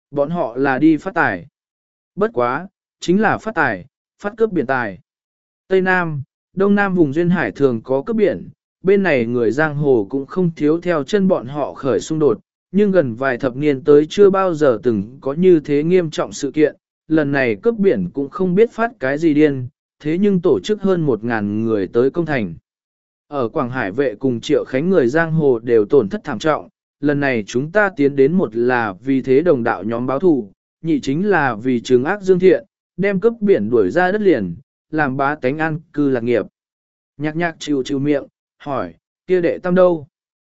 Bọn họ là đi phát tài. Bất quá, chính là phát tài, phát cướp biển tài. Tây Nam, Đông Nam vùng duyên hải thường có cướp biển, bên này người giang hồ cũng không thiếu theo chân bọn họ khởi xung đột, nhưng gần vài thập niên tới chưa bao giờ từng có như thế nghiêm trọng sự kiện, lần này cướp biển cũng không biết phát cái gì điên, thế nhưng tổ chức hơn 1.000 người tới công thành. Ở Quảng Hải vệ cùng Triệu Khánh người giang hồ đều tổn thất thảm trọng, lần này chúng ta tiến đến một là vì thế đồng đạo nhóm báo thù, nhị chính là vì trừng ác dương thiện, đem cướp biển đuổi ra đất liền, làm bá tánh an cư lạc nghiệp. Nhạc nhạc chịu miệng, hỏi, kia đệ tam đâu?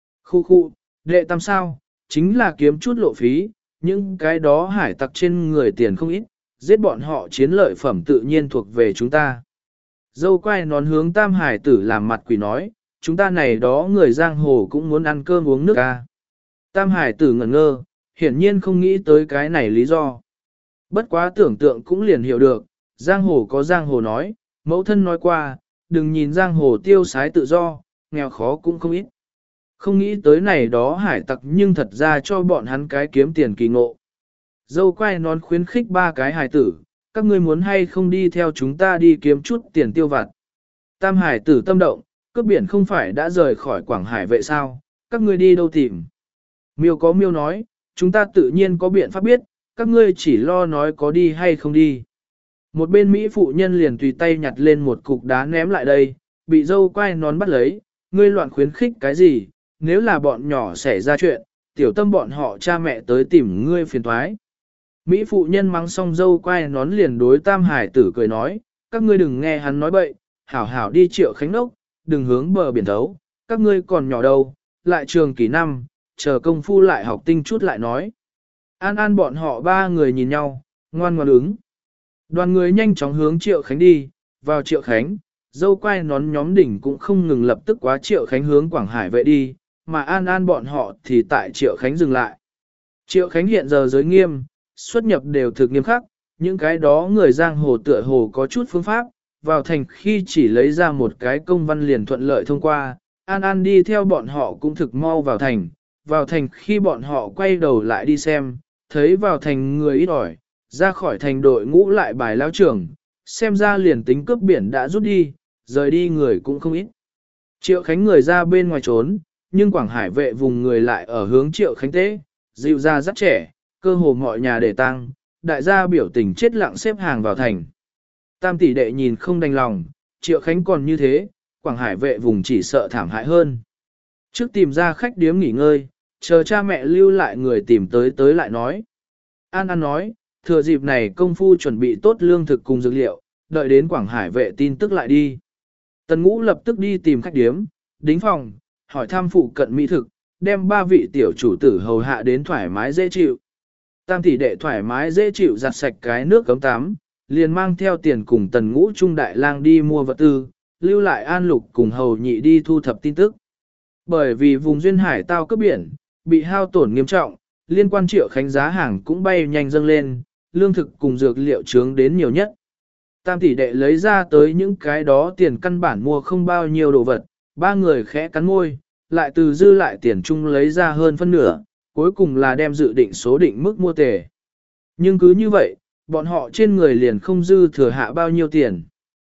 Khu, đệ tam sao? Chính là kiếm chút lộ phí, những cái đó hải tặc trên người tiền không ít, giết bọn họ chiến lợi phẩm tự nhiên thuộc về chúng ta. Dâu quay nón hướng tam hải tử làm mặt quỷ nói, chúng ta này đó người giang hồ cũng muốn ăn cơm uống nước ca. Tam hải tử ngẩn ngơ, hiển nhiên không nghĩ tới cái này lý do. Bất quá tưởng tượng cũng liền hiểu được, giang hồ có giang hồ nói, mẫu thân nói qua, đừng nhìn giang hồ tiêu sái tự do, nghèo khó cũng không ít. Không nghĩ tới này đó hải tặc nhưng thật ra cho bọn hắn cái kiếm tiền kỳ ngộ. Dâu quay nón khuyến khích ba cái hải tử, các ngươi muốn hay không đi theo chúng ta đi kiếm chút tiền tiêu vặt. Tam hải tử tâm động, cướp biển không phải đã rời khỏi Quảng Hải vệ sao, các ngươi đi đâu tìm. Miêu có miêu nói, chúng ta tự nhiên có biện pháp biết, các ngươi chỉ lo nói có đi hay không đi. Một bên Mỹ phụ nhân liền tùy tay nhặt lên một cục đá ném lại đây, bị dâu quay nón bắt lấy, ngươi loạn khuyến khích cái gì, nếu là bọn nhỏ xảy ra chuyện, tiểu tâm bọn họ cha mẹ tới tìm ngươi phiền thoái. Mỹ phụ nhân mắng xong dâu quay nón liền đối tam hải tử cười nói, các ngươi đừng nghe hắn nói bậy, hảo hảo đi Triệu Khánh đốc, đừng hướng bờ biển thấu, các ngươi còn nhỏ đâu, lại trường kỳ năm, chờ công phu lại học tinh chút lại nói. An An bọn họ ba người nhìn nhau, ngoan ngoan ứng. Đoàn người nhanh chóng hướng Triệu Khánh đi, vào Triệu Khánh, dâu quay nón nhóm đỉnh cũng không ngừng lập tức quá Triệu Khánh hướng Quảng Hải vệ đi, mà An An bọn họ thì tại Triệu Khánh dừng lại. Triệu Khánh hiện giờ giới nghiêm, xuất nhập đều thực nghiêm khắc, những cái đó người giang hồ tựa hồ có chút phương pháp, vào thành khi chỉ lấy ra một cái công văn liền thuận lợi thông qua, An An đi theo bọn họ cũng thực mau vào thành khi bọn họ quay đầu lại đi xem, thấy vào thành người ít ỏi, ra khỏi thành đội ngũ lại bài lao trưởng, xem ra liền tính cướp biển đã rút đi, rời đi người cũng không ít. Triệu Khánh người ra bên ngoài trốn, nhưng Quảng Hải vệ vùng người lại ở hướng Triệu Khánh tế, dịu ra rất trẻ, cơ hồ mọi nhà để tăng, đại gia biểu tình chết lặng xếp hàng vào thành. Tam tỷ đệ nhìn không đành lòng, Triệu Khánh còn như thế, Quảng Hải vệ vùng chỉ sợ thảm hại hơn. Trước tìm ra khách điếm nghỉ ngơi, chờ cha mẹ lưu lại người tìm tới lại nói. An An nói, thừa dịp này công phu chuẩn bị tốt lương thực cùng dược liệu, đợi đến Quảng Hải vệ tin tức lại đi. Tần Ngũ lập tức đi tìm khách điếm, đính phòng, hỏi thăm phụ cận mỹ thực, đem ba vị tiểu chủ tử hầu hạ đến thoải mái dễ chịu. Tam tỷ đệ thoải mái dễ chịu giặt sạch cái nước cấm tắm, liền mang theo tiền cùng Tần Ngũ Trung đại lang đi mua vật tư, lưu lại An Lục cùng hầu nhị đi thu thập tin tức. Bởi vì vùng duyên hải tao cướp biển, bị hao tổn nghiêm trọng, liên quan Triệu Khánh giá hàng cũng bay nhanh dâng lên, lương thực cùng dược liệu trướng đến nhiều nhất. Tam tỷ đệ lấy ra tới những cái đó tiền căn bản mua không bao nhiêu đồ vật, ba người khẽ cắn môi, lại từ dư lại tiền chung lấy ra hơn phân nửa, cuối cùng là đem dự định số định mức mua tề. Nhưng cứ như vậy, bọn họ trên người liền không dư thừa hạ bao nhiêu tiền.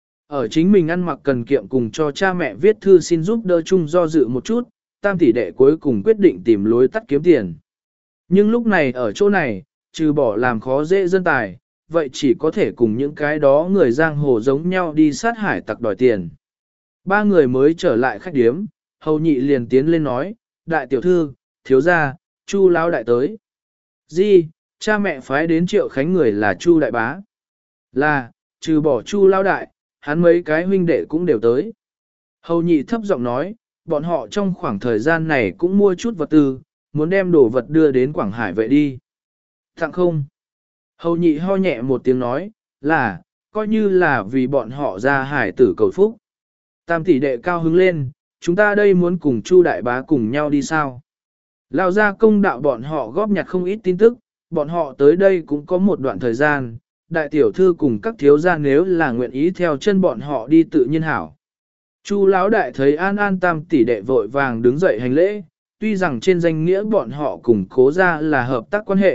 Ở chính mình ăn mặc cần kiệm cùng cho cha mẹ viết thư xin giúp đỡ chung do dự một chút, tam tỷ đệ cuối cùng quyết định tìm lối tắt kiếm tiền. Nhưng lúc này ở chỗ này, trừ bỏ làm khó dễ dân tài, vậy chỉ có thể cùng những cái đó người giang hồ giống nhau đi sát hải tặc đòi tiền. Ba người mới trở lại khách điếm, hầu nhị liền tiến lên nói, đại tiểu thư, thiếu gia, Chu lão đại tới. Gì, cha mẹ phái đến Triệu Khánh người là Chu đại bá. Là, trừ bỏ Chu lão đại, hắn mấy cái huynh đệ cũng đều tới. Hầu nhị thấp giọng nói, bọn họ trong khoảng thời gian này cũng mua chút vật tư, muốn đem đồ vật đưa đến Quảng Hải vệ đi. Tặng không? Hầu nhị ho nhẹ một tiếng nói, là, coi như là vì bọn họ ra hải tử cầu phúc. Tam tỷ đệ cao hứng lên, chúng ta đây muốn cùng Chu đại bá cùng nhau đi sao? Lão gia công đạo bọn họ góp nhặt không ít tin tức, bọn họ tới đây cũng có một đoạn thời gian, đại tiểu thư cùng các thiếu gia nếu là nguyện ý theo chân bọn họ đi tự nhiên hảo. Chu lão đại thấy An An tam tỷ đệ vội vàng đứng dậy hành lễ, tuy rằng trên danh nghĩa bọn họ cùng cố ra là hợp tác quan hệ,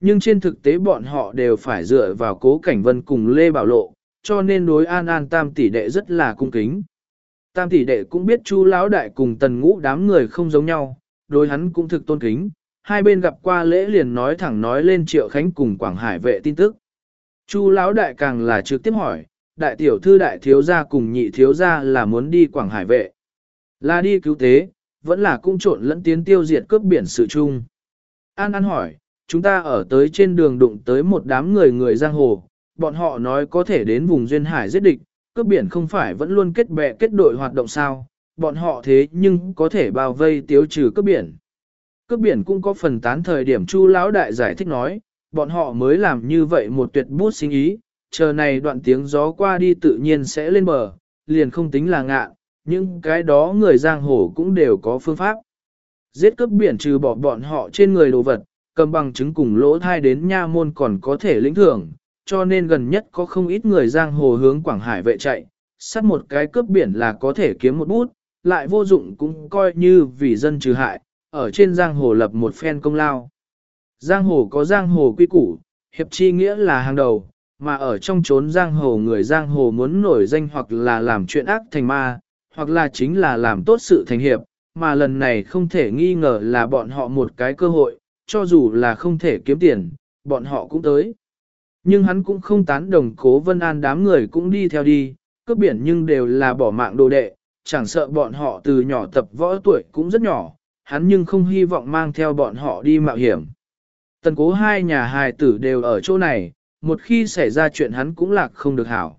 nhưng trên thực tế bọn họ đều phải dựa vào Cố Cảnh Vân cùng Lê Bảo Lộ, cho nên đối An An tam tỷ đệ rất là cung kính. Tam tỷ đệ cũng biết Chu lão đại cùng Tần Ngũ đám người không giống nhau, đối hắn cũng thực tôn kính, hai bên gặp qua lễ liền nói thẳng nói lên Triệu Khánh cùng Quảng Hải vệ tin tức. Chu lão đại càng là trực tiếp hỏi, đại tiểu thư đại thiếu gia cùng nhị thiếu gia là muốn đi Quảng Hải vệ, là đi cứu tế, vẫn là cung trộn lẫn tiến tiêu diệt cướp biển sự chung. An An hỏi, chúng ta ở tới trên đường đụng tới một đám người giang hồ, bọn họ nói có thể đến vùng duyên hải giết địch, cướp biển không phải vẫn luôn kết bè kết đội hoạt động sao, bọn họ thế nhưng có thể bao vây tiêu trừ cướp biển. Cướp biển cũng có phần tán thời điểm Chu lão đại giải thích nói, bọn họ mới làm như vậy một tuyệt bút sinh ý, chờ này đoạn tiếng gió qua đi tự nhiên sẽ lên bờ, liền không tính là ngạ, nhưng cái đó người giang hồ cũng đều có phương pháp. Giết cướp biển trừ bỏ bọn họ trên người đồ vật, cầm bằng chứng cùng lỗ thai đến nha môn còn có thể lĩnh thưởng, cho nên gần nhất có không ít người giang hồ hướng Quảng Hải vệ chạy, sát một cái cướp biển là có thể kiếm một bút, lại vô dụng cũng coi như vì dân trừ hại, ở trên giang hồ lập một phen công lao. Giang hồ có giang hồ quy củ, hiệp chi nghĩa là hàng đầu, mà ở trong chốn giang hồ người giang hồ muốn nổi danh hoặc là làm chuyện ác thành ma, hoặc là chính là làm tốt sự thành hiệp, mà lần này không thể nghi ngờ là bọn họ một cái cơ hội, cho dù là không thể kiếm tiền, bọn họ cũng tới. Nhưng hắn cũng không tán đồng Cố Vân An đám người cũng đi theo đi, cướp biển nhưng đều là bỏ mạng đồ đệ, chẳng sợ bọn họ từ nhỏ tập võ tuổi cũng rất nhỏ, hắn nhưng không hy vọng mang theo bọn họ đi mạo hiểm. Tần Cố hai nhà hài tử đều ở chỗ này, một khi xảy ra chuyện hắn cũng lạc không được hảo.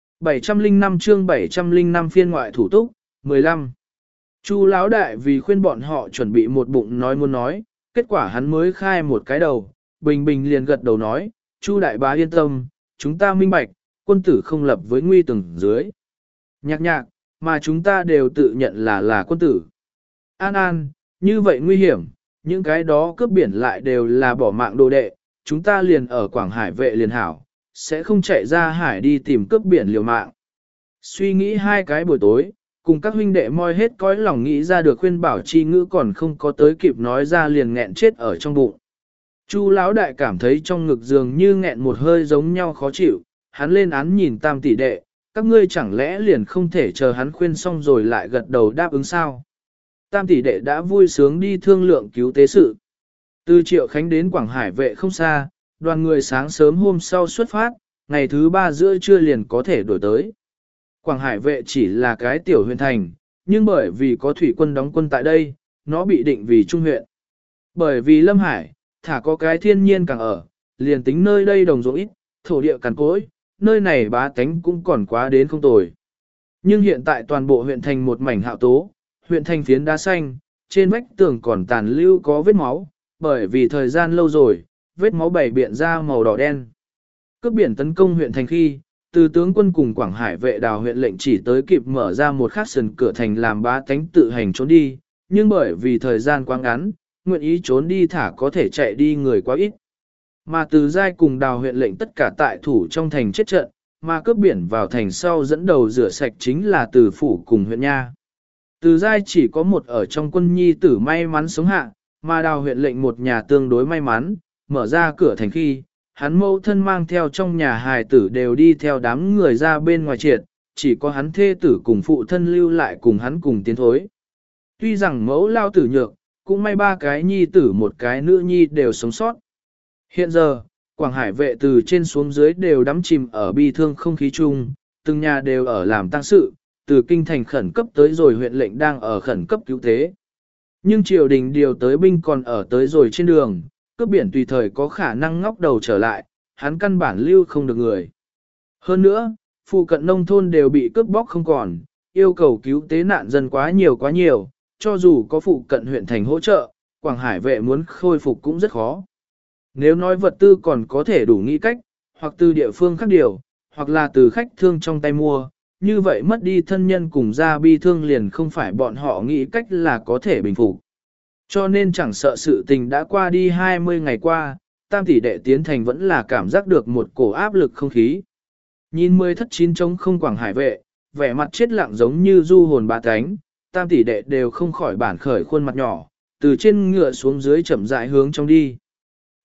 705 chương 705 phiên ngoại thủ túc, 15. Chu lão đại vì khuyên bọn họ chuẩn bị một bụng nói muốn nói, kết quả hắn mới khai một cái đầu, bình bình liền gật đầu nói, Chu đại bá yên tâm, chúng ta minh bạch, quân tử không lập với nguy từng dưới. Nhạc nhạc, mà chúng ta đều tự nhận là quân tử. An An, như vậy nguy hiểm, những cái đó cướp biển lại đều là bỏ mạng đồ đệ, chúng ta liền ở Quảng Hải vệ liền hảo, sẽ không chạy ra hải đi tìm cướp biển liều mạng. Suy nghĩ hai cái buổi tối, cùng các huynh đệ moi hết cõi lòng nghĩ ra được khuyên bảo chi ngữ còn không có tới kịp nói ra liền nghẹn chết ở trong bụng. Chu lão đại cảm thấy trong ngực dường như nghẹn một hơi giống nhau khó chịu, hắn lên án nhìn tam tỷ đệ, các ngươi chẳng lẽ liền không thể chờ hắn khuyên xong rồi lại gật đầu đáp ứng sao. Tam tỷ đệ đã vui sướng đi thương lượng cứu tế sự. Từ Triệu Khánh đến Quảng Hải vệ không xa, đoàn người sáng sớm hôm sau xuất phát, ngày thứ 3 giữa trưa liền có thể đổi tới. Quảng Hải vệ chỉ là cái tiểu huyện thành, nhưng bởi vì có thủy quân đóng quân tại đây, nó bị định vì trung huyện. Bởi vì Lâm Hải, thả có cái thiên nhiên càng ở, liền tính nơi đây đồng ruộng ít, thổ địa cằn cỗi, nơi này bá tánh cũng còn quá đến không tồi. Nhưng hiện tại toàn bộ huyện thành một mảnh hạo tố, huyện thành phiến đá xanh, trên vách tường còn tàn lưu có vết máu, bởi vì thời gian lâu rồi, vết máu bảy biện ra màu đỏ đen. Cướp biển tấn công huyện thành khi, từ tướng quân cùng Quảng Hải vệ đào huyện lệnh chỉ tới kịp mở ra một khắc sườn cửa thành làm bá tánh tự hành trốn đi, nhưng bởi vì thời gian quá ngắn, nguyện ý trốn đi thả có thể chạy đi người quá ít. Mà từ giai cùng đào huyện lệnh tất cả tại thủ trong thành chết trận, mà cướp biển vào thành sau dẫn đầu rửa sạch chính là từ phủ cùng huyện nha. Từ giai chỉ có một ở trong quân nhi tử may mắn sống hạ, mà đào huyện lệnh một nhà tương đối may mắn, mở ra cửa thành khi, hắn mẫu thân mang theo trong nhà hài tử đều đi theo đám người ra bên ngoài triệt, chỉ có hắn thê tử cùng phụ thân lưu lại cùng hắn cùng tiến thối. Tuy rằng mẫu lao tử nhược, cũng may ba cái nhi tử một cái nữ nhi đều sống sót. Hiện giờ, Quảng Hải vệ từ trên xuống dưới đều đắm chìm ở bi thương không khí chung, từng nhà đều ở làm tang sự, từ kinh thành khẩn cấp tới rồi huyện lệnh đang ở khẩn cấp cứu tế. Nhưng triều đình điều tới binh còn ở tới rồi trên đường, cướp biển tùy thời có khả năng ngóc đầu trở lại, hắn căn bản lưu không được người. Hơn nữa, phụ cận nông thôn đều bị cướp bóc không còn, yêu cầu cứu tế nạn dân quá nhiều, cho dù có phụ cận huyện thành hỗ trợ, Quảng Hải vệ muốn khôi phục cũng rất khó. Nếu nói vật tư còn có thể đủ nghĩ cách, hoặc từ địa phương khác điều, hoặc là từ khách thương trong tay mua, như vậy mất đi thân nhân cùng ra bi thương liền không phải bọn họ nghĩ cách là có thể bình phục. Cho nên chẳng sợ sự tình đã qua đi 20 ngày qua, tam tỷ đệ tiến thành vẫn là cảm giác được một cổ áp lực không khí. Nhìn 10 thất 9 trống không Quảng Hải vệ, vẻ mặt chết lặng giống như du hồn bá cánh, tam tỷ đệ đều không khỏi bản khởi khuôn mặt nhỏ, từ trên ngựa xuống dưới chậm rãi hướng trong đi.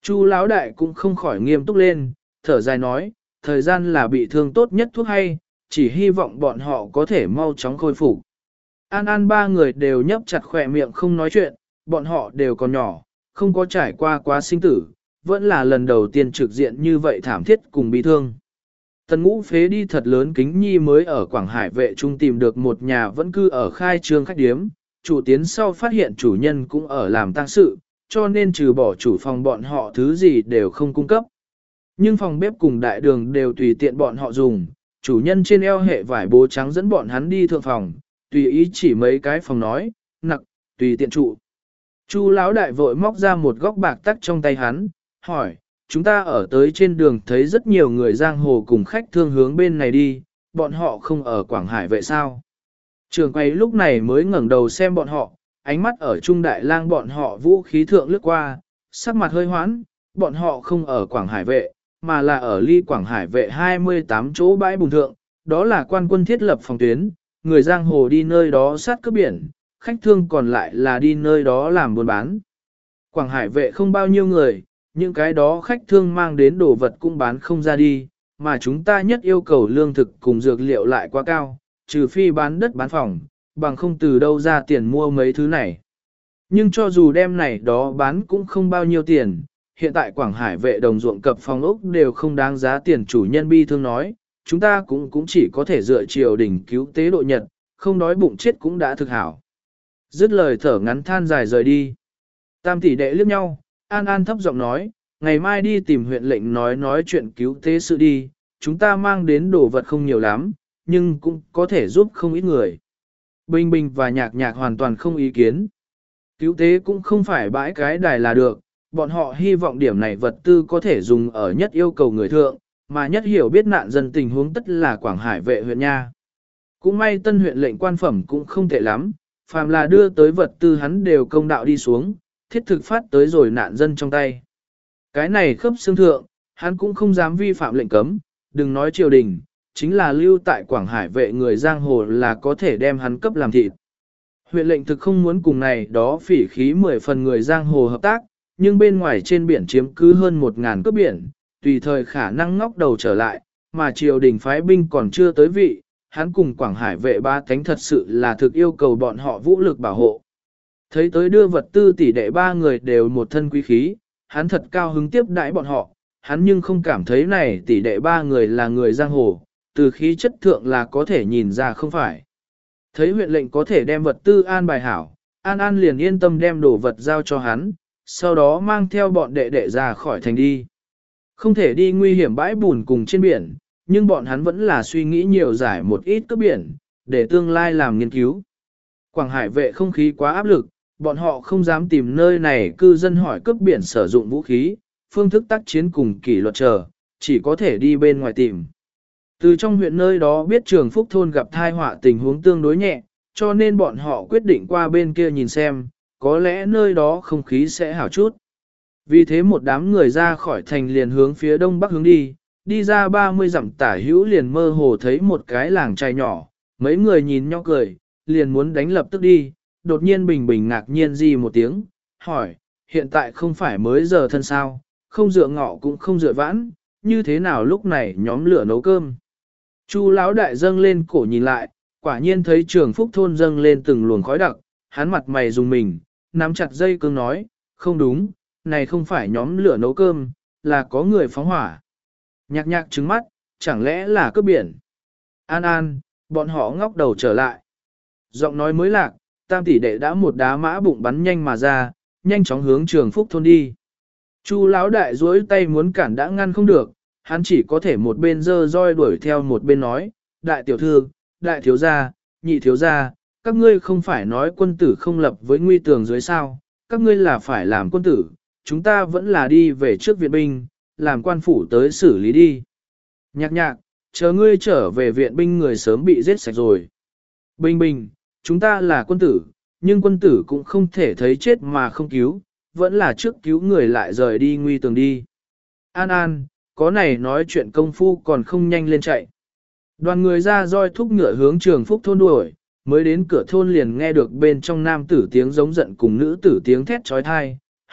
Chu lão đại cũng không khỏi nghiêm túc lên, thở dài nói, thời gian là bị thương tốt nhất thuốc hay, chỉ hy vọng bọn họ có thể mau chóng khôi phục. An An ba người đều nhấp chặt khỏe miệng không nói chuyện, bọn họ đều còn nhỏ, không có trải qua quá sinh tử, vẫn là lần đầu tiên trực diện như vậy thảm thiết cùng bị thương. Tần Ngũ phế đi thật lớn kính nhi mới ở Quảng Hải vệ trung tìm được một nhà vẫn cư ở khai trương khách điếm, chủ tiến sau phát hiện chủ nhân cũng ở làm tang sự, cho nên trừ bỏ chủ phòng bọn họ thứ gì đều không cung cấp. Nhưng phòng bếp cùng đại đường đều tùy tiện bọn họ dùng, chủ nhân trên eo hệ vải bố trắng dẫn bọn hắn đi thượng phòng, tùy ý chỉ mấy cái phòng nói, nặc, tùy tiện trụ. Chu lão đại vội móc ra một góc bạc tắc trong tay hắn, hỏi, chúng ta ở tới trên đường thấy rất nhiều người giang hồ cùng khách thương hướng bên này đi, bọn họ không ở Quảng Hải vậy sao? Trường quay lúc này mới ngẩng đầu xem bọn họ, ánh mắt ở Trung Đại Lang bọn họ vũ khí thượng lướt qua, sắc mặt hơi hoãn, bọn họ không ở Quảng Hải vệ, mà là ở ly Quảng Hải vệ 28 chỗ bãi bùn thượng, đó là quan quân thiết lập phòng tuyến, người giang hồ đi nơi đó sát cướp biển, khách thương còn lại là đi nơi đó làm buôn bán. Quảng Hải vệ không bao nhiêu người, những cái đó khách thương mang đến đồ vật cũng bán không ra đi, mà chúng ta nhất yêu cầu lương thực cùng dược liệu lại quá cao, trừ phi bán đất bán phòng, bằng không từ đâu ra tiền mua mấy thứ này. Nhưng cho dù đem này đó bán cũng không bao nhiêu tiền, hiện tại Quảng Hải vệ đồng ruộng cập phòng ốc đều không đáng giá tiền, chủ nhân bi thương nói, chúng ta cũng chỉ có thể dựa triều đình cứu tế độ nhật, không đói bụng chết cũng đã thực hảo. Dứt lời thở ngắn than dài rời đi. Tam tỷ đệ liếc nhau, An An thấp giọng nói, ngày mai đi tìm huyện lệnh nói chuyện cứu tế sự đi, chúng ta mang đến đồ vật không nhiều lắm, nhưng cũng có thể giúp không ít người. Bình Bình và Nhạc Nhạc hoàn toàn không ý kiến. Cứu tế cũng không phải bãi cái đài là được, bọn họ hy vọng điểm này vật tư có thể dùng ở nhất yêu cầu người thượng, mà nhất hiểu biết nạn dân tình huống tất là Quảng Hải vệ huyện nha. Cũng may tân huyện lệnh quan phẩm cũng không tệ lắm, phàm là đưa tới vật tư hắn đều công đạo đi xuống, thiết thực phát tới rồi nạn dân trong tay. Cái này khớp xương thượng, hắn cũng không dám vi phạm lệnh cấm, đừng nói triều đình, chính là lưu tại Quảng Hải vệ người giang hồ là có thể đem hắn cấp làm thịt. Huyện lệnh thực không muốn cùng này đó phỉ khí 10 phần người giang hồ hợp tác, nhưng bên ngoài trên biển chiếm cứ hơn 1.000 cướp biển, tùy thời khả năng ngóc đầu trở lại, mà triều đình phái binh còn chưa tới vị, hắn cùng Quảng Hải vệ ba cánh thật sự là thực yêu cầu bọn họ vũ lực bảo hộ. Thấy tới đưa vật tư tỷ đệ ba người đều một thân quý khí, hắn thật cao hứng tiếp đãi bọn họ, hắn nhưng không cảm thấy này tỷ đệ ba người là người giang hồ, từ khí chất thượng là có thể nhìn ra không phải. Thấy huyện lệnh có thể đem vật tư an bài hảo, An An liền yên tâm đem đồ vật giao cho hắn, sau đó mang theo bọn đệ đệ ra khỏi thành đi. Không thể đi nguy hiểm bãi bùn cùng trên biển, nhưng bọn hắn vẫn là suy nghĩ nhiều giải một ít cướp biển, để tương lai làm nghiên cứu. Quảng Hải vệ không khí quá áp lực, bọn họ không dám tìm nơi này cư dân hỏi cướp biển sử dụng vũ khí, phương thức tác chiến cùng kỷ luật chờ, chỉ có thể đi bên ngoài tìm. Từ trong huyện nơi đó biết Trường Phúc thôn gặp thai họa tình huống tương đối nhẹ, cho nên bọn họ quyết định qua bên kia nhìn xem, có lẽ nơi đó không khí sẽ hảo chút. Vì thế một đám người ra khỏi thành liền hướng phía đông bắc hướng đi, đi ra 30 dặm tả hữu liền mơ hồ thấy một cái làng trai nhỏ, mấy người nhìn nhau cười, liền muốn đánh lập tức đi, đột nhiên Bình Bình ngạc nhiên gì một tiếng, hỏi, hiện tại không phải mới giờ thân sao, không dựa ngọ cũng không dựa vãn, như thế nào lúc này nhóm lửa nấu cơm. Chu lão đại dâng lên cổ nhìn lại, quả nhiên thấy Trường Phúc thôn dâng lên từng luồng khói đặc, hắn mặt mày dùng mình, nắm chặt dây cương nói, không đúng, này không phải nhóm lửa nấu cơm, là có người phóng hỏa. Nhạc Nhạc trứng mắt, chẳng lẽ là cướp biển. An An, bọn họ ngóc đầu trở lại. Giọng nói mới lạc, Tam tỷ đệ đã một đá mã bụng bắn nhanh mà ra, nhanh chóng hướng Trường Phúc thôn đi. Chu lão đại duỗi tay muốn cản đã ngăn không được, hắn chỉ có thể một bên giơ roi đuổi theo một bên nói, đại tiểu thư, đại thiếu gia, nhị thiếu gia, các ngươi không phải nói quân tử không lập với nguy tường dưới sao, các ngươi là phải làm quân tử, chúng ta vẫn là đi về trước viện binh, làm quan phủ tới xử lý đi. Nhạc Nhạc, chờ ngươi trở về viện binh người sớm bị giết sạch rồi. Bình Bình, chúng ta là quân tử, nhưng quân tử cũng không thể thấy chết mà không cứu, vẫn là trước cứu người lại rời đi nguy tường đi. An An, có này nói chuyện công phu còn không nhanh lên chạy. Đoàn người ra roi thúc ngựa hướng Trường Phúc thôn đuổi, mới đến cửa thôn liền nghe được bên trong nam tử tiếng giống giận cùng nữ tử tiếng thét trói thai,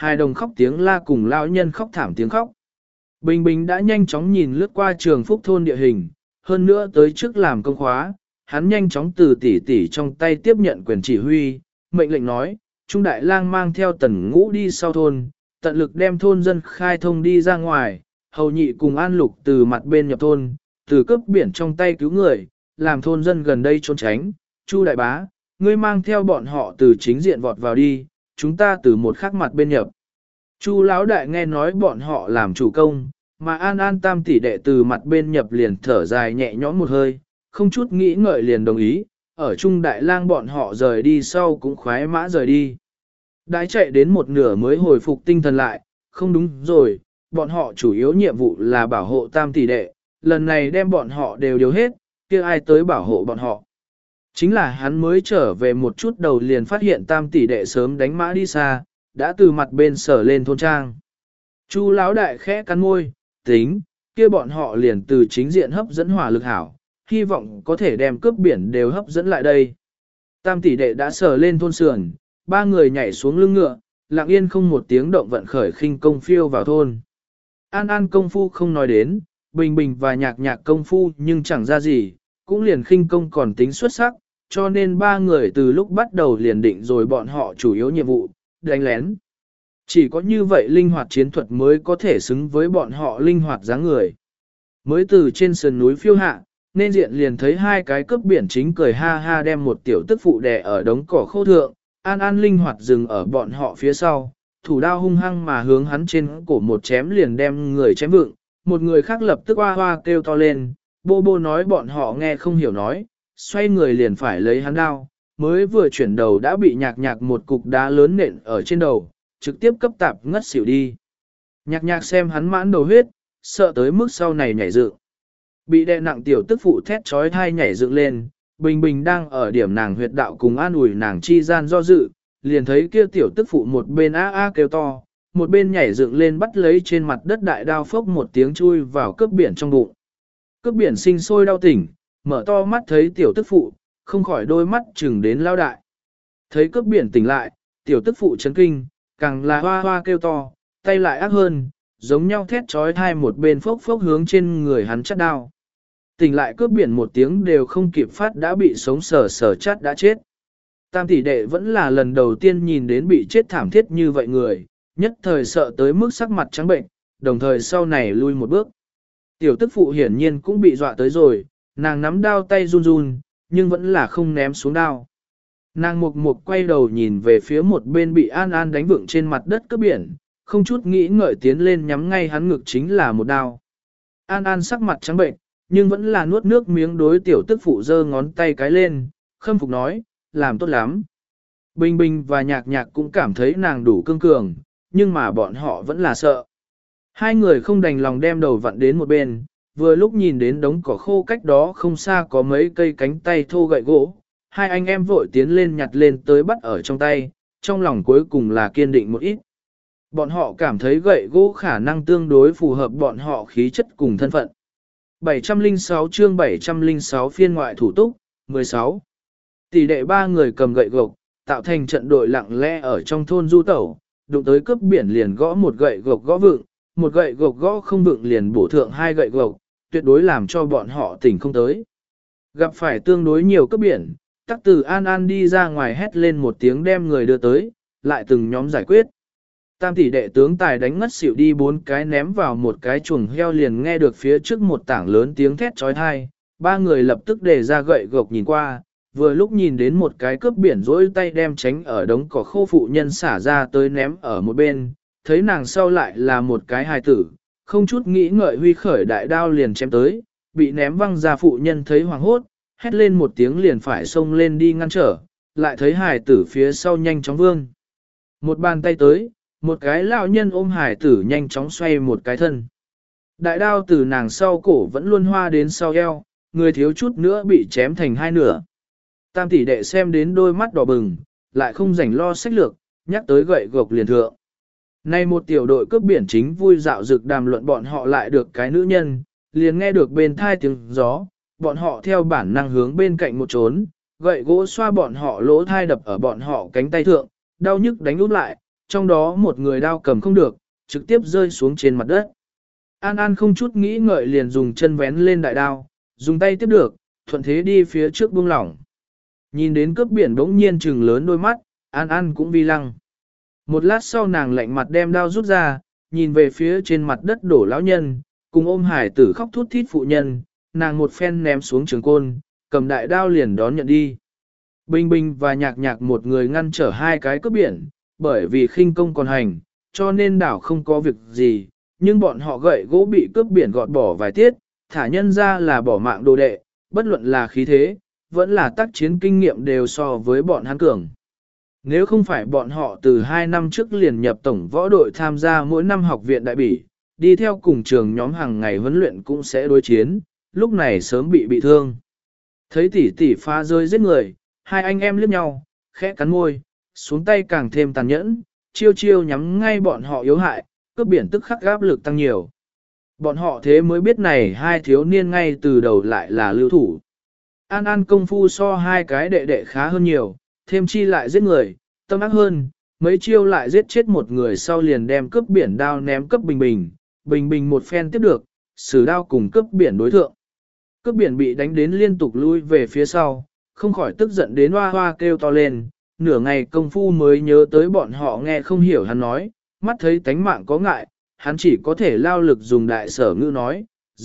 hài đồng khóc tiếng la cùng lão nhân khóc thảm tiếng khóc. Bình Bình đã nhanh chóng nhìn lướt qua Trường Phúc thôn địa hình, hơn nữa tới trước làm công khóa, hắn nhanh chóng từ tỷ tỷ trong tay tiếp nhận quyền chỉ huy, mệnh lệnh nói, Trung Đại Lang mang theo Tần Ngũ đi sau thôn, tận lực đem thôn dân khai thông đi ra ngoài, Hầu Nhị cùng An Lục từ mặt bên nhập thôn, từ cướp biển trong tay cứu người, làm thôn dân gần đây trốn tránh, Chu Đại Bá, ngươi mang theo bọn họ từ chính diện vọt vào đi, chúng ta từ một khắc mặt bên nhập. Chu Lão Đại nghe nói bọn họ làm chủ công, mà An An tam tỷ đệ từ mặt bên nhập liền thở dài nhẹ nhõm một hơi, không chút nghĩ ngợi liền đồng ý, ở Trung Đại Lang bọn họ rời đi sau cũng khoái mã rời đi. Đãi chạy đến một nửa mới hồi phục tinh thần lại, không đúng rồi, bọn họ chủ yếu nhiệm vụ là bảo hộ tam tỷ đệ, lần này đem bọn họ đều điều hết, kia ai tới bảo hộ bọn họ. Chính là hắn mới trở về một chút đầu liền phát hiện tam tỷ đệ sớm đánh mã đi xa, đã từ mặt bên sở lên thôn trang. Chu Lão Đại khẽ cắn môi, tính, kia bọn họ liền từ chính diện hấp dẫn hỏa lực hảo, hy vọng có thể đem cướp biển đều hấp dẫn lại đây. Tam tỷ đệ đã sở lên thôn sườn, ba người nhảy xuống lưng ngựa, lặng yên không một tiếng động vận khởi khinh công phiêu vào thôn. An An công phu không nói đến, Bình Bình và Nhạc Nhạc công phu nhưng chẳng ra gì, cũng liền khinh công còn tính xuất sắc, cho nên ba người từ lúc bắt đầu liền định rồi bọn họ chủ yếu nhiệm vụ, đánh lén. Chỉ có như vậy linh hoạt chiến thuật mới có thể xứng với bọn họ linh hoạt dáng người. Mới từ trên sườn núi phiêu hạ, nên diện liền thấy hai cái cướp biển chính cười ha ha đem một tiểu tức phụ đè ở đống cỏ khô thượng, An An linh hoạt dừng ở bọn họ phía sau, thủ đao hung hăng mà hướng hắn trên cổ một chém liền đem người chém vựng, một người khác lập tức hoa hoa kêu to lên, bô bô nói bọn họ nghe không hiểu nói, xoay người liền phải lấy hắn đao, mới vừa chuyển đầu đã bị Nhạc Nhạc một cục đá lớn nện ở trên đầu, trực tiếp cấp tạp ngất xỉu đi. Nhạc Nhạc xem hắn mãn đầu huyết, sợ tới mức sau này nhảy dựng. Bị đè nặng tiểu tức phụ thét trói thai nhảy dựng lên, Bình Bình đang ở điểm nàng huyệt đạo cùng an ủi nàng chi gian do dự, liền thấy kia tiểu tức phụ một bên a a kêu to, một bên nhảy dựng lên bắt lấy trên mặt đất đại đao phốc một tiếng chui vào cướp biển trong bụng. Cướp biển sinh sôi đau tỉnh, mở to mắt thấy tiểu tức phụ, không khỏi đôi mắt chừng đến lao đại. Thấy cướp biển tỉnh lại, tiểu tức phụ chấn kinh, càng là hoa hoa kêu to, tay lại ác hơn, giống nhau thét trói thai một bên phốc phốc hướng trên người hắn chắt đao. Tỉnh lại cướp biển một tiếng đều không kịp phát đã bị sống sờ sờ chắt đã chết. Tam tỷ đệ vẫn là lần đầu tiên nhìn đến bị chết thảm thiết như vậy người, nhất thời sợ tới mức sắc mặt trắng bệnh, đồng thời sau này lui một bước. Tiểu tức phụ hiển nhiên cũng bị dọa tới rồi, nàng nắm đao tay run run, nhưng vẫn là không ném xuống đao. Nàng mục mục quay đầu nhìn về phía một bên bị An An đánh vựng trên mặt đất cướp biển, không chút nghĩ ngợi tiến lên nhắm ngay hắn ngực chính là một đao. An An sắc mặt trắng bệnh, nhưng vẫn là nuốt nước miếng đối tiểu tức phụ giơ ngón tay cái lên, khâm phục nói, làm tốt lắm. Bình Bình và Nhạc Nhạc cũng cảm thấy nàng đủ cương cường, nhưng mà bọn họ vẫn là sợ. Hai người không đành lòng đem đầu vặn đến một bên, vừa lúc nhìn đến đống cỏ khô cách đó không xa có mấy cây cánh tay thô gậy gỗ, hai anh em vội tiến lên nhặt lên tới bắt ở trong tay, trong lòng cuối cùng là kiên định một ít. Bọn họ cảm thấy gậy gỗ khả năng tương đối phù hợp bọn họ khí chất cùng thân phận. 706 chương 706 phiên ngoại thủ túc, 16. Tỷ đệ ba người cầm gậy gộc, tạo thành trận đội lặng lẽ ở trong thôn du tẩu, đụng tới cướp biển liền gõ một gậy gộc gõ vựng, một gậy gộc gõ không vựng liền bổ thượng hai gậy gộc, tuyệt đối làm cho bọn họ tỉnh không tới. Gặp phải tương đối nhiều cướp biển, tắc từ An An đi ra ngoài hét lên một tiếng đem người đưa tới, lại từng nhóm giải quyết. Tam tỷ đệ tướng tài đánh ngất xỉu đi bốn cái ném vào một cái chuồng heo liền nghe được phía trước một tảng lớn tiếng thét trói thai, ba người lập tức để ra gậy gộc nhìn qua, vừa lúc nhìn đến một cái cướp biển rỗi tay đem tránh ở đống cỏ khô phụ nhân xả ra tới ném ở một bên, thấy nàng sau lại là một cái hài tử, không chút nghĩ ngợi huy khởi đại đao liền chém tới, bị ném văng ra phụ nhân thấy hoàng hốt, hét lên một tiếng liền phải xông lên đi ngăn trở, lại thấy hài tử phía sau nhanh chóng vương. Một bàn tay tới, một cái lão nhân ôm hài tử nhanh chóng xoay một cái thân. Đại đao từ nàng sau cổ vẫn luôn hoa đến sau eo, người thiếu chút nữa bị chém thành hai nửa. Tam tỷ đệ xem đến đôi mắt đỏ bừng, lại không rảnh lo sách lược, nhắc tới gậy gộc liền thượng. Nay một tiểu đội cướp biển chính vui dạo dực đàm luận bọn họ lại được cái nữ nhân, liền nghe được bên thai tiếng gió, bọn họ theo bản năng hướng bên cạnh một trốn, gậy gỗ xoa bọn họ lỗ thai đập ở bọn họ cánh tay thượng, đau nhức đánh úp lại, trong đó một người đao cầm không được, trực tiếp rơi xuống trên mặt đất. An An không chút nghĩ ngợi liền dùng chân vén lên đại đao, dùng tay tiếp được, thuận thế đi phía trước buông lỏng. Nhìn đến cướp biển bỗng nhiên trừng lớn đôi mắt, An An cũng vi lăng. Một lát sau nàng lạnh mặt đem đao rút ra, nhìn về phía trên mặt đất đổ lão nhân, cùng ôm hải tử khóc thút thít phụ nhân, nàng một phen ném xuống trường côn, cầm đại đao liền đón nhận đi. Bình Bình và Nhạc Nhạc một người ngăn trở hai cái cướp biển, bởi vì khinh công còn hành, cho nên đảo không có việc gì, nhưng bọn họ gậy gỗ bị cướp biển gọt bỏ vài tiết, thả nhân ra là bỏ mạng đồ đệ, bất luận là khí thế, vẫn là tác chiến kinh nghiệm đều so với bọn hắn cường. Nếu không phải bọn họ từ 2 năm trước liền nhập tổng võ đội tham gia mỗi năm học viện đại bỉ, đi theo cùng trường nhóm hàng ngày huấn luyện cũng sẽ đối chiến, lúc này sớm bị thương. Thấy tỷ tỷ phá rơi giết người, hai anh em liếc nhau, khẽ cắn môi, xuống tay càng thêm tàn nhẫn, chiêu chiêu nhắm ngay bọn họ yếu hại, cướp biển tức khắc áp lực tăng nhiều. Bọn họ thế mới biết này hai thiếu niên ngay từ đầu lại là lưu thủ. An An công phu so hai cái đệ đệ khá hơn nhiều, thêm chi lại giết người, tâm ác hơn, mấy chiêu lại giết chết một người sau liền đem cướp biển đao ném cấp Bình Bình, Bình Bình một phen tiếp được, sử đao cùng cướp biển đối thượng. Cướp biển bị đánh đến liên tục lui về phía sau, không khỏi tức giận đến hoa hoa kêu to lên, nửa ngày công phu mới nhớ tới bọn họ nghe không hiểu hắn nói, mắt thấy tánh mạng có ngại, hắn chỉ có thể lao lực dùng đại sở ngữ nói,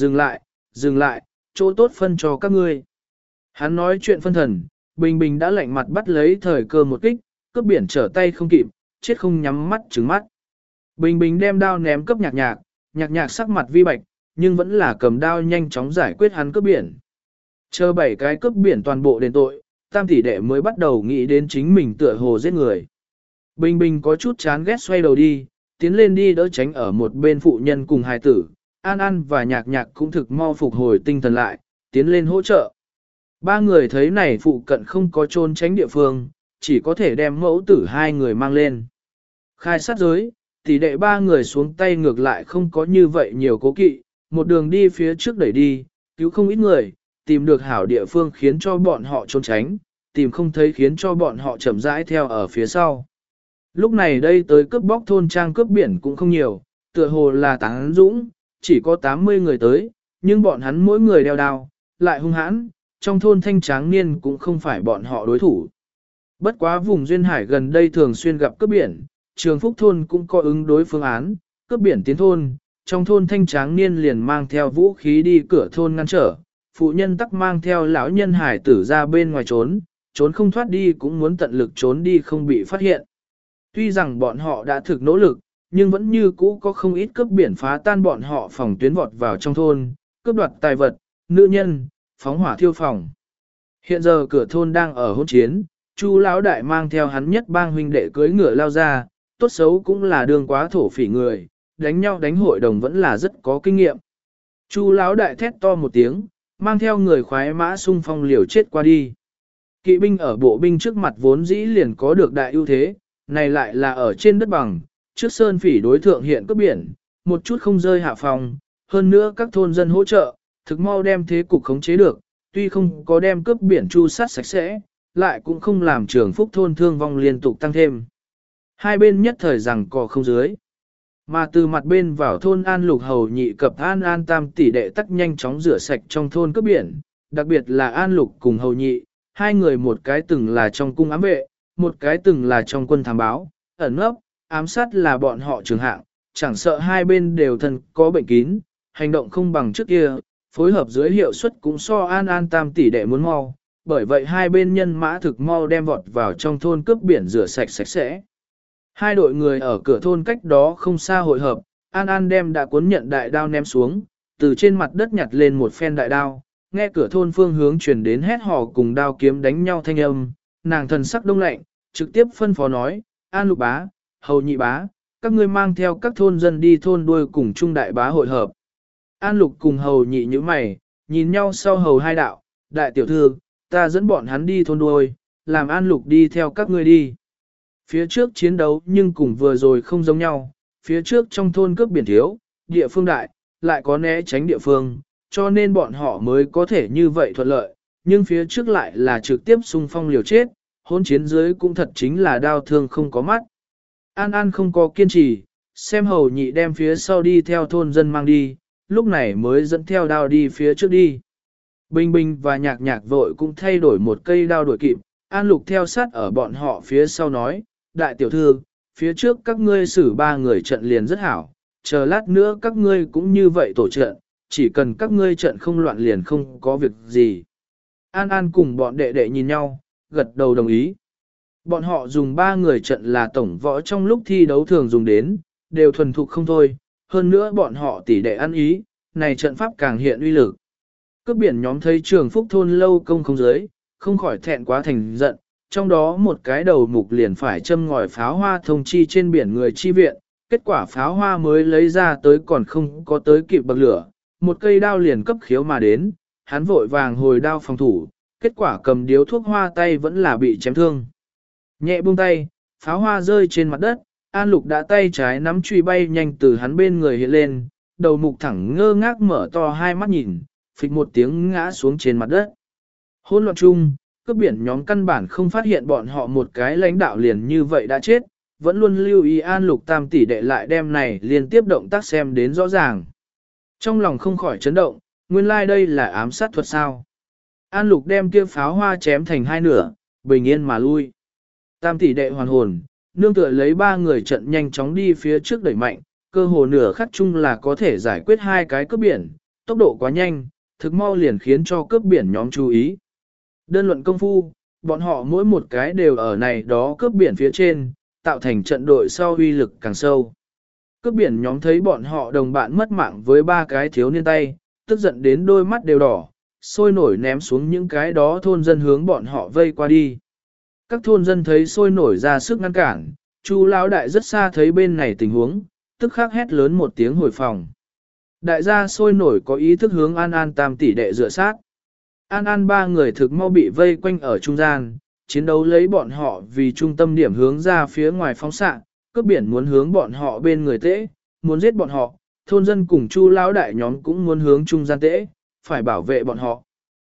dừng lại, chỗ tốt phân cho các ngươi. Hắn nói chuyện phân thần, Bình Bình đã lạnh mặt bắt lấy thời cơ một kích, cướp biển trở tay không kịp, chết không nhắm mắt trứng mắt. Bình Bình đem đao ném cấp Nhạc Nhạc, Nhạc Nhạc sắc mặt vi bạch, nhưng vẫn là cầm đao nhanh chóng giải quyết hắn cướp biển. Chờ 7 cái cướp biển toàn bộ đền tội, tam tỷ đệ mới bắt đầu nghĩ đến chính mình tựa hồ giết người. Bình Bình có chút chán ghét xoay đầu đi, tiến lên đi đỡ tránh ở một bên phụ nhân cùng hài tử, An An và Nhạc Nhạc cũng thực mau phục hồi tinh thần lại, tiến lên hỗ trợ. Ba người thấy này phụ cận không có trôn tránh địa phương, chỉ có thể đem mẫu tử hai người mang lên. Khai sát giới, tỷ đệ ba người xuống tay ngược lại không có như vậy nhiều cố kỵ, một đường đi phía trước đẩy đi, cứu không ít người, tìm được hảo địa phương khiến cho bọn họ trốn tránh, tìm không thấy khiến cho bọn họ chậm rãi theo ở phía sau. Lúc này đây tới cướp bóc thôn trang cướp biển cũng không nhiều, tựa hồ là tán dũng, chỉ có 80 người tới, nhưng bọn hắn mỗi người đeo đao, lại hung hãn, trong thôn thanh tráng niên cũng không phải bọn họ đối thủ. Bất quá vùng duyên hải gần đây thường xuyên gặp cướp biển, Trường Phúc thôn cũng có ứng đối phương án, cướp biển tiến thôn, trong thôn thanh tráng niên liền mang theo vũ khí đi cửa thôn ngăn trở, phụ nhân tắc mang theo lão nhân hải tử ra bên ngoài trốn không thoát đi cũng muốn tận lực trốn đi không bị phát hiện. Tuy rằng bọn họ đã thực nỗ lực, nhưng vẫn như cũ có không ít cướp biển phá tan bọn họ phòng tuyến vọt vào trong thôn, cướp đoạt tài vật, nữ nhân, phóng hỏa thiêu phòng. Hiện giờ cửa thôn đang ở hỗn chiến, Chu lão đại mang theo hắn nhất bang huynh đệ cưới ngựa lao ra, tốt xấu cũng là đường quá thổ phỉ người, đánh nhau đánh hội đồng vẫn là rất có kinh nghiệm. Chu lão đại thét to một tiếng, mang theo người khoái mã xung phong liều chết qua đi. Kỵ binh ở bộ binh trước mặt vốn dĩ liền có được đại ưu thế, này lại là ở trên đất bằng, trước sơn phỉ đối thượng hiện cướp biển, một chút không rơi hạ phòng, hơn nữa các thôn dân hỗ trợ, thực mau đem thế cục khống chế được, tuy không có đem cướp biển chu sát sạch sẽ, lại cũng không làm Trường Phúc thôn thương vong liên tục tăng thêm. Hai bên nhất thời rằng cò không dưới. Mà từ mặt bên vào thôn An Lục hầu nhị cập An tam tỷ đệ tắc nhanh chóng rửa sạch trong thôn cướp biển, đặc biệt là An Lục cùng hầu nhị, hai người một cái từng là trong cung ám vệ, một cái từng là trong quân thám báo, ẩn nấp, ám sát là bọn họ trường hạng, chẳng sợ hai bên đều thân có bệnh kín, hành động không bằng trước kia, phối hợp dưới hiệu suất cũng so An tam tỷ đệ muốn mau, bởi vậy hai bên nhân mã thực mau đem vọt vào trong thôn cướp biển rửa sạch sạch sẽ. Hai đội người ở cửa thôn cách đó không xa hội hợp, An đem đã cuốn nhận đại đao ném xuống, từ trên mặt đất nhặt lên một phen đại đao, nghe cửa thôn phương hướng truyền đến hét hò cùng đao kiếm đánh nhau thanh âm, nàng thần sắc đông lạnh, trực tiếp phân phó nói, An Lục bá, hầu nhị bá, các ngươi mang theo các thôn dân đi thôn đuôi cùng trung đại bá hội hợp. An Lục cùng hầu nhị như mày, nhìn nhau sau hầu hai đạo, đại tiểu thư, ta dẫn bọn hắn đi thôn đuôi, làm An Lục đi theo các ngươi đi. Phía trước chiến đấu nhưng cùng vừa rồi không giống nhau, phía trước trong thôn cướp biển thiếu, địa phương đại, lại có né tránh địa phương, cho nên bọn họ mới có thể như vậy thuận lợi, nhưng phía trước lại là trực tiếp xung phong liều chết, hôn chiến dưới cũng thật chính là đau thương không có mắt. An An không có kiên trì, xem hầu nhị đem phía sau đi theo thôn dân mang đi, lúc này mới dẫn theo đao đi phía trước đi. Bình Bình và Nhạc Nhạc vội cũng thay đổi một cây đao đuổi kịp, An Lục theo sát ở bọn họ phía sau nói, đại tiểu thư, phía trước các ngươi xử 3 người trận liền rất hảo, chờ lát nữa các ngươi cũng như vậy tổ trận, chỉ cần các ngươi trận không loạn liền không có việc gì. An An cùng bọn đệ đệ nhìn nhau, gật đầu đồng ý. Bọn họ dùng 3 người trận là tổng võ trong lúc thi đấu thường dùng đến, đều thuần thục không thôi, hơn nữa bọn họ tỉ đệ ăn ý, này trận pháp càng hiện uy lực. Cướp biển nhóm thấy Trường Phúc thôn lâu công không giới, không khỏi thẹn quá thành giận, trong đó một cái đầu mục liền phải châm ngòi pháo hoa thông chi trên biển người chi viện, kết quả pháo hoa mới lấy ra tới còn không có tới kịp bậc lửa, một cây đao liền cấp khiếu mà đến, hắn vội vàng hồi đao phòng thủ, kết quả cầm điếu thuốc hoa tay vẫn là bị chém thương. Nhẹ buông tay, pháo hoa rơi trên mặt đất, An Lục đã tay trái nắm chùy bay nhanh từ hắn bên người hiện lên, đầu mục thẳng ngơ ngác mở to hai mắt nhìn, phịch một tiếng ngã xuống trên mặt đất. Hỗn loạn chung, cướp biển nhóm căn bản không phát hiện bọn họ một cái lãnh đạo liền như vậy đã chết, vẫn luôn lưu ý An Lục tam tỷ đệ lại đem này liên tiếp động tác xem đến rõ ràng. Trong lòng không khỏi chấn động, nguyên lai đây là ám sát thuật sao. An Lục đem kia pháo hoa chém thành 2 nửa, bình yên mà lui. Tam tỷ đệ hoàn hồn, nương tựa lấy 3 người trận nhanh chóng đi phía trước đẩy mạnh, cơ hồ nửa khắc chung là có thể giải quyết 2 cái cướp biển, tốc độ quá nhanh, thực mau liền khiến cho cướp biển nhóm chú ý. Đơn luận công phu, bọn họ mỗi một cái đều ở này đó cướp biển phía trên, tạo thành trận đội sau uy lực càng sâu. Cướp biển nhóm thấy bọn họ đồng bạn mất mạng với 3 cái thiếu niên tay, tức giận đến đôi mắt đều đỏ, sôi nổi ném xuống những cái đó thôn dân hướng bọn họ vây qua đi. Các thôn dân thấy sôi nổi ra sức ngăn cản, Chu lão đại rất xa thấy bên này tình huống, tức khắc hét lớn một tiếng hồi phòng. Đại gia sôi nổi có ý thức hướng An An tam tỷ đệ dựa sát. An An 3 người thực mau bị vây quanh ở trung gian, chiến đấu lấy bọn họ vì trung tâm điểm hướng ra phía ngoài phóng xạ, cướp biển muốn hướng bọn họ bên người tễ, muốn giết bọn họ, thôn dân cùng Chu lão đại nhóm cũng muốn hướng trung gian tễ, phải bảo vệ bọn họ.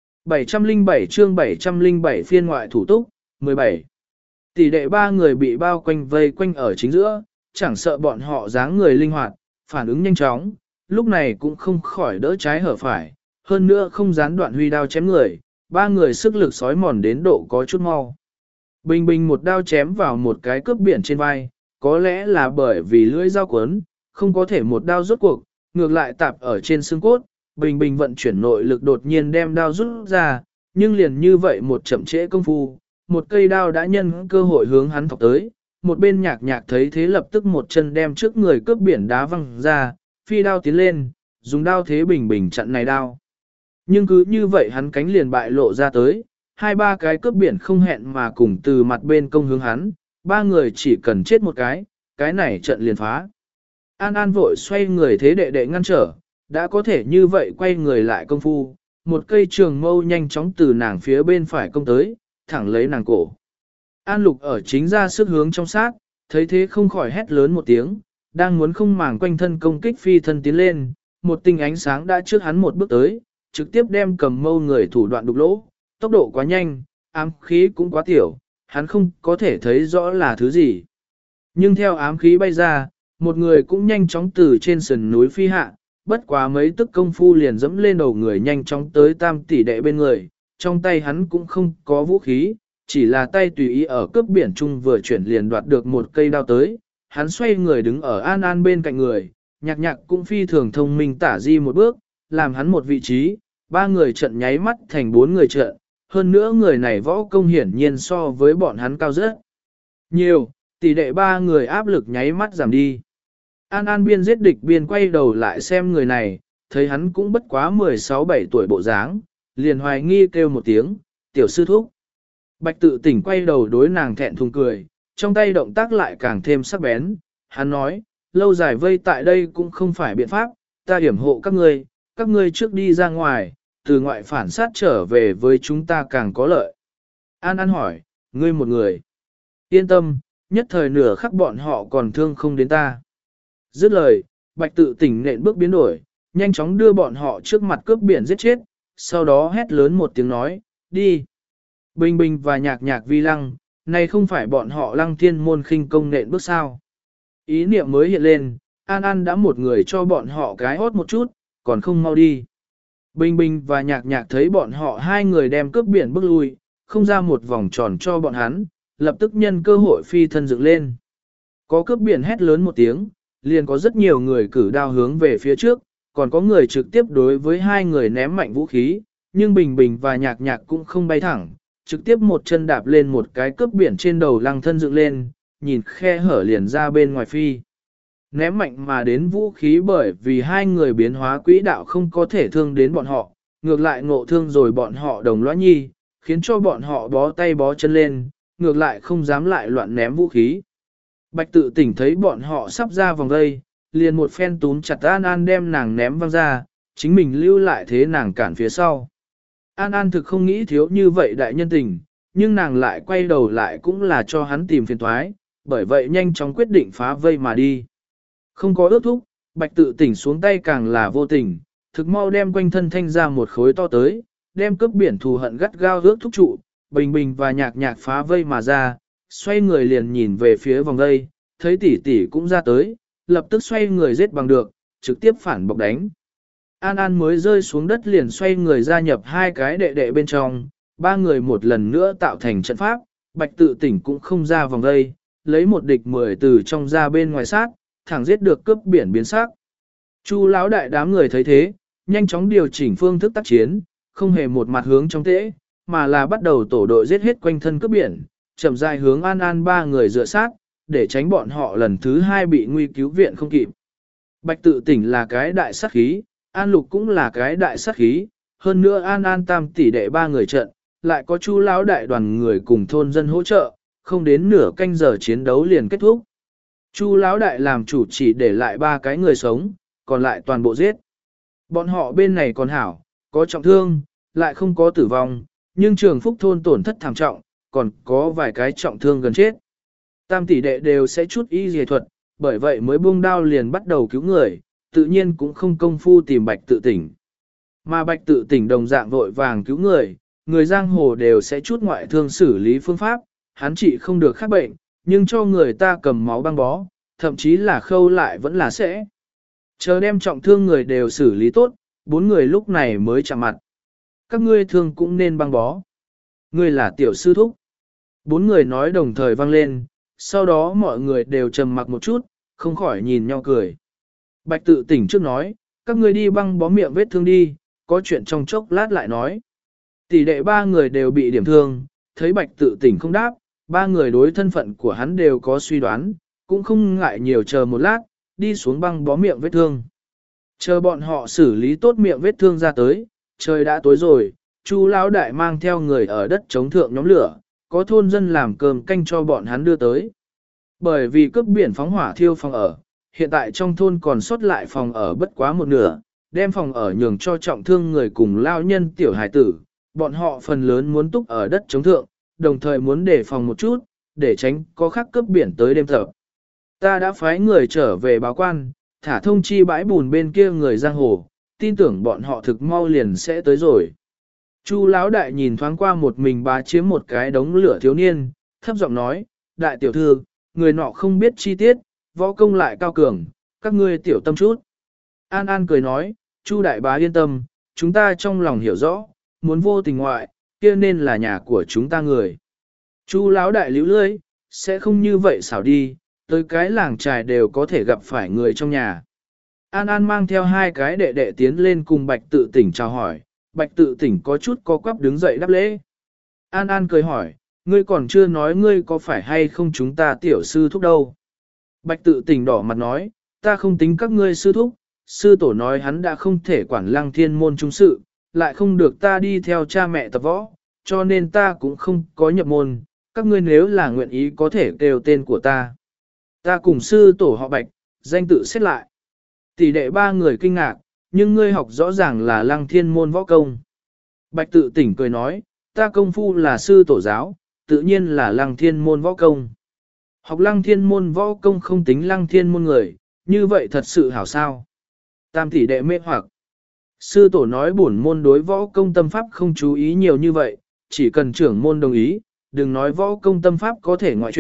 707 chương 707 phiên ngoại thủ túc, 17. Tỷ đệ 3 người bị bao quanh vây quanh ở chính giữa, chẳng sợ bọn họ dáng người linh hoạt, phản ứng nhanh chóng, lúc này cũng không khỏi đỡ trái hở phải, hơn nữa không gián đoạn huy đao chém người, 3 người sức lực sói mòn đến độ có chút mau. Bình Bình một đao chém vào một cái cướp biển trên vai, có lẽ là bởi vì lưỡi dao cuốn, không có thể một đao rốt cuộc, ngược lại tạp ở trên xương cốt, Bình Bình vận chuyển nội lực đột nhiên đem đao rút ra, nhưng liền như vậy một chậm trễ công phu, một cây đao đã nhân cơ hội hướng hắn thọc tới, một bên Nhạc Nhạc thấy thế lập tức một chân đem trước người cướp biển đá văng ra, phi đao tiến lên, dùng đao thế Bình Bình chặn này đao. Nhưng cứ như vậy hắn cánh liền bại lộ ra tới, 2-3 cái cướp biển không hẹn mà cùng từ mặt bên công hướng hắn, 3 người chỉ cần chết một cái này trận liền phá. An An vội xoay người thế đệ đệ ngăn trở, đã có thể như vậy quay người lại công phu, một cây trường mâu nhanh chóng từ nàng phía bên phải công tới, thẳng lấy nàng cổ. An Lục ở chính ra sức hướng trong sát, thấy thế không khỏi hét lớn một tiếng, đang muốn không màng quanh thân công kích phi thân tiến lên, một tinh ánh sáng đã trước hắn một bước tới, trực tiếp đem cầm mâu người thủ đoạn đục lỗ, tốc độ quá nhanh, ám khí cũng quá tiểu, hắn không có thể thấy rõ là thứ gì. Nhưng theo ám khí bay ra, một người cũng nhanh chóng từ trên sườn núi phi hạ, bất quá mấy tức công phu liền dẫm lên đầu người nhanh chóng tới tam tỷ đệ bên người, trong tay hắn cũng không có vũ khí, chỉ là tay tùy ý ở cướp biển chung vừa chuyển liền đoạt được một cây đao tới, hắn xoay người đứng ở An An bên cạnh người, Nhạc Nhạc cũng phi thường thông minh tả di một bước, làm hắn một vị trí, 3 người trận nháy mắt thành 4 người trận, hơn nữa người này võ công hiển nhiên so với bọn hắn cao rất nhiều, tỷ đệ 3 người áp lực nháy mắt giảm đi. An An biên giết địch biên quay đầu lại xem người này, thấy hắn cũng bất quá 16-17 tuổi bộ dáng, liền hoài nghi kêu một tiếng, tiểu sư thúc. Bạch Tự Tỉnh quay đầu đối nàng thẹn thùng cười, trong tay động tác lại càng thêm sắc bén, hắn nói, lâu dài vây tại đây cũng không phải biện pháp, ta hiểm hộ các ngươi trước đi ra ngoài, từ ngoại phản sát trở về với chúng ta càng có lợi. An An hỏi, ngươi một người. Yên tâm, nhất thời nửa khắc bọn họ còn thương không đến ta. Dứt lời, Bạch Tự Tỉnh nện bước biến đổi, nhanh chóng đưa bọn họ trước mặt cướp biển giết chết, sau đó hét lớn một tiếng nói, đi. Bình Bình và Nhạc Nhạc vi lăng, này không phải bọn họ lăng thiên môn khinh công nện bước sao. Ý niệm mới hiện lên, An An đã một người cho bọn họ cái hót một chút, còn không mau đi. Bình Bình và Nhạc Nhạc thấy bọn họ hai người đem cướp biển bước lui, không ra một vòng tròn cho bọn hắn, lập tức nhân cơ hội phi thân dựng lên. Có cướp biển hét lớn một tiếng, liền có rất nhiều người cử đao hướng về phía trước, còn có người trực tiếp đối với hai người ném mạnh vũ khí, nhưng Bình Bình và Nhạc Nhạc cũng không bay thẳng, trực tiếp một chân đạp lên một cái cướp biển trên đầu lăng thân dựng lên, nhìn khe hở liền ra bên ngoài phi. Ném mạnh mà đến vũ khí bởi vì hai người biến hóa quỹ đạo không có thể thương đến bọn họ, ngược lại ngộ thương rồi bọn họ đồng lõa nhi, khiến cho bọn họ bó tay bó chân lên, ngược lại không dám lại loạn ném vũ khí. Bạch Tự Tỉnh thấy bọn họ sắp ra vòng đây, liền một phen túm chặt An An đem nàng ném văng ra, chính mình lưu lại thế nàng cản phía sau. An An thực không nghĩ thiếu như vậy đại nhân tình, nhưng nàng lại quay đầu lại cũng là cho hắn tìm phiền toái, bởi vậy nhanh chóng quyết định phá vây mà đi. Không có ước thúc, Bạch Tự Tỉnh xuống tay càng là vô tình, thực mau đem quanh thân thanh ra một khối to tới, đem cướp biển thù hận gắt gao ước thúc trụ, Bình Bình và Nhạc Nhạc phá vây mà ra, xoay người liền nhìn về phía vòng đây, thấy tỷ tỷ cũng ra tới, lập tức xoay người giết bằng được, trực tiếp phản bọc đánh. An An mới rơi xuống đất liền xoay người gia nhập hai cái đệ đệ bên trong, ba người một lần nữa tạo thành trận pháp, Bạch Tự Tỉnh cũng không ra vòng đây, lấy một địch 10 từ trong ra bên ngoài sát, thẳng giết được cướp biển biến sắc. Chu lão đại đám người thấy thế, nhanh chóng điều chỉnh phương thức tác chiến, không hề một mặt hướng trong tễ, mà là bắt đầu tổ đội giết hết quanh thân cướp biển, chậm rãi hướng An An ba người dựa sát, để tránh bọn họ lần thứ hai bị nguy cứu viện không kịp. Bạch Tự Tỉnh là cái đại sát khí, An Lục cũng là cái đại sát khí, hơn nữa An An tam tỷ đệ ba người trận, lại có Chu lão đại đoàn người cùng thôn dân hỗ trợ, không đến nửa canh giờ chiến đấu liền kết thúc. Chu lão đại làm chủ chỉ để lại ba cái người sống, còn lại toàn bộ giết. Bọn họ bên này còn hảo, có trọng thương, lại không có tử vong, nhưng Trường Phúc thôn tổn thất thảm trọng, còn có vài cái trọng thương gần chết. Tam tỷ đệ đều sẽ chút y dề thuật, bởi vậy mới buông đao liền bắt đầu cứu người, tự nhiên cũng không công phu tìm Bạch Tự Tỉnh. Mà Bạch Tự Tỉnh đồng dạng vội vàng cứu người, người giang hồ đều sẽ chút ngoại thương xử lý phương pháp, hắn trị không được khác bệnh, nhưng cho người ta cầm máu băng bó, thậm chí là khâu lại vẫn là sẽ. Chờ đem trọng thương người đều xử lý tốt, bốn người lúc này mới chạm mặt. Các ngươi thương cũng nên băng bó. Ngươi là tiểu sư thúc. Bốn người nói đồng thời vang lên, sau đó mọi người đều trầm mặc một chút, không khỏi nhìn nhau cười. Bạch Tự Tỉnh trước nói, các ngươi đi băng bó miệng vết thương đi, có chuyện trong chốc lát lại nói. Tỷ đệ ba người đều bị điểm thương, thấy Bạch Tự Tỉnh không đáp, ba người đối thân phận của hắn đều có suy đoán, cũng không ngại nhiều chờ một lát, đi xuống băng bó miệng vết thương. Chờ bọn họ xử lý tốt miệng vết thương ra tới, trời đã tối rồi, Chu lão đại mang theo người ở đất chống thượng nhóm lửa, có thôn dân làm cơm canh cho bọn hắn đưa tới. Bởi vì cướp biển phóng hỏa thiêu phòng ở, hiện tại trong thôn còn sót lại phòng ở bất quá một nửa, đem phòng ở nhường cho trọng thương người cùng lao nhân tiểu hải tử, bọn họ phần lớn muốn túc ở đất chống thượng, đồng thời muốn đề phòng một chút, để tránh có khắc cướp biển tới đêm thợ. Ta đã phái người trở về báo quan, thả thông chi bãi bùn bên kia người giang hồ, tin tưởng bọn họ thực mau liền sẽ tới rồi. Chu lão đại nhìn thoáng qua một mình bá chiếm một cái đống lửa thiếu niên, thấp giọng nói, đại tiểu thư, người nọ không biết chi tiết, võ công lại cao cường, các ngươi tiểu tâm chút. An An cười nói, Chu đại bá yên tâm, chúng ta trong lòng hiểu rõ, muốn vô tình ngoại, kia nên là nhà của chúng ta người. Chu lão đại liễu lưỡi, sẽ không như vậy xảo đi, tới cái làng trài đều có thể gặp phải người trong nhà. An An mang theo hai cái đệ đệ tiến lên cùng Bạch Tự Tỉnh chào hỏi, Bạch Tự Tỉnh có chút có quắp đứng dậy đáp lễ. An An cười hỏi, ngươi còn chưa nói ngươi có phải hay không chúng ta tiểu sư thúc đâu. Bạch Tự Tỉnh đỏ mặt nói, ta không tính các ngươi sư thúc, sư tổ nói hắn đã không thể quản Lăng Thiên môn trung sự, lại không được ta đi theo cha mẹ tập võ, cho nên ta cũng không có nhập môn, các ngươi nếu là nguyện ý có thể kêu tên của ta. Ta cùng sư tổ họ Bạch, danh tự xét lại. Tỷ đệ ba người kinh ngạc, nhưng ngươi học rõ ràng là Lăng Thiên môn võ công. Bạch Tự Tỉnh cười nói, ta công phu là sư tổ giáo, tự nhiên là Lăng Thiên môn võ công. Học Lăng Thiên môn võ công không tính Lăng Thiên môn người, như vậy thật sự hảo sao. Tam tỷ đệ mê hoặc. Sư tổ nói bổn môn đối võ công tâm pháp không chú ý nhiều như vậy, chỉ cần trưởng môn đồng ý, đừng nói võ công tâm pháp có thể ngoại chuyện,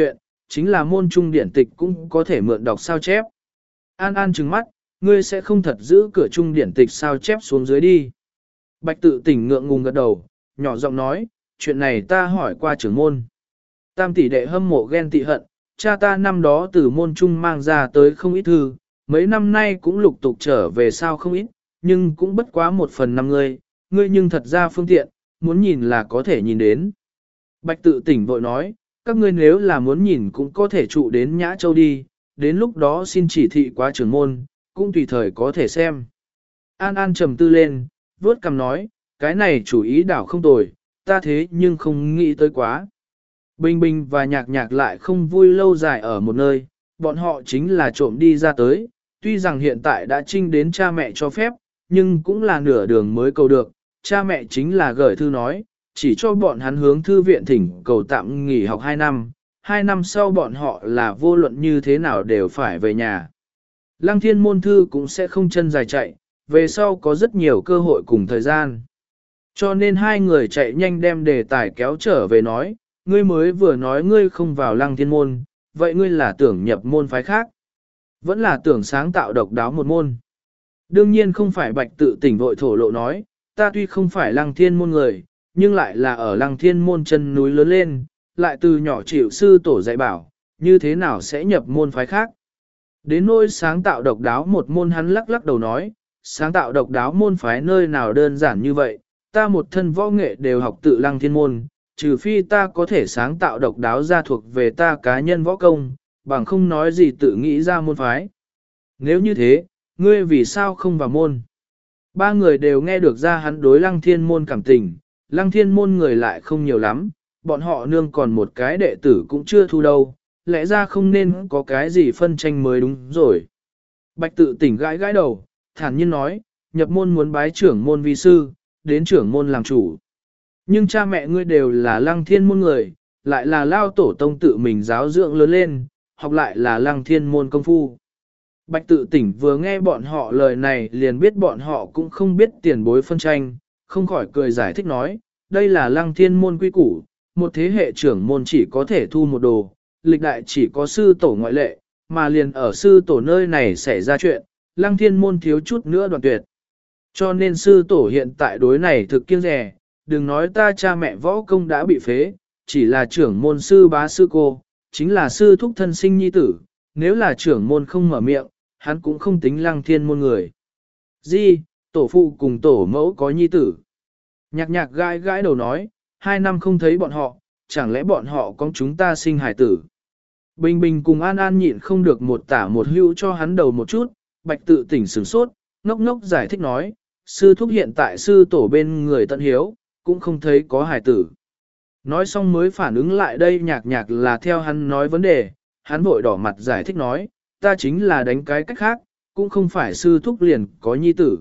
chính là môn trung điển tịch cũng có thể mượn đọc sao chép. An An trừng mắt, ngươi sẽ không thật giữ cửa trung điển tịch sao chép xuống dưới đi. Bạch tự tỉnh ngượng ngùng gật đầu, nhỏ giọng nói, chuyện này ta hỏi qua trưởng môn. Tam tỷ đệ hâm mộ ghen tị hận, cha ta năm đó từ môn trung mang ra tới không ít thư, mấy năm nay cũng lục tục trở về sao không ít, nhưng cũng bất quá 1/5 ngươi nhưng thật ra phương tiện, muốn nhìn là có thể nhìn đến. Bạch tự tỉnh vội nói, các ngươi nếu là muốn nhìn cũng có thể trụ đến Nhã Châu đi, đến lúc đó xin chỉ thị qua trưởng môn, cũng tùy thời có thể xem. An An trầm tư lên, vuốt cằm nói, cái này chủ ý đảo không tồi, ta thế nhưng không nghĩ tới quá. Bình Bình và Nhạc Nhạc lại không vui lâu dài ở một nơi, bọn họ chính là trộm đi ra tới, tuy rằng hiện tại đã trinh đến cha mẹ cho phép, nhưng cũng là nửa đường mới cầu được, cha mẹ chính là gửi thư nói, chỉ cho bọn hắn hướng thư viện thỉnh cầu tạm nghỉ học 2 năm, 2 năm sau bọn họ là vô luận như thế nào đều phải về nhà. Lăng Thiên môn thư cũng sẽ không chân dài chạy, về sau có rất nhiều cơ hội cùng thời gian. Cho nên hai người chạy nhanh đem đề tài kéo trở về nói, ngươi mới vừa nói ngươi không vào Lăng Thiên môn, vậy ngươi là tưởng nhập môn phái khác, vẫn là tưởng sáng tạo độc đáo một môn. Đương nhiên không phải Bạch tự tỉnh vội thổ lộ nói, ta tuy không phải Lăng Thiên môn người, nhưng lại là ở Lăng Thiên môn chân núi lớn lên, lại từ nhỏ chịu sư tổ dạy bảo, như thế nào sẽ nhập môn phái khác. Đến nỗi sáng tạo độc đáo một môn hắn lắc lắc đầu nói, sáng tạo độc đáo môn phái nơi nào đơn giản như vậy, ta một thân võ nghệ đều học tự Lăng Thiên môn, trừ phi ta có thể sáng tạo độc đáo ra thuộc về ta cá nhân võ công, bằng không nói gì tự nghĩ ra môn phái. Nếu như thế, ngươi vì sao không vào môn? Ba người đều nghe được ra hắn đối Lăng Thiên môn cảm tình, Lăng Thiên môn người lại không nhiều lắm, bọn họ nương còn một cái đệ tử cũng chưa thu đâu, lẽ ra không nên có cái gì phân tranh mới đúng rồi. Bạch tự tỉnh gãi gãi đầu, thản nhiên nói, nhập môn muốn bái trưởng môn vi sư, đến trưởng môn làm chủ. Nhưng cha mẹ ngươi đều là Lăng Thiên môn người, lại là lao tổ tông tự mình giáo dưỡng lớn lên, học lại là Lăng Thiên môn công phu. Bạch tự tỉnh vừa nghe bọn họ lời này liền biết bọn họ cũng không biết tiền bối phân tranh, không khỏi cười giải thích nói, đây là Lăng Thiên môn quy củ, một thế hệ trưởng môn chỉ có thể thu một đồ, lịch đại chỉ có sư tổ ngoại lệ, mà liền ở sư tổ nơi này xảy ra chuyện, Lăng Thiên môn thiếu chút nữa đoạn tuyệt. Cho nên sư tổ hiện tại đối này thực kiêng rẻ, đừng nói ta cha mẹ võ công đã bị phế, chỉ là trưởng môn sư bá sư cô, chính là sư thúc thân sinh nhi tử, nếu là trưởng môn không mở miệng, hắn cũng không tính Lăng Thiên môn người. Di, tổ phụ cùng tổ mẫu có nhi tử. Nhạc Nhạc gãi gãi đầu nói, 2 năm không thấy bọn họ, chẳng lẽ bọn họ có chúng ta sinh hải tử. Bình Bình cùng An An nhịn không được một tả một hữu cho hắn đầu một chút, Bạch tự tỉnh sửng sốt, ngốc ngốc giải thích nói, sư thúc hiện tại sư tổ bên người tận hiếu, cũng không thấy có hải tử. Nói xong mới phản ứng lại đây Nhạc Nhạc là theo hắn nói vấn đề, hắn vội đỏ mặt giải thích nói, ta chính là đánh cái cách khác, cũng không phải sư thúc liền có nhi tử.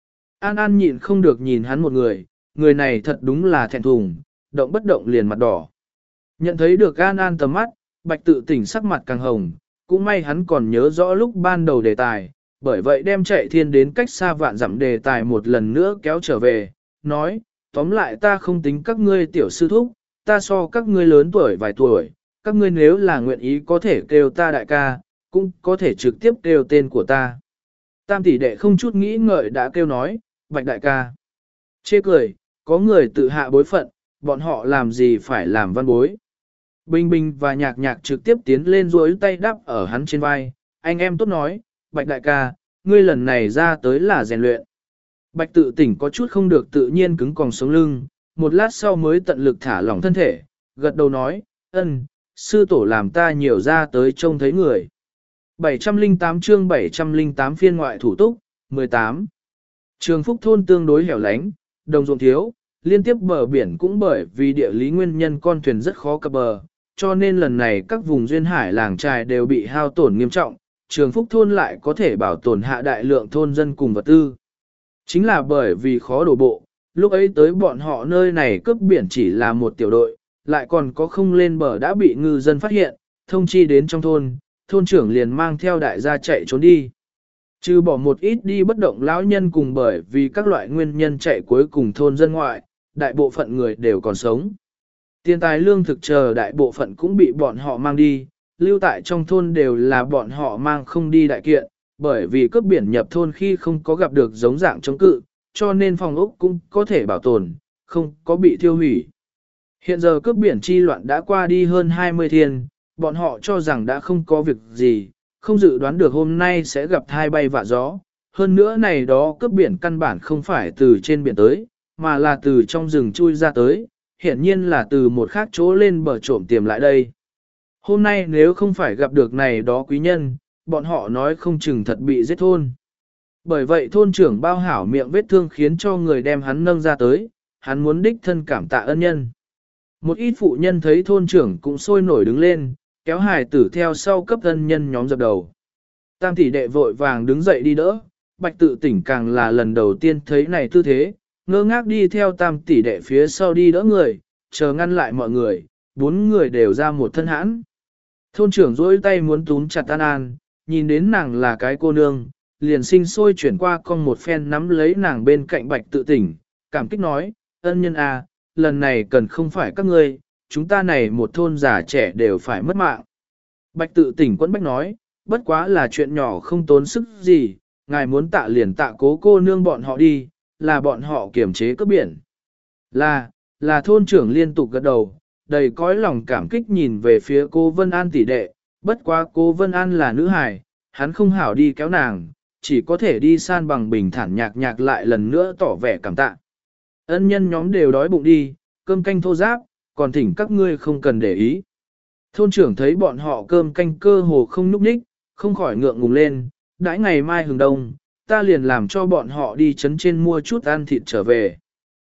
An An nhịn không được nhìn hắn một người này thật đúng là thẹn thùng, động bất động liền mặt đỏ. Nhận thấy được An An tầm mắt, Bạch tự tỉnh sắc mặt càng hồng, cũng may hắn còn nhớ rõ lúc ban đầu đề tài, bởi vậy đem chạy thiên đến cách xa vạn dặm đề tài một lần nữa kéo trở về, nói, tóm lại ta không tính các ngươi tiểu sư thúc, ta so các ngươi lớn tuổi vài tuổi, các ngươi nếu là nguyện ý có thể kêu ta đại ca, cũng có thể trực tiếp kêu tên của ta. Tam tỷ đệ không chút nghĩ ngợi đã kêu nói, Bạch đại ca. Chê cười, có người tự hạ bối phận, bọn họ làm gì phải làm văn bối. Bình Bình và Nhạc Nhạc trực tiếp tiến lên duỗi tay đắp ở hắn trên vai, anh em tốt nói, Bạch đại ca, ngươi lần này ra tới là rèn luyện. Bạch tự tỉnh có chút không được tự nhiên cứng còng sống lưng, một lát sau mới tận lực thả lỏng thân thể, gật đầu nói, ân, sư tổ làm ta nhiều ra tới trông thấy người. 708 chương 708 phiên ngoại thủ túc, 18. Trường Phúc thôn tương đối hẻo lánh, đồng ruộng thiếu, liên tiếp bờ biển cũng bởi vì địa lý nguyên nhân con thuyền rất khó cập bờ, cho nên lần này các vùng duyên hải làng trài đều bị hao tổn nghiêm trọng, Trường Phúc thôn lại có thể bảo tồn hạ đại lượng thôn dân cùng vật tư. Chính là bởi vì khó đổ bộ, lúc ấy tới bọn họ nơi này cướp biển chỉ là một tiểu đội, lại còn có không lên bờ đã bị ngư dân phát hiện, thông chi đến trong thôn, thôn trưởng liền mang theo đại gia chạy trốn đi. Trừ bỏ một ít đi bất động lão nhân cùng bởi vì các loại nguyên nhân chạy cuối cùng thôn dân ngoại, đại bộ phận người đều còn sống. Tiền tài lương thực chờ đại bộ phận cũng bị bọn họ mang đi, lưu tại trong thôn đều là bọn họ mang không đi đại kiện, bởi vì cướp biển nhập thôn khi không có gặp được giống dạng chống cự, cho nên phòng ốc cũng có thể bảo tồn, không có bị thiêu hủy. Hiện giờ cướp biển chi loạn đã qua đi hơn 20 thiên, bọn họ cho rằng đã không có việc gì, không dự đoán được hôm nay sẽ gặp thai bay vạ gió. Hơn nữa này đó cướp biển căn bản không phải từ trên biển tới, mà là từ trong rừng chui ra tới, hiển nhiên là từ một khác chỗ lên bờ trộm tiềm lại đây. Hôm nay nếu không phải gặp được này đó quý nhân, bọn họ nói không chừng thật bị giết thôn. Bởi vậy thôn trưởng bao hảo miệng vết thương khiến cho người đem hắn nâng ra tới, hắn muốn đích thân cảm tạ ân nhân. Một ít phụ nhân thấy thôn trưởng cũng sôi nổi đứng lên, kéo hài tử theo sau cấp ân nhân nhóm dập đầu. Tam tỷ đệ vội vàng đứng dậy đi đỡ, Bạch Tự Tỉnh càng là lần đầu tiên thấy này tư thế, ngơ ngác đi theo tam tỷ đệ phía sau đi đỡ người, chờ ngăn lại mọi người, bốn người đều ra một thân hãn. Thôn trưởng duỗi tay muốn túm chặt An An, nhìn đến nàng là cái cô nương, liền sinh sôi chuyển qua con một phen nắm lấy nàng bên cạnh Bạch Tự Tỉnh, cảm kích nói, ân nhân à, lần này cần không phải các ngươi, chúng ta này một thôn già trẻ đều phải mất mạng. Bạch Tự Tỉnh quẫn bách nói, bất quá là chuyện nhỏ không tốn sức gì, ngài muốn tạ liền tạ cố cô nương bọn họ đi, là bọn họ kiểm chế cướp biển. Là thôn trưởng liên tục gật đầu, đầy cõi lòng cảm kích nhìn về phía cô Vân An tỷ đệ, bất quá cô Vân An là nữ hài, hắn không hảo đi kéo nàng, chỉ có thể đi san bằng bình thản nhạc nhạc lại lần nữa tỏ vẻ cảm tạ. Ân nhân nhóm đều đói bụng đi, cơm canh thô giáp, còn thỉnh các ngươi không cần để ý. Thôn trưởng thấy bọn họ cơm canh cơ hồ không núp ních, không khỏi ngượng ngùng lên, đãi ngày mai hừng đông, ta liền làm cho bọn họ đi trấn trên mua chút ăn thịt trở về.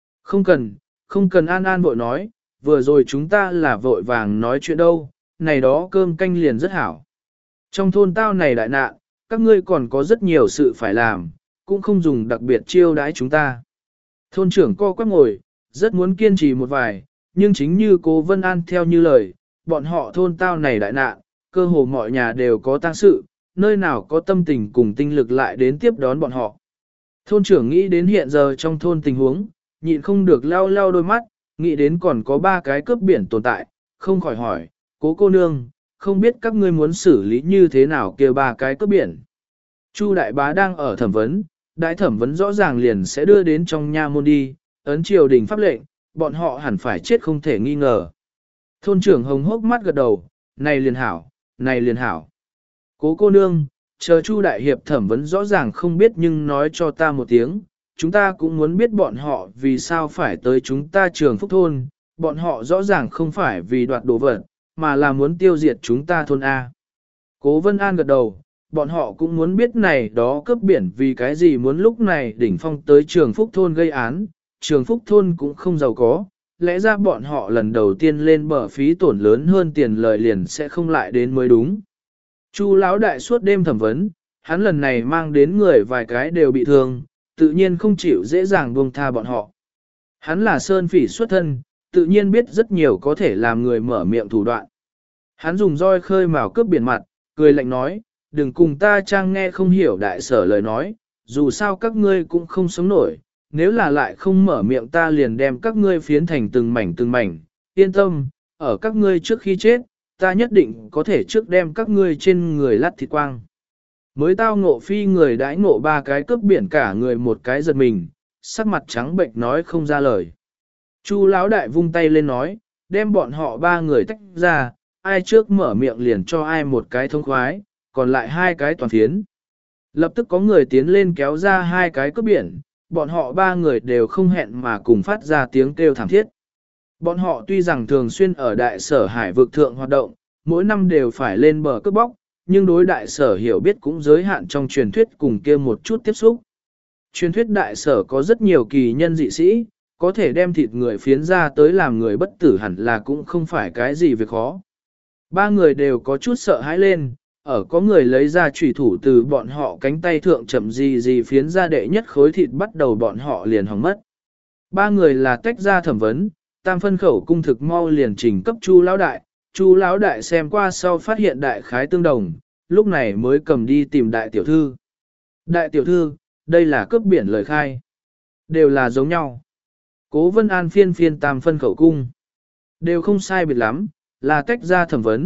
Không cần An An vội nói, vừa rồi chúng ta là vội vàng nói chuyện đâu, này đó cơm canh liền rất hảo. Trong thôn tao này đại nạn, các ngươi còn có rất nhiều sự phải làm, cũng không dùng đặc biệt chiêu đãi chúng ta. Thôn trưởng co quắp ngồi, rất muốn kiên trì một vài, nhưng chính như cô Vân An theo như lời, bọn họ thôn tao này đại nạn, cơ hồ mọi nhà đều có tang sự, nơi nào có tâm tình cùng tinh lực lại đến tiếp đón bọn họ. Thôn trưởng nghĩ đến hiện giờ trong thôn tình huống, nhịn không được lau lau đôi mắt, nghĩ đến còn có 3 cái cướp biển tồn tại, không khỏi hỏi, cố cô nương, không biết các ngươi muốn xử lý như thế nào kia 3 cái cướp biển. Chu đại bá đang ở thẩm vấn, đại thẩm vấn rõ ràng liền sẽ đưa đến trong nha môn đi, ấn triều đình pháp lệnh, bọn họ hẳn phải chết không thể nghi ngờ. Thôn trưởng hồng hốc mắt gật đầu, này liền hảo, này liền hảo. Cố cô nương, chờ Chu đại hiệp thẩm vấn rõ ràng không biết nhưng nói cho ta một tiếng, chúng ta cũng muốn biết bọn họ vì sao phải tới chúng ta Trường Phúc thôn, bọn họ rõ ràng không phải vì đoạt đồ vật, mà là muốn tiêu diệt chúng ta thôn A. Cố Vân An gật đầu, bọn họ cũng muốn biết này đó cướp biển vì cái gì muốn lúc này đỉnh phong tới Trường Phúc thôn gây án, Trường Phúc thôn cũng không giàu có, lẽ ra bọn họ lần đầu tiên lên bờ phí tổn lớn hơn tiền lời liền sẽ không lại đến mới đúng. Chu lão đại suốt đêm thẩm vấn, hắn lần này mang đến người vài cái đều bị thương, tự nhiên không chịu dễ dàng buông tha bọn họ. Hắn là sơn phỉ xuất thân, tự nhiên biết rất nhiều có thể làm người mở miệng thủ đoạn. Hắn dùng roi khơi mào cướp biển mặt, cười lạnh nói, đừng cùng ta trang nghe không hiểu đại sở lời nói, dù sao các ngươi cũng không sống nổi, nếu là lại không mở miệng ta liền đem các ngươi phiến thành từng mảnh, yên tâm, ở các ngươi trước khi chết, ta nhất định có thể trước đem các ngươi trên người lát thịt quang. Mới tao ngộ phi người đãi ngộ 3 cái cướp biển cả người một cái giật mình, sắc mặt trắng bệnh nói không ra lời. Chu lão đại vung tay lên nói, đem bọn họ 3 người tách ra, ai trước mở miệng liền cho ai một cái thông khoái, còn lại 2 cái toàn phiến. Lập tức có người tiến lên kéo ra 2 cái cướp biển, bọn họ 3 người đều không hẹn mà cùng phát ra tiếng kêu thảm thiết. Bọn họ tuy rằng thường xuyên ở đại sở hải vực thượng hoạt động, mỗi năm đều phải lên bờ cướp bóc, nhưng đối đại sở hiểu biết cũng giới hạn trong truyền thuyết cùng kia một chút tiếp xúc. Truyền thuyết đại sở có rất nhiều kỳ nhân dị sĩ, có thể đem thịt người phiến ra tới làm người bất tử hẳn là cũng không phải cái gì việc khó. 3 người đều có chút sợ hãi lên, ở có người lấy ra chủy thủ từ bọn họ cánh tay thượng chậm gì phiến ra đệ nhất khối thịt bắt đầu bọn họ liền hỏng mất. 3 người là tách ra thẩm vấn, tam phân khẩu cung thực mau liền trình cấp Chu lão đại. Chu lão đại xem qua sau phát hiện đại khái tương đồng, lúc này mới cầm đi tìm đại tiểu thư. Đại tiểu thư, đây là cướp biển lời khai. Đều là giống nhau. Cố Vân An phiên tam phân khẩu cung. Đều không sai biệt lắm, là tách ra thẩm vấn,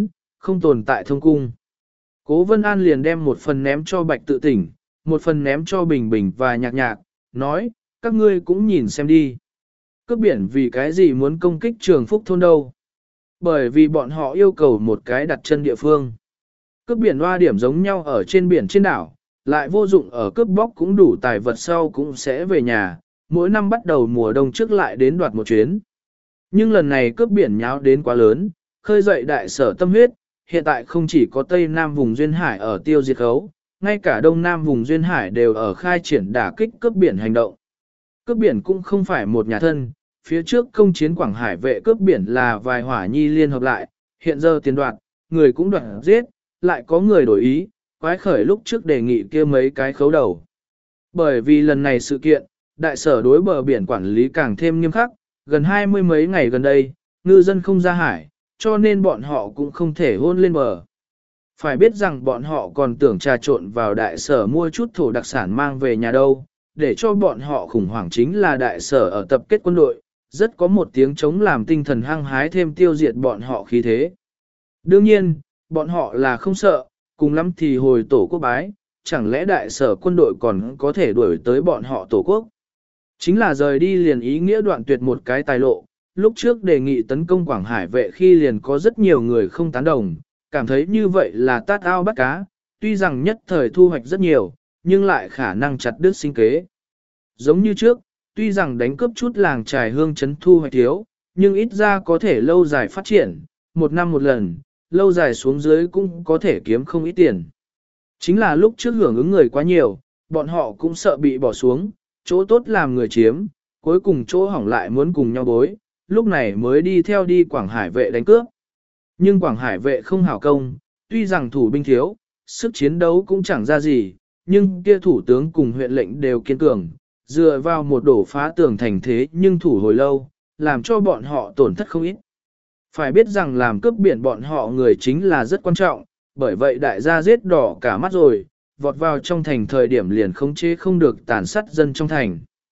không tồn tại thông cung. Cố Vân An liền đem một phần ném cho Bạch Tự Tỉnh, một phần ném cho Bình Bình và Nhạc Nhạc, nói, các ngươi cũng nhìn xem đi. Cướp biển vì cái gì muốn công kích Trường Phúc thôn đâu? Bởi vì bọn họ yêu cầu một cái đặt chân địa phương. Cướp biển hoa điểm giống nhau ở trên biển trên đảo, lại vô dụng ở cướp bóc cũng đủ tài vật sau cũng sẽ về nhà, mỗi năm bắt đầu mùa đông trước lại đến đoạt một chuyến. Nhưng lần này cướp biển nháo đến quá lớn, khơi dậy đại sở tâm huyết, hiện tại không chỉ có Tây Nam vùng Duyên Hải ở tiêu diệt khấu, ngay cả Đông Nam vùng Duyên Hải đều ở khai triển đả kích cướp biển hành động. Cướp biển cũng không phải một nhà thân, phía trước công chiến Quảng Hải vệ cướp biển là vài hỏa nhi liên hợp lại, hiện giờ tiền đoạt, người cũng đoạt giết, lại có người đổi ý, quái khởi lúc trước đề nghị kia mấy cái khấu đầu. Bởi vì lần này sự kiện, đại sở đối bờ biển quản lý càng thêm nghiêm khắc, gần 20 mấy ngày gần đây, ngư dân không ra hải, cho nên bọn họ cũng không thể hôn lên bờ. Phải biết rằng bọn họ còn tưởng trà trộn vào đại sở mua chút thổ đặc sản mang về nhà đâu, để cho bọn họ khủng hoảng chính là đại sở ở tập kết quân đội, rất có một tiếng chống làm tinh thần hăng hái thêm tiêu diệt bọn họ khí thế. Đương nhiên, bọn họ là không sợ, cùng lắm thì hồi tổ quốc bái, chẳng lẽ đại sở quân đội còn có thể đuổi tới bọn họ tổ quốc. Chính là rời đi liền ý nghĩa đoạn tuyệt một cái tài lộ, lúc trước đề nghị tấn công Quảng Hải vệ khi liền có rất nhiều người không tán đồng, cảm thấy như vậy là tát ao bắt cá, tuy rằng nhất thời thu hoạch rất nhiều, nhưng lại khả năng chặt đứt sinh kế. Giống như trước, tuy rằng đánh cướp chút làng trài hương chấn thu hoạch thiếu, nhưng ít ra có thể lâu dài phát triển, một năm một lần, lâu dài xuống dưới cũng có thể kiếm không ít tiền. Chính là lúc trước hưởng ứng người quá nhiều, bọn họ cũng sợ bị bỏ xuống, chỗ tốt làm người chiếm, cuối cùng chỗ hỏng lại muốn cùng nhau bối, lúc này mới đi theo đi Quảng Hải vệ đánh cướp. Nhưng Quảng Hải vệ không hảo công, tuy rằng thủ binh thiếu, sức chiến đấu cũng chẳng ra gì, nhưng kia thủ tướng cùng huyện lệnh đều kiên cường, dựa vào một đổ phá tường thành thế nhưng thủ hồi lâu, làm cho bọn họ tổn thất không ít. Phải biết rằng làm cướp biển bọn họ người chính là rất quan trọng, bởi vậy đại gia giết đỏ cả mắt rồi, vọt vào trong thành thời điểm liền khống chế không được tàn sát dân trong thành.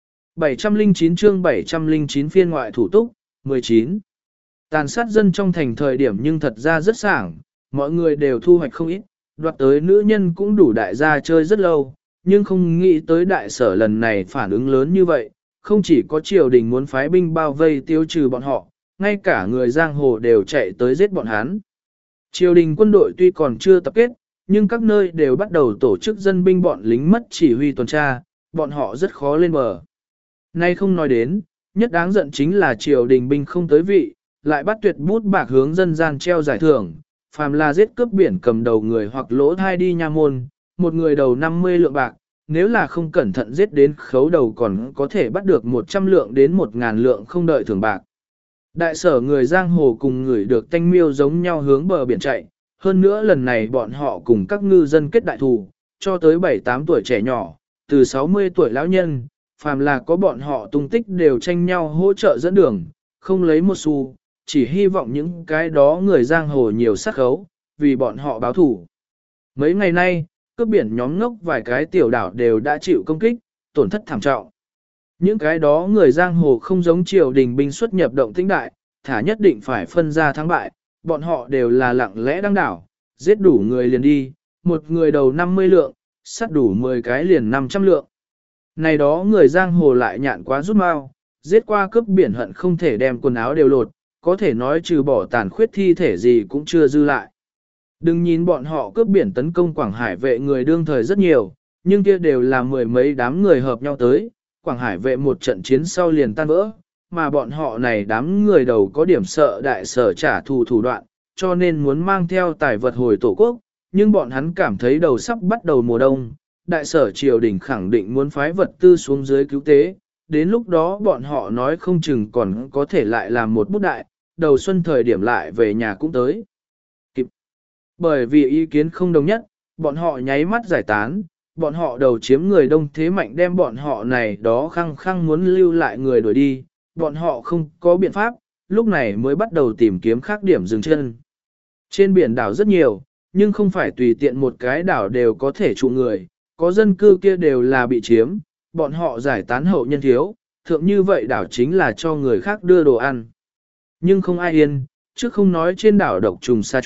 709 chương 709 phiên ngoại thủ túc, 19. Tàn sát dân trong thành thời điểm nhưng thật ra rất sảng, mọi người đều thu hoạch không ít, đoạt tới nữ nhân cũng đủ đại gia chơi rất lâu, nhưng không nghĩ tới đại sở lần này phản ứng lớn như vậy, không chỉ có triều đình muốn phái binh bao vây tiêu trừ bọn họ, ngay cả người giang hồ đều chạy tới giết bọn hắn. Triều đình quân đội tuy còn chưa tập kết, nhưng các nơi đều bắt đầu tổ chức dân binh bọn lính mất chỉ huy tuần tra, bọn họ rất khó lên bờ. Nay không nói đến, nhất đáng giận chính là triều đình binh không tới vị, lại bắt tuyệt bút bạc hướng dân gian treo giải thưởng, phàm là giết cướp biển cầm đầu người hoặc lỗ thai đi nha môn, một người đầu 50 lượng bạc, nếu là không cẩn thận giết đến khấu đầu còn có thể bắt được 100 lượng đến 1.000 lượng không đợi thưởng bạc. Đại sở người giang hồ cùng người được tanh miêu giống nhau hướng bờ biển chạy, hơn nữa lần này bọn họ cùng các ngư dân kết đại thù, cho tới 7-8 tuổi trẻ nhỏ, từ 60 tuổi lão nhân, phàm là có bọn họ tung tích đều tranh nhau hỗ trợ dẫn đường, không lấy một xu, chỉ hy vọng những cái đó người giang hồ nhiều sát khấu, vì bọn họ báo thủ. Mấy ngày nay, cướp biển nhóm ngốc vài cái tiểu đảo đều đã chịu công kích, tổn thất thảm trọng. Những cái đó người giang hồ không giống triều đình binh xuất nhập động tĩnh đại, thả nhất định phải phân ra thắng bại, bọn họ đều là lặng lẽ đăng đảo, giết đủ người liền đi, một người đầu 50 lượng, sát đủ 10 cái liền 500 lượng. Này đó người giang hồ lại nhạn quá rút mau, giết qua cướp biển hận không thể đem quần áo đều lột, có thể nói trừ bỏ tàn khuyết thi thể gì cũng chưa dư lại. Đừng nhìn bọn họ cướp biển tấn công Quảng Hải vệ người đương thời rất nhiều, nhưng kia đều là mười mấy đám người hợp nhau tới, Quảng Hải vệ một trận chiến sau liền tan vỡ, mà bọn họ này đám người đầu có điểm sợ đại sở trả thù thủ đoạn, cho nên muốn mang theo tài vật hồi tổ quốc, nhưng bọn hắn cảm thấy đầu sắp bắt đầu mùa đông, đại sở triều đình khẳng định muốn phái vật tư xuống dưới cứu tế, đến lúc đó bọn họ nói không chừng còn có thể lại làm một bút đại, đầu xuân thời điểm lại về nhà cũng tới. Kịp. Bởi vì ý kiến không đồng nhất, bọn họ nháy mắt giải tán, bọn họ đầu chiếm người đông thế mạnh đem bọn họ này đó khăng khăng muốn lưu lại người đuổi đi, bọn họ không có biện pháp, lúc này mới bắt đầu tìm kiếm khác điểm dừng chân. Trên biển đảo rất nhiều, nhưng không phải tùy tiện một cái đảo đều có thể trụ người, có dân cư kia đều là bị chiếm, bọn họ giải tán hậu nhân thiếu, thượng như vậy đảo chính là cho người khác đưa đồ ăn. Nhưng không ai yên, chứ không nói trên đảo độc trùng sa chuột,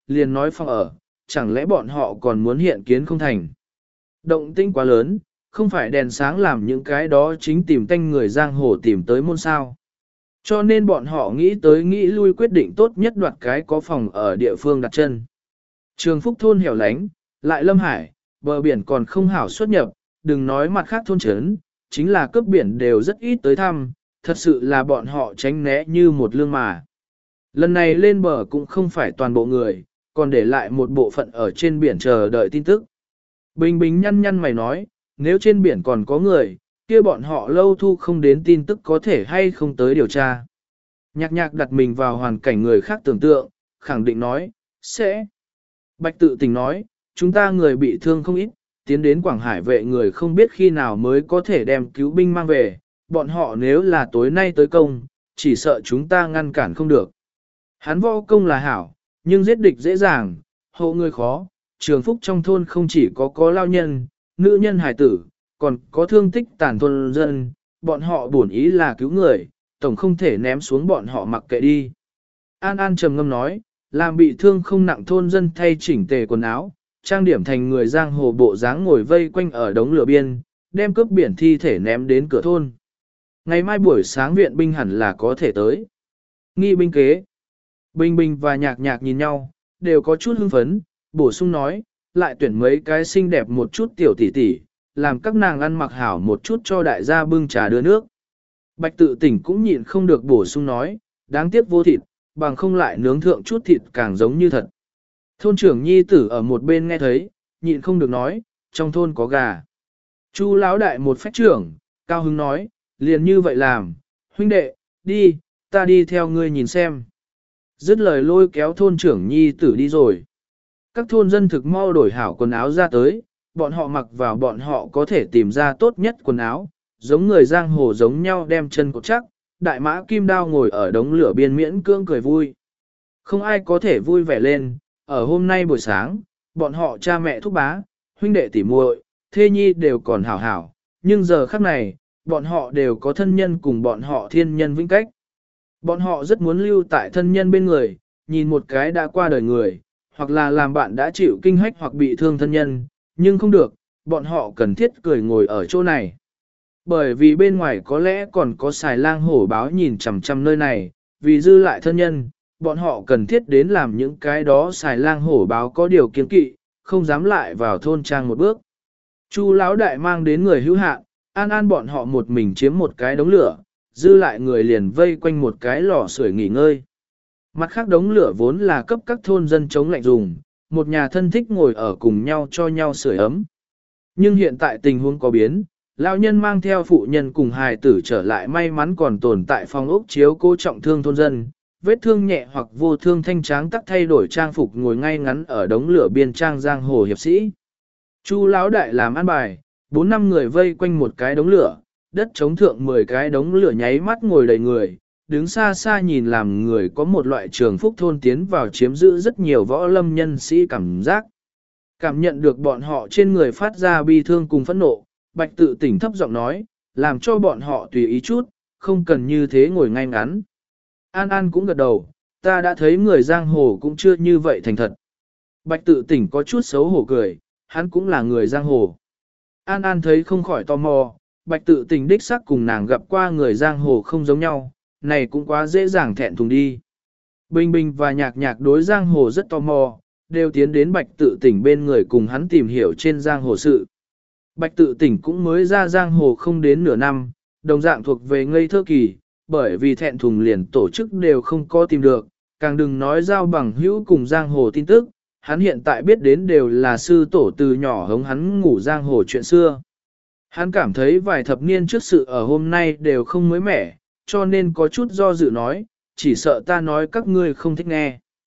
liền nói phòng ở, chẳng lẽ bọn họ còn muốn hiện kiến không thành. Động tĩnh quá lớn, không phải đèn sáng làm những cái đó chính tìm tanh người giang hồ tìm tới môn sao. Cho nên bọn họ nghĩ tới nghĩ lui quyết định tốt nhất đoạt cái có phòng ở địa phương đặt chân. Trường Phúc thôn hẻo lánh, lại lâm hải, bờ biển còn không hảo xuất nhập, đừng nói mặt khác thôn trấn, chính là cướp biển đều rất ít tới thăm, thật sự là bọn họ tránh né như một lương mà. Lần này lên bờ cũng không phải toàn bộ người, còn để lại một bộ phận ở trên biển chờ đợi tin tức. Bình Bình nhăn nhăn mày nói, nếu trên biển còn có người, kia bọn họ lâu thu không đến tin tức có thể hay không tới điều tra. Nhạc nhạc đặt mình vào hoàn cảnh người khác tưởng tượng, khẳng định nói, sẽ. Bạch tự tình nói, chúng ta người bị thương không ít, tiến đến Quảng Hải vệ người không biết khi nào mới có thể đem cứu binh mang về, bọn họ nếu là tối nay tới công, chỉ sợ chúng ta ngăn cản không được. Hắn võ công là hảo, nhưng giết địch dễ dàng, hộ người khó, Trường Phúc trong thôn không chỉ có lao nhân, nữ nhân hài tử, còn có thương tích tàn thôn dân, bọn họ bổn ý là cứu người, tổng không thể ném xuống bọn họ mặc kệ đi. An An trầm ngâm nói, làm bị thương không nặng thôn dân thay chỉnh tề quần áo, trang điểm thành người giang hồ bộ dáng ngồi vây quanh ở đống lửa biên, đem cướp biển thi thể ném đến cửa thôn. Ngày mai buổi sáng viện binh hẳn là có thể tới. Nghi binh kế. Bình Bình và Nhạc Nhạc nhìn nhau, đều có chút hưng phấn, bổ sung nói, lại tuyển mấy cái xinh đẹp một chút tiểu tỷ tỷ, làm các nàng ăn mặc hảo một chút cho đại gia bưng trà đưa nước. Bạch tự tỉnh cũng nhịn không được bổ sung nói, đáng tiếc vô thịt, bằng không lại nướng thượng chút thịt càng giống như thật. Thôn trưởng nhi tử ở một bên nghe thấy, nhịn không được nói, trong thôn có gà. Chu lão đại một phách trưởng, cao hứng nói, liền như vậy làm, huynh đệ, đi, ta đi theo ngươi nhìn xem. Dứt lời lôi kéo thôn trưởng nhi tử đi rồi. Các thôn dân thực mau đổi hảo quần áo ra tới, bọn họ mặc vào bọn họ có thể tìm ra tốt nhất quần áo, giống người giang hồ giống nhau đem chân cột chắc, đại mã kim đao ngồi ở đống lửa biên miễn cưỡng cười vui. Không ai có thể vui vẻ lên, ở hôm nay buổi sáng, bọn họ cha mẹ thúc bá, huynh đệ tỉ muội, thê nhi đều còn hảo hảo, nhưng giờ khắc này, bọn họ đều có thân nhân cùng bọn họ thiên nhân vĩnh cách. Bọn họ rất muốn lưu tại thân nhân bên người, nhìn một cái đã qua đời người, hoặc là làm bạn đã chịu kinh hách hoặc bị thương thân nhân, nhưng không được, bọn họ cần thiết cười ngồi ở chỗ này. Bởi vì bên ngoài có lẽ còn có xài lang hổ báo nhìn chằm chằm nơi này, vì dư lại thân nhân, bọn họ cần thiết đến làm những cái đó xài lang hổ báo có điều kiên kỵ, không dám lại vào thôn trang một bước. Chu lão đại mang đến người hữu hạn, An An bọn họ một mình chiếm một cái đống lửa, dư lại người liền vây quanh một cái lò sưởi nghỉ ngơi. Mặt khác đống lửa vốn là cấp các thôn dân chống lạnh dùng, một nhà thân thích ngồi ở cùng nhau cho nhau sưởi ấm. Nhưng hiện tại tình huống có biến, lão nhân mang theo phụ nhân cùng hài tử trở lại may mắn còn tồn tại phòng ốc chiếu cố trọng thương thôn dân, vết thương nhẹ hoặc vô thương thanh tráng tắc thay đổi trang phục ngồi ngay ngắn ở đống lửa biên trang giang hồ hiệp sĩ. Chu lão đại làm ăn bài, 4-5 người vây quanh một cái đống lửa, đất chống thượng 10 cái đống lửa nháy mắt ngồi đầy người, đứng xa xa nhìn làm người có một loại Trường Phúc thôn tiến vào chiếm giữ rất nhiều võ lâm nhân sĩ cảm giác. Cảm nhận được bọn họ trên người phát ra bi thương cùng phẫn nộ, Bạch tự tỉnh thấp giọng nói, làm cho bọn họ tùy ý chút, không cần như thế ngồi ngay ngắn. An An cũng gật đầu, ta đã thấy người giang hồ cũng chưa như vậy thành thật. Bạch tự tỉnh có chút xấu hổ cười, hắn cũng là người giang hồ. An An thấy không khỏi tò mò, Bạch tự tình đích xác cùng nàng gặp qua người giang hồ không giống nhau, này cũng quá dễ dàng thẹn thùng đi. Bình Bình và Nhạc Nhạc đối giang hồ rất tò mò, đều tiến đến Bạch tự tỉnh bên người cùng hắn tìm hiểu trên giang hồ sự. Bạch tự tỉnh cũng mới ra giang hồ không đến nửa năm, đồng dạng thuộc về ngây thơ kỳ, bởi vì thẹn thùng liền tổ chức đều không có tìm được, càng đừng nói giao bằng hữu cùng giang hồ tin tức, hắn hiện tại biết đến đều là sư tổ từ nhỏ hống hắn ngủ giang hồ chuyện xưa. Hắn cảm thấy vài thập niên trước sự ở hôm nay đều không mới mẻ, cho nên có chút do dự nói, chỉ sợ ta nói các ngươi không thích nghe.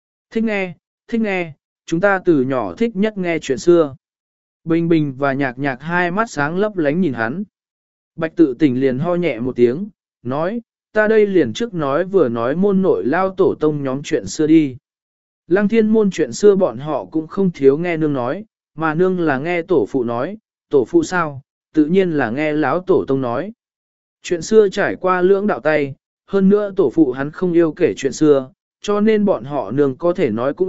Thích nghe, chúng ta từ nhỏ thích nhất nghe chuyện xưa. Bình Bình và Nhạc Nhạc hai mắt sáng lấp lánh nhìn hắn. Bạch tự tỉnh liền ho nhẹ một tiếng, nói, ta đây liền trước nói vừa nói môn nội lao tổ tông nhóm chuyện xưa đi. Lăng thiên môn chuyện xưa bọn họ cũng không thiếu nghe nương nói, mà nương là nghe tổ phụ nói, tổ phụ sao, tự nhiên là nghe lão tổ tông nói. Chuyện xưa trải qua lưỡng đạo tay, hơn nữa tổ phụ hắn không yêu kể chuyện xưa, cho nên bọn họ nương có thể nói cũng ít,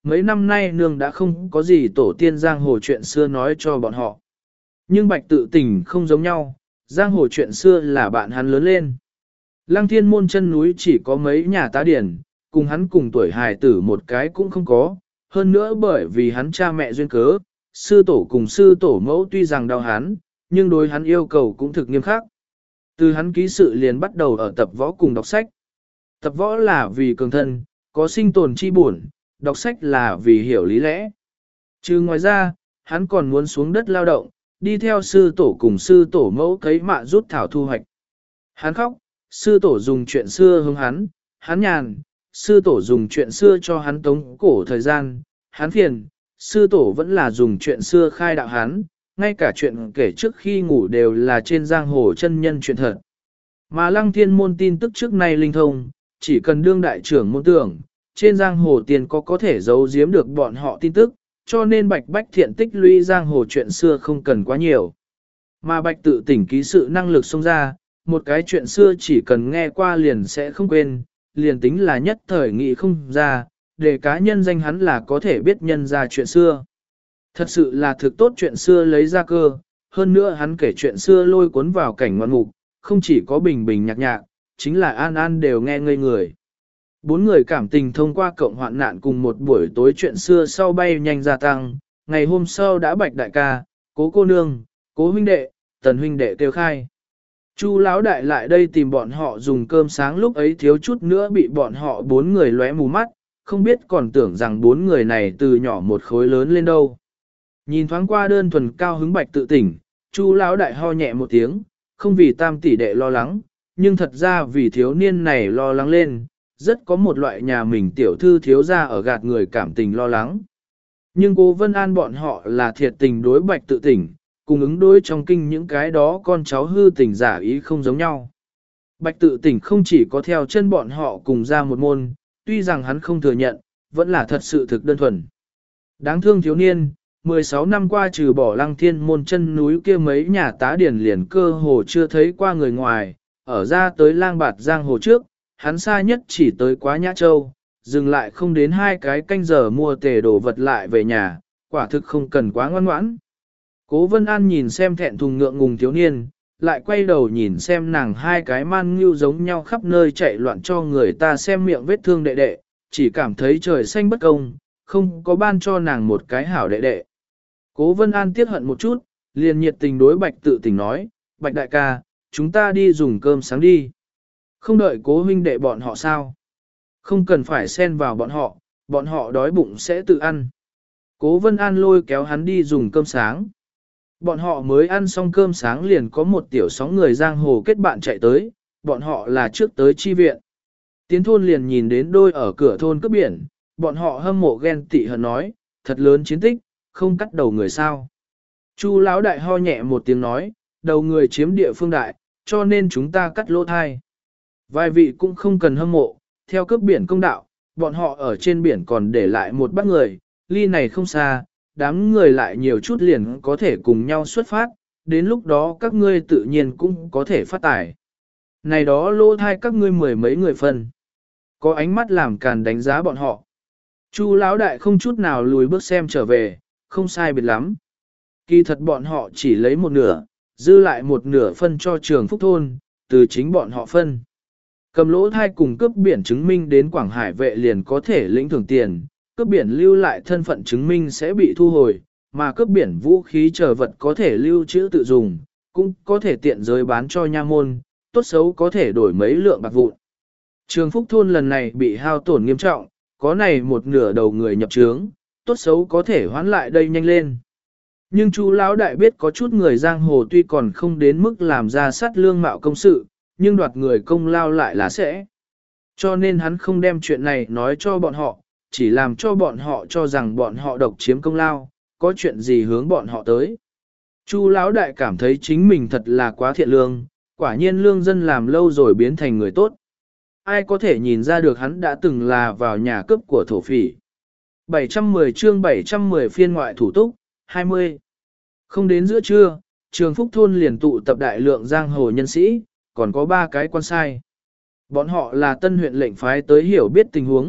mấy năm nay nương đã không có gì tổ tiên giang hồ chuyện xưa nói cho bọn họ. Nhưng Bạch Tự Tỉnh không giống nhau, giang hồ chuyện xưa là bạn hắn lớn lên. Lăng Thiên Môn chân núi chỉ có mấy nhà tá điển, cùng hắn cùng tuổi hài tử một cái cũng không có, hơn nữa bởi vì hắn cha mẹ duyên cớ, sư tổ cùng sư tổ mẫu tuy rằng đau hắn, nhưng đối hắn yêu cầu cũng thực nghiêm khắc. Từ hắn ký sự liền bắt đầu ở tập võ cùng đọc sách. Tập võ là vì cường thân, có sinh tồn chi buồn, đọc sách là vì hiểu lý lẽ. Trừ ngoài ra, hắn còn muốn xuống đất lao động, đi theo sư tổ cùng sư tổ mẫu cấy mạ rút thảo thu hoạch. Hắn khóc, sư tổ dùng chuyện xưa hướng hắn nhàn, sư tổ dùng chuyện xưa cho hắn tống cổ thời gian, hắn phiền, sư tổ vẫn là dùng chuyện xưa khai đạo hắn, ngay cả chuyện kể trước khi ngủ đều là trên giang hồ chân nhân chuyện thật. Mà Lăng Thiên Môn tin tức trước nay linh thông, chỉ cần đương đại trưởng môn tưởng, trên giang hồ tiền có thể giấu giếm được bọn họ tin tức, cho nên Bạch Bách Thiện tích lũy giang hồ chuyện xưa không cần quá nhiều. Mà Bạch Tự Tỉnh ký sự năng lực xông ra, một cái chuyện xưa chỉ cần nghe qua liền sẽ không quên, liền tính là nhất thời nghĩ không ra, để cá nhân danh hắn là có thể biết nhân ra chuyện xưa. Thật sự là thực tốt chuyện xưa lấy ra cơ, hơn nữa hắn kể chuyện xưa lôi cuốn vào cảnh ngoạn mục, không chỉ có bình bình nhạc nhạc, chính là an an đều nghe ngây người. Bốn người cảm tình thông qua cộng hoạn nạn cùng một buổi tối chuyện xưa sau bay nhanh gia tăng, ngày hôm sau đã Bạch đại ca, Cố cô nương, Cố huynh đệ, Tần huynh đệ kêu khai. Chu lão đại lại đây tìm bọn họ dùng cơm sáng, lúc ấy thiếu chút nữa bị bọn họ bốn người lóe mù mắt, không biết còn tưởng rằng bốn người này từ nhỏ một khối lớn lên đâu. Nhìn thoáng qua đơn thuần cao hứng Bạch Tự Tỉnh, Chu lão đại ho nhẹ một tiếng, không vì tam tỷ đệ lo lắng, nhưng thật ra vì thiếu niên này lo lắng lên, rất có một loại nhà mình tiểu thư thiếu ra ở gạt người cảm tình lo lắng. Nhưng Cố Vân An bọn họ là thiệt tình đối Bạch Tự Tỉnh, cùng ứng đối trong kinh những cái đó con cháu hư tình giả ý không giống nhau. Bạch Tự Tỉnh không chỉ có theo chân bọn họ cùng ra một môn, tuy rằng hắn không thừa nhận, vẫn là thật sự thực đơn thuần. Đáng thương thiếu niên, 16 năm qua trừ bỏ Lăng Thiên Môn chân núi kia mấy nhà tá điển liền cơ hồ chưa thấy qua người ngoài, ở ra tới lang bạt giang hồ trước, hắn xa nhất chỉ tới quá Nhã Châu, dừng lại không đến 2 cái canh giờ mua tề đồ vật lại về nhà, quả thực không cần quá ngoan ngoãn. Cố Vân An nhìn xem thẹn thùng ngượng ngùng thiếu niên, lại quay đầu nhìn xem nàng 2 cái man ngưu giống nhau khắp nơi chạy loạn cho người ta xem miệng vết thương đệ đệ, chỉ cảm thấy trời xanh bất công, không có ban cho nàng một cái hảo đệ đệ. Cố Vân An tiếc hận một chút, liền nhiệt tình đối Bạch Tự Tỉnh nói, Bạch đại ca, chúng ta đi dùng cơm sáng đi. Không đợi Cố huynh đệ bọn họ sao? Không cần phải xen vào bọn họ đói bụng sẽ tự ăn. Cố Vân An lôi kéo hắn đi dùng cơm sáng. Bọn họ mới ăn xong cơm sáng liền có một tiểu sóng người giang hồ kết bạn chạy tới, bọn họ là trước tới chi viện. Tiến thôn liền nhìn đến đôi ở cửa thôn cướp biển, bọn họ hâm mộ ghen tị hận nói, thật lớn chiến tích, không cắt đầu người sao. Chu lão đại ho nhẹ một tiếng nói, đầu người chiếm địa phương đại, cho nên chúng ta cắt lỗ thai. Vài vị cũng không cần hâm mộ, theo cướp biển công đạo, bọn họ ở trên biển còn để lại một bát người, ly này không xa, đám người lại nhiều chút liền có thể cùng nhau xuất phát, đến lúc đó các ngươi tự nhiên cũng có thể phát tài. Này đó lỗ thai các ngươi 10 mấy người phân. Có ánh mắt làm càn đánh giá bọn họ. Chu lão đại không chút nào lùi bước xem trở về, không sai biệt lắm. Kỳ thật bọn họ chỉ lấy một nửa, dư lại một nửa phân cho Trường Phúc thôn, từ chính bọn họ phân. Cầm lỗ thai cùng cướp biển chứng minh đến Quảng Hải vệ liền có thể lĩnh thưởng tiền, cướp biển lưu lại thân phận chứng minh sẽ bị thu hồi, mà cướp biển vũ khí chờ vật có thể lưu trữ tự dùng, cũng có thể tiện giới bán cho nha môn, tốt xấu có thể đổi mấy lượng bạc vụn. Trường Phúc thôn lần này bị hao tổn nghiêm trọng, có này một nửa đầu người nhập trướng, tốt xấu có thể hoán lại đây nhanh lên. Nhưng chú lão đại biết có chút người giang hồ tuy còn không đến mức làm ra sát lương mạo công sự, nhưng đoạt người công lao lại là sẽ. Cho nên hắn không đem chuyện này nói cho bọn họ, chỉ làm cho bọn họ cho rằng bọn họ độc chiếm công lao, có chuyện gì hướng bọn họ tới. Chu lão đại cảm thấy chính mình thật là quá thiện lương, quả nhiên lương dân làm lâu rồi biến thành người tốt. Ai có thể nhìn ra được hắn đã từng là vào nhà cướp của thổ phỉ. 710 chương 710 phiên ngoại thủ túc, 20. Không đến giữa trưa, Trường Phúc thôn liền tụ tập đại lượng giang hồ nhân sĩ, còn có 3 cái quan sai. Bọn họ là tân huyện lệnh phái tới hiểu biết tình huống,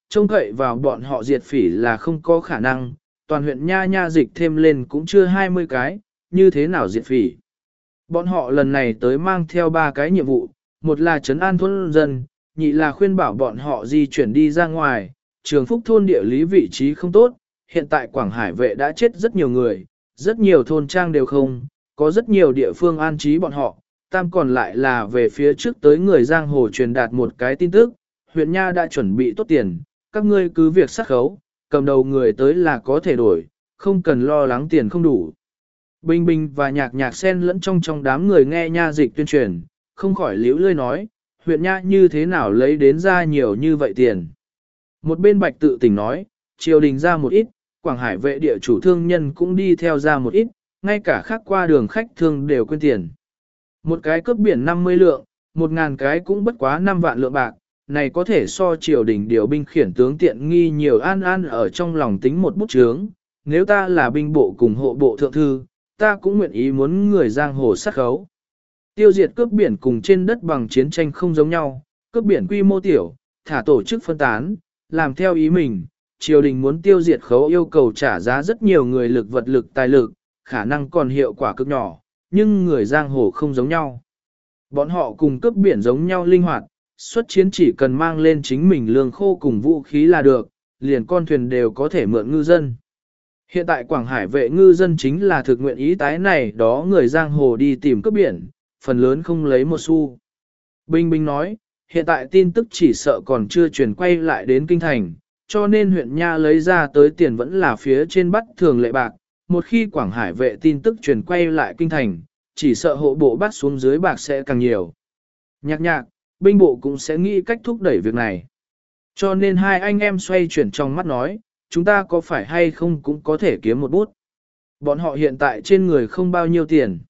trông cậy vào bọn họ diệt phỉ là không có khả năng, toàn huyện nha dịch thêm lên cũng chưa 20 cái, như thế nào diệt phỉ. Bọn họ lần này tới mang theo 3 cái nhiệm vụ, một là trấn an thôn dân, nhị là khuyên bảo bọn họ di chuyển đi ra ngoài, Trường Phúc thôn địa lý vị trí không tốt, hiện tại Quảng Hải vệ đã chết rất nhiều người, rất nhiều thôn trang đều không, có rất nhiều địa phương an trí bọn họ, tam còn lại là về phía trước tới người giang hồ truyền đạt một cái tin tức, huyện Nha đã chuẩn bị tốt tiền, các ngươi cứ việc sát khấu, cầm đầu người tới là có thể đổi, không cần lo lắng tiền không đủ. Bình Bình và Nhạc xen lẫn trong đám người nghe Nha dịch tuyên truyền, không khỏi liễu lơi nói, huyện Nha như thế nào lấy đến ra nhiều như vậy tiền. Một bên Bạch tự tỉnh nói, triều đình ra một ít, Quảng Hải vệ địa chủ thương nhân cũng đi theo ra một ít, ngay cả khác qua đường khách thương đều quên tiền. Một cái cướp biển 50 lượng, 1.000 cái cũng bất quá 5 vạn lượng bạc, này có thể so triều đình điều binh khiển tướng tiện nghi nhiều an ở trong lòng tính một bút chướng. Nếu ta là binh bộ cùng hộ bộ thượng thư, ta cũng nguyện ý muốn người giang hồ sát khấu. Tiêu diệt cướp biển cùng trên đất bằng chiến tranh không giống nhau, cướp biển quy mô tiểu, thả tổ chức phân tán, làm theo ý mình, triều đình muốn tiêu diệt khấu yêu cầu trả giá rất nhiều người lực vật lực tài lực, khả năng còn hiệu quả cực nhỏ, nhưng người giang hồ không giống nhau. Bọn họ cùng cướp biển giống nhau linh hoạt, xuất chiến chỉ cần mang lên chính mình lương khô cùng vũ khí là được, liền con thuyền đều có thể mượn ngư dân. Hiện tại Quảng Hải vệ ngư dân chính là thực nguyện ý tái này đó người giang hồ đi tìm cướp biển, phần lớn không lấy một xu. Bình Bình nói, hiện tại tin tức chỉ sợ còn chưa truyền quay lại đến kinh thành, cho nên huyện Nha lấy ra tới tiền vẫn là phía trên bắt thường lệ bạc. Một khi Quảng Hải vệ tin tức truyền quay lại kinh thành, chỉ sợ hộ bộ bắt xuống dưới bạc sẽ càng nhiều. Nhạc, binh bộ cũng sẽ nghĩ cách thúc đẩy việc này. Cho nên hai anh em xoay chuyển trong mắt nói, chúng ta có phải hay không cũng có thể kiếm một bút. Bọn họ hiện tại trên người không bao nhiêu tiền.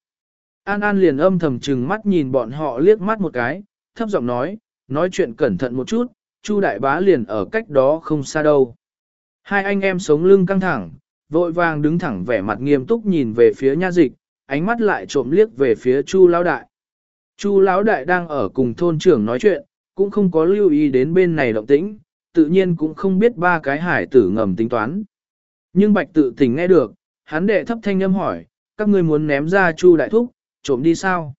An liền âm thầm trừng mắt nhìn bọn họ liếc mắt một cái, thấp giọng nói chuyện cẩn thận một chút, Chu đại bá liền ở cách đó không xa đâu. Hai anh em sống lưng căng thẳng, vội vàng đứng thẳng vẻ mặt nghiêm túc nhìn về phía Nha dịch, ánh mắt lại trộm liếc về phía Chu lão đại. Chu lão đại đang ở cùng thôn trưởng nói chuyện, cũng không có lưu ý đến bên này động tĩnh, tự nhiên cũng không biết 3 cái hải tử ngầm tính toán. Nhưng Bạch tự tỉnh nghe được, hắn đệ thấp thanh âm hỏi, các ngươi muốn ném ra Chu đại thúc, trộm đi sao?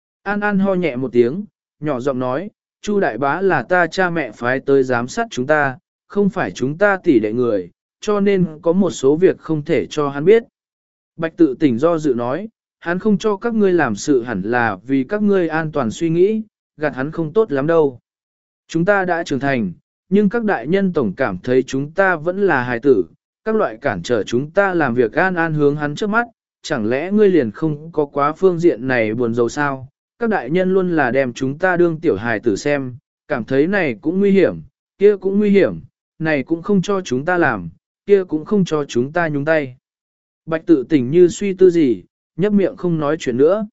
An ho nhẹ một tiếng, nhỏ giọng nói, Chu đại bá là ta cha mẹ phái tới giám sát chúng ta, không phải chúng ta tỷ đệ người, cho nên có một số việc không thể cho hắn biết. Bạch tự tỉnh do dự nói, hắn không cho các ngươi làm sự hẳn là vì các ngươi an toàn suy nghĩ, gạt hắn không tốt lắm đâu. Chúng ta đã trưởng thành, nhưng các đại nhân tổng cảm thấy chúng ta vẫn là hài tử, các loại cản trở chúng ta làm việc an hướng hắn trước mắt, chẳng lẽ ngươi liền không có quá phương diện này buồn rầu sao? Các đại nhân luôn là đem chúng ta đương tiểu hài tử xem, cảm thấy này cũng nguy hiểm, kia cũng nguy hiểm, này cũng không cho chúng ta làm, kia cũng không cho chúng ta nhúng tay. Bạch tự tỉnh như suy tư gì, nhấp miệng không nói chuyện nữa.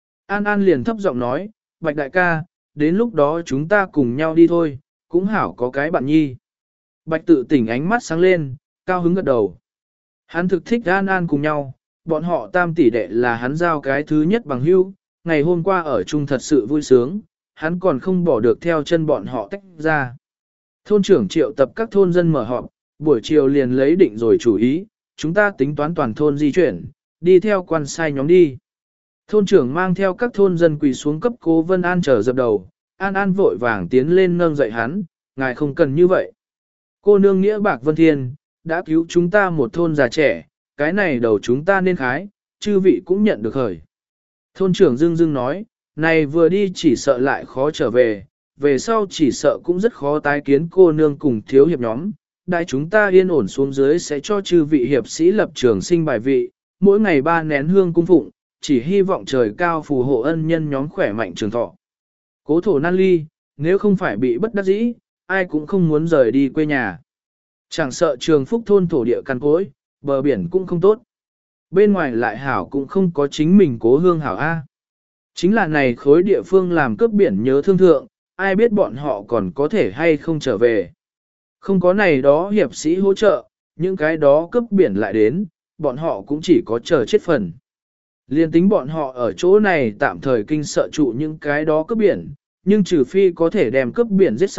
An liền thấp giọng nói, Bạch đại ca, đến lúc đó chúng ta cùng nhau đi thôi, cũng hảo có cái bạn nhi. Bạch tự tỉnh ánh mắt sáng lên, cao hứng gật đầu. Hắn thực thích An cùng nhau, bọn họ tam tỷ đệ là hắn giao cái thứ nhất bằng hữu, ngày hôm qua ở chung thật sự vui sướng, hắn còn không bỏ được theo chân bọn họ tách ra. Thôn trưởng triệu tập các thôn dân mở họp, buổi chiều liền lấy định rồi chủ ý, chúng ta tính toán toàn thôn di chuyển, đi theo quan sai nhóm đi. Thôn trưởng mang theo các thôn dân quỳ xuống cấp Cố Vân An trở dập đầu, An vội vàng tiến lên nâng dậy hắn, ngài không cần như vậy. Cô nương nghĩa bạc Vân Thiên, đã cứu chúng ta một thôn già trẻ, cái này đầu chúng ta nên khái, chư vị cũng nhận được khởi. Thôn trưởng dưng nói, này vừa đi chỉ sợ lại khó trở về sau chỉ sợ cũng rất khó tái kiến cô nương cùng thiếu hiệp nhóm. Đại chúng ta yên ổn xuống dưới sẽ cho chư vị hiệp sĩ lập trường sinh bài vị, mỗi ngày 3 nén hương cung phụng, chỉ hy vọng trời cao phù hộ ân nhân nhóm khỏe mạnh trường thọ. Cố thổ nan ly, nếu không phải bị bất đắc dĩ, ai cũng không muốn rời đi quê nhà. Chẳng sợ Trường Phúc thôn thổ địa căn cối, bờ biển cũng không tốt. Bên ngoài lại hảo cũng không có chính mình cố hương hảo A. Chính là này khối địa phương làm cướp biển nhớ thương thượng, ai biết bọn họ còn có thể hay không trở về. Không có này đó hiệp sĩ hỗ trợ, những cái đó cướp biển lại đến, bọn họ cũng chỉ có chờ chết phần. Liên tính bọn họ ở chỗ này tạm thời kinh sợ trụ những cái đó cướp biển, nhưng trừ phi có thể đem cướp biển giết sạch,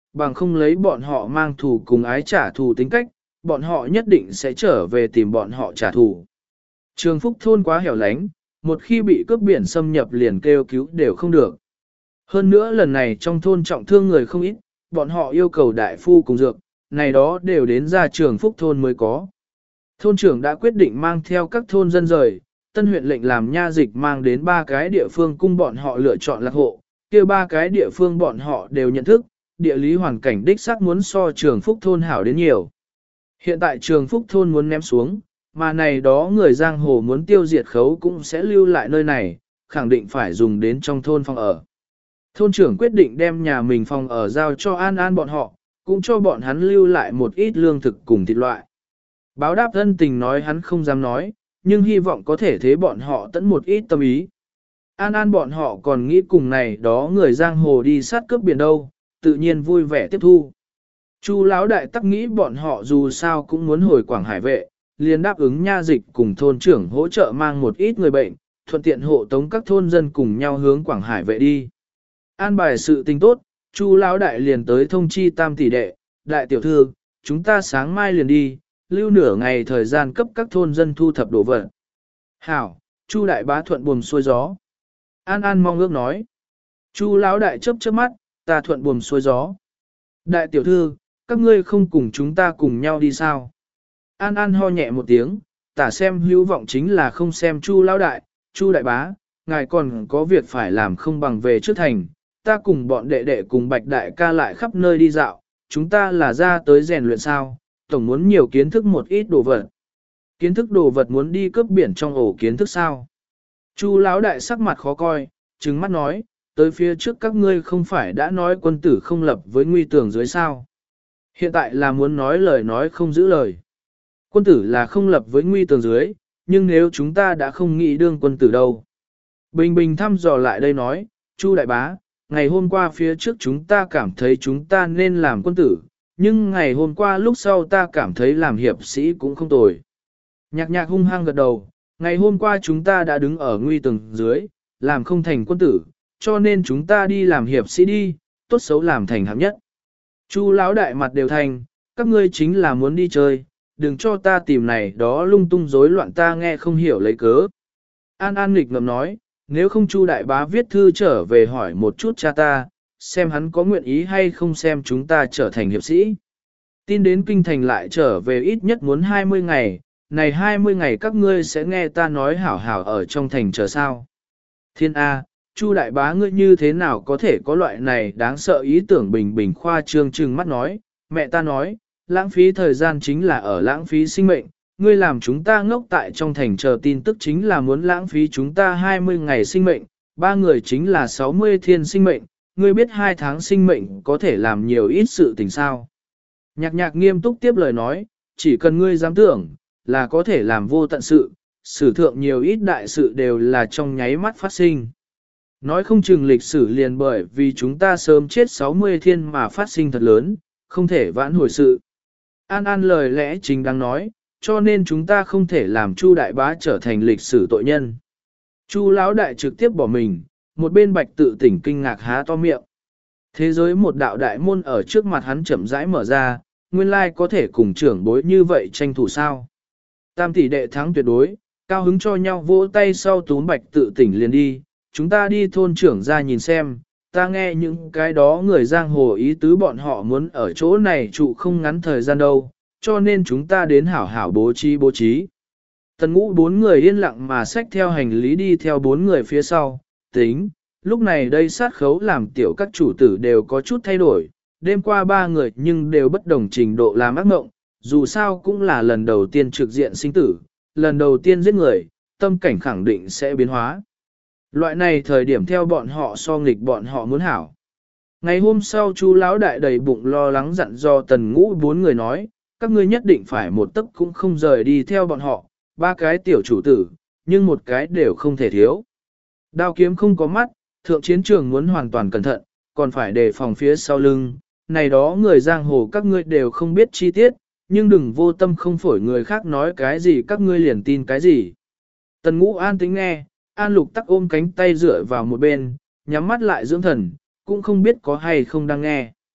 bằng không lấy bọn họ mang thù cùng ái trả thù tính cách, bọn họ nhất định sẽ trở về tìm bọn họ trả thù. Trường Phúc thôn quá hẻo lánh, một khi bị cướp biển xâm nhập liền kêu cứu đều không được. Hơn nữa lần này trong thôn trọng thương người không ít, bọn họ yêu cầu đại phu cùng dược, này đó đều đến ra Trường Phúc thôn mới có. Thôn trưởng đã quyết định mang theo các thôn dân rời, tân huyện lệnh làm nha dịch mang đến 3 cái địa phương cung bọn họ lựa chọn lạc hộ, kia 3 cái địa phương bọn họ đều nhận thức, địa lý hoàn cảnh đích xác muốn so Trường Phúc thôn hảo đến nhiều. Hiện tại Trường Phúc thôn muốn ném xuống, mà này đó người giang hồ muốn tiêu diệt khấu cũng sẽ lưu lại nơi này, khẳng định phải dùng đến trong thôn phòng ở. Thôn trưởng quyết định đem nhà mình phòng ở giao cho An An bọn họ, cũng cho bọn hắn lưu lại một ít lương thực cùng thịt loại. Báo đáp ân tình nói hắn không dám nói, nhưng hy vọng có thể thế bọn họ tận một ít tâm ý. An An bọn họ còn nghĩ cùng này đó người giang hồ đi sát cướp biển đâu, tự nhiên vui vẻ tiếp thu. Chu lão đại tắc nghĩ bọn họ dù sao cũng muốn hồi Quảng Hải vệ, liền đáp ứng nha dịch cùng thôn trưởng hỗ trợ mang một ít người bệnh, thuận tiện hộ tống các thôn dân cùng nhau hướng Quảng Hải vệ đi. An bài sự tình tốt, Chu lão đại liền tới thông chi Tam tỷ đệ, đại tiểu thư, chúng ta sáng mai liền đi, lưu nửa ngày thời gian cấp các thôn dân thu thập đồ vật. Hảo, Chu đại bá thuận buồm xuôi gió. An An mong ước nói. Chu lão đại chớp chớp mắt, ta thuận buồm xuôi gió. Đại tiểu thư, các ngươi không cùng chúng ta cùng nhau đi sao? An An ho nhẹ một tiếng, tả xem hữu vọng chính là không xem Chu lão đại, Chu đại bá, ngài còn có việc phải làm không bằng về trước thành, ta cùng bọn đệ đệ cùng Bạch đại ca lại khắp nơi đi dạo, chúng ta là ra tới rèn luyện sao, tổng muốn nhiều kiến thức một ít đồ vật. Kiến thức đồ vật muốn đi cướp biển trong ổ kiến thức sao? Chu lão đại sắc mặt khó coi, trừng mắt nói, tới phía trước các ngươi không phải đã nói quân tử không lập với nguy tường dưới sao? Hiện tại là muốn nói lời nói không giữ lời. Quân tử là không lập với nguy tường dưới, nhưng nếu chúng ta đã không nghĩ đương quân tử đâu. Bình Bình thăm dò lại đây nói, Chu đại bá, ngày hôm qua phía trước chúng ta cảm thấy chúng ta nên làm quân tử, nhưng ngày hôm qua lúc sau ta cảm thấy làm hiệp sĩ cũng không tồi. Nhạc nhạc hung hăng gật đầu, ngày hôm qua chúng ta đã đứng ở nguy tường dưới, làm không thành quân tử, cho nên chúng ta đi làm hiệp sĩ đi, tốt xấu làm thành hạng nhất. Chu lão đại mặt đều thành, các ngươi chính là muốn đi chơi, đừng cho ta tìm này đó lung tung rối loạn ta nghe không hiểu lấy cớ. An An nghịch ngầm nói, nếu không Chu đại bá viết thư trở về hỏi một chút cha ta, xem hắn có nguyện ý hay không xem chúng ta trở thành hiệp sĩ. Tin đến kinh thành lại trở về ít nhất muốn 20 ngày, này 20 ngày các ngươi sẽ nghe ta nói hảo hảo ở trong thành chờ sao. Thiên A, Chu đại bá ngươi như thế nào có thể có loại này đáng sợ ý tưởng Bình Bình khoa trương trừng mắt nói, mẹ ta nói, lãng phí thời gian chính là ở lãng phí sinh mệnh, ngươi làm chúng ta ngốc tại trong thành chờ tin tức chính là muốn lãng phí chúng ta 20 ngày sinh mệnh, 3 người chính là 60 thiên sinh mệnh, ngươi biết 2 tháng sinh mệnh có thể làm nhiều ít sự tình sao. Nhạc nhạc nghiêm túc tiếp lời nói, chỉ cần ngươi dám tưởng, là có thể làm vô tận sự, sử thượng nhiều ít đại sự đều là trong nháy mắt phát sinh. Nói không chừng lịch sử liền bởi vì chúng ta sớm chết 60 thiên mà phát sinh thật lớn, không thể vãn hồi sự. An An lời lẽ chính đang nói, cho nên chúng ta không thể làm Chu đại bá trở thành lịch sử tội nhân. Chu lão đại trực tiếp bỏ mình, một bên Bạch tự tỉnh kinh ngạc há to miệng. Thế giới một đạo đại môn ở trước mặt hắn chậm rãi mở ra, nguyên lai có thể cùng trưởng bối như vậy tranh thủ sao. Tam tỷ đệ thắng tuyệt đối, cao hứng cho nhau vỗ tay sau túm Bạch tự tỉnh liền đi, chúng ta đi thôn trưởng ra nhìn xem, ta nghe những cái đó người giang hồ ý tứ bọn họ muốn ở chỗ này trụ không ngắn thời gian đâu, cho nên chúng ta đến hảo hảo bố trí. Tần Ngũ 4 người yên lặng mà xách theo hành lý đi theo 4 người phía sau, tính, lúc này đây sát khấu làm tiểu các chủ tử đều có chút thay đổi, đêm qua 3 người nhưng đều bất đồng trình độ làm ác mộng, dù sao cũng là lần đầu tiên trực diện sinh tử, lần đầu tiên giết người, tâm cảnh khẳng định sẽ biến hóa. Loại này thời điểm theo bọn họ so nghịch bọn họ muốn hảo. Ngày hôm sau Chu lão đại đầy bụng lo lắng dặn do Tần Ngũ 4 người nói, các ngươi nhất định phải một tấc cũng không rời đi theo bọn họ, 3 cái tiểu chủ tử, nhưng một cái đều không thể thiếu. Đao kiếm không có mắt, thượng chiến trường muốn hoàn toàn cẩn thận, còn phải đề phòng phía sau lưng, này đó người giang hồ các ngươi đều không biết chi tiết, nhưng đừng vô tâm không phổi người khác nói cái gì các ngươi liền tin cái gì. Tần Ngũ an tính nghe, An Lục tắc ôm cánh tay dựa vào một bên, nhắm mắt lại dưỡng thần, cũng không biết có hay không đang nghe.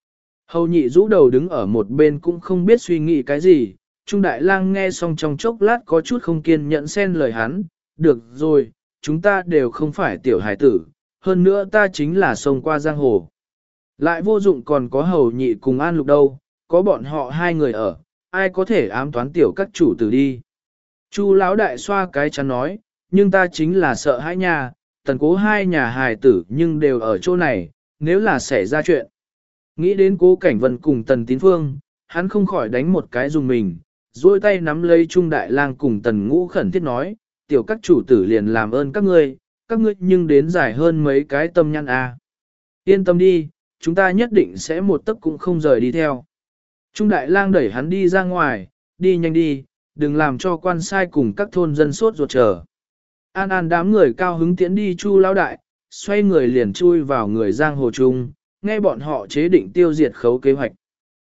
Hầu nhị rũ đầu đứng ở một bên cũng không biết suy nghĩ cái gì, Trung Đại Lang nghe xong trong chốc lát có chút không kiên nhẫn xen lời hắn, được rồi, chúng ta đều không phải tiểu hải tử, hơn nữa ta chính là sông qua giang hồ. Lại vô dụng còn có hầu nhị cùng An Lục đâu, có bọn họ hai người ở, ai có thể ám toán tiểu các chủ tử đi. Chu lão đại xoa cái chắn nói, nhưng ta chính là sợ hãi nhà, tần cố hai nhà hài tử nhưng đều ở chỗ này, nếu là xảy ra chuyện. Nghĩ đến Cố Cảnh Vân cùng Tần Tín Phương, hắn không khỏi đánh một cái dùng mình, duỗi tay nắm lấy Trung Đại Lang cùng Tần Ngũ khẩn thiết nói, tiểu các chủ tử liền làm ơn các ngươi nhưng đến giải hơn mấy cái tâm nhăn a. Yên tâm đi, chúng ta nhất định sẽ một tấc cũng không rời đi theo. Trung Đại Lang đẩy hắn đi ra ngoài, đi nhanh đi, đừng làm cho quan sai cùng các thôn dân sốt ruột chờ. An An đám người cao hứng tiễn đi Chu lão đại, xoay người liền chui vào người giang hồ chung, nghe bọn họ chế định tiêu diệt khấu kế hoạch.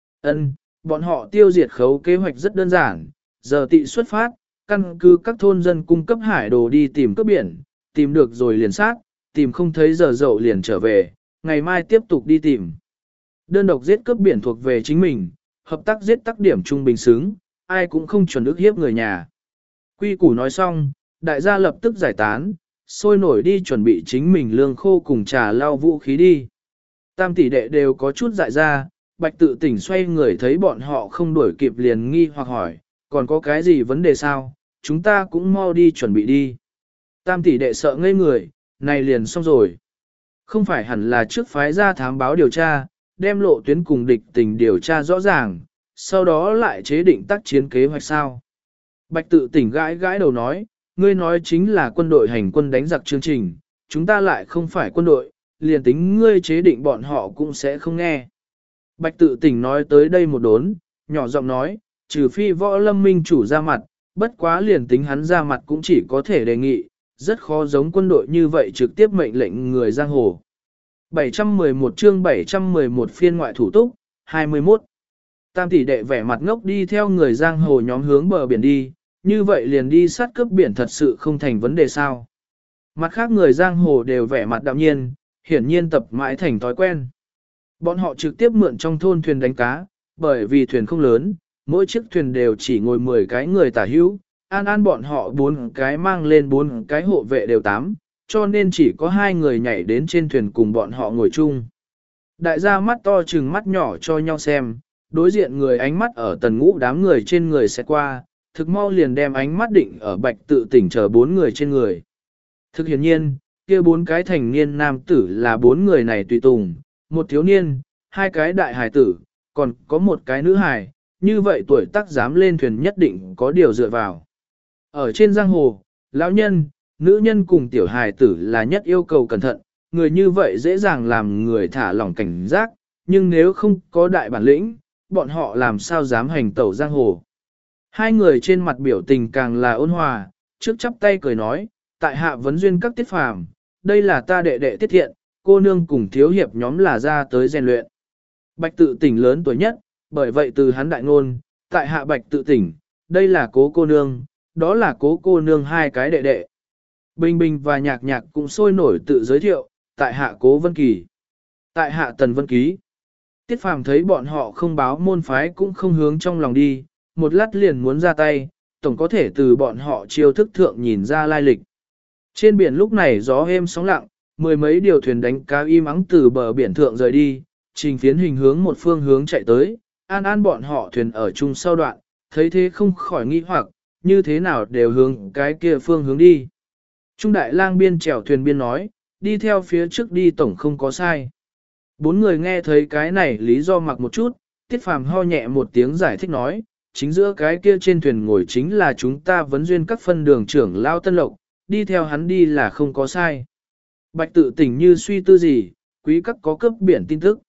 Bọn họ tiêu diệt khấu kế hoạch rất đơn giản, giờ tị xuất phát, căn cứ các thôn dân cung cấp hải đồ đi tìm cướp biển, tìm được rồi liền sát, tìm không thấy giờ dậu liền trở về, ngày mai tiếp tục đi tìm. Đơn độc giết cướp biển thuộc về chính mình, hợp tác giết tác điểm trung bình xứng, ai cũng không chuẩn ức hiếp người nhà. Quy củ nói xong, đại gia lập tức giải tán, sôi nổi đi chuẩn bị chính mình lương khô cùng trà lau vũ khí đi. Tam tỷ đệ đều có chút dại ra, Bạch Tự Tỉnh xoay người thấy bọn họ không đuổi kịp liền nghi hoặc hỏi, còn có cái gì vấn đề sao, chúng ta cũng mau đi chuẩn bị đi. Tam tỷ đệ sợ ngây người, này liền xong rồi. Không phải hẳn là trước phái ra thám báo điều tra, đem lộ tuyến cùng địch tình điều tra rõ ràng, sau đó lại chế định tác chiến kế hoạch sao. Bạch Tự Tỉnh gãi gãi đầu nói, ngươi nói chính là quân đội hành quân đánh giặc chương trình, chúng ta lại không phải quân đội, liền tính ngươi chế định bọn họ cũng sẽ không nghe. Bạch Tự Tỉnh nói tới đây một đốn, nhỏ giọng nói, trừ phi Võ Lâm minh chủ ra mặt, bất quá liền tính hắn ra mặt cũng chỉ có thể đề nghị, rất khó giống quân đội như vậy trực tiếp mệnh lệnh người giang hồ. 711 chương 711 phiên ngoại thủ túc, 21. Tam tỷ đệ vẻ mặt ngốc đi theo người giang hồ nhóm hướng bờ biển đi, như vậy liền đi sát cướp biển thật sự không thành vấn đề sao. Mặt khác người giang hồ đều vẻ mặt đạm nhiên, hiển nhiên tập mãi thành thói quen. Bọn họ trực tiếp mượn trong thôn thuyền đánh cá, bởi vì thuyền không lớn, mỗi chiếc thuyền đều chỉ ngồi 10 cái người tả hữu, an bọn họ 4 cái mang lên 4 cái hộ vệ đều 8, cho nên chỉ có 2 người nhảy đến trên thuyền cùng bọn họ ngồi chung. Đại gia mắt to chừng mắt nhỏ cho nhau xem, đối diện người ánh mắt ở Tần Ngũ đám người trên người sẽ qua, thực mau liền đem ánh mắt định ở Bạch Tự Tỉnh chờ 4 người trên người. Thực hiển nhiên, kia 4 cái thành niên nam tử là 4 người này tùy tùng, một thiếu niên, 2 cái đại hài tử, còn có một cái nữ hài, như vậy tuổi tác dám lên thuyền nhất định có điều dựa vào. Ở trên giang hồ, lão nhân, nữ nhân cùng tiểu hài tử là nhất yêu cầu cẩn thận, người như vậy dễ dàng làm người thả lỏng cảnh giác, nhưng nếu không có đại bản lĩnh, bọn họ làm sao dám hành tẩu giang hồ. 2 người trên mặt biểu tình càng là ôn hòa, trước chắp tay cười nói, tại hạ vấn duyên các tiết phàm, đây là ta đệ đệ tiết thiện, cô nương cùng thiếu hiệp nhóm là ra tới rèn luyện. Bạch Tự Tỉnh lớn tuổi nhất, bởi vậy từ hắn đại ngôn, tại hạ Bạch Tự Tỉnh, đây là Cố cô nương, đó là Cố cô nương 2 cái đệ đệ. Bình Bình và Nhạc Nhạc cũng sôi nổi tự giới thiệu, tại hạ Cố Vân Kỳ, tại hạ Tần Vân Ký. Tiết Phàm thấy bọn họ không báo môn phái cũng không hướng trong lòng đi, một lát liền muốn ra tay, tổng có thể từ bọn họ chiêu thức thượng nhìn ra lai lịch. Trên biển lúc này gió êm sóng lặng, 10 mấy điều thuyền đánh cá im ắng từ bờ biển thượng rời đi, trình phiến hình hướng một phương hướng chạy tới, an bọn họ thuyền ở chung sau đoạn, thấy thế không khỏi nghi hoặc, như thế nào đều hướng cái kia phương hướng đi. Trung Đại Lang biên chèo thuyền biên nói, đi theo phía trước đi tổng không có sai. 4 người nghe thấy cái này lý do mặc một chút, Tiết Phàm ho nhẹ một tiếng giải thích nói, chính giữa cái kia trên thuyền ngồi chính là chúng ta vấn duyên các phân đường trưởng Lao Tân Lộc, đi theo hắn đi là không có sai. Bạch Tự Tỉnh như suy tư gì, quý các có cướp biển tin tức.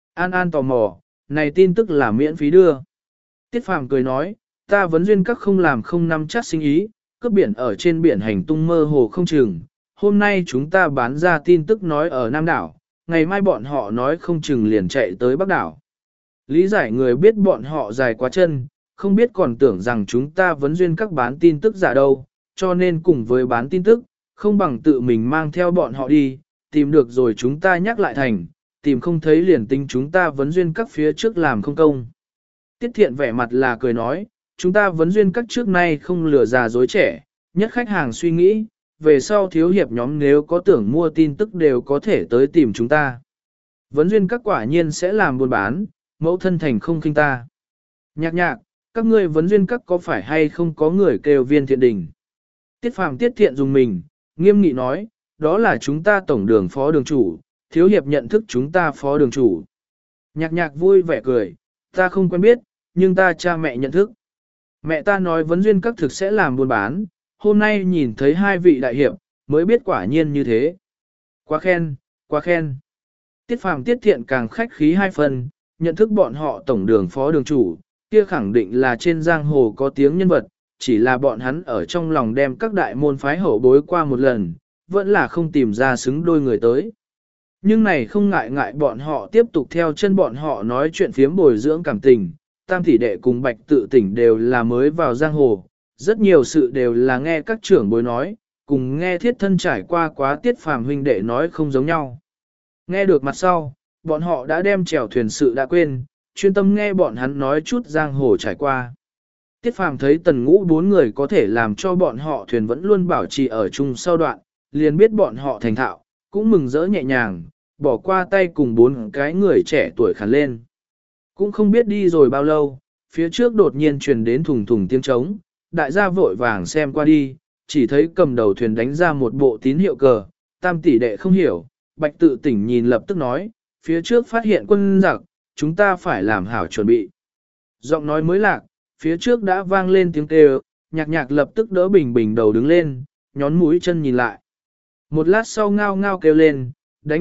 An tò mò, này tin tức là miễn phí đưa. Tiết Phàm cười nói, ta vấn duyên các không làm không nắm chắc sinh ý, cướp biển ở trên biển hành tung mơ hồ không chừng. Hôm nay chúng ta bán ra tin tức nói ở Nam đảo, ngày mai bọn họ nói không chừng liền chạy tới Bắc đảo. Lý giải người biết bọn họ dài quá chân, không biết còn tưởng rằng chúng ta vấn duyên các bán tin tức giả đâu, cho nên cùng với bán tin tức, không bằng tự mình mang theo bọn họ đi, tìm được rồi chúng ta nhắc lại thành, tìm không thấy liền tính chúng ta vấn duyên các phía trước làm không công. Tiết thiện vẻ mặt là cười nói, chúng ta vấn duyên các trước nay không lừa già dối trẻ, nhất khách hàng suy nghĩ, về sau thiếu hiệp nhóm nếu có tưởng mua tin tức đều có thể tới tìm chúng ta. Vấn duyên các quả nhiên sẽ làm buôn bán, mẫu thân thành không khinh ta. Nhạc nhạc, các ngươi vấn duyên các có phải hay không có người kêu Viên Thiện Đình? Tiết Phàm tiết thiện dùng mình, nghiêm nghị nói, đó là chúng ta tổng đường phó đường chủ, thiếu hiệp nhận thức chúng ta phó đường chủ. Nhạc nhạc vui vẻ cười, ta không quen biết, nhưng ta cha mẹ nhận thức. Mẹ ta nói vấn duyên các thực sẽ làm buôn bán, hôm nay nhìn thấy hai vị đại hiệp, mới biết quả nhiên như thế. Quá khen, quá khen. Tiết Phàm tiết thiện càng khách khí hai phần, nhận thức bọn họ tổng đường phó đường chủ, kia khẳng định là trên giang hồ có tiếng nhân vật, chỉ là bọn hắn ở trong lòng đem các đại môn phái hậu bối qua một lần, vẫn là không tìm ra xứng đôi người tới. Nhưng này không ngại ngại bọn họ tiếp tục theo chân bọn họ nói chuyện phiếm bồi dưỡng cảm tình, Tam tỷ đệ cùng Bạch Tự Tỉnh đều là mới vào giang hồ, rất nhiều sự đều là nghe các trưởng bối nói, cùng nghe thiết thân trải qua quá Tiết Phàm huynh đệ nói không giống nhau. Nghe được mặt sau, bọn họ đã đem chèo thuyền sự đã quên, chuyên tâm nghe bọn hắn nói chút giang hồ trải qua. Tiết Phàm thấy Tần Ngũ bốn người có thể làm cho bọn họ thuyền vẫn luôn bảo trì ở chung sau đoạn, liền biết bọn họ thành thạo, cũng mừng rỡ nhẹ nhàng, bỏ qua tay cùng bốn cái người trẻ tuổi khàn lên. Cũng không biết đi rồi bao lâu, phía trước đột nhiên truyền đến thùng thùng tiếng trống, đại gia vội vàng xem qua đi, chỉ thấy cầm đầu thuyền đánh ra một bộ tín hiệu cờ, Tam tỷ đệ không hiểu, Bạch Tự Tỉnh nhìn lập tức nói, phía trước phát hiện quân giặc, chúng ta phải làm hảo chuẩn bị. Giọng nói mới lạc, phía trước đã vang lên tiếng kêu, nhạc nhạc lập tức đỡ bình bình đầu đứng lên, nhón mũi chân nhìn lại. Một lát sau ngao ngao kêu lên, đánh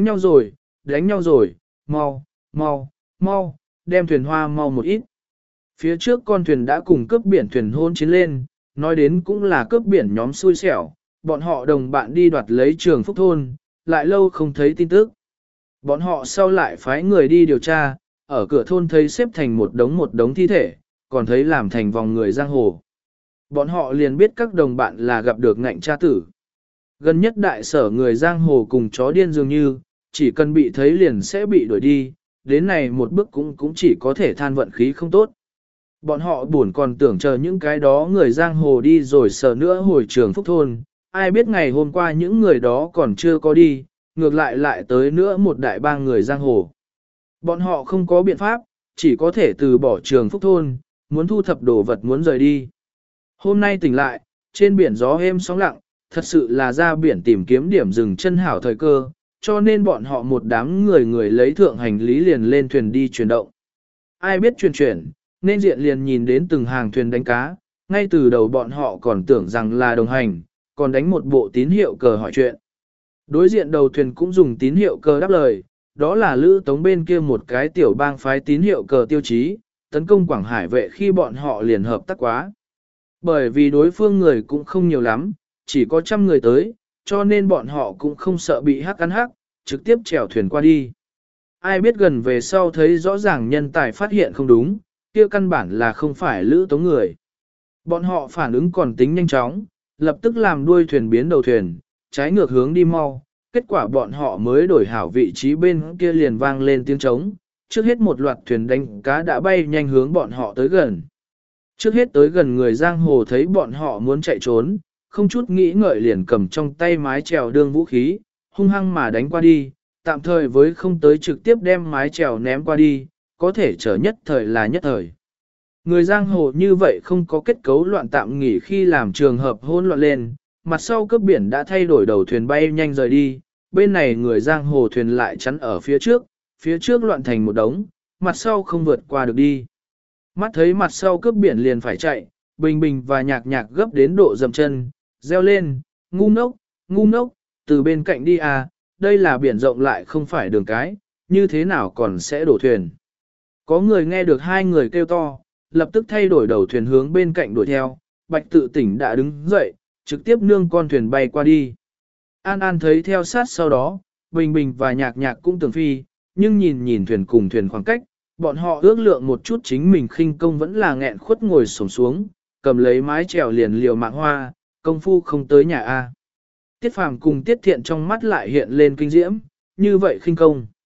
nhau rồi, mau, mau, mau, đem thuyền hoa mau một ít. Phía trước con thuyền đã cùng cướp biển thuyền hôn chiến lên, nói đến cũng là cướp biển nhóm xui xẻo, bọn họ đồng bạn đi đoạt lấy Trường Phúc Thôn, lại lâu không thấy tin tức. Bọn họ sau lại phái người đi điều tra, ở cửa thôn thấy xếp thành một đống thi thể, còn thấy làm thành vòng người giang hồ. Bọn họ liền biết các đồng bạn là gặp được ngạnh cha tử. Gần nhất đại sở người giang hồ cùng chó điên dường như, chỉ cần bị thấy liền sẽ bị đuổi đi, đến này một bước cũng chỉ có thể than vận khí không tốt. Bọn họ buồn còn tưởng chờ những cái đó người giang hồ đi rồi sợ nữa hồi Trường Phúc Thôn, ai biết ngày hôm qua những người đó còn chưa có đi, ngược lại tới nữa một đại bang người giang hồ. Bọn họ không có biện pháp, chỉ có thể từ bỏ Trường Phúc Thôn, muốn thu thập đồ vật muốn rời đi. Hôm nay tỉnh lại, trên biển gió êm sóng lặng, thật sự là ra biển tìm kiếm điểm dừng chân hảo thời cơ, cho nên bọn họ một đám người lấy thượng hành lý liền lên thuyền đi chuyển động. Ai biết chuyển, nên diện liền nhìn đến từng hàng thuyền đánh cá, ngay từ đầu bọn họ còn tưởng rằng là đồng hành, còn đánh một bộ tín hiệu cờ hỏi chuyện. Đối diện đầu thuyền cũng dùng tín hiệu cờ đáp lời, đó là Lữ Tống bên kia một cái tiểu bang phái tín hiệu cờ tiêu chí, tấn công Quảng Hải vệ khi bọn họ liền hợp tác quá. Bởi vì đối phương người cũng không nhiều lắm, chỉ có 100 người tới, cho nên bọn họ cũng không sợ bị hắc ăn hắc, trực tiếp chèo thuyền qua đi. Ai biết gần về sau thấy rõ ràng nhân tài phát hiện không đúng, kia căn bản là không phải Lữ Tống người. Bọn họ phản ứng còn tính nhanh chóng, lập tức làm đuôi thuyền biến đầu thuyền, trái ngược hướng đi mau, kết quả bọn họ mới đổi hảo vị trí bên kia liền vang lên tiếng trống, trước hết một loạt thuyền đánh cá đã bay nhanh hướng bọn họ tới gần. Trước hết tới gần người giang hồ thấy bọn họ muốn chạy trốn, không chút nghĩ ngợi liền cầm trong tay mái chèo đương vũ khí, hung hăng mà đánh qua đi, tạm thời với không tới trực tiếp đem mái chèo ném qua đi, có thể trở nhất thời là nhất thời. Người giang hồ như vậy không có kết cấu loạn tạm nghỉ khi làm trường hợp hỗn loạn lên, mặt sau cướp biển đã thay đổi đầu thuyền bay nhanh rời đi, bên này người giang hồ thuyền lại chắn ở phía trước loạn thành một đống, mặt sau không vượt qua được đi. Mắt thấy mặt sau cướp biển liền phải chạy, Bình Bình và Nhạc Nhạc gấp đến độ dậm chân, reo lên, ngu ngốc, từ bên cạnh đi à, đây là biển rộng lại không phải đường cái, như thế nào còn sẽ đổ thuyền. Có người nghe được hai người kêu to, lập tức thay đổi đầu thuyền hướng bên cạnh đuổi theo, Bạch Tự Tỉnh đã đứng dậy, trực tiếp nương con thuyền bay qua đi. An An thấy theo sát sau đó, Bình Bình và Nhạc Nhạc cũng tưởng phi, nhưng nhìn thuyền cùng thuyền khoảng cách, bọn họ ước lượng một chút chính mình khinh công vẫn là nghẹn khuất ngồi xổm xuống, cầm lấy mái chèo liền liều mạng hoa, công phu không tới nhà A. Tiết Phàm cùng Tiết Thiện trong mắt lại hiện lên kinh diễm, như vậy khinh công.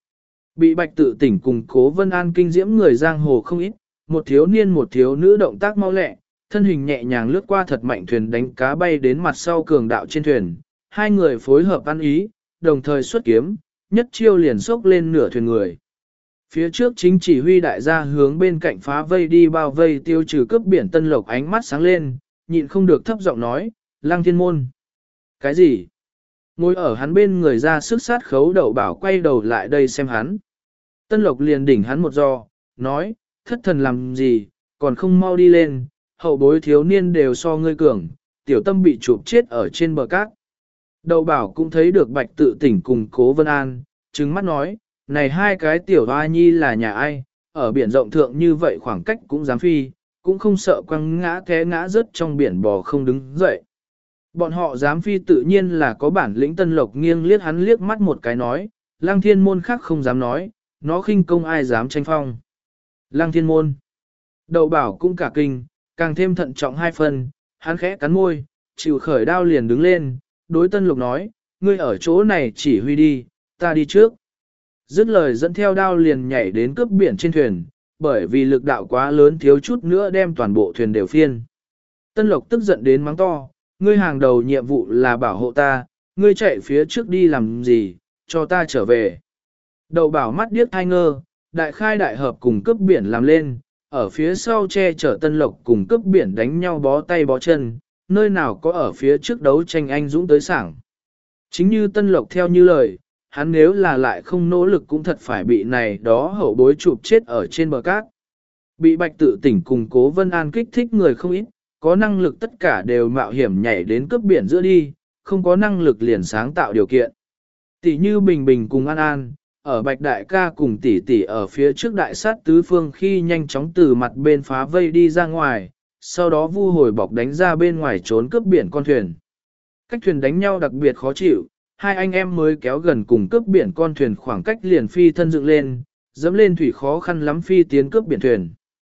Bị Bạch Tự Tỉnh cùng Cố Vân An kinh diễm người giang hồ không ít, một thiếu niên một thiếu nữ động tác mau lẹ, thân hình nhẹ nhàng lướt qua thật mạnh thuyền đánh cá bay đến mặt sau cường đạo trên thuyền, hai người phối hợp ăn ý, đồng thời xuất kiếm, nhất chiêu liền xốc lên nửa thuyền người. Phía trước chính chỉ huy đại gia hướng bên cạnh phá vây đi bao vây tiêu trừ cướp biển Tân Lộc ánh mắt sáng lên, nhịn không được thấp giọng nói, Lăng Thiên Môn. Cái gì? Ngồi ở hắn bên người ra sức sát Khấu Đậu Bảo quay đầu lại đây xem hắn. Tân Lộc liền đỉnh hắn một giò, nói, thất thần làm gì, còn không mau đi lên, hậu bối thiếu niên đều so ngươi cường, tiểu tâm bị chụp chết ở trên bờ cát. Đậu Bảo cũng thấy được Bạch Tự Tỉnh cùng Cố Vân An, trừng mắt nói, này hai cái tiểu hoa nhi là nhà ai, ở biển rộng thượng như vậy khoảng cách cũng dám phi, cũng không sợ quăng ngã té ngã rớt trong biển bò không đứng dậy. Bọn họ dám phi tự nhiên là có bản lĩnh. Tân Lộc nghiêng liếc hắn liếc mắt một cái nói, Lăng Thiên Môn khác không dám nói, nó khinh công ai dám tranh phong. Lăng Thiên Môn. Đậu Bảo cũng cả kinh, càng thêm thận trọng hai phần, hắn khẽ cắn môi, chịu khởi đao liền đứng lên, đối Tân Lộc nói, ngươi ở chỗ này chỉ huy đi, ta đi trước. Dứt lời dẫn theo đao liền nhảy đến cướp biển trên thuyền, bởi vì lực đạo quá lớn thiếu chút nữa đem toàn bộ thuyền đều phiên. Tân Lộc tức giận đến mắng to, ngươi hàng đầu nhiệm vụ là bảo hộ ta, ngươi chạy phía trước đi làm gì, cho ta trở về. Đậu Bảo mắt điếc thai ngơ, đại khai đại hợp cùng cướp biển làm lên, ở phía sau che chở Tân Lộc cùng cướp biển đánh nhau bó tay bó chân, nơi nào có ở phía trước đấu tranh anh dũng tới sảng. Chính như Tân Lộc theo như lời, hắn nếu là lại không nỗ lực cũng thật phải bị này đó hậu bối chụp chết ở trên bờ cát. Bị Bạch Tự Tỉnh cùng Cố Vân An kích thích người không ít, có năng lực tất cả đều mạo hiểm nhảy đến cướp biển giữa đi, không có năng lực liền sáng tạo điều kiện. Tỷ như Bình Bình cùng An An, ở Bạch Đại ca cùng tỷ tỷ ở phía trước đại sát tứ phương khi nhanh chóng từ mặt bên phá vây đi ra ngoài, sau đó vu hồi bọc đánh ra bên ngoài trốn cướp biển con thuyền. Cách thuyền đánh nhau đặc biệt khó chịu, hai anh em mới kéo gần cùng cướp biển con thuyền khoảng cách liền phi thân dựng lên, dẫm lên thủy khó khăn lắm phi tiến cướp biển thuyền.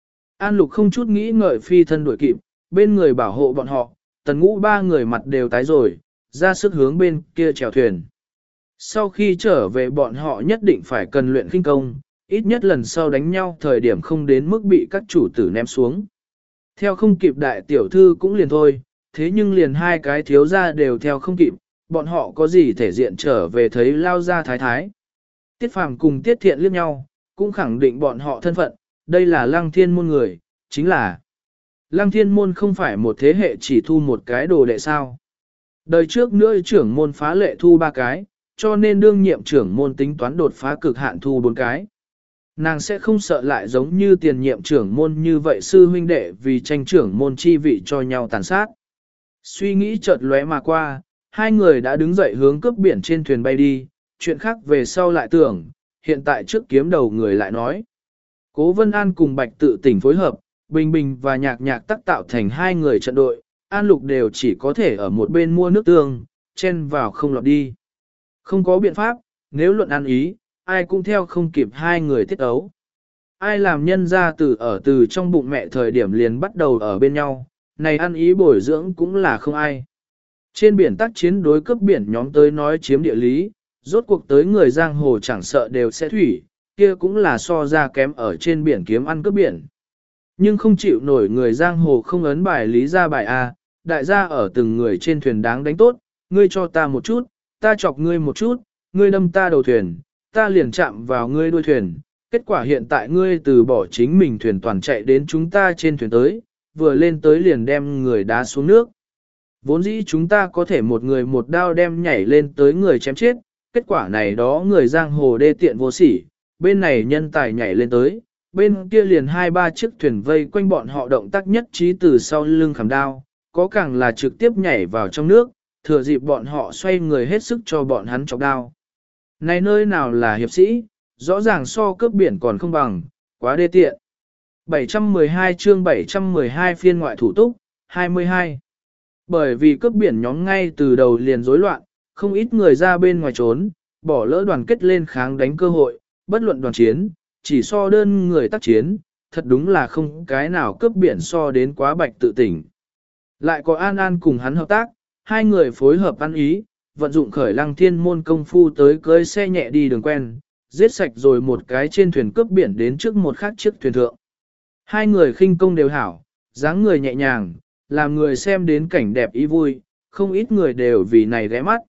An Lục không chút nghĩ ngợi phi thân đuổi kịp, bên người bảo hộ bọn họ, Tần Ngũ ba người mặt đều tái rồi, ra sức hướng bên kia chèo thuyền. Sau khi trở về bọn họ nhất định phải cần luyện khinh công, ít nhất lần sau đánh nhau thời điểm không đến mức bị các chủ tử ném xuống. Theo không kịp đại tiểu thư cũng liền thôi, thế nhưng liền hai cái thiếu gia đều theo không kịp, bọn họ có gì thể diện trở về thấy lao ra thái thái. Tiết Phàm cùng Tiết Thiện liếc nhau, cũng khẳng định bọn họ thân phận, đây là Lăng Thiên Môn người, chính là Lăng Thiên Môn không phải một thế hệ chỉ thu một cái đồ đệ sao. Đời trước nữa trưởng môn phá lệ thu 3 cái, cho nên đương nhiệm trưởng môn tính toán đột phá cực hạn thu 4 cái. Nàng sẽ không sợ lại giống như tiền nhiệm trưởng môn như vậy sư huynh đệ vì tranh trưởng môn chi vị cho nhau tàn sát. Suy nghĩ chợt lóe mà qua, hai người đã đứng dậy hướng cướp biển trên thuyền bay đi, chuyện khác về sau lại tưởng, hiện tại trước kiếm đầu người lại nói. Cố Vân An cùng Bạch Tự Tỉnh phối hợp, Bình Bình và Nhạc Nhạc tác tạo thành hai người trận đội, An Lục đều chỉ có thể ở một bên mua nước tương, chen vào không lọt đi. Không có biện pháp, nếu luận ăn ý, ai cũng theo không kịp hai người tiết ấu. Ai làm nhân ra từ trong bụng mẹ thời điểm liền bắt đầu ở bên nhau, này ăn ý bồi dưỡng cũng là không ai. Trên biển tác chiến đối cướp biển nhóm tới nói chiếm địa lý, rốt cuộc tới người giang hồ chẳng sợ đều sẽ thủy, kia cũng là so ra kém ở trên biển kiếm ăn cướp biển. Nhưng không chịu nổi người giang hồ không ấn bài lý ra bài A, đại gia ở từng người trên thuyền đáng đánh tốt, ngươi cho ta một chút, ta chọc ngươi một chút, ngươi đâm ta đầu thuyền, ta liền chạm vào ngươi đuôi thuyền. Kết quả hiện tại ngươi từ bỏ chính mình thuyền toàn chạy đến chúng ta trên thuyền tới, vừa lên tới liền đem người đá xuống nước. Vốn dĩ chúng ta có thể một người một đao đem nhảy lên tới người chém chết, kết quả này đó người giang hồ đê tiện vô sỉ, bên này nhân tài nhảy lên tới, bên kia liền 2-3 chiếc thuyền vây quanh bọn họ động tác nhất trí từ sau lưng khảm đao, có càng là trực tiếp nhảy vào trong nước, thừa dịp bọn họ xoay người hết sức cho bọn hắn chọc đao. Này nơi nào là hiệp sĩ, rõ ràng so cướp biển còn không bằng, quá đê tiện. 712 chương 712 phiên ngoại thủ túc, 22. Bởi vì cướp biển nhóm ngay từ đầu liền rối loạn, không ít người ra bên ngoài trốn, bỏ lỡ đoàn kết lên kháng đánh cơ hội, bất luận đoàn chiến, chỉ so đơn người tác chiến, thật đúng là không cái nào cướp biển so đến quá Bạch Tự Tỉnh. Lại có An An cùng hắn hợp tác, hai người phối hợp ăn ý, vận dụng khởi Lăng Thiên Môn công phu tới cưới xe nhẹ đi đường quen, giết sạch rồi một cái trên thuyền cướp biển đến trước một khác chiếc thuyền thượng. Hai người khinh công đều hảo, dáng người nhẹ nhàng, làm người xem đến cảnh đẹp ý vui, không ít người đều vì này ghé mắt.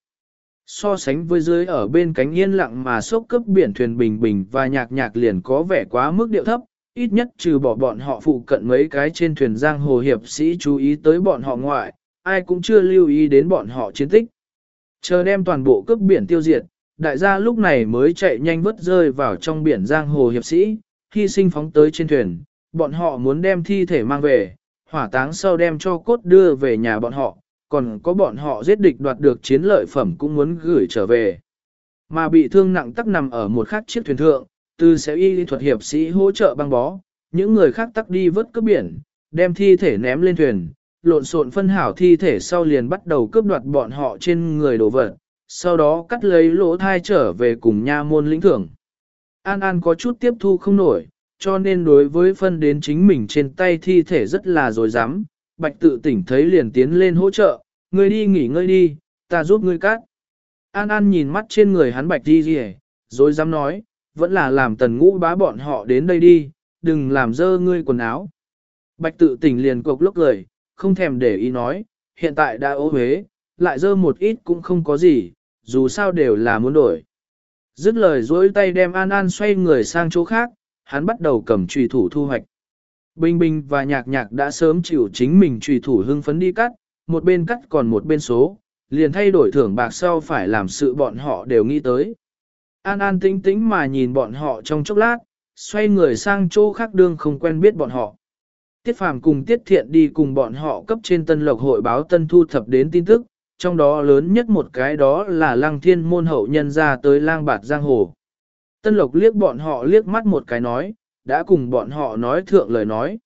So sánh với dưới ở bên cánh yên lặng mà sốc cướp biển thuyền bình bình và nhạc nhạc liền có vẻ quá mức điệu thấp, ít nhất trừ bỏ bọn họ phụ cận mấy cái trên thuyền giang hồ hiệp sĩ chú ý tới bọn họ ngoại, ai cũng chưa lưu ý đến bọn họ chiến tích. Chờ đem toàn bộ cướp biển tiêu diệt, đại gia lúc này mới chạy nhanh vớt rơi vào trong biển giang hồ hiệp sĩ, hy sinh phóng tới trên thuyền, bọn họ muốn đem thi thể mang về, hỏa táng sau đem cho cốt đưa về nhà bọn họ, còn có bọn họ giết địch đoạt được chiến lợi phẩm cũng muốn gửi trở về. Mà bị thương nặng tắc nằm ở một khác chiếc thuyền thượng, từ sẽ y thuật hiệp sĩ hỗ trợ băng bó, những người khác tắc đi vớt cướp biển, đem thi thể ném lên thuyền, lộn xộn phân hảo thi thể sau liền bắt đầu cướp đoạt bọn họ trên người đồ vật, sau đó cắt lấy lỗ thai trở về cùng nha môn lĩnh thưởng. An An có chút tiếp thu không nổi, cho nên đối với phân đến chính mình trên tay thi thể rất là dối dám. Bạch tự tỉnh thấy liền tiến lên hỗ trợ, ngươi đi nghỉ ngơi đi, ta giúp ngươi cắt. An An nhìn mắt trên người hắn bạch đi gì dối dám nói, vẫn là làm Tần Ngũ Bá bọn họ đến đây đi, đừng làm dơ ngươi quần áo. Bạch tự tỉnh liền cục lốc cười, không thèm để ý nói, hiện tại đã ố huế, lại dơ một ít cũng không có gì, dù sao đều là muốn đổi. Dứt lời dối tay đem An An xoay người sang chỗ khác, hắn bắt đầu cầm chùy thủ thu hoạch. Bình Bình và Nhạc Nhạc đã sớm chịu chính mình chùy thủ hưng phấn đi cắt, một bên cắt còn một bên số, liền thay đổi thưởng bạc sau phải làm sự bọn họ đều nghĩ tới. An An tĩnh tĩnh mà nhìn bọn họ trong chốc lát, xoay người sang chỗ khác đương không quen biết bọn họ. Tiết Phàm cùng Tiết Thiện đi cùng bọn họ cấp trên Tân Lộc hội báo Tân thu thập đến tin tức, trong đó lớn nhất một cái đó là Lăng Thiên môn hậu nhân ra tới lang bạt giang hồ. Tân Lộc liếc bọn họ liếc mắt một cái nói, đã cùng bọn họ nói thượng lời nói.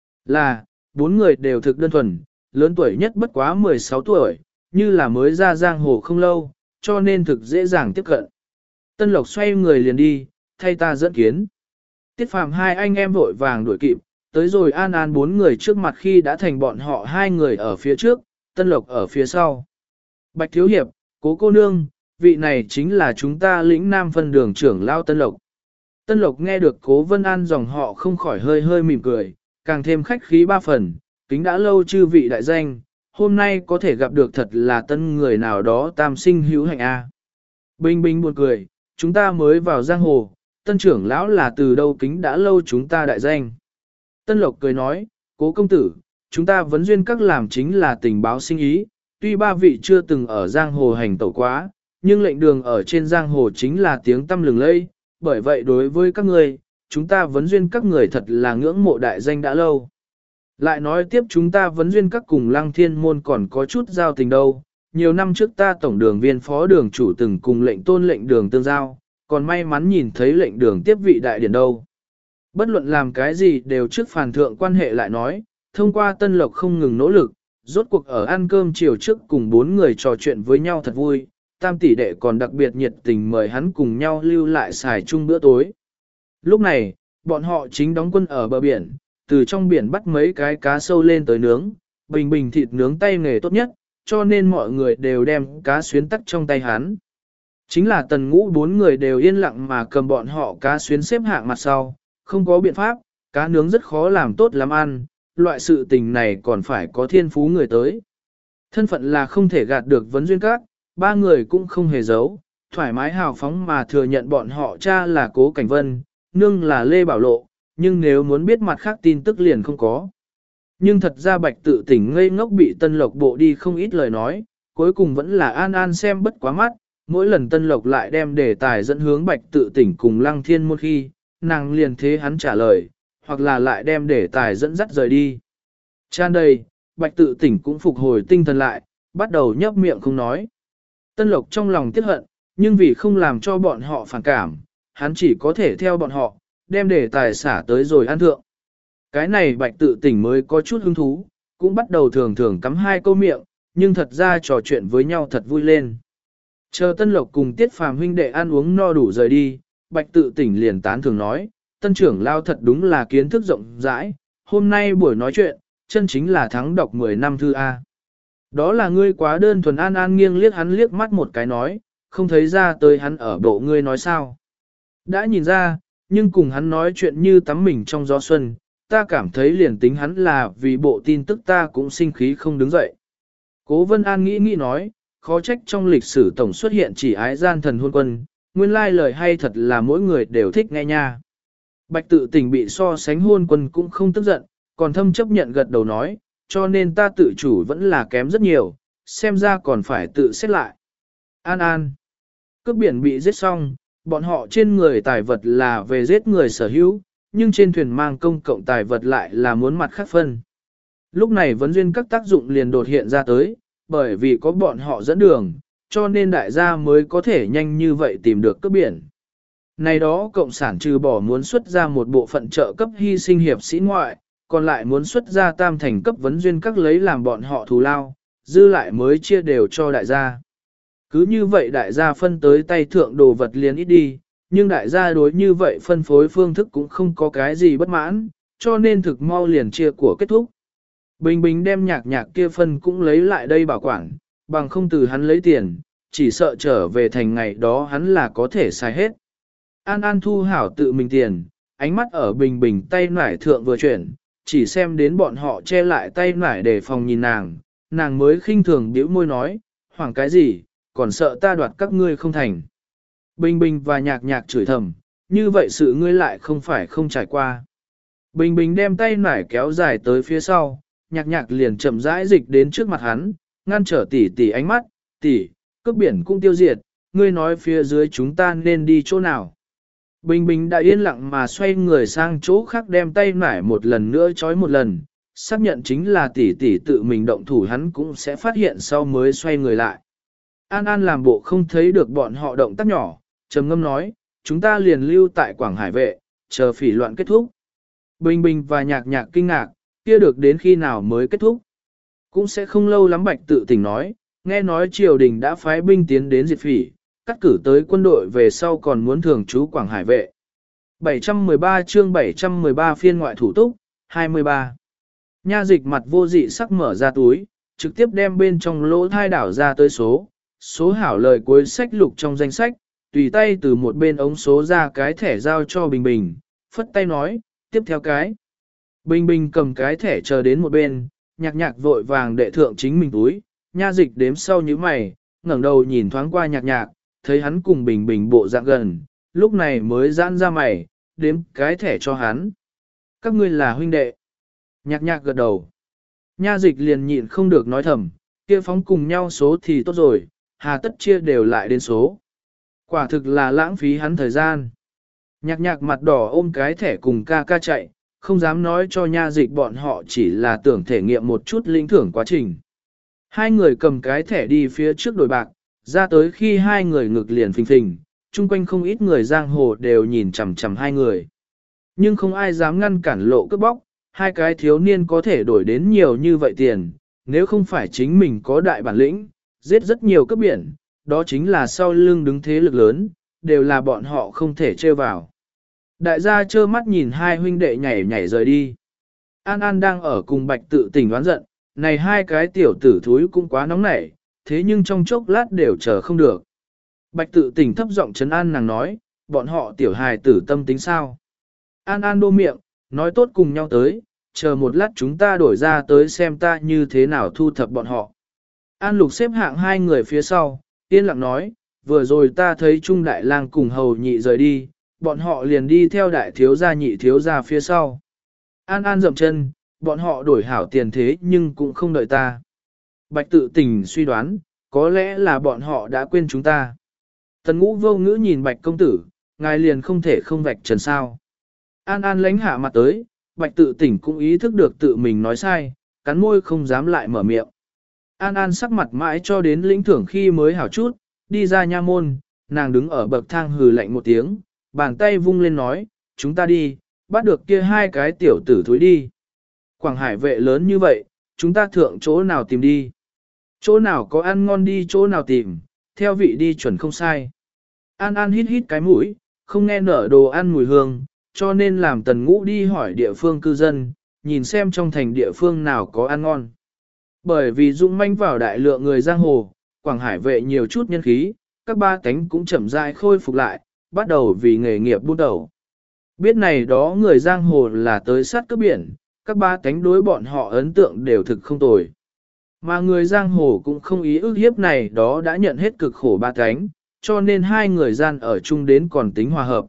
Là, bốn người đều thực đơn thuần, lớn tuổi nhất bất quá 16 tuổi, như là mới ra giang hồ không lâu, cho nên thực dễ dàng tiếp cận. Tân Lộc xoay người liền đi, thay ta dẫn kiến. Tiết Phàm hai anh em vội vàng đuổi kịp, tới rồi An An bốn người trước mặt khi đã thành bọn họ hai người ở phía trước, Tân Lộc ở phía sau. Bạch Thiếu Hiệp, Cố cô nương, vị này chính là chúng ta lĩnh nam phân đường trưởng lao Tân Lộc. Tân Lộc nghe được Cố Vân An dòng họ không khỏi hơi hơi mỉm cười, càng thêm khách khí ba phần, kính đã lâu chư vị đại danh, hôm nay có thể gặp được thật là tân người nào đó tam sinh hữu hạnh a. Bình Bình buồn cười, chúng ta mới vào giang hồ, Tân trưởng lão là từ đâu kính đã lâu chúng ta đại danh. Tân Lộc cười nói, Cố công tử, chúng ta vấn duyên các làm chính là tình báo sinh ý, tuy ba vị chưa từng ở giang hồ hành tẩu quá, nhưng lệnh đường ở trên giang hồ chính là tiếng tăm lừng lẫy, bởi vậy đối với các người, chúng ta vấn duyên các người thật là ngưỡng mộ đại danh đã lâu. Lại nói tiếp chúng ta vấn duyên các cùng Lăng Thiên môn còn có chút giao tình đâu, nhiều năm trước ta tổng đường viên phó đường chủ từng cùng lệnh tôn lệnh đường tương giao, còn may mắn nhìn thấy lệnh đường tiếp vị đại điển đâu. Bất luận làm cái gì đều trước phản thượng quan hệ lại nói, thông qua Tân Lộc không ngừng nỗ lực, rốt cuộc ở ăn cơm chiều trước cùng bốn người trò chuyện với nhau thật vui, tam tỷ đệ còn đặc biệt nhiệt tình mời hắn cùng nhau lưu lại xài chung bữa tối. Lúc này, bọn họ chính đóng quân ở bờ biển, từ trong biển bắt mấy cái cá sâu lên tới nướng, bình bình thịt nướng tay nghề tốt nhất, cho nên mọi người đều đem cá xuyến tắc trong tay hắn. Chính là Tần Ngũ bốn người đều yên lặng mà cầm bọn họ cá xuyến xếp hạng mặt sau, không có biện pháp, cá nướng rất khó làm tốt lắm ăn, loại sự tình này còn phải có thiên phú người tới. Thân phận là không thể gạt được vấn duyên các, ba người cũng không hề giấu, thoải mái hào phóng mà thừa nhận bọn họ cha là Cố Cảnh Vân, nương là Lê Bảo Lộ, nhưng nếu muốn biết mặt khác tin tức liền không có. Nhưng thật ra Bạch tự tỉnh ngây ngốc bị Tân Lộc bộ đi không ít lời nói, cuối cùng vẫn là An An xem bất quá mắt, mỗi lần Tân Lộc lại đem đề tài dẫn hướng Bạch tự tỉnh cùng Lăng Thiên môn khi, nàng liền thế hắn trả lời, hoặc là lại đem đề tài dẫn dắt rời đi. Chan đây, Bạch tự tỉnh cũng phục hồi tinh thần lại, bắt đầu nhấp miệng không nói. Tân Lộc trong lòng tiếc hận, nhưng vì không làm cho bọn họ phản cảm, hắn chỉ có thể theo bọn họ, đem đề tài xả tới rồi ăn thượng. Cái này Bạch tự tỉnh mới có chút hứng thú, cũng bắt đầu thường thường cắm hai câu miệng, nhưng thật ra trò chuyện với nhau thật vui lên. Chờ Tân Lộc cùng Tiết Phàm huynh đệ ăn uống no đủ rời đi, Bạch tự tỉnh liền tán thường nói, Tân trưởng lao thật đúng là kiến thức rộng rãi, hôm nay buổi nói chuyện, chân chính là thắng đọc 10 năm thư A. Đó là ngươi quá đơn thuần. An An nghiêng liếc hắn liếc mắt một cái nói, không thấy ra tới hắn ở bộ ngươi nói sao. Đã nhìn ra, nhưng cùng hắn nói chuyện như tắm mình trong gió xuân, ta cảm thấy liền tính hắn là vì bộ tin tức ta cũng sinh khí không đứng dậy. Cố Vân An nghĩ nói, khó trách trong lịch sử tổng xuất hiện chỉ ái gian thần hôn quân, nguyên lai lời hay thật là mỗi người đều thích nghe nha. Bạch tự tình bị so sánh hôn quân cũng không tức giận, còn thâm chấp nhận gật đầu nói, cho nên ta tự chủ vẫn là kém rất nhiều, xem ra còn phải tự xét lại. An An. Cướp biển bị giết xong, bọn họ trên người tài vật là về giết người sở hữu, nhưng trên thuyền mang công cộng tài vật lại là muốn mặt khác phân. Lúc này vấn duyên các tác dụng liền đột hiện ra tới, bởi vì có bọn họ dẫn đường, cho nên đại gia mới có thể nhanh như vậy tìm được cướp biển. Này đó cộng sản trừ bỏ muốn xuất ra một bộ phận trợ cấp hy sinh hiệp sĩ ngoại, còn lại muốn xuất ra tam thành cấp vấn duyên các lấy làm bọn họ thù lao, dư lại mới chia đều cho đại gia. Cứ như vậy đại gia phân tới tay thượng đồ vật liền ít đi, nhưng đại gia đối như vậy phân phối phương thức cũng không có cái gì bất mãn, cho nên thực mau liền chia của kết thúc. Bình Bình đem nhạc nhạc kia phân cũng lấy lại đây bảo quản, bằng không từ hắn lấy tiền, chỉ sợ trở về thành ngày đó hắn là có thể xài hết. An An thu hảo tự mình tiền, ánh mắt ở Bình Bình tay nải thượng vừa chuyển, chỉ xem đến bọn họ che lại tay nải để phòng nhìn nàng, nàng mới khinh thường bĩu môi nói, hoảng cái gì, còn sợ ta đoạt các ngươi không thành. Bình Bình và nhạc nhạc chửi thầm, như vậy sự ngươi lại không phải không trải qua. Bình Bình đem tay nải kéo dài tới phía sau, nhạc nhạc liền chậm rãi dịch đến trước mặt hắn, ngăn trở tỷ tỷ ánh mắt, tỷ, cướp biển cũng tiêu diệt, ngươi nói phía dưới chúng ta nên đi chỗ nào. Bình Bình đã yên lặng mà xoay người sang chỗ khác đem tay nải một lần nữa trói một lần, xác nhận chính là tỷ tỷ tự mình động thủ hắn cũng sẽ phát hiện sau mới xoay người lại. An An làm bộ không thấy được bọn họ động tác nhỏ, trầm ngâm nói, chúng ta liền lưu tại Quảng Hải vệ, chờ phỉ loạn kết thúc. Bình Bình và nhạc nhạc kinh ngạc, kia được đến khi nào mới kết thúc. Cũng sẽ không lâu lắm Bạch tự tỉnh nói, nghe nói triều đình đã phái binh tiến đến diệt phỉ, cắt cử tới quân đội về sau còn muốn thường trú Quảng Hải vệ. 713 chương 713 phiên ngoại thủ túc, 23. Nha dịch mặt vô dị sắc mở ra túi, trực tiếp đem bên trong lỗ thai đảo ra tới số hảo lời cuối sách lục trong danh sách, tùy tay từ một bên ống số ra cái thẻ giao cho Bình Bình, phất tay nói, tiếp theo cái. Bình Bình cầm cái thẻ chờ đến một bên, nhạc nhạc vội vàng đệ thượng chính mình túi, nha dịch đếm sau như mày, ngẩng đầu nhìn thoáng qua nhạc nhạc, thấy hắn cùng Bình Bình bộ dạng gần, lúc này mới giãn ra mày, đếm cái thẻ cho hắn. Các ngươi là huynh đệ. Nhạc nhạc gật đầu. Nha dịch liền nhịn không được nói thầm, kia phóng cùng nhau số thì tốt rồi, hà tất chia đều lại đến số. Quả thực là lãng phí hắn thời gian. Nhạc nhạc mặt đỏ ôm cái thẻ cùng ca ca chạy, không dám nói cho nha dịch bọn họ chỉ là tưởng thể nghiệm một chút lĩnh thưởng quá trình. Hai người cầm cái thẻ đi phía trước đổi bạc, ra tới khi hai người ngực liền phình phình, chung quanh không ít người giang hồ đều nhìn chằm chằm hai người. Nhưng không ai dám ngăn cản lộ cướp bóc, hai cái thiếu niên có thể đổi đến nhiều như vậy tiền, nếu không phải chính mình có đại bản lĩnh, giết rất nhiều cướp biển, đó chính là sau lưng đứng thế lực lớn, đều là bọn họ không thể trêu vào. Đại gia trơ mắt nhìn hai huynh đệ nhảy nhảy rời đi. An An đang ở cùng Bạch tự tỉnh đoán giận, này hai cái tiểu tử thúi cũng quá nóng nảy, thế nhưng trong chốc lát đều chờ không được. Bạch tự tỉnh thấp giọng trấn an nàng nói, bọn họ tiểu hài tử tâm tính sao. An An đô miệng, nói tốt cùng nhau tới, chờ một lát chúng ta đổi ra tới xem ta như thế nào thu thập bọn họ. An Lục xếp hạng hai người phía sau, yên lặng nói, vừa rồi ta thấy Trung Đại Lang cùng hầu nhị rời đi, bọn họ liền đi theo đại thiếu gia nhị thiếu gia phía sau. An An dậm chân, bọn họ đổi hảo tiền thế nhưng cũng không đợi ta. Bạch tự tình suy đoán, có lẽ là bọn họ đã quên chúng ta. Tần Ngũ vô ngữ nhìn Bạch công tử, ngài liền không thể không vạch trần sao. An An lánh hạ mặt tới, Bạch tự tỉnh cũng ý thức được tự mình nói sai, cắn môi không dám lại mở miệng. An An sắc mặt mãi cho đến lĩnh thưởng khi mới hảo chút, đi ra nha môn, nàng đứng ở bậc thang hừ lạnh một tiếng, bàn tay vung lên nói, chúng ta đi, bắt được kia hai cái tiểu tử thối đi. Quảng Hải vệ lớn như vậy, chúng ta thượng chỗ nào tìm đi. Chỗ nào có ăn ngon đi chỗ nào tìm, theo vị đi chuẩn không sai. An An hít hít cái mũi, không nghe nở đồ ăn mùi hương, cho nên làm Tần Ngũ đi hỏi địa phương cư dân, nhìn xem trong thành địa phương nào có ăn ngon. Bởi vì dũng manh vào đại lượng người giang hồ, Quảng Hải vệ nhiều chút nhân khí, các ba cánh cũng chậm rãi khôi phục lại, bắt đầu vì nghề nghiệp buôn đầu. Biết này đó người giang hồ là tới sát cướp biển, các ba cánh đối bọn họ ấn tượng đều thực không tồi. Mà người giang hồ cũng không ý ức hiếp này đó đã nhận hết cực khổ ba cánh, cho nên hai người gian ở chung đến còn tính hòa hợp.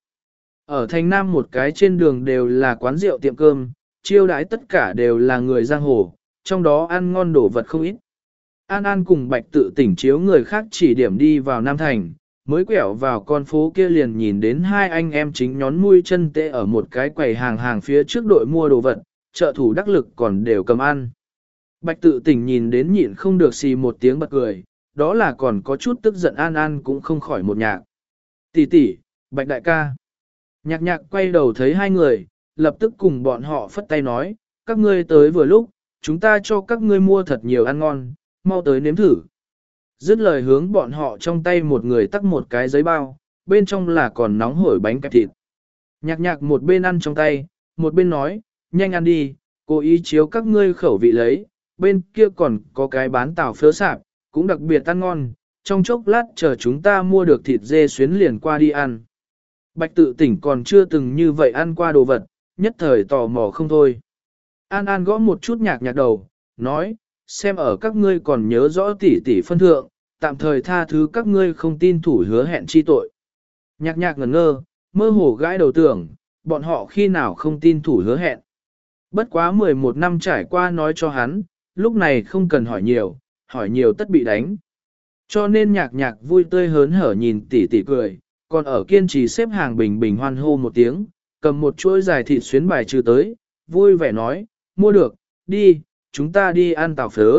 Ở thành Nam một cái trên đường đều là quán rượu tiệm cơm, chiêu đãi tất cả đều là người giang hồ, trong đó ăn ngon đổ vật không ít. An An cùng Bạch Tự Tỉnh chiếu người khác chỉ điểm đi vào Nam Thành, mới quẹo vào con phố kia liền nhìn đến hai anh em chính nhón mũi chân tê ở một cái quầy hàng phía trước đội mua đồ vật, trợ thủ đắc lực còn đều cầm ăn. Bạch Tự Tỉnh nhìn đến nhịn không được xì một tiếng bật cười, đó là còn có chút tức giận An An cũng không khỏi một nhạc. Tỷ tỷ, Bạch đại ca. Nhạc nhạc quay đầu thấy hai người, lập tức cùng bọn họ phất tay nói, các ngươi tới vừa lúc, chúng ta cho các ngươi mua thật nhiều ăn ngon, mau tới nếm thử. Dứt lời hướng bọn họ trong tay một người tắc một cái giấy bao, bên trong là còn nóng hổi bánh kẹp thịt. Nhạc nhạc một bên ăn trong tay, một bên nói, nhanh ăn đi, cố ý chiếu các ngươi khẩu vị lấy, bên kia còn có cái bán tàu phớ sạp, cũng đặc biệt ăn ngon, trong chốc lát chờ chúng ta mua được thịt dê xuyến liền qua đi ăn. Bạch Tự Tỉnh còn chưa từng như vậy ăn qua đồ vật, nhất thời tò mò không thôi. An An gõ một chút nhạc nhạc đầu, nói, xem ở các ngươi còn nhớ rõ tỷ tỷ phân thượng, tạm thời tha thứ các ngươi không tin thủ hứa hẹn chi tội. Nhạc nhạc ngẩn ngơ, mơ hồ gãi đầu tưởng, bọn họ khi nào không tin thủ hứa hẹn. Bất quá 11 năm trải qua nói cho hắn, lúc này không cần hỏi nhiều tất bị đánh. Cho nên nhạc nhạc vui tươi hớn hở nhìn tỷ tỷ cười, còn ở kiên trì xếp hàng bình bình hoan hô một tiếng, cầm một chuỗi dài thịt xuyến bài trừ tới, vui vẻ nói, mua được, đi, chúng ta đi ăn tàu phớ.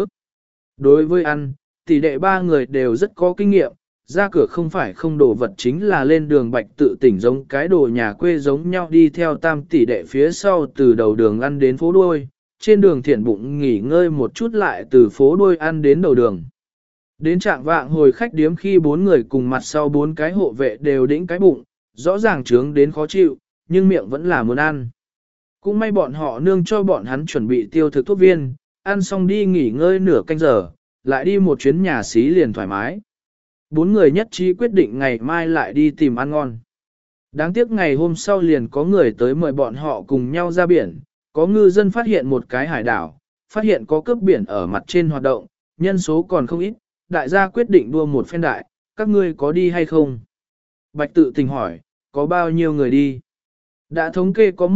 Đối với ăn, tỷ đệ ba người đều rất có kinh nghiệm, ra cửa không phải không đồ vật chính là lên đường Bạch Tự Tỉnh giống cái đồ nhà quê giống nhau đi theo tam tỷ đệ phía sau từ đầu đường ăn đến phố đuôi, trên đường thiện bụng nghỉ ngơi một chút lại từ phố đuôi ăn đến đầu đường. Đến trạng vạng hồi khách điếm khi bốn người cùng mặt sau bốn cái hộ vệ đều đĩnh cái bụng, rõ ràng trướng đến khó chịu, nhưng miệng vẫn là muốn ăn. Cũng may bọn họ nương cho bọn hắn chuẩn bị tiêu thực thuốc viên, ăn xong đi nghỉ ngơi nửa canh giờ, lại đi một chuyến nhà xí liền thoải mái. Bốn người nhất trí quyết định ngày mai lại đi tìm ăn ngon. Đáng tiếc ngày hôm sau liền có người tới mời bọn họ cùng nhau ra biển, có ngư dân phát hiện một cái hải đảo, phát hiện có cướp biển ở mặt trên hoạt động, nhân số còn không ít, đại gia quyết định đua một phen đại, các ngươi có đi hay không? Bạch Tự Tình hỏi, có bao nhiêu người đi? Đã thống kê có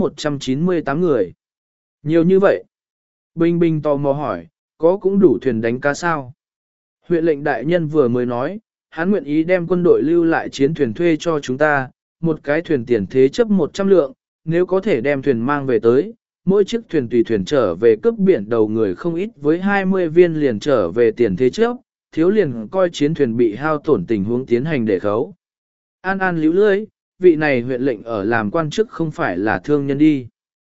198 người. Nhiều như vậy. Bình Bình tò mò hỏi, có cũng đủ thuyền đánh cá sao? Huyện lệnh đại nhân vừa mới nói, hắn nguyện ý đem quân đội lưu lại chiến thuyền thuê cho chúng ta, một cái thuyền tiền thế chấp 100 lượng, nếu có thể đem thuyền mang về tới, mỗi chiếc thuyền tùy thuyền trở về cướp biển đầu người không ít với 20 viên liền trở về tiền thế chấp, thiếu liền coi chiến thuyền bị hao tổn tình huống tiến hành để khấu. An An líu lưỡi, vị này huyện lệnh ở làm quan chức không phải là thương nhân đi.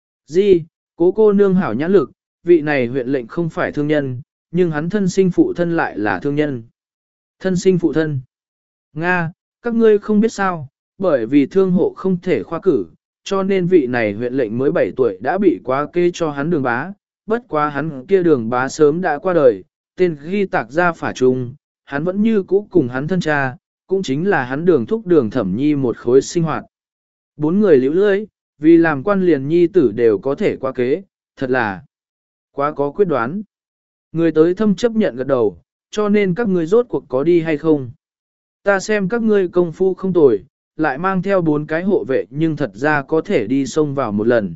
Di, cố cô nương hảo nhãn lực, vị này huyện lệnh không phải thương nhân, nhưng hắn thân sinh phụ thân lại là thương nhân. Thân sinh phụ thân. Nga, các ngươi không biết sao, bởi vì thương hộ không thể khoa cử, cho nên vị này huyện lệnh mới 7 tuổi đã bị quá kê cho hắn đường bá, bất quá hắn kia đường bá sớm đã qua đời, tên ghi tạc ra phả trung, hắn vẫn như cũ cùng hắn thân cha, cũng chính là hắn đường thúc đường thẩm nhi một khối sinh hoạt. Bốn người liễu lưỡi, vì làm quan liền nhi tử đều có thể qua kế, thật là quá có quyết đoán. Người tới thâm chấp nhận gật đầu, cho nên các ngươi rốt cuộc có đi hay không? Ta xem các ngươi công phu không tồi, lại mang theo 4 cái hộ vệ nhưng thật ra có thể đi xông vào một lần.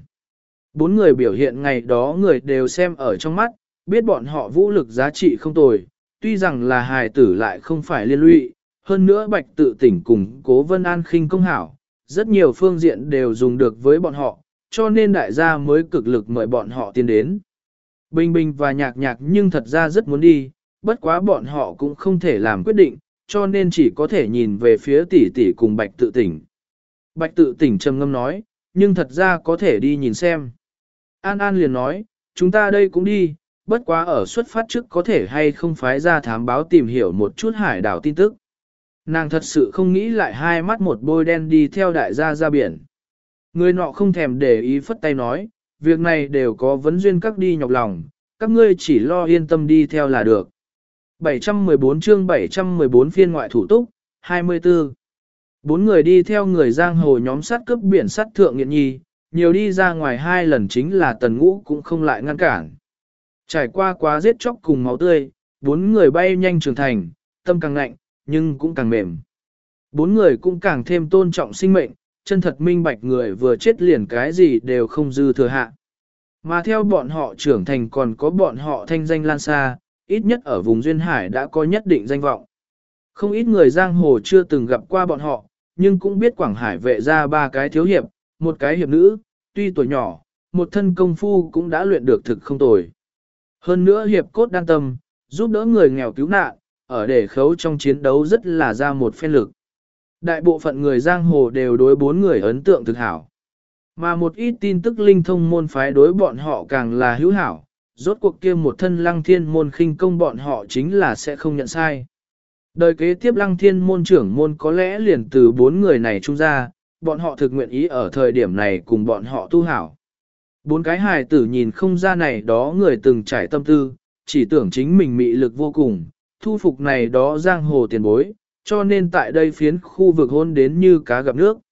4 người biểu hiện ngày đó người đều xem ở trong mắt, biết bọn họ vũ lực giá trị không tồi, tuy rằng là hài tử lại không phải liên lụy, hơn nữa Bạch Tự Tỉnh cùng Cố Vân An khinh công hảo, rất nhiều phương diện đều dùng được với bọn họ, cho nên đại gia mới cực lực mời bọn họ tiến đến. Bình Bình và Nhạc Nhạc nhưng thật ra rất muốn đi, bất quá bọn họ cũng không thể làm quyết định, cho nên chỉ có thể nhìn về phía tỷ tỷ cùng Bạch Tự Tỉnh. Bạch Tự Tỉnh trầm ngâm nói, nhưng thật ra có thể đi nhìn xem. An An liền nói, chúng ta đây cũng đi, bất quá ở xuất phát trước có thể hay không phái ra thám báo tìm hiểu một chút hải đảo tin tức. Nàng thật sự không nghĩ lại hai mắt một bôi đen đi theo đại gia ra biển. Người nọ không thèm để ý phất tay nói, việc này đều có vấn duyên các đi nhọc lòng, các ngươi chỉ lo yên tâm đi theo là được. 714 chương 714 phiên ngoại thủ túc, 24. Bốn người đi theo người giang hồ nhóm sát cướp biển sát thượng nghiện nhi, nhiều đi ra ngoài 2 lần chính là Tần Ngũ cũng không lại ngăn cản. Trải qua quá giết chóc cùng máu tươi, bốn người bay nhanh trưởng thành, tâm càng lạnh, nhưng cũng càng mềm. Bốn người cũng càng thêm tôn trọng sinh mệnh, chân thật minh bạch người vừa chết liền cái gì đều không dư thừa hạ. Mà theo bọn họ trưởng thành còn có bọn họ thanh danh lan xa, ít nhất ở vùng Duyên Hải đã có nhất định danh vọng. Không ít người giang hồ chưa từng gặp qua bọn họ, nhưng cũng biết Quảng Hải vệ ra 3 cái thiếu hiệp, một cái hiệp nữ, tuy tuổi nhỏ, một thân công phu cũng đã luyện được thực không tồi. Hơn nữa hiệp cốt đan tâm, giúp đỡ người nghèo cứu nạn, ở để khấu trong chiến đấu rất là ra một phen lực. Đại bộ phận người giang hồ đều đối 4 người ấn tượng thực hảo. Mà một ít tin tức linh thông môn phái đối bọn họ càng là hữu hảo, rốt cuộc kia một thân lăng thiên môn khinh công bọn họ chính là sẽ không nhận sai. Đời kế tiếp lăng thiên môn trưởng môn có lẽ liền từ 4 người này trung ra, bọn họ thực nguyện ý ở thời điểm này cùng bọn họ tu hảo. 4 cái hài tử nhìn không ra này đó người từng trải tâm tư, chỉ tưởng chính mình mị lực vô cùng, thu phục này đó giang hồ tiền bối, cho nên tại đây phiến khu vực hôn đến như cá gặp nước.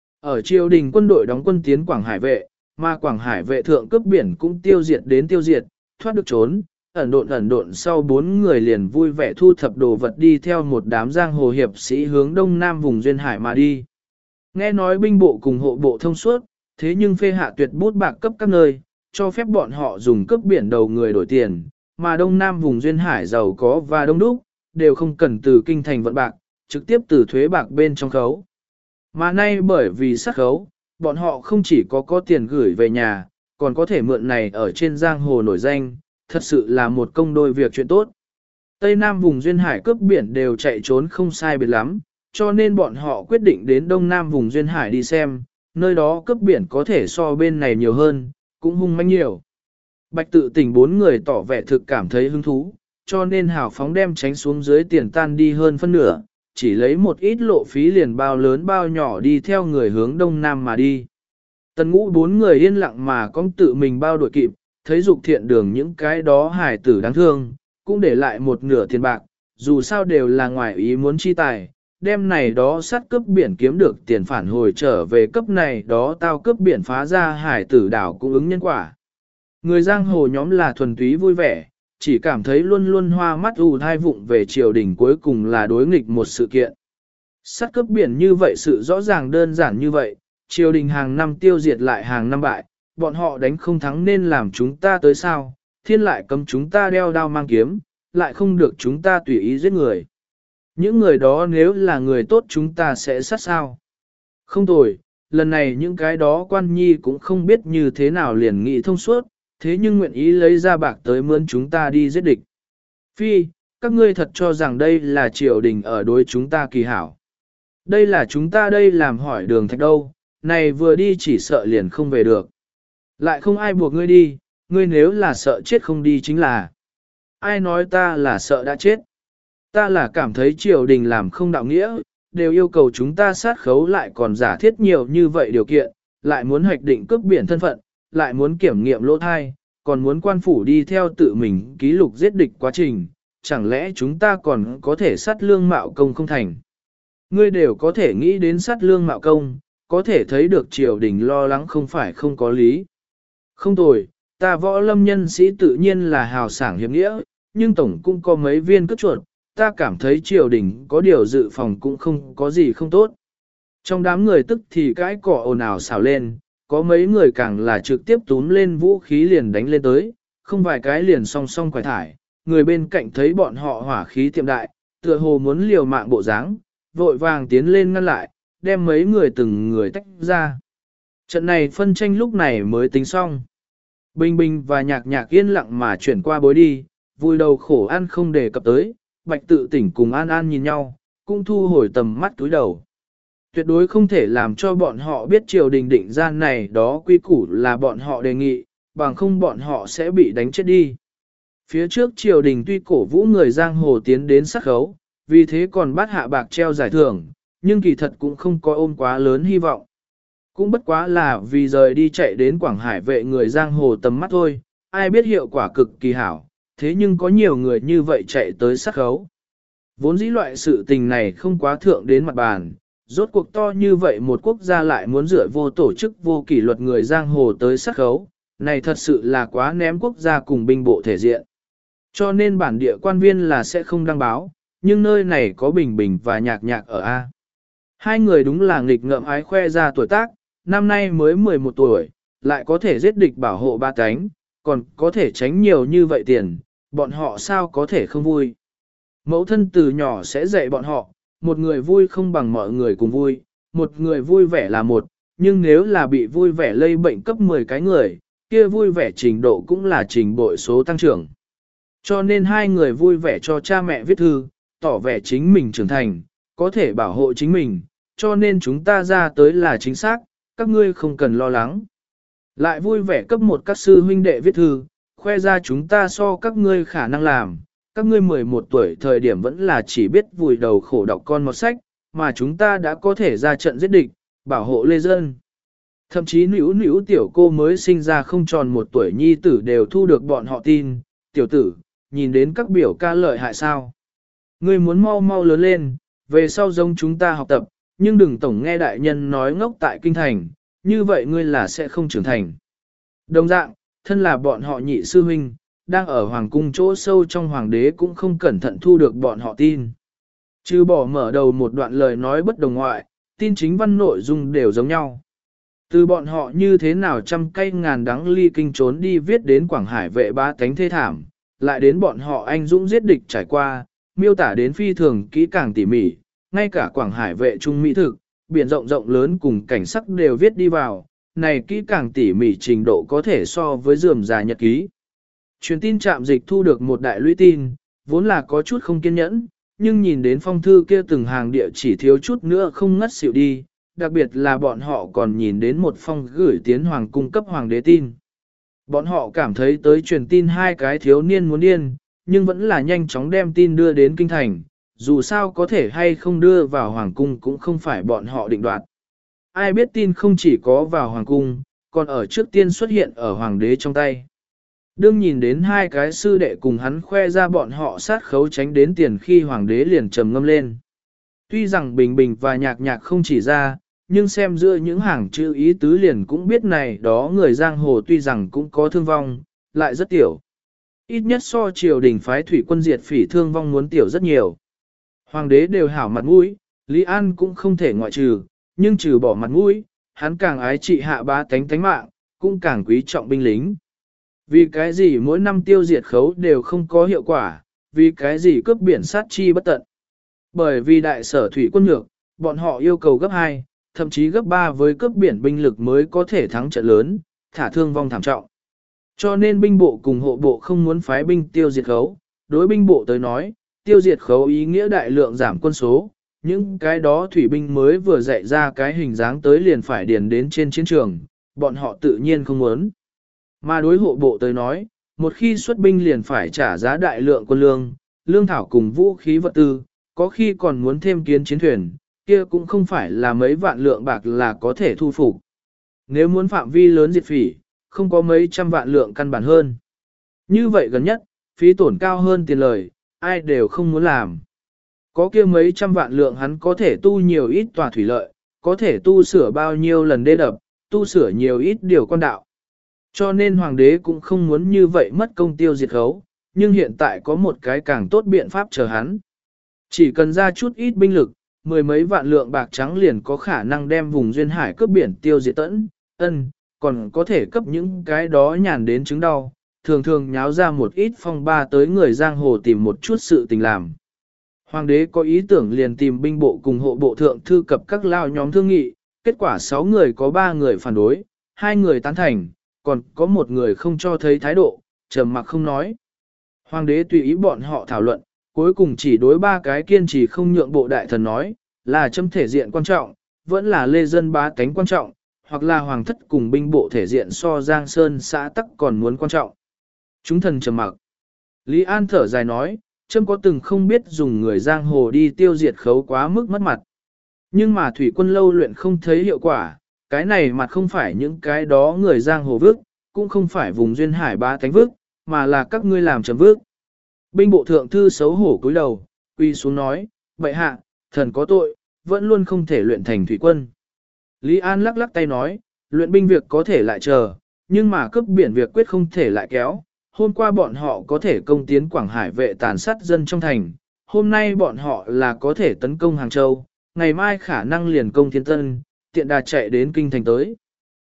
Ở triều đình quân đội đóng quân tiến Quảng Hải vệ, mà Quảng Hải vệ thượng cướp biển cũng tiêu diệt đến tiêu diệt, thoát được trốn, ẩn độn sau 4 người liền vui vẻ thu thập đồ vật đi theo một đám giang hồ hiệp sĩ hướng đông nam vùng Duyên Hải mà đi. Nghe nói binh bộ cùng hộ bộ thông suốt, thế nhưng phê hạ tuyệt bút bạc cấp các nơi, cho phép bọn họ dùng cướp biển đầu người đổi tiền, mà đông nam vùng Duyên Hải giàu có và đông đúc, đều không cần từ kinh thành vận bạc, trực tiếp từ thuế bạc bên trong khấu. Mà nay bởi vì sát khấu, bọn họ không chỉ có tiền gửi về nhà, còn có thể mượn này ở trên giang hồ nổi danh, thật sự là một công đôi việc chuyện tốt. Tây Nam vùng Duyên Hải cướp biển đều chạy trốn không sai biệt lắm, cho nên bọn họ quyết định đến Đông Nam vùng Duyên Hải đi xem, nơi đó cướp biển có thể so bên này nhiều hơn, cũng hung manh nhiều. Bạch tự tỉnh 4 người tỏ vẻ thực cảm thấy hứng thú, cho nên hào phóng đem tránh xuống dưới tiền tan đi hơn phân nửa, chỉ lấy một ít lộ phí liền bao lớn bao nhỏ đi theo người hướng Đông Nam mà đi. Tần Ngũ 4 người yên lặng mà con tự mình bao đuổi kịp, thấy dục thiện đường những cái đó hài tử đáng thương, cũng để lại một nửa tiền bạc, dù sao đều là ngoài ý muốn chi tài, đem này đó sát cướp biển kiếm được tiền phản hồi trở về cấp này đó tao cướp biển phá ra hải tử đảo cũng ứng nhân quả. Người giang hồ nhóm là thuần túy vui vẻ, chỉ cảm thấy luôn luôn hoa mắt ù thai vụng về triều đình cuối cùng là đối nghịch một sự kiện. Sát cướp biển như vậy sự rõ ràng đơn giản như vậy, triều đình hàng năm tiêu diệt lại hàng năm bại, bọn họ đánh không thắng nên làm chúng ta tới sao, thiên lại cấm chúng ta đeo đao mang kiếm, lại không được chúng ta tùy ý giết người. Những người đó nếu là người tốt chúng ta sẽ sát sao. Không tồi, lần này những cái đó quan nhi cũng không biết như thế nào liền nghị thông suốt, thế nhưng nguyện ý lấy ra bạc tới mướn chúng ta đi giết địch. Phi, các ngươi thật cho rằng đây là triều đình ở đối chúng ta kỳ hảo. Đây là chúng ta đây làm hỏi đường thạch đâu, này vừa đi chỉ sợ liền không về được. Lại không ai buộc ngươi đi, ngươi nếu là sợ chết không đi chính là. Ai nói ta là sợ đã chết. Ta là cảm thấy triều đình làm không đạo nghĩa, đều yêu cầu chúng ta sát khấu lại còn giả thiết nhiều như vậy điều kiện, lại muốn hoạch định cướp biển thân phận, lại muốn kiểm nghiệm lỗ thai, còn muốn quan phủ đi theo tự mình ký lục giết địch quá trình, chẳng lẽ chúng ta còn có thể sát lương mạo công không thành. Ngươi đều có thể nghĩ đến sát lương mạo công, có thể thấy được triều đình lo lắng không phải không có lý. Không tồi, ta võ lâm nhân sĩ tự nhiên là hào sảng hiệp nghĩa, nhưng tổng cũng có mấy viên cất chuột, ta cảm thấy triều đình có điều dự phòng cũng không có gì không tốt. Trong đám người tức thì cái cỏ ồn ào xào lên, có mấy người càng là trực tiếp túm lên vũ khí liền đánh lên tới, không vài cái liền song song quải thải, người bên cạnh thấy bọn họ hỏa khí tiệm đại, tựa hồ muốn liều mạng bộ dáng, vội vàng tiến lên ngăn lại, đem mấy người từng người tách ra. Trận này phân tranh lúc này mới tính xong. Bình Bình và Nhạc Nhạc yên lặng mà chuyển qua bối đi, vui đầu khổ ăn không đề cập tới, Bạch tự tỉnh cùng An An nhìn nhau, cũng thu hồi tầm mắt túi đầu. Tuyệt đối không thể làm cho bọn họ biết triều đình định ra này đó quy củ là bọn họ đề nghị, bằng không bọn họ sẽ bị đánh chết đi. Phía trước triều đình tuy cổ vũ người giang hồ tiến đến sát khấu, vì thế còn bắt hạ bạc treo giải thưởng, nhưng kỳ thật cũng không có ôm quá lớn hy vọng. Cũng bất quá là vì rời đi chạy đến Quảng Hải vệ người giang hồ tầm mắt thôi, ai biết hiệu quả cực kỳ hảo, thế nhưng có nhiều người như vậy chạy tới sát khấu. Vốn dĩ loại sự tình này không quá thượng đến mặt bàn, Rốt cuộc to như vậy một quốc gia lại muốn dựa vô tổ chức vô kỷ luật người giang hồ tới sát khấu, này thật sự là quá ném quốc gia cùng binh bộ thể diện. Cho nên bản địa quan viên là sẽ không đăng báo, nhưng nơi này có Bình Bình và Nhạc Nhạc ở A. Hai người đúng là nghịch ngợm ái khoe ra tuổi tác, năm nay mới 11 tuổi, lại có thể giết địch bảo hộ ba cánh, còn có thể tránh nhiều như vậy tiền, bọn họ sao có thể không vui. Mẫu thân từ nhỏ sẽ dạy bọn họ, một người vui không bằng mọi người cùng vui, một người vui vẻ là một, nhưng nếu là bị vui vẻ lây bệnh cấp 10 cái người, kia vui vẻ trình độ cũng là trình bội số tăng trưởng. Cho nên hai người vui vẻ cho cha mẹ viết thư, tỏ vẻ chính mình trưởng thành, có thể bảo hộ chính mình, cho nên chúng ta ra tới là chính xác, các ngươi không cần lo lắng. Lại vui vẻ cấp một các sư huynh đệ viết thư, khoe ra chúng ta so các ngươi khả năng làm, các ngươi 11 tuổi thời điểm vẫn là chỉ biết vùi đầu khổ đọc con một sách, mà chúng ta đã có thể ra trận giết địch, bảo hộ lê dân. Thậm chí nữu tiểu cô mới sinh ra không tròn một tuổi nhi tử đều thu được bọn họ tin, tiểu tử, nhìn đến các biểu ca lợi hại sao. Ngươi muốn mau mau lớn lên, về sau giống chúng ta học tập, nhưng đừng tổng nghe đại nhân nói ngốc tại kinh thành, như vậy ngươi là sẽ không trưởng thành. Đồng dạng, thân là bọn họ nhị sư huynh, đang ở hoàng cung chỗ sâu trong hoàng đế cũng không cẩn thận thu được bọn họ tin. Trừ bỏ mở đầu một đoạn lời nói bất đồng ngoại, tin chính văn nội dung đều giống nhau. Từ bọn họ như thế nào trăm cây ngàn đắng ly kinh trốn đi viết đến Quảng Hải vệ bá tánh thê thảm, lại đến bọn họ anh dũng giết địch trải qua, miêu tả đến phi thường kỹ càng tỉ mỉ, ngay cả Quảng Hải vệ trung mỹ thực, biển rộng rộng lớn cùng cảnh sắc đều viết đi vào, này kỹ càng tỉ mỉ trình độ có thể so với rườm rà nhật ký. Truyền tin trạm dịch thu được một đại lũy tin, vốn là có chút không kiên nhẫn, nhưng nhìn đến phong thư kia từng hàng địa chỉ thiếu chút nữa không ngất xỉu đi, đặc biệt là bọn họ còn nhìn đến một phong gửi tiến hoàng cung cấp hoàng đế tin. Bọn họ cảm thấy tới truyền tin hai cái thiếu niên muốn điên, nhưng vẫn là nhanh chóng đem tin đưa đến kinh thành, dù sao có thể hay không đưa vào hoàng cung cũng không phải bọn họ định đoạt. Ai biết tin không chỉ có vào hoàng cung, còn ở trước tiên xuất hiện ở hoàng đế trong tay. Đương nhìn đến hai cái sư đệ cùng hắn khoe ra bọn họ sát khấu tránh đến tiền khi hoàng đế liền trầm ngâm lên. Tuy rằng Bình Bình và Nhạc Nhạc không chỉ ra, nhưng xem giữa những hàng chữ ý tứ liền cũng biết này đó người giang hồ tuy rằng cũng có thương vong, lại rất tiểu. Ít nhất so triều đình phái thủy quân diệt phỉ thương vong muốn tiểu rất nhiều. Hoàng đế đều hảo mặt mũi, Lý An cũng không thể ngoại trừ, nhưng trừ bỏ mặt mũi, hắn càng ái trị hạ bá tánh mạng, cũng càng quý trọng binh lính. Vì cái gì mỗi năm tiêu diệt khấu đều không có hiệu quả, vì cái gì cướp biển sát chi bất tận. Bởi vì đại sở thủy quân nhược, bọn họ yêu cầu gấp 2, thậm chí gấp 3 với cướp biển binh lực mới có thể thắng trận lớn, thả thương vong thảm trọng. Cho nên binh bộ cùng hộ bộ không muốn phái binh tiêu diệt khấu, đối binh bộ tới nói, tiêu diệt khấu ý nghĩa đại lượng giảm quân số, những cái đó thủy binh mới vừa dạy ra cái hình dáng tới liền phải điền đến trên chiến trường, bọn họ tự nhiên không muốn. Mà đối hộ bộ tới nói, một khi xuất binh liền phải trả giá đại lượng quân lương, lương thảo cùng vũ khí vật tư, có khi còn muốn thêm kiến chiến thuyền, kia cũng không phải là mấy vạn lượng bạc là có thể thu phục. Nếu muốn phạm vi lớn diệt phỉ, không có mấy trăm vạn lượng căn bản hơn. Như vậy gần nhất, phí tổn cao hơn tiền lời, ai đều không muốn làm. Có kia mấy trăm vạn lượng hắn có thể tu nhiều ít tòa thủy lợi, có thể tu sửa bao nhiêu lần đê đập, tu sửa nhiều ít điều quan đạo. Cho nên hoàng đế cũng không muốn như vậy mất công tiêu diệt khấu, nhưng hiện tại có một cái càng tốt biện pháp chờ hắn. Chỉ cần ra chút ít binh lực, mười mấy vạn lượng bạc trắng liền có khả năng đem vùng duyên hải cướp biển tiêu diệt tẫn, còn có thể cấp những cái đó nhàn đến chứng đau, thường thường nháo ra một ít phong ba tới người giang hồ tìm một chút sự tình làm. Hoàng đế có ý tưởng liền tìm binh bộ cùng hộ bộ thượng thư cập các lao nhóm thương nghị, kết quả 6 người có 3 người phản đối, 2 người tán thành, còn có 1 người không cho thấy thái độ, trầm mặc không nói. Hoàng đế tùy ý bọn họ thảo luận, cuối cùng chỉ đối 3 cái kiên trì không nhượng bộ đại thần nói, là châm thể diện quan trọng, vẫn là lê dân bá tánh quan trọng, hoặc là hoàng thất cùng binh bộ thể diện so Giang Sơn xã tắc còn muốn quan trọng. Chúng thần trầm mặc. Lý An thở dài nói, châm có từng không biết dùng người giang hồ đi tiêu diệt khấu quá mức mất mặt. Nhưng mà thủy quân lâu luyện không thấy hiệu quả, cái này mặt không phải những cái đó người giang hồ vước, cũng không phải vùng duyên hải bá tánh vước, mà là các ngươi làm chấm vước. Binh bộ thượng thư xấu hổ cúi đầu, quy xuống nói, bệ hạ, thần có tội, vẫn luôn không thể luyện thành thủy quân. Lý An lắc lắc tay nói, luyện binh việc có thể lại chờ, nhưng mà cướp biển việc quyết không thể lại kéo. Hôm qua bọn họ có thể công tiến Quảng Hải vệ tàn sát dân trong thành, hôm nay bọn họ là có thể tấn công Hàng Châu, ngày mai khả năng liền công Thiên Tân, tiện đà chạy đến kinh thành tới.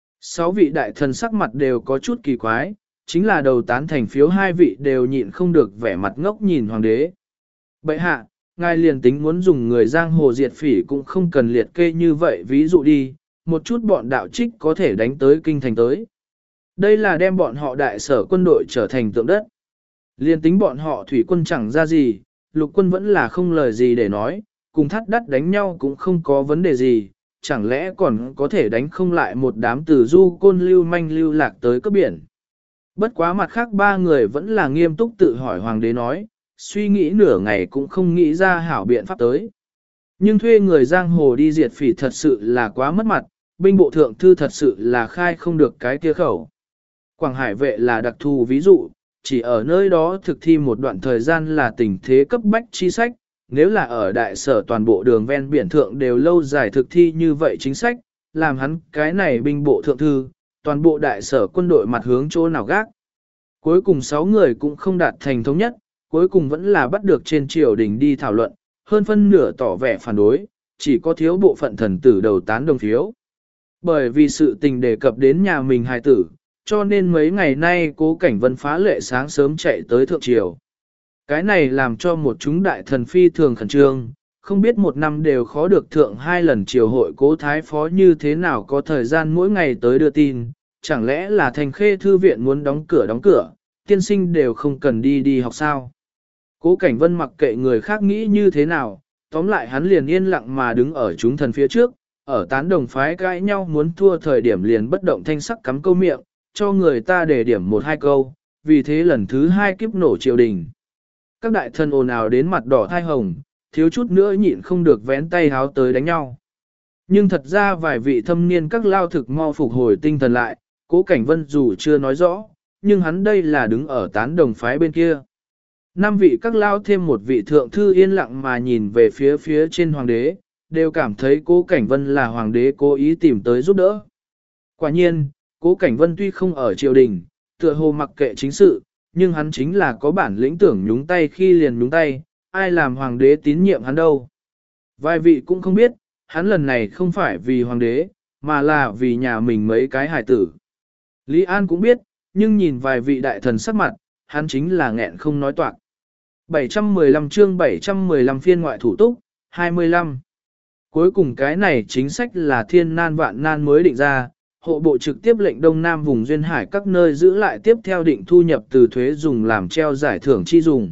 6 vị đại thần sắc mặt đều có chút kỳ quái, chính là đầu tán thành phiếu 2 vị đều nhịn không được vẻ mặt ngốc nhìn hoàng đế. Bệ hạ, ngài liền tính muốn dùng người giang hồ diệt phỉ cũng không cần liệt kê như vậy, ví dụ đi, một chút bọn đạo trích có thể đánh tới kinh thành tới. Đây là đem bọn họ đại sở quân đội trở thành tượng đất. Liên tính bọn họ thủy quân chẳng ra gì, lục quân vẫn là không lời gì để nói, cùng thắt đắt đánh nhau cũng không có vấn đề gì, chẳng lẽ còn có thể đánh không lại một đám từ du côn lưu manh lưu lạc tới cấp biển. Bất quá mặt khác 3 người vẫn là nghiêm túc tự hỏi hoàng đế nói, suy nghĩ nửa ngày cũng không nghĩ ra hảo biện pháp tới. Nhưng thuê người giang hồ đi diệt phỉ thật sự là quá mất mặt, binh bộ thượng thư thật sự là khai không được cái kia khẩu. Quảng Hải vệ là đặc thù ví dụ, chỉ ở nơi đó thực thi một đoạn thời gian là tình thế cấp bách chi sách, nếu là ở đại sở toàn bộ đường ven biển thượng đều lâu dài thực thi như vậy chính sách, làm hắn cái này binh bộ thượng thư, toàn bộ đại sở quân đội mặt hướng chỗ nào gác. Cuối cùng 6 người cũng không đạt thành thống nhất, cuối cùng vẫn là bắt được trên triều đình đi thảo luận, hơn phân nửa tỏ vẻ phản đối, chỉ có thiếu bộ phận thần tử đầu tán đồng phiếu. Bởi vì sự tình đề cập đến nhà mình hài tử, cho nên mấy ngày nay Cố Cảnh Vân phá lệ sáng sớm chạy tới thượng triều. Cái này làm cho một chúng đại thần phi thường khẩn trương, không biết một năm đều khó được thượng 2 lần triều hội Cố Thái Phó như thế nào có thời gian mỗi ngày tới đưa tin, chẳng lẽ là Thành Khê Thư viện muốn đóng cửa, tiên sinh đều không cần đi học sao. Cố Cảnh Vân mặc kệ người khác nghĩ như thế nào, tóm lại hắn liền yên lặng mà đứng ở chúng thần phía trước, ở tán đồng phái cãi nhau muốn thua thời điểm liền bất động thanh sắc cắm câu miệng, cho người ta để điểm 1-2 câu, vì thế lần thứ 2 kiếp nổ triều đình. Các đại thần ồn ào đến mặt đỏ thai hồng, thiếu chút nữa nhịn không được vén tay háo tới đánh nhau. Nhưng thật ra vài vị thâm niên các lao thực mau phục hồi tinh thần lại, Cố Cảnh Vân dù chưa nói rõ, nhưng hắn đây là đứng ở tán đồng phái bên kia. 5 vị các lao thêm một vị thượng thư yên lặng mà nhìn về phía trên hoàng đế, đều cảm thấy Cố Cảnh Vân là hoàng đế cố ý tìm tới giúp đỡ. Quả nhiên, Cố Cảnh Vân tuy không ở triều đình, tựa hồ mặc kệ chính sự, nhưng hắn chính là có bản lĩnh tưởng nhúng tay khi liền nhúng tay, ai làm hoàng đế tín nhiệm hắn đâu. Vài vị cũng không biết, hắn lần này không phải vì hoàng đế, mà là vì nhà mình mấy cái hài tử. Lý An cũng biết, nhưng nhìn vài vị đại thần sắc mặt, hắn chính là nghẹn không nói toạc. 715 chương 715 phiên ngoại thủ túc, 25. Cuối cùng cái này chính sách là thiên nan vạn nan mới định ra, hộ bộ trực tiếp lệnh Đông Nam vùng duyên hải các nơi giữ lại tiếp theo định thu nhập từ thuế dùng làm treo giải thưởng chi dùng.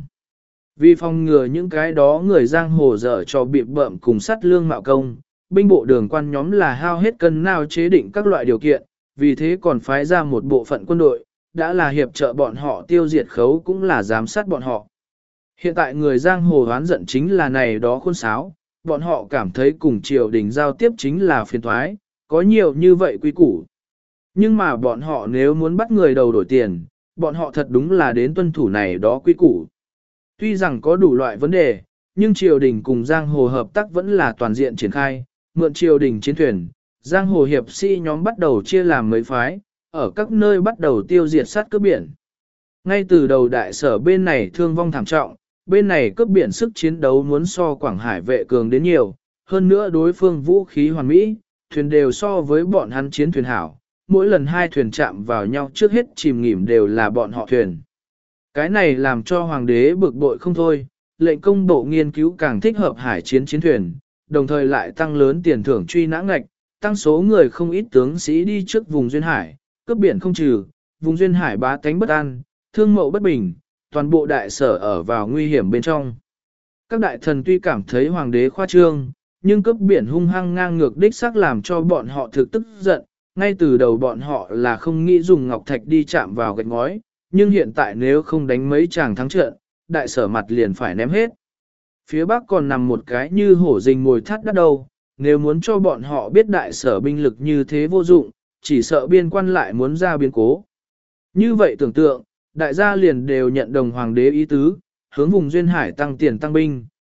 Vì phòng ngừa những cái đó người giang hồ dở cho bị bợm cùng sắt lương mạo công, binh bộ đường quan nhóm là hao hết cân nào chế định các loại điều kiện, vì thế còn phái ra một bộ phận quân đội, đã là hiệp trợ bọn họ tiêu diệt khấu cũng là giám sát bọn họ. Hiện tại người giang hồ hoán giận chính là này đó khôn sáo, bọn họ cảm thấy cùng triều đình giao tiếp chính là phiền thoái, có nhiều như vậy quy củ. Nhưng mà bọn họ nếu muốn bắt người đầu đổi tiền, bọn họ thật đúng là đến tuân thủ này đó quy củ. Tuy rằng có đủ loại vấn đề, nhưng triều đình cùng giang hồ hợp tác vẫn là toàn diện triển khai, mượn triều đình chiến thuyền, giang hồ hiệp sĩ nhóm bắt đầu chia làm mấy phái, ở các nơi bắt đầu tiêu diệt sát cướp biển. Ngay từ đầu đại sở bên này thương vong thảm trọng, bên này cướp biển sức chiến đấu muốn so Quảng Hải vệ cường đến nhiều, hơn nữa đối phương vũ khí hoàn mỹ, thuyền đều so với bọn hắn chiến thuyền hảo, mỗi lần 2 thuyền chạm vào nhau trước hết chìm nghỉm đều là bọn họ thuyền. Cái này làm cho hoàng đế bực bội không thôi, lệnh công bộ nghiên cứu càng thích hợp hải chiến chiến thuyền, đồng thời lại tăng lớn tiền thưởng truy nã ngạch, tăng số người không ít tướng sĩ đi trước vùng duyên hải, cướp biển không trừ, vùng duyên hải bá tánh bất an, thương mậu bất bình, toàn bộ đại sở ở vào nguy hiểm bên trong. Các đại thần tuy cảm thấy hoàng đế khoa trương, nhưng cướp biển hung hăng ngang ngược đích xác làm cho bọn họ thực tức giận, ngay từ đầu bọn họ là không nghĩ dùng ngọc thạch đi chạm vào gạch ngói, nhưng hiện tại nếu không đánh mấy chàng thắng trận, đại sở mặt liền phải ném hết. Phía bắc còn nằm một cái như hổ rình ngồi thắt đắt đâu, nếu muốn cho bọn họ biết đại sở binh lực như thế vô dụng, chỉ sợ biên quan lại muốn ra biến cố. Như vậy tưởng tượng, đại gia liền đều nhận đồng hoàng đế ý tứ, hướng vùng duyên hải tăng tiền tăng binh,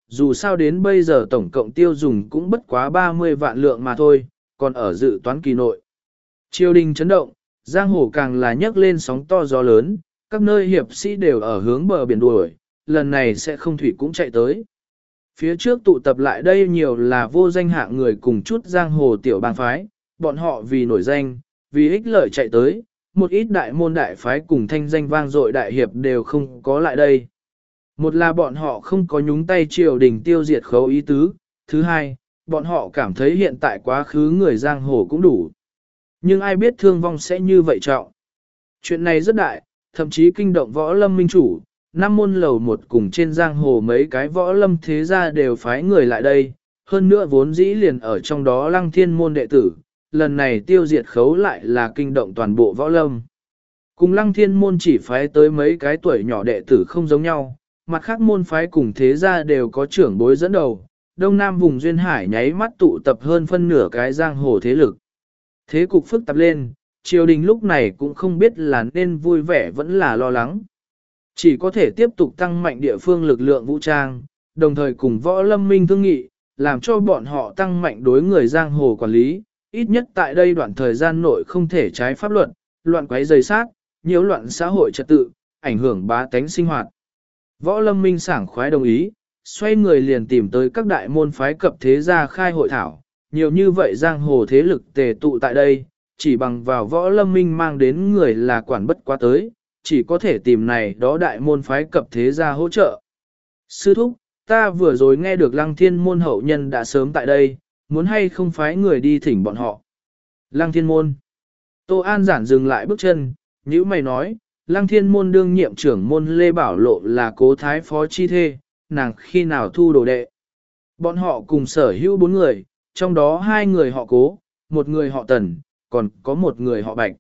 dù sao đến bây giờ tổng cộng tiêu dùng cũng bất quá 30 vạn lượng mà thôi, còn ở dự toán kỳ nội. Triều đình chấn động, giang hồ càng là nhấc lên sóng to gió lớn, các nơi hiệp sĩ đều ở hướng bờ biển đuổi, lần này sẽ không thủy cũng chạy tới. Phía trước tụ tập lại đây nhiều là vô danh hạng người cùng chút giang hồ tiểu bang phái, bọn họ vì nổi danh, vì ích lợi chạy tới, một ít đại môn đại phái cùng thanh danh vang dội đại hiệp đều không có lại đây. Một là bọn họ không có nhúng tay triều đình tiêu diệt khấu ý tứ, thứ hai, bọn họ cảm thấy hiện tại quá khứ người giang hồ cũng đủ. Nhưng ai biết thương vong sẽ như vậy trọng. Chuyện này rất đại, thậm chí kinh động võ lâm minh chủ, năm môn lầu một cùng trên giang hồ mấy cái võ lâm thế gia đều phái người lại đây, hơn nữa vốn dĩ liền ở trong đó lăng thiên môn đệ tử, lần này tiêu diệt khấu lại là kinh động toàn bộ võ lâm. Cùng lăng thiên môn chỉ phái tới mấy cái tuổi nhỏ đệ tử không giống nhau, mặt khác môn phái cùng thế gia đều có trưởng bối dẫn đầu, đông nam vùng duyên hải nháy mắt tụ tập hơn phân nửa cái giang hồ thế lực. Thế cục phức tạp lên, triều đình lúc này cũng không biết là nên vui vẻ vẫn là lo lắng. Chỉ có thể tiếp tục tăng mạnh địa phương lực lượng vũ trang, đồng thời cùng võ lâm minh thương nghị, làm cho bọn họ tăng mạnh đối người giang hồ quản lý, ít nhất tại đây đoạn thời gian nội không thể trái pháp luật, loạn quấy rầy sát, nhiễu loạn xã hội trật tự, ảnh hưởng bá tánh sinh hoạt. Võ lâm minh sảng khoái đồng ý, xoay người liền tìm tới các đại môn phái cập thế gia khai hội thảo, nhiều như vậy giang hồ thế lực tề tụ tại đây, chỉ bằng vào võ lâm minh mang đến người là quản bất quá tới, chỉ có thể tìm này đó đại môn phái cập thế gia hỗ trợ. Sư thúc, ta vừa rồi nghe được lăng thiên môn hậu nhân đã sớm tại đây, muốn hay không phái người đi thỉnh bọn họ. Lăng thiên môn. Tô An giản dừng lại bước chân, nhữ mày nói, lăng thiên môn đương nhiệm trưởng môn Lê Bảo Lộ là cố thái phó chi thê, nàng khi nào thu đồ đệ. Bọn họ cùng sở hữu 4 người, trong đó 2 người họ cố, 1 người họ tần, còn có 1 người họ bạch.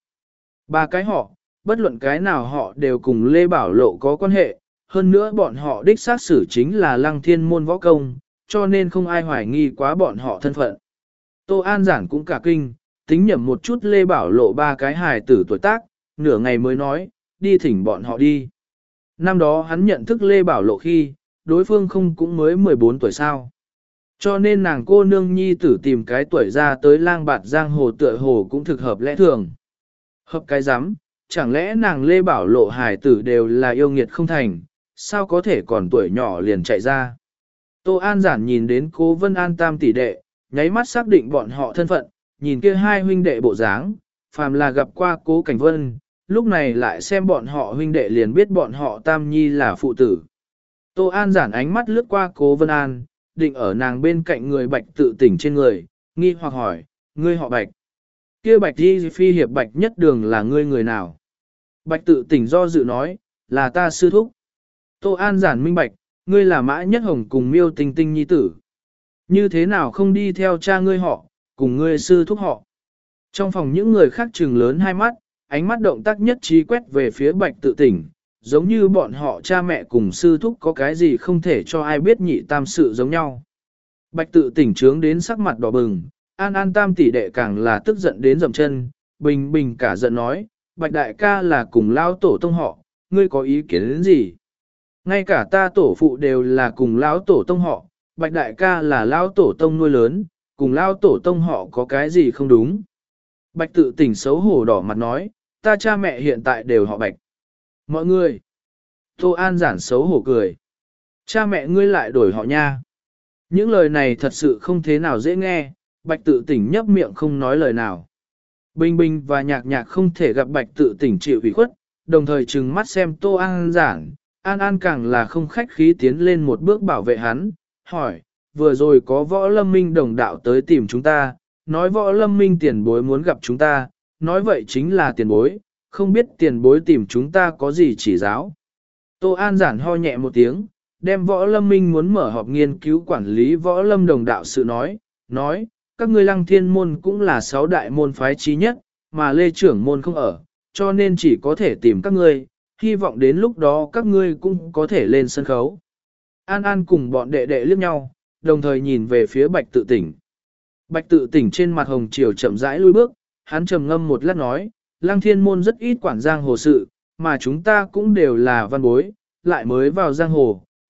3 cái họ, bất luận cái nào họ đều cùng Lê Bảo Lộ có quan hệ, hơn nữa bọn họ đích xác xử chính là lăng thiên môn võ công, cho nên không ai hoài nghi quá bọn họ thân phận. Tô An giản cũng cả kinh, tính nhẩm một chút Lê Bảo Lộ 3 cái hài tử tuổi tác, nửa ngày mới nói, đi thỉnh bọn họ đi. Năm đó hắn nhận thức Lê Bảo Lộ khi, đối phương không cũng mới 14 tuổi sao. Cho nên nàng cô nương nhi tử tìm cái tuổi ra tới lang bạt giang hồ tựa hồ cũng thực hợp lẽ thường. Hợp cái rắm chẳng lẽ nàng Lê Bảo Lộ hài tử đều là yêu nghiệt không thành, sao có thể còn tuổi nhỏ liền chạy ra. Tô An giản nhìn đến cố Vân An tam tỷ đệ, nháy mắt xác định bọn họ thân phận, nhìn kia 2 huynh đệ bộ dáng, phàm là gặp qua cố Cảnh Vân, lúc này lại xem bọn họ huynh đệ liền biết bọn họ tam nhi là phụ tử. Tô An giản ánh mắt lướt qua cố Vân An, định ở nàng bên cạnh người bạch tự tỉnh trên người, nghi hoặc hỏi, ngươi họ bạch. Kia bạch đi phi hiệp bạch nhất đường là ngươi người nào? Bạch tự tỉnh do dự nói, là ta sư thúc. Tô An giản minh bạch, ngươi là Mã Nhất Hồng cùng Miêu Tinh Tinh nhi tử. Như thế nào không đi theo cha ngươi họ, cùng ngươi sư thúc họ? Trong phòng những người khác trừng lớn hai mắt, ánh mắt động tác nhất trí quét về phía bạch tự tỉnh, giống như bọn họ cha mẹ cùng sư thúc có cái gì không thể cho ai biết nhị tam sự giống nhau. Bạch tự tỉnh trướng đến sắc mặt đỏ bừng, An An tam tỷ đệ càng là tức giận đến dậm chân, bình bình cả giận nói, bạch đại ca là cùng lao tổ tông họ, ngươi có ý kiến đến gì? Ngay cả ta tổ phụ đều là cùng lão tổ tông họ, bạch đại ca là lão tổ tông nuôi lớn, cùng lão tổ tông họ có cái gì không đúng? Bạch tự tỉnh xấu hổ đỏ mặt nói, ta cha mẹ hiện tại đều họ bạch. Mọi người, Tô An giản xấu hổ cười. Cha mẹ ngươi lại đổi họ nha. Những lời này thật sự không thế nào dễ nghe, bạch tự tỉnh nhấp miệng không nói lời nào. Bình bình và nhạc nhạc không thể gặp bạch tự tỉnh chịu ủy khuất, đồng thời trừng mắt xem Tô An giản. An An càng là không khách khí tiến lên một bước bảo vệ hắn, hỏi, vừa rồi có võ lâm minh đồng đạo tới tìm chúng ta, nói võ lâm minh tiền bối muốn gặp chúng ta, nói vậy chính là tiền bối, không biết tiền bối tìm chúng ta có gì chỉ giáo. Tô An giản ho nhẹ một tiếng, đem võ lâm minh muốn mở họp nghiên cứu quản lý võ lâm đồng đạo sự nói, các ngươi lăng thiên môn cũng là 6 đại môn phái trí nhất, mà lê trưởng môn không ở, cho nên chỉ có thể tìm các ngươi, hy vọng đến lúc đó các ngươi cũng có thể lên sân khấu. An An cùng bọn đệ đệ liếc nhau, đồng thời nhìn về phía bạch tự tỉnh. Bạch tự tỉnh trên mặt hồng chiều chậm rãi lui bước, hắn trầm ngâm một lát nói, lăng thiên môn rất ít quản giang hồ sự, mà chúng ta cũng đều là văn bối, lại mới vào giang hồ,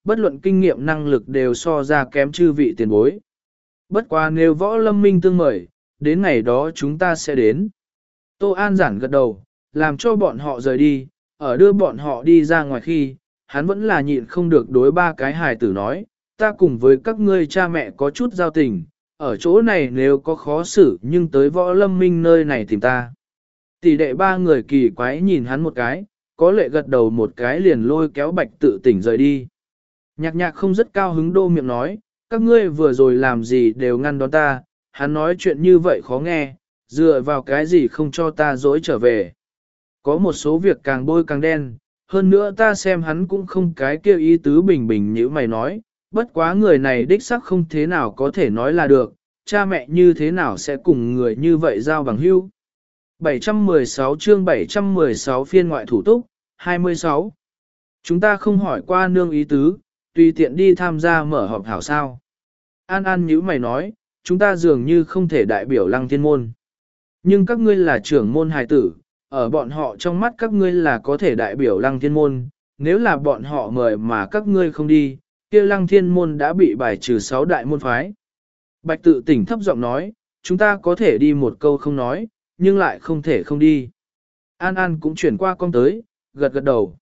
bất luận kinh nghiệm năng lực đều so ra kém chư vị tiền bối. Bất quá nếu võ lâm minh tương mời, đến ngày đó chúng ta sẽ đến. Tô An giản gật đầu, làm cho bọn họ rời đi, ở đưa bọn họ đi ra ngoài khi, hắn vẫn là nhịn không được đối ba cái hài tử nói, ta cùng với các ngươi cha mẹ có chút giao tình, ở chỗ này nếu có khó xử nhưng tới võ lâm minh nơi này tìm ta. Tỷ đệ ba người kỳ quái nhìn hắn một cái, có lệ gật đầu một cái liền lôi kéo Bạch Tự Tỉnh rời đi. Nhạc nhạc không rất cao hứng đô miệng nói, các ngươi vừa rồi làm gì đều ngăn đón ta, hắn nói chuyện như vậy khó nghe, dựa vào cái gì không cho ta dỗi trở về. Có một số việc càng bôi càng đen, hơn nữa ta xem hắn cũng không cái kêu ý tứ bình bình như mày nói, bất quá người này đích sắc không thế nào có thể nói là được, cha mẹ như thế nào sẽ cùng người như vậy giao bằng hữu. 716 chương 716 phiên ngoại thủ túc, 26. Chúng ta không hỏi qua nương ý tứ, tùy tiện đi tham gia mở họp hảo sao. An An nhíu mày nói, chúng ta dường như không thể đại biểu Lăng Thiên môn. Nhưng các ngươi là trưởng môn hài tử, ở bọn họ trong mắt các ngươi là có thể đại biểu Lăng Thiên môn, nếu là bọn họ mời mà các ngươi không đi, kia Lăng Thiên môn đã bị bài trừ 6 đại môn phái. Bạch Tự Tỉnh thấp giọng nói, chúng ta có thể đi một câu không nói, nhưng lại không thể không đi. An An cũng chuyển qua con tới, gật gật đầu.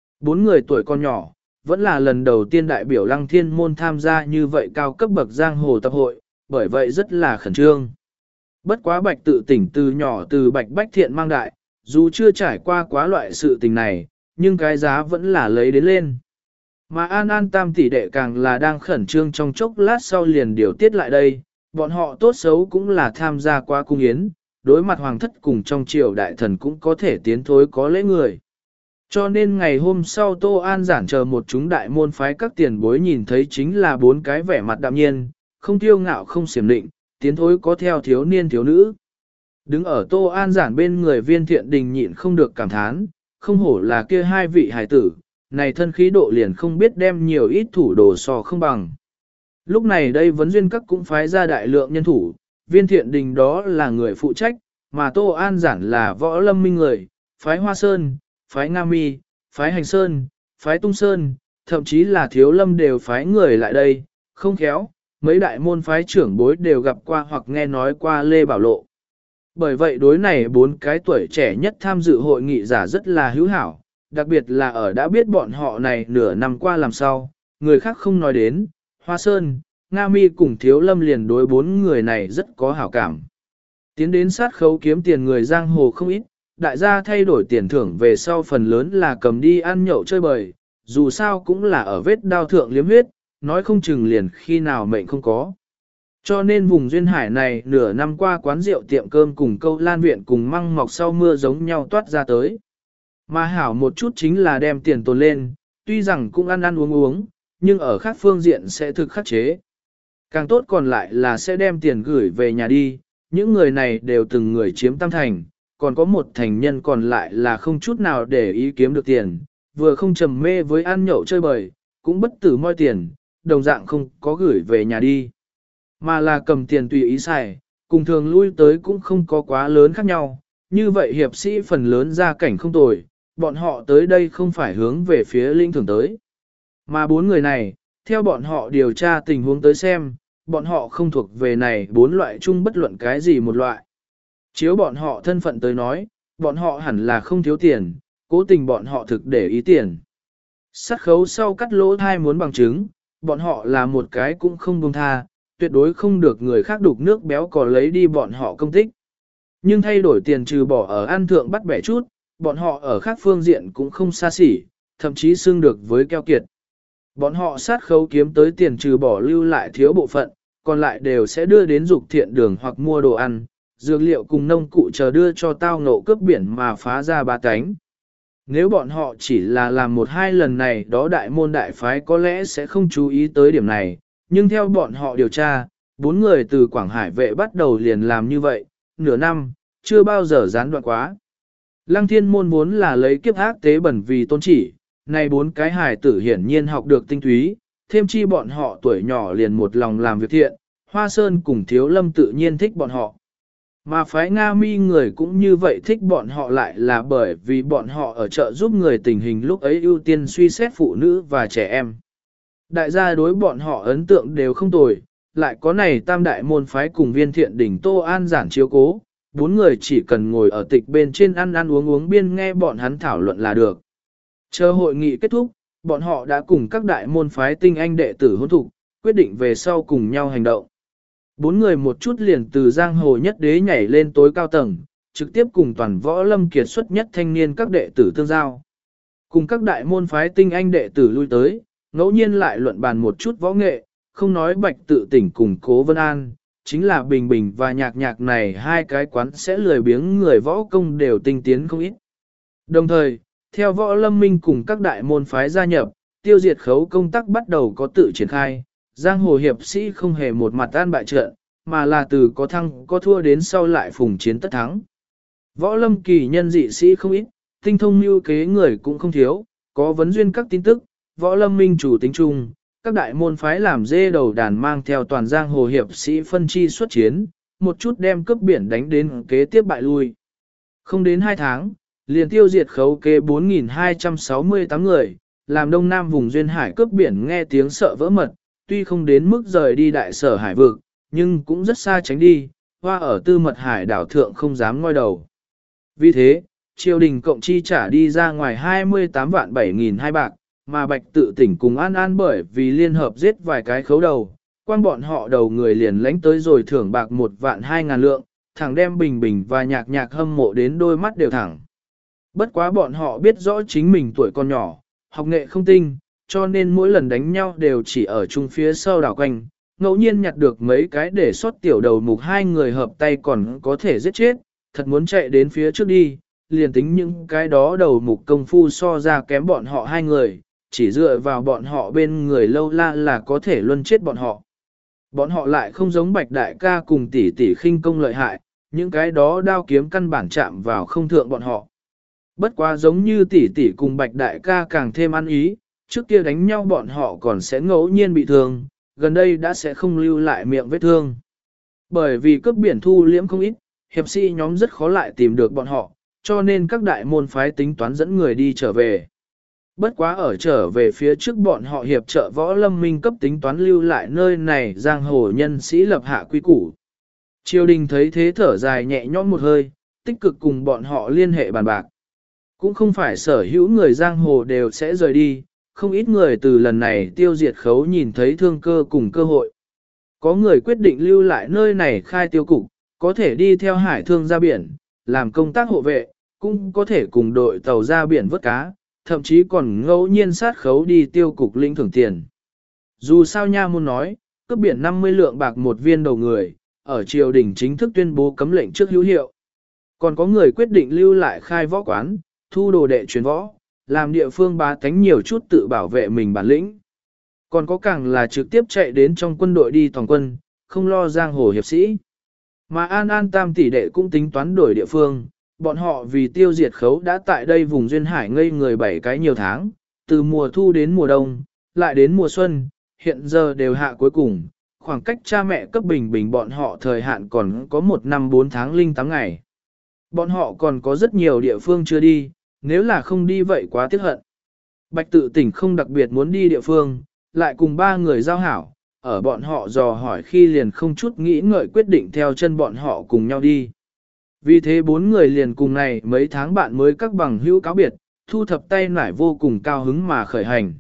4 người tuổi con nhỏ, vẫn là lần đầu tiên đại biểu Lăng Thiên môn tham gia như vậy cao cấp bậc giang hồ tập hội, bởi vậy rất là khẩn trương. Bất quá Bạch Tự Tỉnh từ nhỏ từ Bạch Bách Thiện mang đại, dù chưa trải qua quá loại sự tình này, nhưng cái giá vẫn là lấy đến lên. Mà An An tam tỷ đệ càng là đang khẩn trương trong chốc lát sau liền điều tiết lại đây, bọn họ tốt xấu cũng là tham gia qua cung yến, đối mặt hoàng thất cùng trong triều đại thần cũng có thể tiến thối có lễ người. Cho nên ngày hôm sau Tô An giản chờ một chúng đại môn phái các tiền bối nhìn thấy chính là 4 cái vẻ mặt đạm nhiên, không tiêu ngạo không xiểm định, tiến thối có theo thiếu niên thiếu nữ. Đứng ở Tô An giản bên người Viên Thiện Đình nhịn không được cảm thán, không hổ là kia hai vị hài tử, này thân khí độ liền không biết đem nhiều ít thủ đồ so không bằng. Lúc này đây vấn duyên các cũng phái ra đại lượng nhân thủ, Viên Thiện Đình đó là người phụ trách, mà Tô An giản là võ lâm minh người, phái Hoa Sơn, phái Nga Mi, phái Hành Sơn, phái Tung Sơn, thậm chí là Thiếu Lâm đều phái người lại đây, không khéo, mấy đại môn phái trưởng bối đều gặp qua hoặc nghe nói qua Lê Bảo Lộ. Bởi vậy đối này 4 cái tuổi trẻ nhất tham dự hội nghị giả rất là hữu hảo, đặc biệt là ở đã biết bọn họ này nửa năm qua làm sao, người khác không nói đến, Hoa Sơn, Nga Mi cùng Thiếu Lâm liền đối 4 người này rất có hảo cảm. Tiến đến sát khấu kiếm tiền người giang hồ không ít, đại gia thay đổi tiền thưởng về sau phần lớn là cầm đi ăn nhậu chơi bời, dù sao cũng là ở vết đao thượng liếm huyết, nói không chừng liền khi nào mệnh không có. Cho nên vùng duyên hải này nửa năm qua quán rượu tiệm cơm cùng câu lan viện cùng măng mọc sau mưa giống nhau toát ra tới. Mà hảo một chút chính là đem tiền tồn lên, tuy rằng cũng ăn ăn uống uống, nhưng ở khác phương diện sẽ thực khắc chế. Càng tốt còn lại là sẽ đem tiền gửi về nhà đi, những người này đều từng người chiếm tam thành, còn có một thành nhân còn lại là không chút nào để ý kiếm được tiền, vừa không trầm mê với ăn nhậu chơi bời, cũng bất tử moi tiền, đồng dạng không có gửi về nhà đi. Mà là cầm tiền tùy ý xài, cùng thường lui tới cũng không có quá lớn khác nhau, như vậy hiệp sĩ phần lớn gia cảnh không tồi, bọn họ tới đây không phải hướng về phía linh thưởng tới. Mà 4 người này, theo bọn họ điều tra tình huống tới xem, bọn họ không thuộc về này 4 loại chung bất luận cái gì một loại. Chiếu bọn họ thân phận tới nói, bọn họ hẳn là không thiếu tiền, cố tình bọn họ thực để ý tiền. Sát khấu sau cắt lỗ thai muốn bằng chứng, bọn họ là một cái cũng không buông tha, tuyệt đối không được người khác đục nước béo cò lấy đi bọn họ công tích. Nhưng thay đổi tiền trừ bỏ ở ăn thượng bắt bẻ chút, bọn họ ở khác phương diện cũng không xa xỉ, thậm chí xưng được với keo kiệt. Bọn họ sát khấu kiếm tới tiền trừ bỏ lưu lại thiếu bộ phận, còn lại đều sẽ đưa đến dục thiện đường hoặc mua đồ ăn, dược liệu cùng nông cụ chờ đưa cho tao ngộ cướp biển mà phá ra ba cánh. Nếu bọn họ chỉ là làm 1-2 lần này đó đại môn đại phái có lẽ sẽ không chú ý tới điểm này, nhưng theo bọn họ điều tra, 4 người từ Quảng Hải vệ bắt đầu liền làm như vậy, nửa năm, chưa bao giờ gián đoạn quá. Lăng Thiên môn vốn là lấy kiếp ác tế bẩn vì tôn chỉ, này 4 cái hài tử hiển nhiên học được tinh túy, thêm chi bọn họ tuổi nhỏ liền một lòng làm việc thiện, Hoa Sơn cùng Thiếu Lâm tự nhiên thích bọn họ. Mà phái Nga Mi người cũng như vậy thích bọn họ lại là bởi vì bọn họ ở chợ giúp người tình hình lúc ấy ưu tiên suy xét phụ nữ và trẻ em. Đại gia đối bọn họ ấn tượng đều không tồi, lại có này tam đại môn phái cùng viên thiện đỉnh Tô An giản chiếu cố, bốn người chỉ cần ngồi ở tịch bên trên ăn ăn uống uống biên nghe bọn hắn thảo luận là được. Chờ hội nghị kết thúc, bọn họ đã cùng các đại môn phái tinh anh đệ tử hôn thục, quyết định về sau cùng nhau hành động. Bốn người một chút liền từ giang hồ nhất đế nhảy lên tối cao tầng, trực tiếp cùng toàn võ lâm kiệt xuất nhất thanh niên các đệ tử tương giao. Cùng các đại môn phái tinh anh đệ tử lui tới, ngẫu nhiên lại luận bàn một chút võ nghệ, không nói Bạch Tự Tỉnh cùng Cố Vân An, chính là Bình Bình và Nhạc Nhạc này hai cái quán sẽ lười biếng người võ công đều tinh tiến không ít. Đồng thời, theo võ lâm minh cùng các đại môn phái gia nhập, tiêu diệt khấu công tác bắt đầu có tự triển khai, giang hồ hiệp sĩ không hề một mặt an bại trận, mà là từ có thăng có thua đến sau lại phùng chiến tất thắng. Võ lâm kỳ nhân dị sĩ không ít, tinh thông mưu kế người cũng không thiếu, có vấn duyên các tin tức, võ lâm minh chủ tính chung, các đại môn phái làm dê đầu đàn mang theo toàn giang hồ hiệp sĩ phân chi xuất chiến, một chút đem cướp biển đánh đến kế tiếp bại lui. Không đến 2 tháng, liền tiêu diệt khấu kế 4.268 người, làm đông nam vùng duyên hải cướp biển nghe tiếng sợ vỡ mật, tuy không đến mức rời đi đại sở hải vực, nhưng cũng rất xa tránh đi, hoa ở tư mật hải đảo thượng không dám ngoi đầu. Vì thế, triều đình cộng chi trả đi ra ngoài 28 vạn 7.200 bạc, mà Bạch Tự Tỉnh cùng An An bởi vì liên hợp giết vài cái khấu đầu, quan bọn họ đầu người liền lãnh tới rồi thưởng bạc 1 vạn 2.000 lượng, thẳng đem Bình Bình và Nhạc Nhạc hâm mộ đến đôi mắt đều thẳng. Bất quá bọn họ biết rõ chính mình tuổi còn nhỏ, học nghệ không tinh, cho nên mỗi lần đánh nhau đều chỉ ở chung phía sau đảo quanh, ngẫu nhiên nhặt được mấy cái để sót tiểu đầu mục hai người hợp tay còn có thể giết chết, thật muốn chạy đến phía trước đi, liền tính những cái đó đầu mục công phu so ra kém bọn họ hai người, chỉ dựa vào bọn họ bên người lâu la là có thể luân chết bọn họ. Bọn họ lại không giống Bạch Đại ca cùng tỷ tỷ khinh công lợi hại, những cái đó đao kiếm căn bản chạm vào không thượng bọn họ. Bất quá giống như tỷ tỷ cùng Bạch Đại ca càng thêm ăn ý, trước kia đánh nhau bọn họ còn sẽ ngẫu nhiên bị thương, gần đây đã sẽ không lưu lại miệng vết thương. Bởi vì cướp biển thu liễm không ít, hiệp sĩ nhóm rất khó lại tìm được bọn họ, cho nên các đại môn phái tính toán dẫn người đi trở về. Bất quá ở trở về phía trước bọn họ hiệp trợ võ lâm minh cấp tính toán lưu lại nơi này giang hồ nhân sĩ lập hạ quy củ. Triều đình thấy thế thở dài nhẹ nhõm một hơi, tích cực cùng bọn họ liên hệ bàn bạc. Cũng không phải sở hữu người giang hồ đều sẽ rời đi, không ít người từ lần này tiêu diệt khấu nhìn thấy thương cơ cùng cơ hội. Có người quyết định lưu lại nơi này khai tiêu cục, có thể đi theo hải thương ra biển, làm công tác hộ vệ, cũng có thể cùng đội tàu ra biển vớt cá, thậm chí còn ngẫu nhiên sát khấu đi tiêu cục lĩnh thưởng tiền. Dù sao nha môn nói, cướp biển 50 lượng bạc một viên đầu người, ở triều đình chính thức tuyên bố cấm lệnh trước hữu hiệu. Còn có người quyết định lưu lại khai võ quán, thu đồ đệ truyền võ, làm địa phương bá tánh nhiều chút tự bảo vệ mình bản lĩnh. Còn có càng là trực tiếp chạy đến trong quân đội đi toàn quân, không lo giang hồ hiệp sĩ. Mà An An tam tỷ đệ cũng tính toán đổi địa phương, bọn họ vì tiêu diệt khấu đã tại đây vùng duyên hải ngây người 7 cái nhiều tháng, từ mùa thu đến mùa đông, lại đến mùa xuân, hiện giờ đều hạ cuối cùng, khoảng cách cha mẹ cấp Bình Bình bọn họ thời hạn còn có 1 năm 4 tháng linh 8 ngày. Bọn họ còn có rất nhiều địa phương chưa đi, nếu là không đi vậy quá tiếc hận. Bạch Tự Tỉnh không đặc biệt muốn đi địa phương, lại cùng 3 người giao hảo, ở bọn họ dò hỏi khi liền không chút nghĩ ngợi quyết định theo chân bọn họ cùng nhau đi. Vì thế 4 người liền cùng này mấy tháng bạn mới các bằng hữu cáo biệt, thu thập tay nải vô cùng cao hứng mà khởi hành.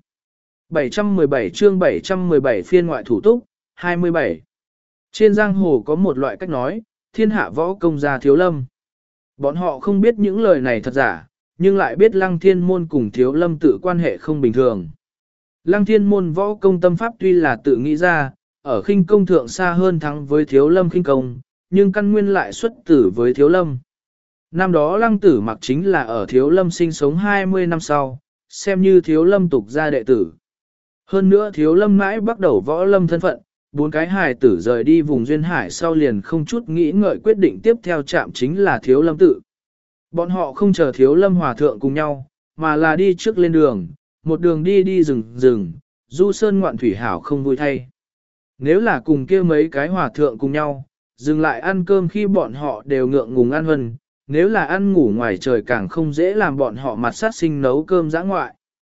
717 chương 717 phiên ngoại thủ túc, 27. Trên giang hồ có một loại cách nói, thiên hạ võ công gia thiếu lâm. Bọn họ không biết những lời này thật giả, nhưng lại biết Lăng Thiên Môn cùng thiếu lâm tự quan hệ không bình thường. Lăng Thiên Môn võ công tâm pháp tuy là tự nghĩ ra, ở khinh công thượng xa hơn thắng với thiếu lâm khinh công, nhưng căn nguyên lại xuất tử với thiếu lâm. Năm đó Lăng Tử Mặc chính là ở thiếu lâm sinh sống 20 năm sau, xem như thiếu lâm tục gia đệ tử. Hơn nữa thiếu lâm mãi bắt đầu võ lâm thân phận, 4 cái hài tử rời đi vùng duyên hải sau liền không chút nghĩ ngợi quyết định tiếp theo chạm chính là thiếu lâm tự. Bọn họ không chờ thiếu lâm hòa thượng cùng nhau, mà là đi trước lên đường, một đường đi đi rừng, du sơn ngoạn thủy hảo không vui thay. Nếu là cùng kia mấy cái hòa thượng cùng nhau, dừng lại ăn cơm khi bọn họ đều ngượng ngùng ăn hơn, nếu là ăn ngủ ngoài trời càng không dễ làm bọn họ mặt sát sinh nấu cơm dã ngoại.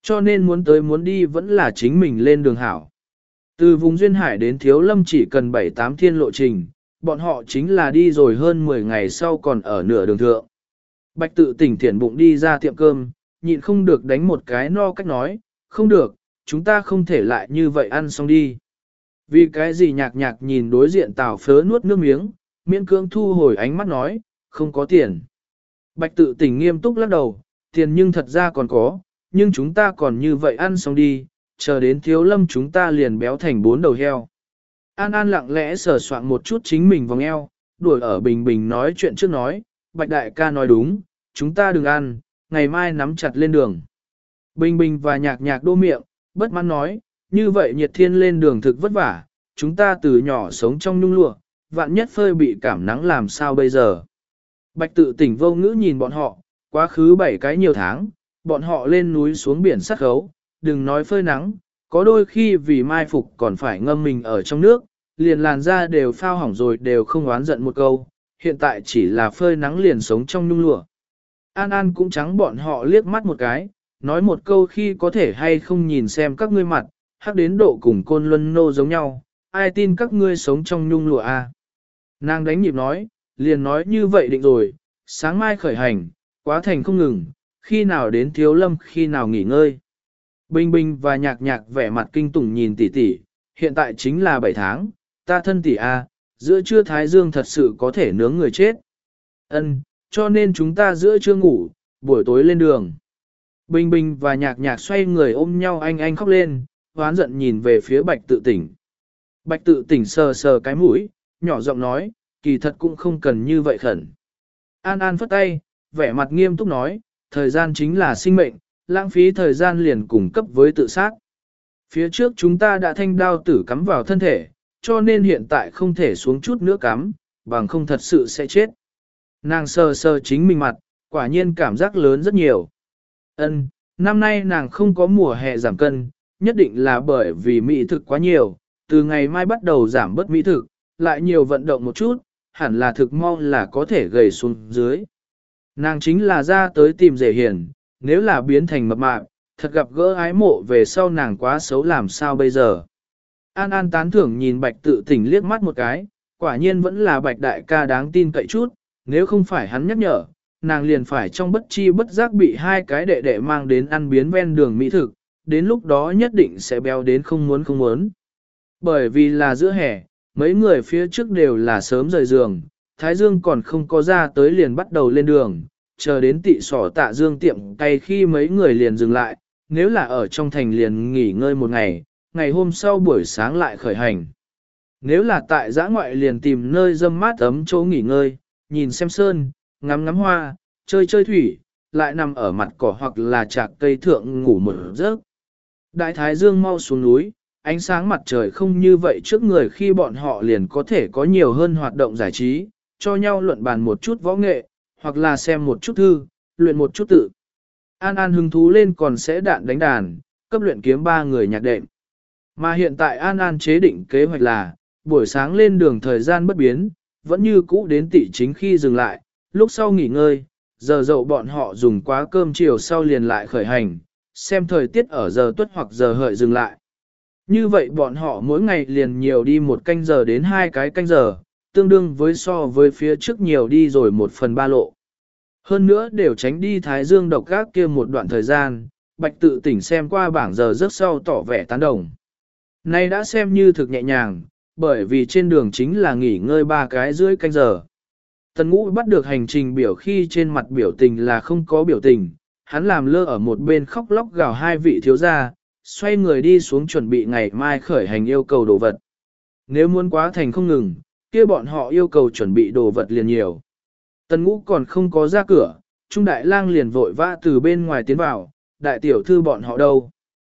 Cho nên muốn tới muốn đi vẫn là chính mình lên đường hảo. Từ vùng Duyên Hải đến Thiếu Lâm chỉ cần 7-8 thiên lộ trình, bọn họ chính là đi rồi hơn 10 ngày sau còn ở nửa đường thượng. Bạch Tự Tỉnh thiện bụng đi ra tiệm cơm, nhịn không được đánh một cái no cách nói, không được, chúng ta không thể lại như vậy ăn xong đi. Vì cái gì nhạc nhạc nhìn đối diện Tào Phớ nuốt nước miếng, miễn cưỡng thu hồi ánh mắt nói, không có tiền. Bạch Tự Tỉnh nghiêm túc lắc đầu, tiền nhưng thật ra còn có, nhưng chúng ta còn như vậy ăn xong đi, chờ đến Thiếu Lâm chúng ta liền béo thành 4 đầu heo. An An lặng lẽ sờ soạn một chút chính mình vòng eo, đuổi ở Bình Bình nói chuyện trước nói, Bạch Đại ca nói đúng, chúng ta đừng ăn, ngày mai nắm chặt lên đường. Bình Bình và nhạc nhạc đô miệng, bất mãn nói, như vậy nhiệt thiên lên đường thực vất vả, chúng ta từ nhỏ sống trong nhung lụa, vạn nhất phơi bị cảm nắng làm sao bây giờ. Bạch Tự Tỉnh vô ngữ nhìn bọn họ, quá khứ 7 cái nhiều tháng, bọn họ lên núi xuống biển sát khấu, đừng nói phơi nắng, có đôi khi vì mai phục còn phải ngâm mình ở trong nước, liền làn da đều phao hỏng rồi đều không oán giận một câu, hiện tại chỉ là phơi nắng liền sống trong nhung lụa. An An cũng trắng bọn họ liếc mắt một cái, nói một câu khi có thể hay không nhìn xem các ngươi mặt, hắc đến độ cùng Côn Luân nô giống nhau, ai tin các ngươi sống trong nhung lụa à. Nàng đánh nhịp nói, liền nói như vậy định rồi, sáng mai khởi hành, quá thành không ngừng, khi nào đến Thiếu Lâm khi nào nghỉ ngơi. Bình Bình và nhạc nhạc vẻ mặt kinh tủng nhìn tỷ tỷ, hiện tại chính là 7 tháng, ta thân tỷ a, giữa trưa Thái Dương thật sự có thể nướng người chết. Ân, cho nên chúng ta giữa trưa ngủ, buổi tối lên đường. Bình Bình và nhạc nhạc xoay người ôm nhau anh khóc lên, hoán giận nhìn về phía Bạch Tự Tỉnh. Bạch Tự Tỉnh sờ sờ cái mũi, nhỏ giọng nói, kỳ thật cũng không cần như vậy khẩn. An An phất tay, vẻ mặt nghiêm túc nói, thời gian chính là sinh mệnh, lãng phí thời gian liền cùng cấp với tự sát. Phía trước chúng ta đã thanh đao tử cắm vào thân thể, cho nên hiện tại không thể xuống chút nữa cắm, bằng không thật sự sẽ chết. Nàng sờ sờ chính mình mặt, quả nhiên cảm giác lớn rất nhiều. Ân, năm nay nàng không có mùa hè giảm cân, nhất định là bởi vì mỹ thực quá nhiều, từ ngày mai bắt đầu giảm bớt mỹ thực, lại nhiều vận động một chút, hẳn là thực mau là có thể gầy xuống dưới. Nàng chính là ra tới tìm rể hiền, nếu là biến thành mập mạp, thật gặp gỡ ái mộ về sau nàng quá xấu làm sao bây giờ. An An tán thưởng nhìn Bạch Tự Tỉnh liếc mắt một cái, quả nhiên vẫn là Bạch đại ca đáng tin cậy chút, nếu không phải hắn nhắc nhở, nàng liền phải trong bất chi bất giác bị hai cái đệ đệ mang đến ăn biến ven đường mỹ thực, đến lúc đó nhất định sẽ béo đến không muốn không muốn. Bởi vì là giữa hè, mấy người phía trước đều là sớm rời giường, Thái Dương còn không có ra tới liền bắt đầu lên đường, chờ đến tị sỏ Tạ Dương tiệm cay khi mấy người liền dừng lại, nếu là ở trong thành liền nghỉ ngơi một ngày, ngày hôm sau buổi sáng lại khởi hành. Nếu là tại giã ngoại liền tìm nơi râm mát ấm chỗ nghỉ ngơi, nhìn xem sơn, ngắm ngắm hoa, chơi chơi thủy, lại nằm ở mặt cỏ hoặc là chạc cây thượng ngủ một giấc. Đại Thái Dương mau xuống núi, ánh sáng mặt trời không như vậy trước người khi bọn họ liền có thể có nhiều hơn hoạt động giải trí, cho nhau luận bàn một chút võ nghệ, hoặc là xem một chút thư, luyện một chút tự. An An hứng thú lên còn sẽ đạn đánh đàn, cấp luyện kiếm 3 người nhạc đệm. Mà hiện tại An An chế định kế hoạch là, buổi sáng lên đường thời gian bất biến, vẫn như cũ đến tị chính khi dừng lại, lúc sau nghỉ ngơi, giờ dậu bọn họ dùng quá cơm chiều sau liền lại khởi hành, xem thời tiết ở giờ tuất hoặc giờ hợi dừng lại. Như vậy bọn họ mỗi ngày liền nhiều đi 1 canh giờ đến 2 cái canh giờ, tương đương với so với phía trước nhiều đi rồi 1/3 lộ. Hơn nữa đều tránh đi Thái Dương độc gác kia một đoạn thời gian, Bạch Tự Tỉnh xem qua bảng giờ rất sau tỏ vẻ tán đồng. Nay đã xem như thực nhẹ nhàng, bởi vì trên đường chính là nghỉ ngơi 3 cái rưỡi canh giờ. Tần Ngũ bắt được hành trình biểu khi trên mặt biểu tình là không có biểu tình, hắn làm lơ ở một bên khóc lóc gào hai vị thiếu gia, xoay người đi xuống chuẩn bị ngày mai khởi hành yêu cầu đồ vật. Nếu muốn quá thành không ngừng, kia bọn họ yêu cầu chuẩn bị đồ vật liền nhiều. Tần Ngũ còn không có ra cửa, Trung Đại Lang liền vội vã từ bên ngoài tiến vào, đại tiểu thư bọn họ đâu?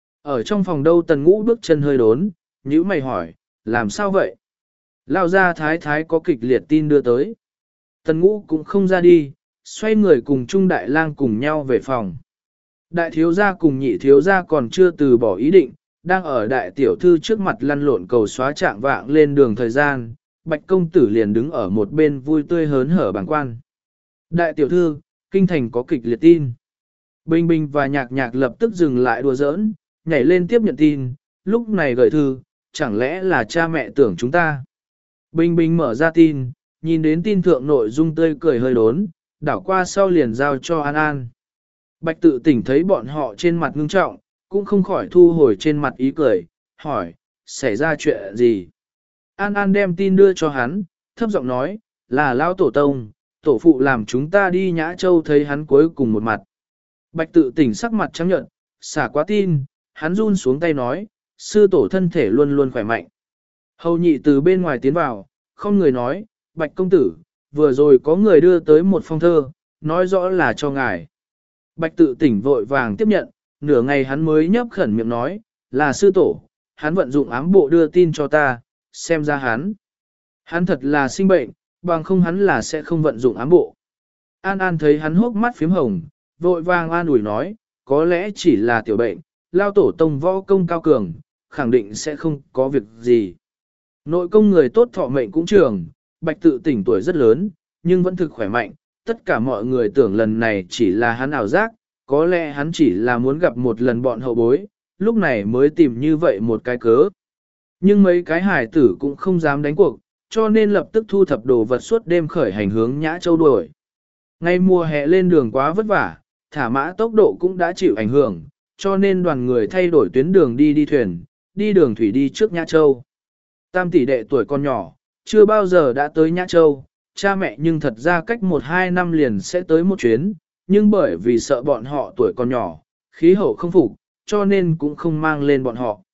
Ở trong phòng đâu Tần Ngũ bước chân hơi đốn, nhíu mày hỏi, làm sao vậy? Lao ra thái thái có kịch liệt tin đưa tới. Tần Ngũ cũng không ra đi, xoay người cùng Trung Đại Lang cùng nhau về phòng. Đại thiếu gia cùng nhị thiếu gia còn chưa từ bỏ ý định, đang ở đại tiểu thư trước mặt lăn lộn cầu xóa trạng vạng lên đường thời gian, Bạch công tử liền đứng ở một bên vui tươi hớn hở bàng quan. Đại tiểu thư, kinh thành có kịch liệt tin. Bình Bình và Nhạc Nhạc lập tức dừng lại đùa giỡn, nhảy lên tiếp nhận tin, lúc này gửi thư, chẳng lẽ là cha mẹ tưởng chúng ta. Bình Bình mở ra tin, nhìn đến tin thượng nội dung tươi cười hơi đốn, đảo qua sau liền giao cho An An. Bạch Tự Tỉnh thấy bọn họ trên mặt ngưng trọng, cũng không khỏi thu hồi trên mặt ý cười, hỏi, xảy ra chuyện gì? An An đem tin đưa cho hắn, thấp giọng nói, là Lão Tổ Tông, tổ phụ làm chúng ta đi Nhã Châu thấy hắn cuối cùng một mặt. Bạch Tự Tỉnh sắc mặt trắng nhợt, xả quá tin, hắn run xuống tay nói, sư tổ thân thể luôn luôn khỏe mạnh. Hầu nhị từ bên ngoài tiến vào, không người nói, Bạch công tử, vừa rồi có người đưa tới một phong thơ, nói rõ là cho ngài. Bạch Tự Tỉnh vội vàng tiếp nhận, nửa ngày hắn mới nhấp khẩn miệng nói, là sư tổ, hắn vận dụng ám bộ đưa tin cho ta, xem ra hắn thật là sinh bệnh, bằng không hắn là sẽ không vận dụng ám bộ. An An thấy hắn hốc mắt phím hồng, vội vàng an ủi nói, có lẽ chỉ là tiểu bệnh, Lao Tổ Tông võ công cao cường, khẳng định sẽ không có việc gì. Nội công người tốt thọ mệnh cũng trường, Bạch Tự Tỉnh tuổi rất lớn, nhưng vẫn thực khỏe mạnh, tất cả mọi người tưởng lần này chỉ là hắn ảo giác, có lẽ hắn chỉ là muốn gặp một lần bọn hậu bối, lúc này mới tìm như vậy một cái cớ. Nhưng mấy cái hải tử cũng không dám đánh cuộc, cho nên lập tức thu thập đồ vật suốt đêm khởi hành hướng Nhã Châu đuổi. Ngay mùa hè lên đường quá vất vả, thả mã tốc độ cũng đã chịu ảnh hưởng, cho nên đoàn người thay đổi tuyến đường đi thuyền, đi đường thủy đi trước Nhã Châu. Tam tỷ đệ tuổi còn nhỏ, chưa bao giờ đã tới Nhã Châu, cha mẹ nhưng thật ra cách 1-2 năm liền sẽ tới một chuyến, nhưng bởi vì sợ bọn họ tuổi còn nhỏ, khí hậu không phục, cho nên cũng không mang lên bọn họ.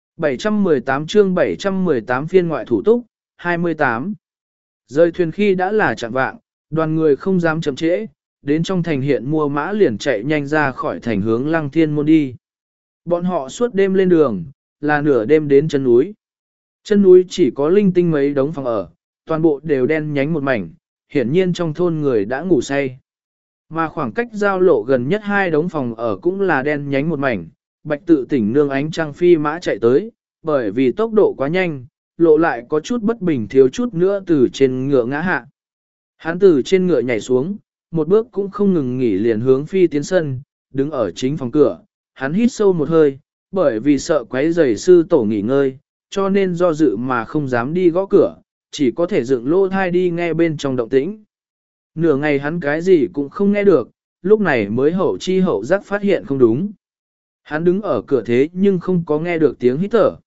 718 chương 718 phiên ngoại thủ túc, 28. Rơi thuyền khi đã là chạng vạng, đoàn người không dám chậm trễ, đến trong thành hiện mua mã liền chạy nhanh ra khỏi thành hướng Lăng Thiên Môn đi. Bọn họ suốt đêm lên đường, là nửa đêm đến chân núi. Chân núi chỉ có linh tinh mấy đống phòng ở, toàn bộ đều đen nhánh một mảnh, hiển nhiên trong thôn người đã ngủ say. Mà khoảng cách giao lộ gần nhất 2 đống phòng ở cũng là đen nhánh một mảnh, Bạch Tự Tỉnh nương ánh trăng phi mã chạy tới, bởi vì tốc độ quá nhanh, lộ lại có chút bất bình thiếu chút nữa từ trên ngựa ngã hạ. Hắn từ trên ngựa nhảy xuống, một bước cũng không ngừng nghỉ liền hướng phi tiến sân, đứng ở chính phòng cửa, hắn hít sâu một hơi, bởi vì sợ quấy rầy sư tổ nghỉ ngơi, cho nên do dự mà không dám đi gõ cửa, chỉ có thể dựng lỗ thai đi nghe bên trong động tĩnh. Nửa ngày hắn cái gì cũng không nghe được, lúc này mới hậu chi hậu giác phát hiện không đúng. Hắn đứng ở cửa thế nhưng không có nghe được tiếng hít thở.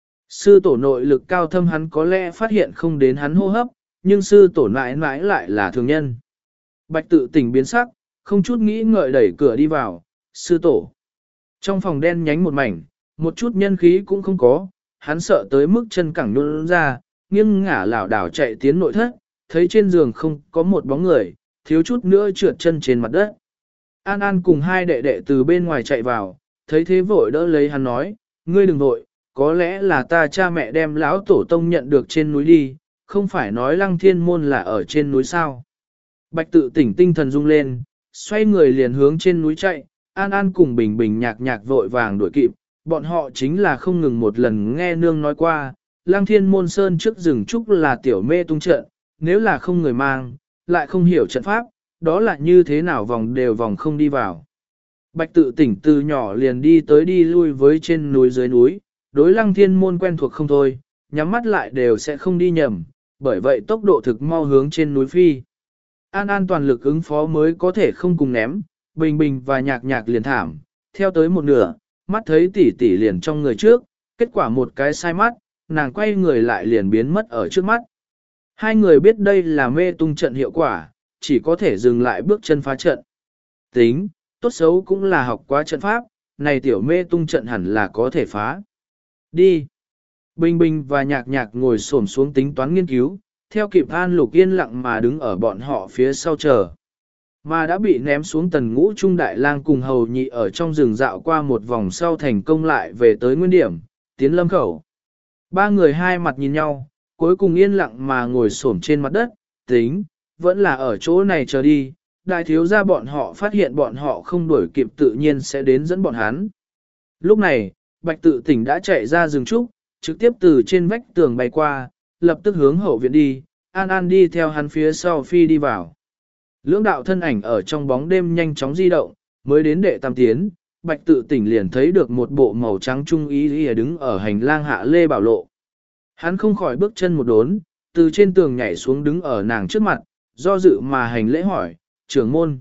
Sư tổ nội lực cao thâm hắn có lẽ phát hiện không đến hắn hô hấp, nhưng sư tổ mãi mãi lại là thường nhân. Bạch Tự Tỉnh biến sắc, không chút nghĩ ngợi đẩy cửa đi vào, sư tổ. Trong phòng đen nhánh một mảnh, một chút nhân khí cũng không có, hắn sợ tới mức chân cẳng nhún ra, nghiêng ngả lảo đảo chạy tiến nội thất, thấy trên giường không có một bóng người, thiếu chút nữa trượt chân trên mặt đất. An An cùng 2 đệ đệ từ bên ngoài chạy vào, thấy thế vội đỡ lấy hắn nói, ngươi đừng vội, có lẽ là ta cha mẹ đem lão tổ tông nhận được trên núi đi, không phải nói Lăng Thiên Môn là ở trên núi sao. Bạch Tự Tỉnh tinh thần rung lên, xoay người liền hướng trên núi chạy, An An cùng Bình Bình Nhạc Nhạc vội vàng đuổi kịp, bọn họ chính là không ngừng một lần nghe nương nói qua, Lăng Thiên Môn Sơn trước rừng trúc là tiểu mê tung trận, nếu là không người mang, lại không hiểu trận pháp, đó là như thế nào vòng đều vòng không đi vào. Bạch Tự Tỉnh từ nhỏ liền đi tới đi lui với trên núi dưới núi, đối Lăng Thiên Môn quen thuộc không thôi, nhắm mắt lại đều sẽ không đi nhầm, bởi vậy tốc độ thực mau hướng trên núi phi. An An toàn lực ứng phó mới có thể không cùng ném, Bình Bình và Nhạc Nhạc liền thảm, theo tới một nửa, mắt thấy tỷ tỷ liền trong người trước, kết quả một cái sai mắt, nàng quay người lại liền biến mất ở trước mắt. Hai người biết đây là mê tung trận hiệu quả, chỉ có thể dừng lại bước chân phá trận. Tính, tốt xấu cũng là học quá trận pháp, này tiểu mê tung trận hẳn là có thể phá. Đi. Bình Bình và Nhạc Nhạc ngồi xổm xuống tính toán nghiên cứu, theo kịp An Lục yên lặng mà đứng ở bọn họ phía sau chờ. Mà đã bị ném xuống Tần Ngũ Trung Đại Lang cùng hầu nhị ở trong rừng dạo qua một vòng sau thành công lại về tới nguyên điểm, tiến lâm khẩu. 3 người hai mặt nhìn nhau, cuối cùng yên lặng mà ngồi xổm trên mặt đất, tính, vẫn là ở chỗ này chờ đi, đại thiếu gia bọn họ phát hiện bọn họ không đuổi kịp tự nhiên sẽ đến dẫn bọn hắn. Lúc này, Bạch Tự Tỉnh đã chạy ra rừng trúc, trực tiếp từ trên vách tường bay qua, lập tức hướng hậu viện đi, An An đi theo hắn phía sau phi đi vào. Lưỡng đạo thân ảnh ở trong bóng đêm nhanh chóng di động, mới đến đệ tam tiến, Bạch Tự Tỉnh liền thấy được một bộ màu trắng trung y đứng ở hành lang hạ Lê Bảo Lộ. Hắn không khỏi bước chân một đốn, từ trên tường nhảy xuống đứng ở nàng trước mặt, do dự mà hành lễ hỏi, trưởng môn.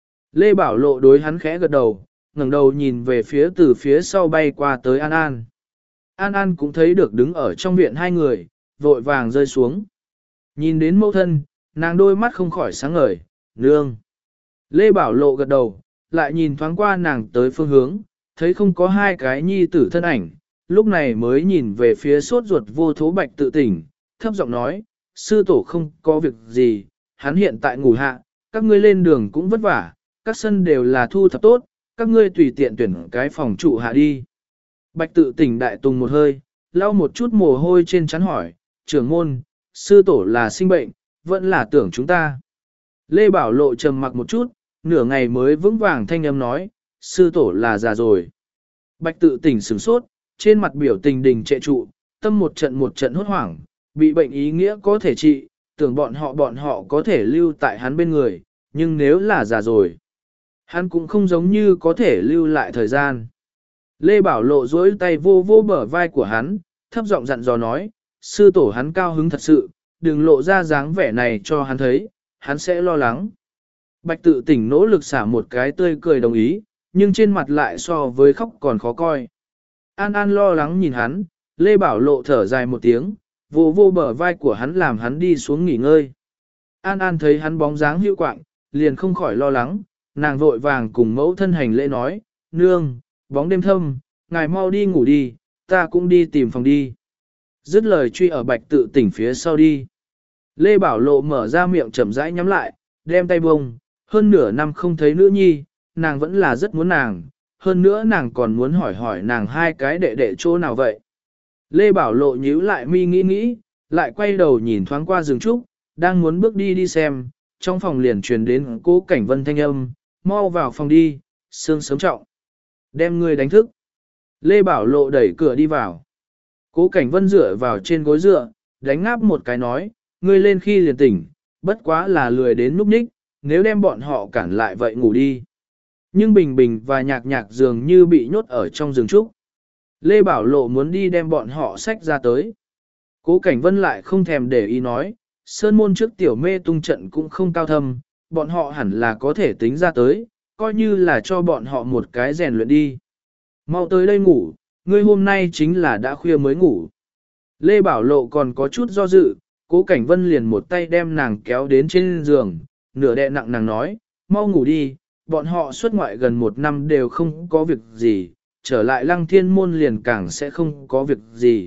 Lê Bảo Lộ đối hắn khẽ gật đầu, ngẩng đầu nhìn về phía từ phía sau bay qua tới An An. An An cũng thấy được đứng ở trong viện hai người, vội vàng rơi xuống. Nhìn đến mẫu thân, nàng đôi mắt không khỏi sáng ngời, nương. Lê Bảo Lộ gật đầu, lại nhìn thoáng qua nàng tới phương hướng, thấy không có hai cái nhi tử thân ảnh, lúc này mới nhìn về phía sốt ruột vô thố Bạch Tự Tỉnh, thấp giọng nói, sư tổ không có việc gì, hắn hiện tại ngủ hạ, các ngươi lên đường cũng vất vả, các sân đều là thu thập tốt, các ngươi tùy tiện tuyển cái phòng trụ hạ đi. Bạch Tự Tỉnh đại tùng một hơi, lau một chút mồ hôi trên trán hỏi, trưởng môn, sư tổ là sinh bệnh, vẫn là tưởng chúng ta. Lê Bảo Lộ trầm mặc một chút, nửa ngày mới vững vàng thanh âm nói, sư tổ là già rồi. Bạch Tự Tỉnh sửng sốt, trên mặt biểu tình đình trệ trụ, tâm một trận hốt hoảng, bị bệnh ý nghĩa có thể trị, tưởng bọn họ có thể lưu tại hắn bên người, nhưng nếu là già rồi, hắn cũng không giống như có thể lưu lại thời gian. Lê Bảo Lộ duỗi tay vô vô bờ vai của hắn, thấp giọng dặn dò nói, sư tổ hắn cao hứng thật sự, đừng lộ ra dáng vẻ này cho hắn thấy, hắn sẽ lo lắng. Bạch Tự Tỉnh nỗ lực xả một cái tươi cười đồng ý, nhưng trên mặt lại so với khóc còn khó coi. An An lo lắng nhìn hắn, Lê Bảo Lộ thở dài một tiếng, vô vô bờ vai của hắn làm hắn đi xuống nghỉ ngơi. An An thấy hắn bóng dáng hữu quạng, liền không khỏi lo lắng, nàng vội vàng cùng mẫu thân hành lễ nói, nương, bóng đêm thâm, ngài mau đi ngủ đi, ta cũng đi tìm phòng đi. Dứt lời truy ở Bạch Tự Tỉnh phía sau đi. Lê Bảo Lộ mở ra miệng chậm rãi nhắm lại, đem tay bông, hơn nửa năm không thấy nữ nhi, nàng vẫn là rất muốn nàng, hơn nữa nàng còn muốn hỏi nàng hai cái đệ đệ chỗ nào vậy. Lê Bảo Lộ nhíu lại mi nghĩ, lại quay đầu nhìn thoáng qua rừng trúc, đang muốn bước đi xem, trong phòng liền truyền đến Cố Cảnh Vân thanh âm, mau vào phòng đi, sương sớm trọng. Đem người đánh thức. Lê Bảo Lộ đẩy cửa đi vào. Cố Cảnh Vân dựa vào trên gối dựa, đánh ngáp một cái nói, ngươi lên khi liền tỉnh, bất quá là lười đến núp ních, nếu đem bọn họ cản lại vậy ngủ đi. Nhưng Bình Bình và Nhạc Nhạc dường như bị nhốt ở trong rừng trúc. Lê Bảo Lộ muốn đi đem bọn họ xách ra tới. Cố Cảnh Vân lại không thèm để ý nói, sơn môn trước tiểu mê tung trận cũng không cao thâm, bọn họ hẳn là có thể tính ra tới, coi như là cho bọn họ một cái rèn luyện đi. Mau tới đây ngủ, ngươi hôm nay chính là đã khuya mới ngủ. Lê Bảo Lộ còn có chút do dự, Cố Cảnh Vân liền một tay đem nàng kéo đến trên giường, nửa đè nặng nàng nói, mau ngủ đi, bọn họ xuất ngoại gần 1 năm đều không có việc gì, trở lại Lăng Thiên môn liền càng sẽ không có việc gì.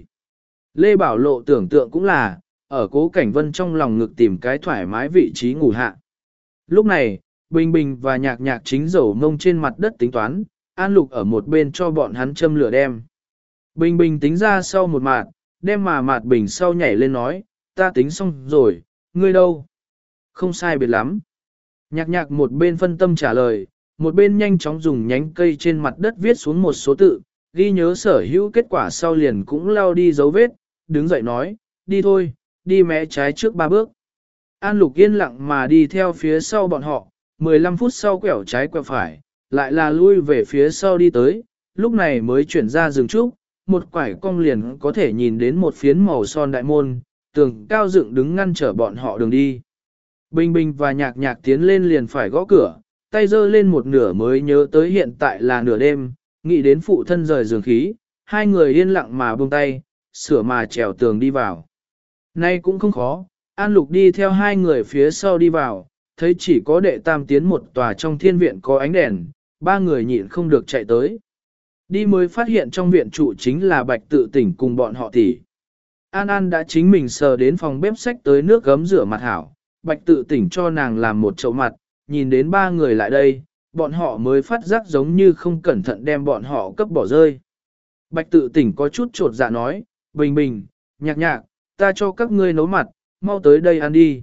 Lê Bảo Lộ tưởng tượng cũng là, ở Cố Cảnh Vân trong lòng ngực tìm cái thoải mái vị trí ngủ hạ. Lúc này, Bình Bình và Nhạc Nhạc chính dầu mông trên mặt đất tính toán, An Lục ở một bên cho bọn hắn châm lửa đem. Bình Bình tính ra sau một mạt, đem mà mạt Bình sau nhảy lên nói, ta tính xong rồi, ngươi đâu? Không sai biệt lắm. Nhạc Nhạc một bên phân tâm trả lời, một bên nhanh chóng dùng nhánh cây trên mặt đất viết xuống một số tự, ghi nhớ sở hữu kết quả sau liền cũng lao đi dấu vết, đứng dậy nói, đi thôi, đi mé trái trước 3 bước. An Lục yên lặng mà đi theo phía sau bọn họ, 15 phút sau quẹo trái quẹo phải, lại là lui về phía sau đi tới, lúc này mới chuyển ra rừng trúc, một quải cong liền có thể nhìn đến một phiến màu son đại môn, tường cao dựng đứng ngăn trở bọn họ đường đi. Bình Bình và Nhạc Nhạc tiến lên liền phải gõ cửa, tay giơ lên một nửa mới nhớ tới hiện tại là nửa đêm, nghĩ đến phụ thân rời giường khí, hai người yên lặng mà buông tay, sửa mà trèo tường đi vào. Nay cũng không khó, An Lục đi theo hai người phía sau đi vào, thấy chỉ có đệ tam tiến một tòa trong thiên viện có ánh đèn, ba người nhịn không được chạy tới. Đi mới phát hiện trong viện trụ chính là Bạch Tự Tỉnh cùng bọn họ tỷ. An An đã chính mình sờ đến phòng bếp xách tới nước gấm rửa mặt hảo, Bạch Tự Tỉnh cho nàng làm một chậu mặt, nhìn đến ba người lại đây, bọn họ mới phát giác giống như không cẩn thận đem bọn họ cấp bỏ rơi. Bạch Tự Tỉnh có chút trột dạ nói, Bình Bình, Nhạc Nhạc, ta cho các ngươi nấu mặt, mau tới đây ăn đi.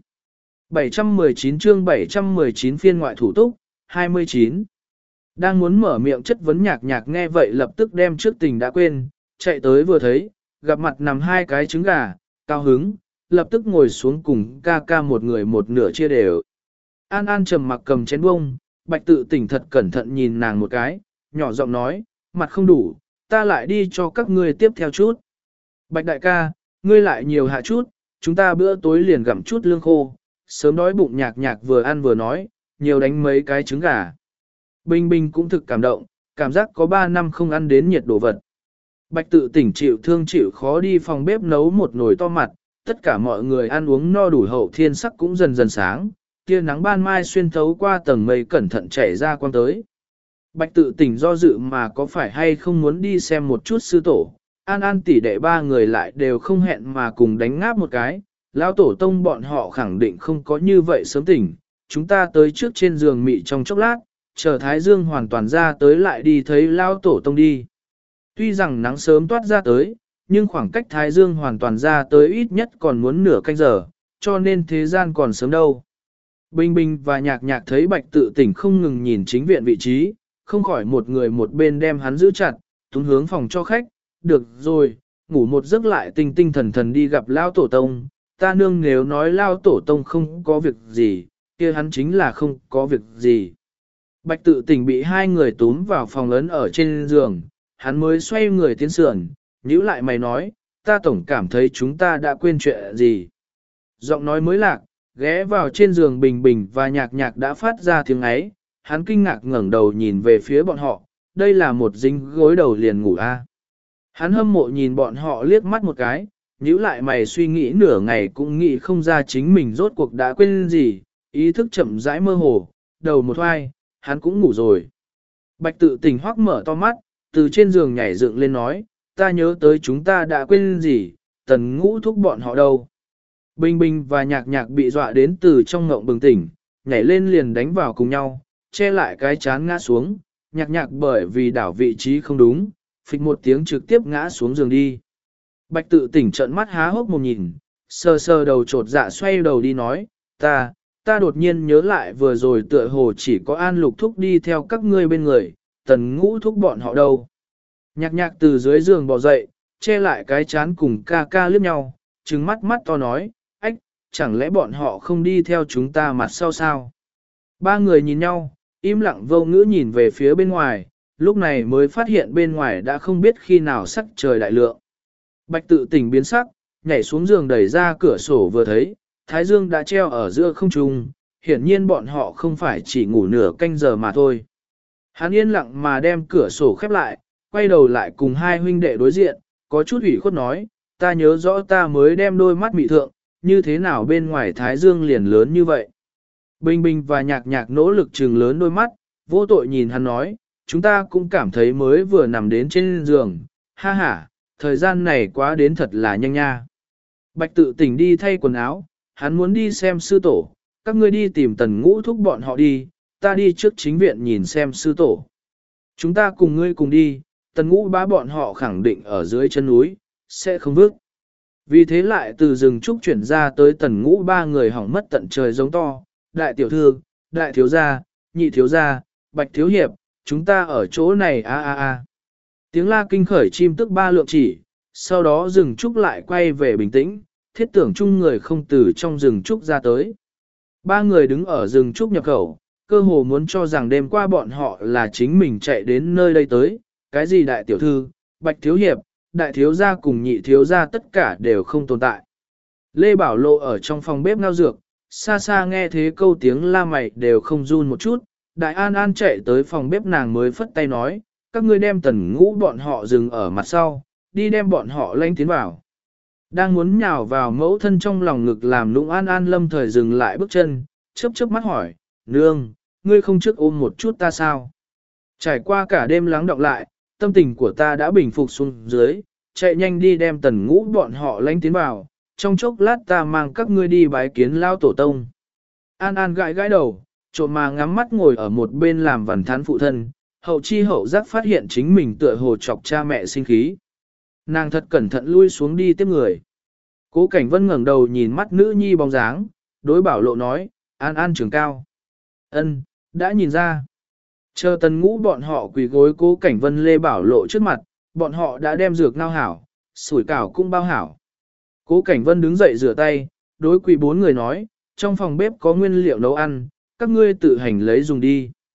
719 chương 719 phiên ngoại thủ túc, 29. Đang muốn mở miệng chất vấn Nhạc Nhạc nghe vậy lập tức đem trước tình đã quên, chạy tới vừa thấy, gặp mặt nằm hai cái trứng gà, cao hứng, lập tức ngồi xuống cùng ca ca một người một nửa chia đều. An An trầm mặc cầm chén bông, Bạch tự tỉnh thật cẩn thận nhìn nàng một cái, nhỏ giọng nói, mặt không đủ, ta lại đi cho các ngươi tiếp theo chút. Bạch đại ca, ngươi lại nhiều hạ chút, chúng ta bữa tối liền gặm chút lương khô, sớm đói bụng nhạc nhạc vừa ăn vừa nói, nhiều đánh mấy cái trứng gà. Bình Bình cũng thực cảm động, cảm giác có 3 năm không ăn đến nhiệt đồ vật. Bạch tự tỉnh chịu thương chịu khó đi phòng bếp nấu một nồi to mặt, tất cả mọi người ăn uống no đủ hậu thiên sắc cũng dần dần sáng, tia nắng ban mai xuyên thấu qua tầng mây cẩn thận chảy ra quang tới. Bạch tự tỉnh do dự mà có phải hay không muốn đi xem một chút sư tổ, An An tỷ đệ 3 người lại đều không hẹn mà cùng đánh ngáp một cái, lão tổ tông bọn họ khẳng định không có như vậy sớm tỉnh, chúng ta tới trước trên giường mị trong chốc lát, chờ Thái Dương hoàn toàn ra tới lại đi thấy lão tổ tông đi. Tuy rằng nắng sớm toát ra tới, nhưng khoảng cách Thái Dương hoàn toàn ra tới ít nhất còn muốn nửa canh giờ, cho nên thế gian còn sớm đâu. Bình Bình và Nhạc Nhạc thấy Bạch tự tỉnh không ngừng nhìn chính viện vị trí, không khỏi một người một bên đem hắn giữ chặt, tún hướng phòng cho khách, được rồi, ngủ một giấc lại tinh tinh thần thần đi gặp Lao Tổ Tông, ta nương nếu nói Lao Tổ Tông không có việc gì, kia hắn chính là không có việc gì. Bạch tự tỉnh bị hai người túm vào phòng lớn ở trên giường, hắn mới xoay người tiến sườn, nhíu lại mày nói, ta tổng cảm thấy chúng ta đã quên chuyện gì. Giọng nói mới lạc, ghé vào trên giường Bình Bình và Nhạc Nhạc đã phát ra tiếng ấy, hắn kinh ngạc ngẩng đầu nhìn về phía bọn họ, đây là một dính gối đầu liền ngủ a. Hắn hâm mộ nhìn bọn họ liếc mắt một cái, nhíu lại mày suy nghĩ nửa ngày cũng nghĩ không ra chính mình rốt cuộc đã quên gì, ý thức chậm rãi mơ hồ, đầu một hoai, hắn cũng ngủ rồi. Bạch tự tỉnh hoắc mở to mắt, từ trên giường nhảy dựng lên nói, ta nhớ tới chúng ta đã quên gì, Tần Ngũ thúc bọn họ đâu. Bình Bình và Nhạc Nhạc bị dọa đến từ trong ngộng bừng tỉnh, nhảy lên liền đánh vào cùng nhau, che lại cái chán ngã xuống, Nhạc Nhạc bởi vì đảo vị trí không đúng, phịch một tiếng trực tiếp ngã xuống giường đi. Bạch tự tỉnh trợn mắt há hốc một nhìn, sờ sờ đầu trột dạ xoay đầu đi nói, ta đột nhiên nhớ lại vừa rồi tựa hồ chỉ có An Lục thúc đi theo các ngươi bên người, Tần Ngũ thúc bọn họ đâu. Nhạc Nhạc từ dưới giường bò dậy, che lại cái chán cùng ca ca liếc nhau, trừng mắt mắt to nói, ách, chẳng lẽ bọn họ không đi theo chúng ta mặt sau sao? Ba người nhìn nhau, im lặng vô ngữ nhìn về phía bên ngoài, lúc này mới phát hiện bên ngoài đã không biết khi nào sắc trời đại lượng. Bạch tự tỉnh biến sắc, nhảy xuống giường đẩy ra cửa sổ vừa thấy, Thái Dương đã treo ở giữa không trung, hiển nhiên bọn họ không phải chỉ ngủ nửa canh giờ mà thôi. Hắn yên lặng mà đem cửa sổ khép lại, quay đầu lại cùng hai huynh đệ đối diện, có chút ủy khuất nói, ta nhớ rõ ta mới đem đôi mắt mị thượng, như thế nào bên ngoài Thái Dương liền lớn như vậy. Bình Bình và Nhạc Nhạc nỗ lực trừng lớn đôi mắt, vô tội nhìn hắn nói, chúng ta cũng cảm thấy mới vừa nằm đến trên giường, ha ha, thời gian này quá đến thật là nhanh nha. Bạch tự tỉnh đi thay quần áo, hắn muốn đi xem sư tổ, các ngươi đi tìm Tần Ngũ thúc bọn họ đi, ta đi trước chính viện nhìn xem sư tổ. Chúng ta cùng ngươi cùng đi, Tần Ngũ bá bọn họ khẳng định ở dưới chân núi, sẽ không vước. Vì thế lại từ rừng trúc chuyển ra tới Tần Ngũ ba người hỏng mất tận trời giống to, đại tiểu thư, đại thiếu gia, nhị thiếu gia, bạch thiếu hiệp, chúng ta ở chỗ này a a a. Tiếng la kinh khởi chim tức ba lượng chỉ, sau đó rừng trúc lại quay về bình tĩnh, thiết tưởng chung người không từ trong rừng trúc ra tới. Ba người đứng ở rừng trúc nhập khẩu, cơ hồ muốn cho rằng đêm qua bọn họ là chính mình chạy đến nơi đây tới, cái gì đại tiểu thư, bạch thiếu hiệp, đại thiếu gia cùng nhị thiếu gia tất cả đều không tồn tại. Lê Bảo Lộ ở trong phòng bếp ngao dược, xa xa nghe thế câu tiếng la mày đều không run một chút, Đại An An chạy tới phòng bếp nàng mới phất tay nói, các ngươi đem Tần Ngũ bọn họ dừng ở mặt sau, đi đem bọn họ lanh tiến vào. Đang muốn nhào vào mẫu thân trong lòng ngực làm Lũng An An lâm thời dừng lại bước chân, chớp chớp mắt hỏi, nương, ngươi không trước ôm một chút ta sao? Trải qua cả đêm lắng đọng lại, tâm tình của ta đã bình phục xuống dưới, chạy nhanh đi đem Tần Ngũ bọn họ lanh tiến vào, trong chốc lát ta mang các ngươi đi bái kiến lao tổ tông. An An gãi gãi đầu, trộm mà ngắm mắt ngồi ở một bên làm vằn thán phụ thân, hậu chi hậu giác phát hiện chính mình tựa hồ chọc cha mẹ sinh khí. Nàng thật cẩn thận lui xuống đi tiếp người. Cố Cảnh Vân ngẩng đầu nhìn mắt nữ nhi bóng dáng, đối Bảo Lộ nói, An An trường cao. Ân, đã nhìn ra. Chờ Tần Ngũ bọn họ quỳ gối Cố Cảnh Vân Lê Bảo Lộ trước mặt, bọn họ đã đem dược ngao hảo, sủi cảo cũng bao hảo. Cố Cảnh Vân đứng dậy rửa tay, đối quỳ bốn người nói, trong phòng bếp có nguyên liệu nấu ăn, các ngươi tự hành lấy dùng đi.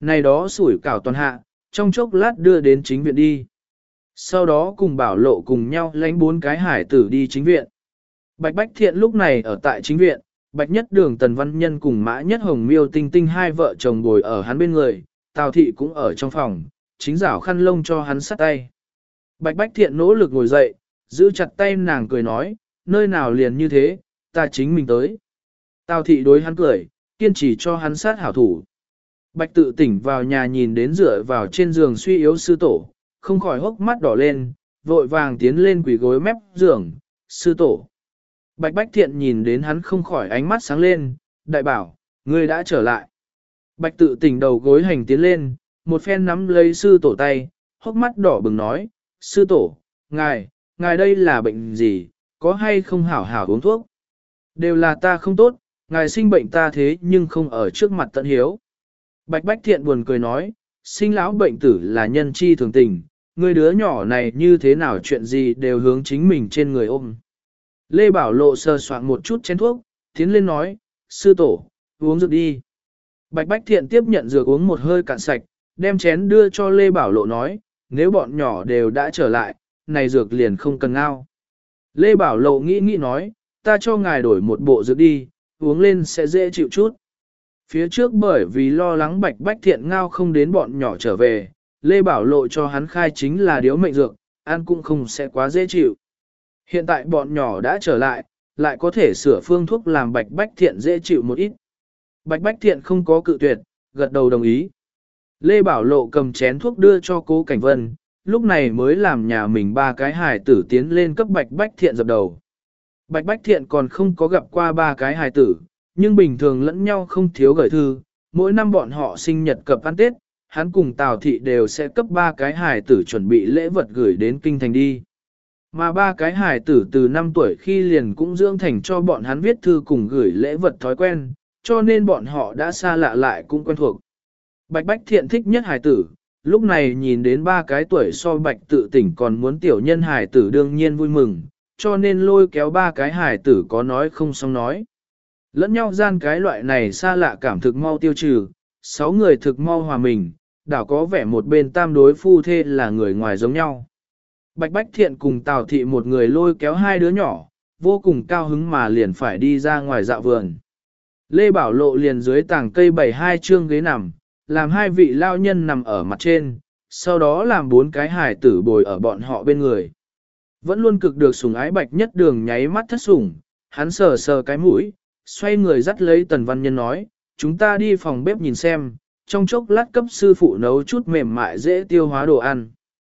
Này đó sủi cảo toàn hạ, trong chốc lát đưa đến chính viện đi. Sau đó cùng Bảo Lộ cùng nhau lãnh 4 cái hải tử đi chính viện. Bạch Bách Thiện lúc này ở tại chính viện, Bạch Nhất Đường Tần Văn Nhân cùng Mã Nhất Hồng Miêu Tinh Tinh hai vợ chồng ngồi ở hắn bên người, Tào Thị cũng ở trong phòng, chính rảo khăn lông cho hắn sát tay. Bạch Bách Thiện nỗ lực ngồi dậy, giữ chặt tay nàng cười nói, nơi nào liền như thế, ta chính mình tới. Tào Thị đối hắn cười, kiên trì cho hắn sát hảo thủ. Bạch Tự Tỉnh vào nhà nhìn đến dựa vào trên giường suy yếu sư tổ, không khỏi hốc mắt đỏ lên, vội vàng tiến lên quỳ gối mép giường, sư tổ. Bạch Bách Thiện nhìn đến hắn không khỏi ánh mắt sáng lên, đại bảo, ngươi đã trở lại. Bạch Tự Tỉnh đầu gối hành tiến lên, một phen nắm lấy sư tổ tay, hốc mắt đỏ bừng nói, sư tổ, ngài đây là bệnh gì, có hay không hảo hảo uống thuốc? Đều là ta không tốt, ngài sinh bệnh ta thế nhưng không ở trước mặt tận hiếu. Bạch Bách Thiện buồn cười nói, sinh lão bệnh tử là nhân chi thường tình, người đứa nhỏ này như thế nào chuyện gì đều hướng chính mình trên người ôm. Lê Bảo Lộ sờ soạn một chút chén thuốc, tiến lên nói, sư tổ, uống dược đi. Bạch Bách Thiện tiếp nhận dược uống một hơi cạn sạch, đem chén đưa cho Lê Bảo Lộ nói, nếu bọn nhỏ đều đã trở lại, này dược liền không cần ngao. Lê Bảo Lộ nghĩ nói, ta cho ngài đổi một bộ dược đi, uống lên sẽ dễ chịu chút. Phía trước bởi vì lo lắng Bạch Bách Thiện ngao không đến bọn nhỏ trở về, Lê Bảo Lộ cho hắn khai chính là điếu mệnh dược, ăn cũng không sẽ quá dễ chịu. Hiện tại bọn nhỏ đã trở lại có thể sửa phương thuốc làm Bạch Bách Thiện dễ chịu một ít. Bạch Bách Thiện không có cự tuyệt, gật đầu đồng ý. Lê Bảo Lộ cầm chén thuốc đưa cho Cố Cảnh Vân, lúc này mới làm nhà mình 3 cái hài tử tiến lên cấp Bạch Bách Thiện dập đầu. Bạch Bách Thiện còn không có gặp qua 3 cái hài tử, nhưng bình thường lẫn nhau không thiếu gửi thư, mỗi năm bọn họ sinh nhật cập ăn Tết, hắn cùng Tào Thị đều sẽ cấp 3 cái hài tử chuẩn bị lễ vật gửi đến kinh thành đi. Mà 3 cái hài tử từ 5 tuổi khi liền cũng dưỡng thành cho bọn hắn viết thư cùng gửi lễ vật thói quen, cho nên bọn họ đã xa lạ lại cũng quen thuộc. Bạch Bách Thiện thích nhất hài tử, lúc này nhìn đến 3 cái tuổi so Bạch Tự Tỉnh còn muốn tiểu nhân hài tử đương nhiên vui mừng, cho nên lôi kéo 3 cái hài tử có nói không xong nói. Lẫn nhau gian cái loại này xa lạ cảm thực mau tiêu trừ, 6 người thực mau hòa mình, đảo có vẻ một bên tam đối phu thê là người ngoài giống nhau. Bạch Bách Thiện cùng Tào Thị một người lôi kéo 2 đứa nhỏ, vô cùng cao hứng mà liền phải đi ra ngoài dạo vườn. Lê Bảo Lộ liền dưới tảng cây bày 2 chương ghế nằm, làm 2 vị lao nhân nằm ở mặt trên, sau đó làm 4 cái hài tử bồi ở bọn họ bên người. Vẫn luôn cực được sủng ái Bạch Nhất Đường nháy mắt thất sủng, hắn sờ sờ cái mũi, xoay người dắt lấy Tần Văn Nhân nói, chúng ta đi phòng bếp nhìn xem, trong chốc lát cấp sư phụ nấu chút mềm mại dễ tiêu hóa đồ ăn.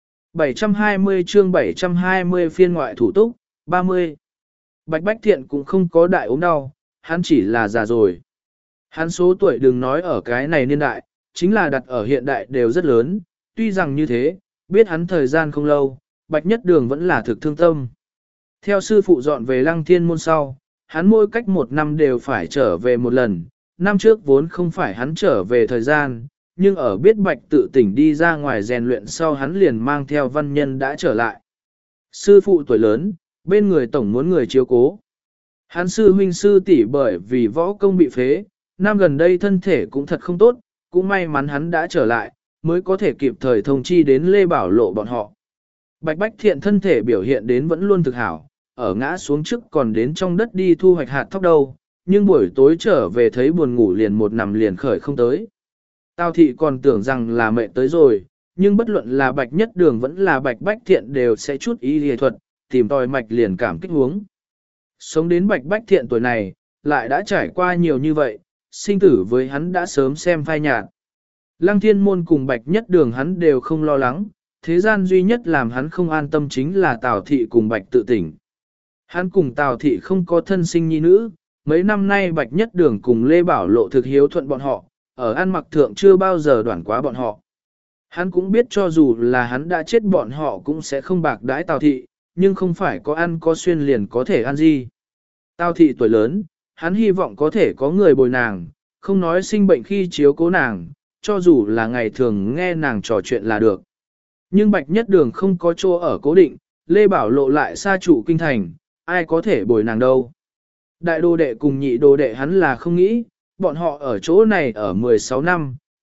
720 chương 720 phiên ngoại thủ túc, 30. Bạch Bách Thiện cũng không có đại ốm đau, hắn chỉ là già rồi. Hắn số tuổi đừng nói ở cái này niên đại, chính là đặt ở hiện đại đều rất lớn, tuy rằng như thế, biết hắn thời gian không lâu, Bạch Nhất Đường vẫn là thực thương tâm. Theo sư phụ dọn về Lăng Thiên môn sau, hắn mỗi cách 1 năm đều phải trở về một lần, năm trước vốn không phải hắn trở về thời gian, nhưng ở biết Bạch Tự Tỉnh đi ra ngoài rèn luyện sau hắn liền mang theo Văn Nhân đã trở lại. Sư phụ tuổi lớn, bên người tổng muốn người chiếu cố. Hắn sư huynh sư tỷ bởi vì võ công bị phế, năm gần đây thân thể cũng thật không tốt, cũng may mắn hắn đã trở lại, mới có thể kịp thời thông chi đến Lê Bảo Lộ bọn họ. Bạch Bách Thiện thân thể biểu hiện đến vẫn luôn thực hảo, ở ngã xuống trước còn đến trong đất đi thu hoạch hạt thóc đâu, nhưng buổi tối trở về thấy buồn ngủ liền một nằm liền khởi không tới. Tào Thị còn tưởng rằng là mẹ tới rồi, nhưng bất luận là Bạch Nhất Đường vẫn là Bạch Bách Thiện đều sẽ chút y lý thuật, tìm tòi mạch liền cảm kích huống. Sống đến Bạch Bách Thiện tuổi này, lại đã trải qua nhiều như vậy, sinh tử với hắn đã sớm xem phai nhạt. Lăng Thiên Môn cùng Bạch Nhất Đường hắn đều không lo lắng, thế gian duy nhất làm hắn không an tâm chính là Tào Thị cùng Bạch Tự Tỉnh. Hắn cùng Tào Thị không có thân sinh nhi nữ, mấy năm nay Bạch Nhất Đường cùng Lê Bảo Lộ thực hiếu thuận bọn họ, ở ăn mặc thượng chưa bao giờ đoản quá bọn họ. Hắn cũng biết cho dù là hắn đã chết bọn họ cũng sẽ không bạc đãi Tào Thị, nhưng không phải có ăn có xuyên liền có thể ăn gì. Tào Thị tuổi lớn, hắn hy vọng có thể có người bồi nàng, không nói sinh bệnh khi chiếu cố nàng, cho dù là ngày thường nghe nàng trò chuyện là được. Nhưng Bạch Nhất Đường không có chỗ ở cố định, Lê Bảo Lộ lại xa trụ kinh thành, ai có thể bồi nàng đâu. Đại đồ đệ cùng nhị đồ đệ hắn là không nghĩ, bọn họ ở chỗ này ở 16 năm,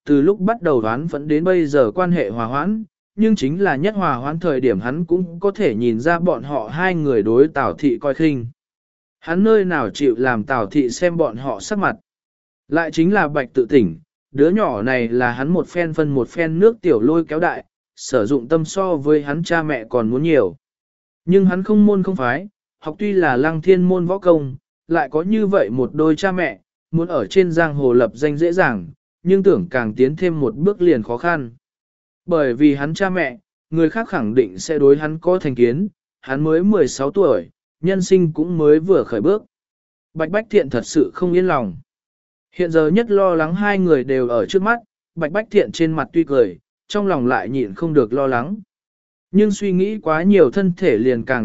từ lúc bắt đầu đoán vẫn đến bây giờ quan hệ hòa hoãn, nhưng chính là nhất hòa hoãn thời điểm hắn cũng có thể nhìn ra bọn họ hai người đối Tào thị coi khinh. Hắn nơi nào chịu làm Tào thị xem bọn họ sắc mặt. Lại chính là Bạch tự tỉnh, đứa nhỏ này là hắn một phen phân một phen nước tiểu lôi kéo đại, sử dụng tâm so với hắn cha mẹ còn muốn nhiều. Nhưng hắn không môn không phái, học tuy là lăng thiên môn võ công, lại có như vậy một đôi cha mẹ, muốn ở trên giang hồ lập danh dễ dàng, nhưng tưởng càng tiến thêm một bước liền khó khăn. Bởi vì hắn cha mẹ, người khác khẳng định sẽ đối hắn có thành kiến, hắn mới 16 tuổi, nhân sinh cũng mới vừa khởi bước. Bạch Bách Thiện thật sự không yên lòng. Hiện giờ nhất lo lắng hai người đều ở trước mắt, Bạch Bách Thiện trên mặt tuy cười, trong lòng lại nhịn không được lo lắng. Nhưng suy nghĩ quá nhiều thân thể liền càng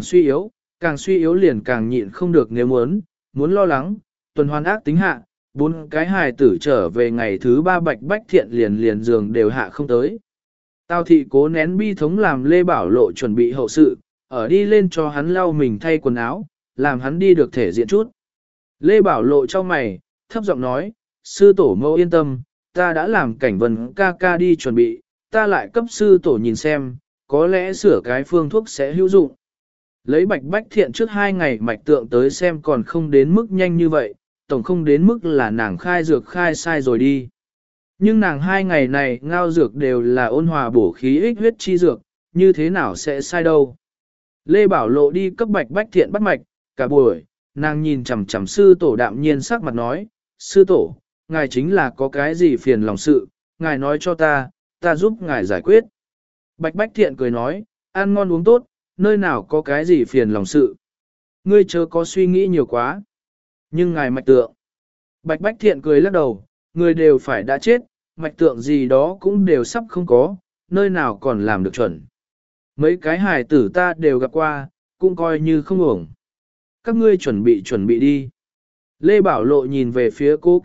suy yếu liền càng nhịn không được nếu muốn lo lắng, tuần hoàn ác tính hạ, 4 cái hài tử trở về ngày thứ 3 Bạch Bách Thiện liền giường đều hạ không tới. Tào thị cố nén bi thống làm Lê Bảo Lộ chuẩn bị hậu sự, ở đi lên cho hắn lau mình thay quần áo, làm hắn đi được thể diện chút. Lê Bảo Lộ cho mày, thấp giọng nói, sư tổ mẫu yên tâm, ta đã làm Cảnh Vân ca ca đi chuẩn bị, ta lại cấp sư tổ nhìn xem, có lẽ sửa cái phương thuốc sẽ hữu dụng. Lấy Bạch Bách Thiện trước 2 ngày mạch tượng tới xem còn không đến mức nhanh như vậy, tổng không đến mức là nàng khai dược khai sai rồi đi. Nhưng nàng 2 ngày này ngao dược đều là ôn hòa bổ khí ích huyết chi dược, như thế nào sẽ sai đâu. Lê Bảo Lộ đi cấp Bạch Bách Thiện bắt mạch, cả buổi, nàng nhìn chằm chằm sư tổ đạm nhiên sắc mặt nói, sư tổ, ngài chính là có cái gì phiền lòng sự, ngài nói cho ta giúp ngài giải quyết. Bạch Bách Thiện cười nói, ăn ngon uống tốt, nơi nào có cái gì phiền lòng sự. Ngươi chớ có suy nghĩ nhiều quá. Nhưng ngài mạch tượng. Bạch Bách Thiện cười lắc đầu, người đều phải đã chết, mạch tượng gì đó cũng đều sắp không có, nơi nào còn làm được chuẩn. Mấy cái hài tử ta đều gặp qua, cũng coi như không ổng. Các ngươi chuẩn bị đi. Lê Bảo Lộ nhìn về phía Cố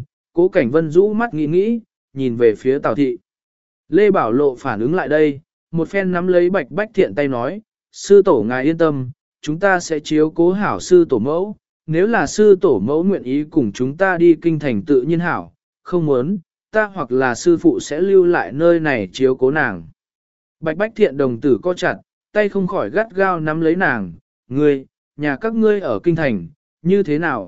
Cảnh Vân rũ mắt nghĩ, nhìn về phía Tào thị. Lê Bảo Lộ phản ứng lại đây, một phen nắm lấy Bạch Bách Thiện tay nói, sư tổ ngài yên tâm, chúng ta sẽ chiếu cố hảo sư tổ mẫu, nếu là sư tổ mẫu nguyện ý cùng chúng ta đi kinh thành tự nhiên hảo, không muốn, ta hoặc là sư phụ sẽ lưu lại nơi này chiếu cố nàng. Bạch Bách Thiện đồng tử co chặt, tay không khỏi gắt gao nắm lấy nàng, ngươi, nhà các ngươi ở kinh thành, như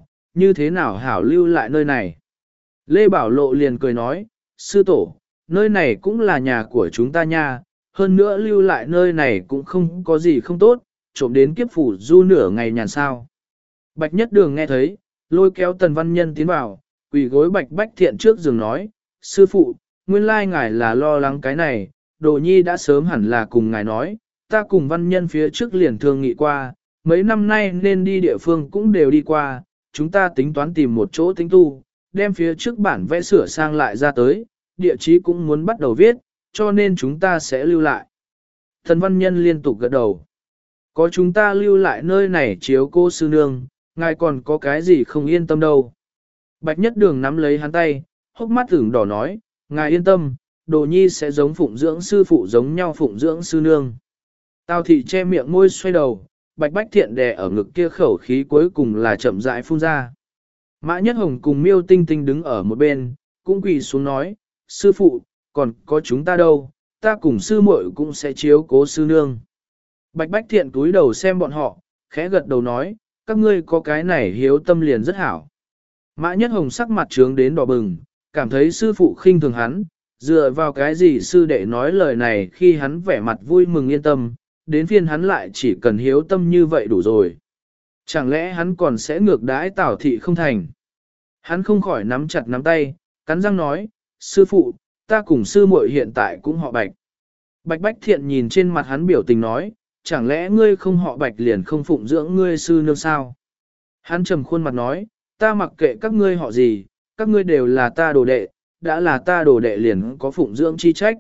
thế nào hảo lưu lại nơi này. Lê Bảo Lộ liền cười nói, sư tổ, nơi này cũng là nhà của chúng ta nha, hơn nữa lưu lại nơi này cũng không có gì không tốt, trộm đến kiếp phủ du nửa ngày nhàn sao. Bạch Nhất Đường nghe thấy, lôi kéo Tần Văn Nhân tiến vào, quỳ gối Bạch Bách Thiện trước giường nói, sư phụ, nguyên lai ngài là lo lắng cái này, Đồ Nhi đã sớm hẳn là cùng ngài nói, ta cùng Văn Nhân phía trước liền thương nghị qua, mấy năm nay nên đi địa phương cũng đều đi qua, chúng ta tính toán tìm một chỗ tính tu, đem phía trước bản vẽ sửa sang lại ra tới, địa chí cũng muốn bắt đầu viết, cho nên chúng ta sẽ lưu lại. Thần Văn Nhân liên tục gật đầu. Có chúng ta lưu lại nơi này chiếu cô sư nương, ngài còn có cái gì không yên tâm đâu. Bạch Nhất Đường nắm lấy hắn tay, hốc mắt ửng đỏ nói, ngài yên tâm, Đồ Nhi sẽ giống phụng dưỡng sư phụ giống nhau phụng dưỡng sư nương. Tào thị che miệng môi xoay đầu, Bạch Bách Thiện đè ở ngực kia khẩu khí cuối cùng là chậm rãi phun ra. Mã Nhất Hồng cùng Miêu Tinh Tinh đứng ở một bên, cũng quỳ xuống nói, sư phụ, còn có chúng ta đâu, ta cùng sư muội cũng sẽ chiếu cố sư nương. Bạch Bách Thiện cúi đầu xem bọn họ, khẽ gật đầu nói, các ngươi có cái này hiếu tâm liền rất hảo. Mã Nhất Hồng sắc mặt trướng đến đỏ bừng, cảm thấy sư phụ khinh thường hắn, dựa vào cái gì sư đệ nói lời này khi hắn vẻ mặt vui mừng yên tâm, đến phiên hắn lại chỉ cần hiếu tâm như vậy đủ rồi. Chẳng lẽ hắn còn sẽ ngược đãi Tào thị không thành? Hắn không khỏi nắm chặt nắm tay, cắn răng nói, sư phụ, ta cùng sư muội hiện tại cũng họ Bạch. Bạch Bách Thiện nhìn trên mặt hắn biểu tình nói, chẳng lẽ ngươi không họ Bạch liền không phụng dưỡng ngươi sư nương sao? Hắn trầm khuôn mặt nói, ta mặc kệ các ngươi họ gì, các ngươi đều là ta đồ đệ, đã là ta đồ đệ liền có phụng dưỡng chi trách.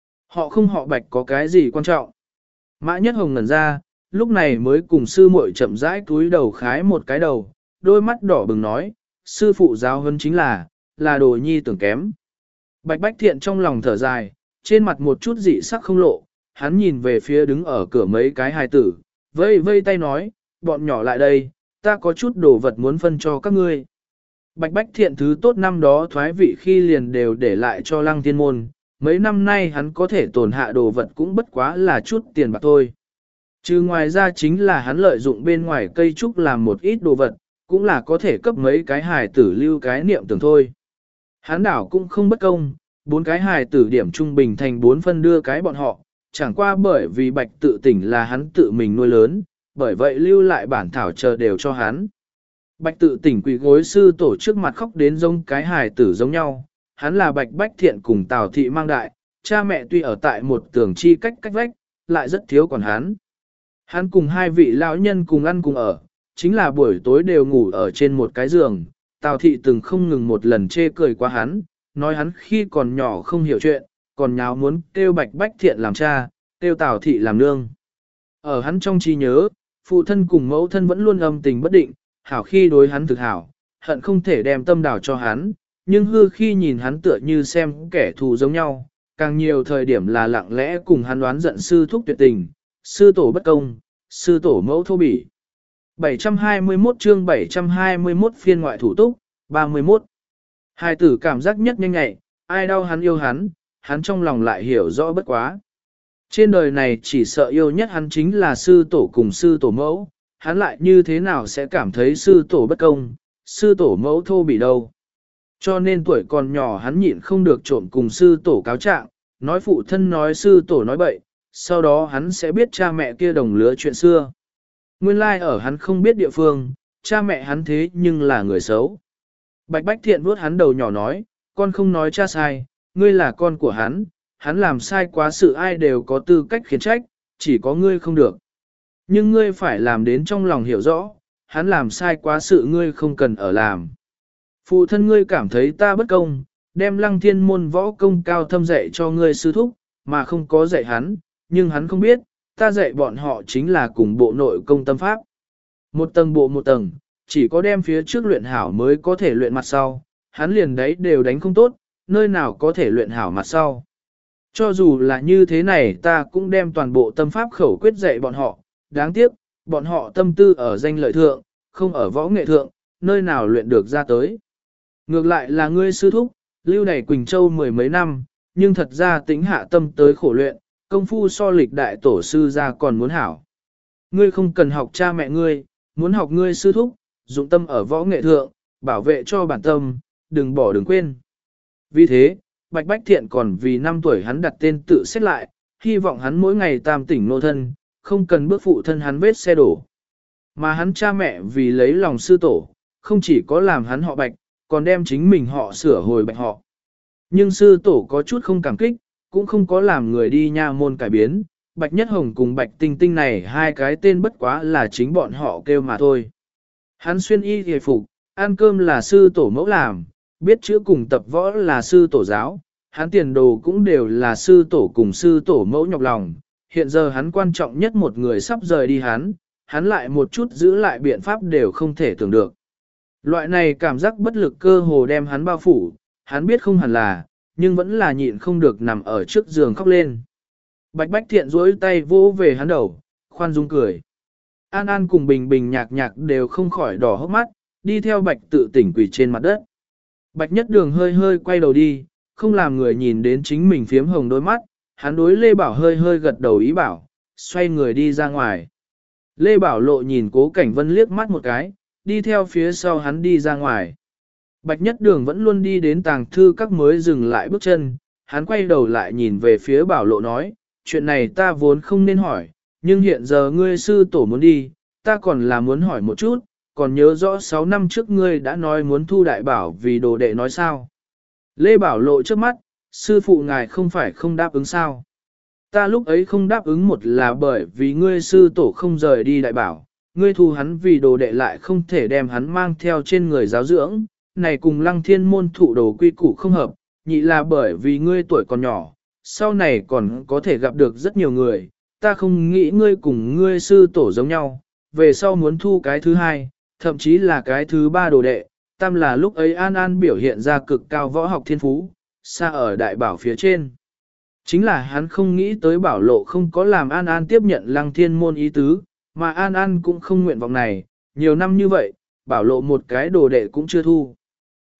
Họ không họ Bạch có cái gì quan trọng? Mã Nhất Hồng ngẩn ra, lúc này mới cùng sư muội chậm rãi cúi đầu khái một cái đầu, đôi mắt đỏ bừng nói, sư phụ giáo huấn chính là Đồ Nhi tưởng kém. Bạch Bách Thiện trong lòng thở dài, trên mặt một chút dị sắc không lộ, hắn nhìn về phía đứng ở cửa mấy cái hài tử, vây tay nói, bọn nhỏ lại đây, ta có chút đồ vật muốn phân cho các ngươi. Bạch Bách Thiện thứ tốt năm đó thoái vị khi liền đều để lại cho Lăng Thiên Môn, mấy năm nay hắn có thể tổn hạ đồ vật cũng bất quá là chút tiền bạc thôi. Chứ ngoài ra chính là hắn lợi dụng bên ngoài cây trúc làm một ít đồ vật, cũng là có thể cấp mấy cái hài tử lưu cái niệm tưởng thôi. Hắn đảo cũng không bất công, 4 cái hài tử điểm trung bình thành 4 phân đưa cái bọn họ, chẳng qua bởi vì Bạch Tự Tỉnh là hắn tự mình nuôi lớn, bởi vậy lưu lại bản thảo chờ đều cho hắn. Bạch Tự Tỉnh quỳ gối sư tổ trước mặt khóc đến giống cái hài tử giống nhau, hắn là Bạch Bách Thiện cùng Tào Thị mang đại, cha mẹ tuy ở tại một tường chi cách vách, lại rất thiếu còn hắn. Hắn cùng 2 vị lão nhân cùng ăn cùng ở, chính là buổi tối đều ngủ ở trên một cái giường, Tào Thị từng không ngừng một lần chê cười qua hắn, nói hắn khi còn nhỏ không hiểu chuyện, còn nháo muốn kêu Bạch Bách Thiện làm cha, kêu Tào Thị làm nương. Ở hắn trong trí nhớ, phụ thân cùng mẫu thân vẫn luôn âm tình bất định, hảo khi đối hắn thực hảo, hận không thể đem tâm đảo cho hắn, nhưng hư khi nhìn hắn tựa như xem kẻ thù giống nhau, càng nhiều thời điểm là lặng lẽ cùng hắn đoán giận sư thúc tuyệt tình, sư tổ bất công, sư tổ mẫu thô bỉ. 721 chương 721 phiên ngoại thủ túc, 31. Hai tử cảm giác nhất nhanh nhạy, ai đau hắn yêu hắn trong lòng lại hiểu rõ bất quá. Trên đời này chỉ sợ yêu nhất hắn chính là sư tổ cùng sư tổ mẫu, hắn lại như thế nào sẽ cảm thấy sư tổ bất công, sư tổ mẫu thô bỉ đâu. Cho nên tuổi còn nhỏ hắn nhịn không được trộm cùng sư tổ cáo trạng, nói phụ thân nói sư tổ nói bậy, sau đó hắn sẽ biết cha mẹ kia đồng lứa chuyện xưa. Nguyên lai ở hắn không biết địa phương, cha mẹ hắn thế nhưng là người xấu. Bạch Bách Thiện vuốt hắn đầu nhỏ nói, con không nói cha sai, ngươi là con của hắn làm sai quá sự ai đều có tư cách khiển trách, chỉ có ngươi không được. Nhưng ngươi phải làm đến trong lòng hiểu rõ, hắn làm sai quá sự ngươi không cần ở làm. Phụ thân ngươi cảm thấy ta bất công, đem Lăng Thiên Môn võ công cao thâm dạy cho ngươi sư thúc, mà không có dạy hắn, nhưng hắn không biết, ta dạy bọn họ chính là cùng bộ nội công tâm pháp. Một tầng bộ một tầng, chỉ có đem phía trước luyện hảo mới có thể luyện mặt sau, hắn liền đấy đều đánh không tốt, nơi nào có thể luyện hảo mặt sau. Cho dù là như thế này ta cũng đem toàn bộ tâm pháp khẩu quyết dạy bọn họ, đáng tiếc, bọn họ tâm tư ở danh lợi thượng, không ở võ nghệ thượng, nơi nào luyện được ra tới. Ngược lại là ngươi sư thúc, lưu đày Quỳnh Châu 10 mấy năm, nhưng thật ra tính hạ tâm tới khổ luyện, công phu so lịch đại tổ sư ra còn muốn hảo. Ngươi không cần học cha mẹ ngươi, muốn học ngươi sư thúc, dụng tâm ở võ nghệ thượng, bảo vệ cho bản tâm, đừng bỏ đừng quên. Vì thế, Bạch Bách Thiện còn vì 5 tuổi hắn đặt tên tự xét lại, hy vọng hắn mỗi ngày tam tỉnh nô thân, không cần bước phụ thân hắn vết xe đổ. Mà hắn cha mẹ vì lấy lòng sư tổ, không chỉ có làm hắn họ Bạch, còn đem chính mình họ sửa hồi Bạch họ. Nhưng sư tổ có chút không cảm kích, cũng không có làm người đi nha môn cải biến, Bạch Nhất Hồng cùng Bạch Tinh Tinh này 2 cái tên bất quá là chính bọn họ kêu mà thôi. Hắn xuyên y hề phục, ăn cơm là sư tổ mẫu làm, biết chữ cùng tập võ là sư tổ giáo, hắn tiền đồ cũng đều là sư tổ cùng sư tổ mẫu nhọc lòng. Hiện giờ hắn quan trọng nhất một người sắp rời đi hắn lại một chút giữ lại biện pháp đều không thể tưởng được. Loại này cảm giác bất lực cơ hồ đem hắn bao phủ, hắn biết không hẳn là, nhưng vẫn là nhịn không được nằm ở trước giường khóc lên. Bạch Bách Thiện duỗi tay vỗ về hắn đầu, khoan dung cười. An An cùng Bình Bình nhạc nhạc đều không khỏi đỏ hốc mắt, đi theo Bạch Tự Tỉnh quỳ trên mặt đất. Bạch Nhất Đường hơi hơi quay đầu đi, không làm người nhìn đến chính mình phiếm hồng đôi mắt, hắn đối Lê Bảo hơi hơi gật đầu ý bảo, xoay người đi ra ngoài. Lê Bảo Lộ nhìn Cố Cảnh Vân liếc mắt một cái, đi theo phía sau hắn đi ra ngoài. Bạch Nhất Đường vẫn luôn đi đến tàng thư các mới dừng lại bước chân, hắn quay đầu lại nhìn về phía Bảo Lộ nói, chuyện này ta vốn không nên hỏi, nhưng hiện giờ ngươi sư tổ muốn đi, ta còn là muốn hỏi một chút, còn nhớ rõ 6 năm trước ngươi đã nói muốn thu đại bảo vì đồ đệ nói sao. Lê Bảo Lộ trước mắt, sư phụ ngài không phải không đáp ứng sao. Ta lúc ấy không đáp ứng một là bởi vì ngươi sư tổ không rời đi đại bảo, ngươi thu hắn vì đồ đệ lại không thể đem hắn mang theo trên người giáo dưỡng, này cùng Lăng Thiên Môn thụ đồ quy củ không hợp, nhị là bởi vì ngươi tuổi còn nhỏ, sau này còn có thể gặp được rất nhiều người, ta không nghĩ ngươi cùng ngươi sư tổ giống nhau, về sau muốn thu cái thứ 2, thậm chí là cái thứ 3 đồ đệ, tam là lúc ấy An An biểu hiện ra cực cao võ học thiên phú, xa ở đại bảo phía trên. Chính là hắn không nghĩ tới Bảo Lộ không có làm An An tiếp nhận Lăng Thiên Môn ý tứ, mà An An cũng không nguyện vọng này, nhiều năm như vậy, Bảo Lộ một cái đồ đệ cũng chưa thu.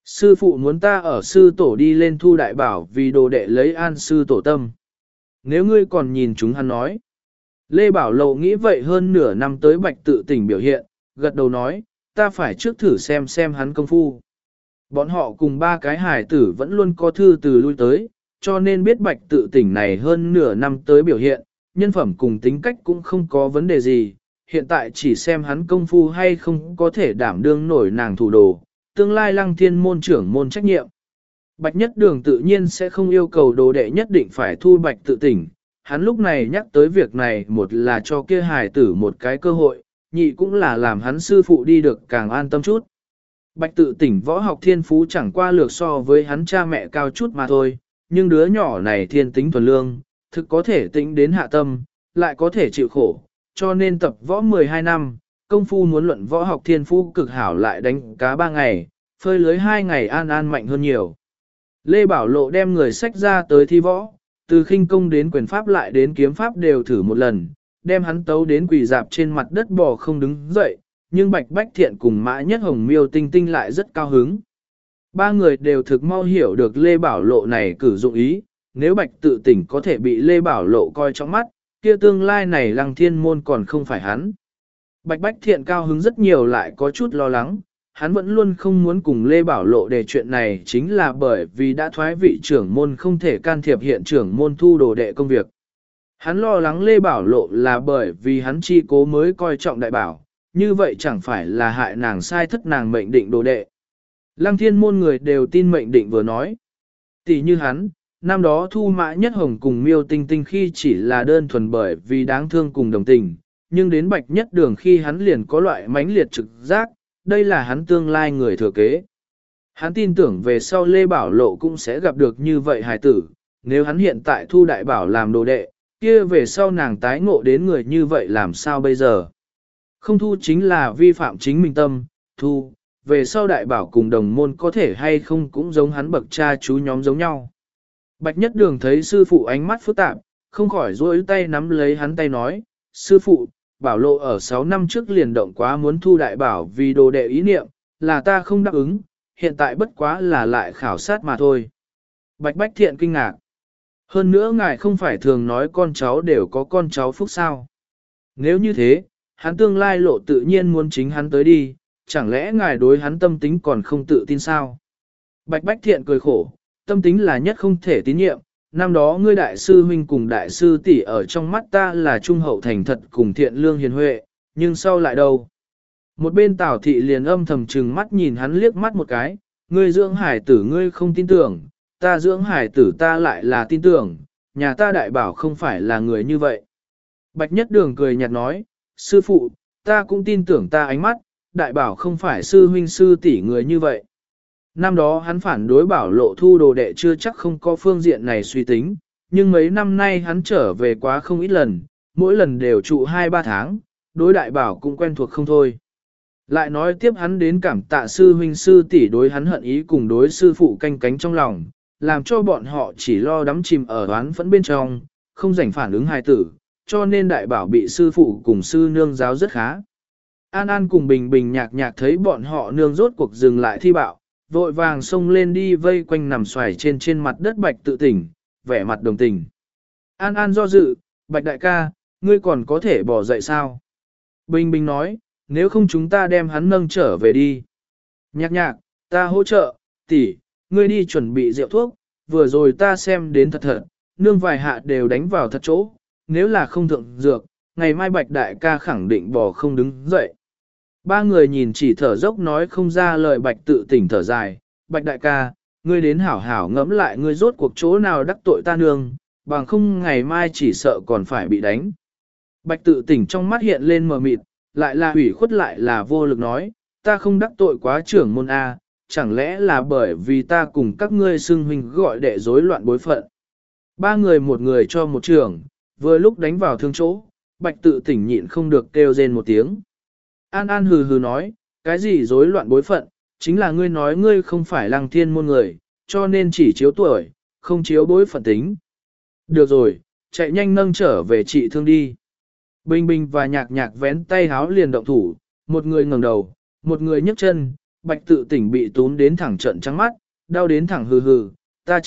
Sư phụ muốn ta ở sư tổ đi lên thu đại bảo vì đồ đệ lấy an sư tổ tâm. Nếu ngươi còn nhìn chúng hắn nói. Lê Bảo Lộ nghĩ vậy hơn nửa năm tới Bạch Tự Tỉnh biểu hiện, gật đầu nói, ta phải trước thử xem hắn công phu. Bọn họ cùng ba cái hài tử vẫn luôn có thư từ lui tới, cho nên biết Bạch Tự Tỉnh này hơn nửa năm tới biểu hiện, nhân phẩm cùng tính cách cũng không có vấn đề gì, hiện tại chỉ xem hắn công phu hay không có thể đảm đương nổi nàng thủ đồ, tương lai Lăng Thiên môn trưởng môn trách nhiệm. Bạch Nhất Đường tự nhiên sẽ không yêu cầu đồ đệ nhất định phải thu Bạch Tự Tỉnh, hắn lúc này nhắc tới việc này một là cho kia hài tử một cái cơ hội, nhị cũng là làm hắn sư phụ đi được càng an tâm chút. Bạch Tự Tỉnh võ học thiên phú chẳng qua lược so với hắn cha mẹ cao chút mà thôi, nhưng đứa nhỏ này thiên tính thuần lương, thực có thể tính đến hạ tâm, lại có thể chịu khổ, cho nên tập võ 12 năm, công phu muốn luận võ học thiên phú cực hảo lại đánh cá 3 ngày, phơi lưới 2 ngày an an mạnh hơn nhiều. Lê Bảo Lộ đem người sách ra tới thi võ, từ khinh công đến quyền pháp lại đến kiếm pháp đều thử một lần, đem hắn tấu đến quỳ dạp trên mặt đất bò không đứng dậy, nhưng Bạch Bách Thiện cùng Mã Nhất Hồng Miêu Tinh Tinh lại rất cao hứng. Ba người đều thực mau hiểu được Lê Bảo Lộ này cử dụng ý, nếu Bạch Tự Tỉnh có thể bị Lê Bảo Lộ coi trong mắt, kia tương lai này Lăng Thiên môn còn không phải hắn. Bạch Bách Thiện cao hứng rất nhiều lại có chút lo lắng, hắn vẫn luôn không muốn cùng Lê Bảo Lộ để chuyện này chính là bởi vì đã thoái vị trưởng môn không thể can thiệp hiện trưởng môn thu đồ đệ công việc. Hắn lo lắng Lê Bảo Lộ là bởi vì hắn chi cố mới coi trọng đại bảo, như vậy chẳng phải là hại nàng sai thất nàng mệnh định đồ đệ. Lăng Thiên môn người đều tin mệnh định vừa nói. Tỷ như hắn, năm đó thu Mã Nhất Hồng cùng Miêu Tinh Tinh khi chỉ là đơn thuần bởi vì đáng thương cùng đồng tình, nhưng đến Bạch Nhất Đường khi hắn liền có loại mãnh liệt trực giác, đây là hắn tương lai người thừa kế. Hắn tin tưởng về sau Lê Bảo Lộ cũng sẽ gặp được như vậy hài tử, nếu hắn hiện tại thu đại bảo làm đồ đệ, kia về sau nàng tái ngộ đến người như vậy làm sao bây giờ? Không thu chính là vi phạm chính mình tâm, thu, về sau đại bảo cùng đồng môn có thể hay không cũng giống hắn bậc cha chú nhóm giống nhau. Bạch Nhất Đường thấy sư phụ ánh mắt phức tạp, không khỏi duỗi tay nắm lấy hắn tay nói, sư phụ, Bảo Lộ ở 6 năm trước liền động quá muốn thu đại bảo vì đồ đệ ý niệm, là ta không đáp ứng, hiện tại bất quá là lại khảo sát mà thôi. Bạch Bách Thiện kinh ngạc. Hơn nữa ngài không phải thường nói con cháu đều có con cháu phúc sao. Nếu như thế, hắn tương lai Lộ tự nhiên muốn chính hắn tới đi, chẳng lẽ ngài đối hắn tâm tính còn không tự tin sao? Bạch Bách Thiện cười khổ, tâm tính là nhất không thể tín nhiệm, năm đó ngươi đại sư huynh cùng đại sư tỷ ở trong mắt ta là trung hậu thành thật cùng thiện lương hiền huệ, nhưng sau lại đâu? Một bên Tào thị liền âm thầm trừng mắt nhìn hắn liếc mắt một cái, ngươi dưỡng hải tử ngươi không tin tưởng, ta dưỡng hải tử ta lại là tin tưởng, nhà ta đại bảo không phải là người như vậy. Bạch Nhất Đường cười nhạt nói, sư phụ, ta cũng tin tưởng ta ánh mắt, đại bảo không phải sư huynh sư tỷ người như vậy. Năm đó hắn phản đối Bảo Lộ thu đồ đệ chưa chắc không có phương diện này suy tính, nhưng mấy năm nay hắn trở về quá không ít lần, mỗi lần đều trụ 2-3 tháng, đối đại bảo cũng quen thuộc không thôi. Lại nói tiếp hắn đến cảm tạ sư huynh sư tỷ đối hắn hận ý cùng đối sư phụ canh cánh trong lòng, làm cho bọn họ chỉ lo đắm chìm ở oán phẫn bên trong, không rảnh phản ứng hài tử, cho nên đại bảo bị sư phụ cùng sư nương giáo rất khá. An An cùng Bình Bình nhạc nhạc thấy bọn họ nương rốt cuộc dừng lại thi bạo, vội vàng xông lên đi vây quanh nằm xoài trên mặt đất Bạch Tự Tỉnh, vẻ mặt đồng tình. An An do dự, Bạch đại ca, ngươi còn có thể bỏ dậy sao? Bình Bình nói, nếu không chúng ta đem hắn nâng trở về đi. Nhạc nhạc, ta hỗ trợ, tỷ, ngươi đi chuẩn bị rượu thuốc, vừa rồi ta xem đến thật thật, nương vài hạ đều đánh vào thật chỗ, nếu là không thượng dược, ngày mai Bạch đại ca khẳng định bỏ không đứng dậy. Ba người nhìn chỉ thở dốc nói không ra lời Bạch Tự Tỉnh thở dài, Bạch đại ca, ngươi đến hảo hảo ngẫm lại ngươi rốt cuộc chỗ nào đắc tội ta nương, bằng không ngày mai chỉ sợ còn phải bị đánh. Bạch Tự Tỉnh trong mắt hiện lên mờ mịt, lại là ủy khuất lại là vô lực nói, ta không đắc tội quá trưởng môn A, chẳng lẽ là bởi vì ta cùng các ngươi xưng huynh gọi đệ rối loạn bối phận. Ba người một người cho một trưởng, vừa lúc đánh vào thương chỗ, Bạch Tự Tỉnh nhịn không được kêu rên một tiếng. An An hừ hừ nói, cái gì rối loạn bối phận, chính là ngươi nói ngươi không phải Lăng Thiên môn người, cho nên chỉ chiếu tuổi, không chiếu bối phận tính. Được rồi, chạy nhanh nâng trở về trị thương đi. Bình Bình và nhạc nhạc vén tay háo liền động thủ, một người ngẩng đầu, một người nhấc chân, Bạch tự tỉnh bị tún đến thẳng trận trắng mắt, đau đến thẳng hừ hừ, ta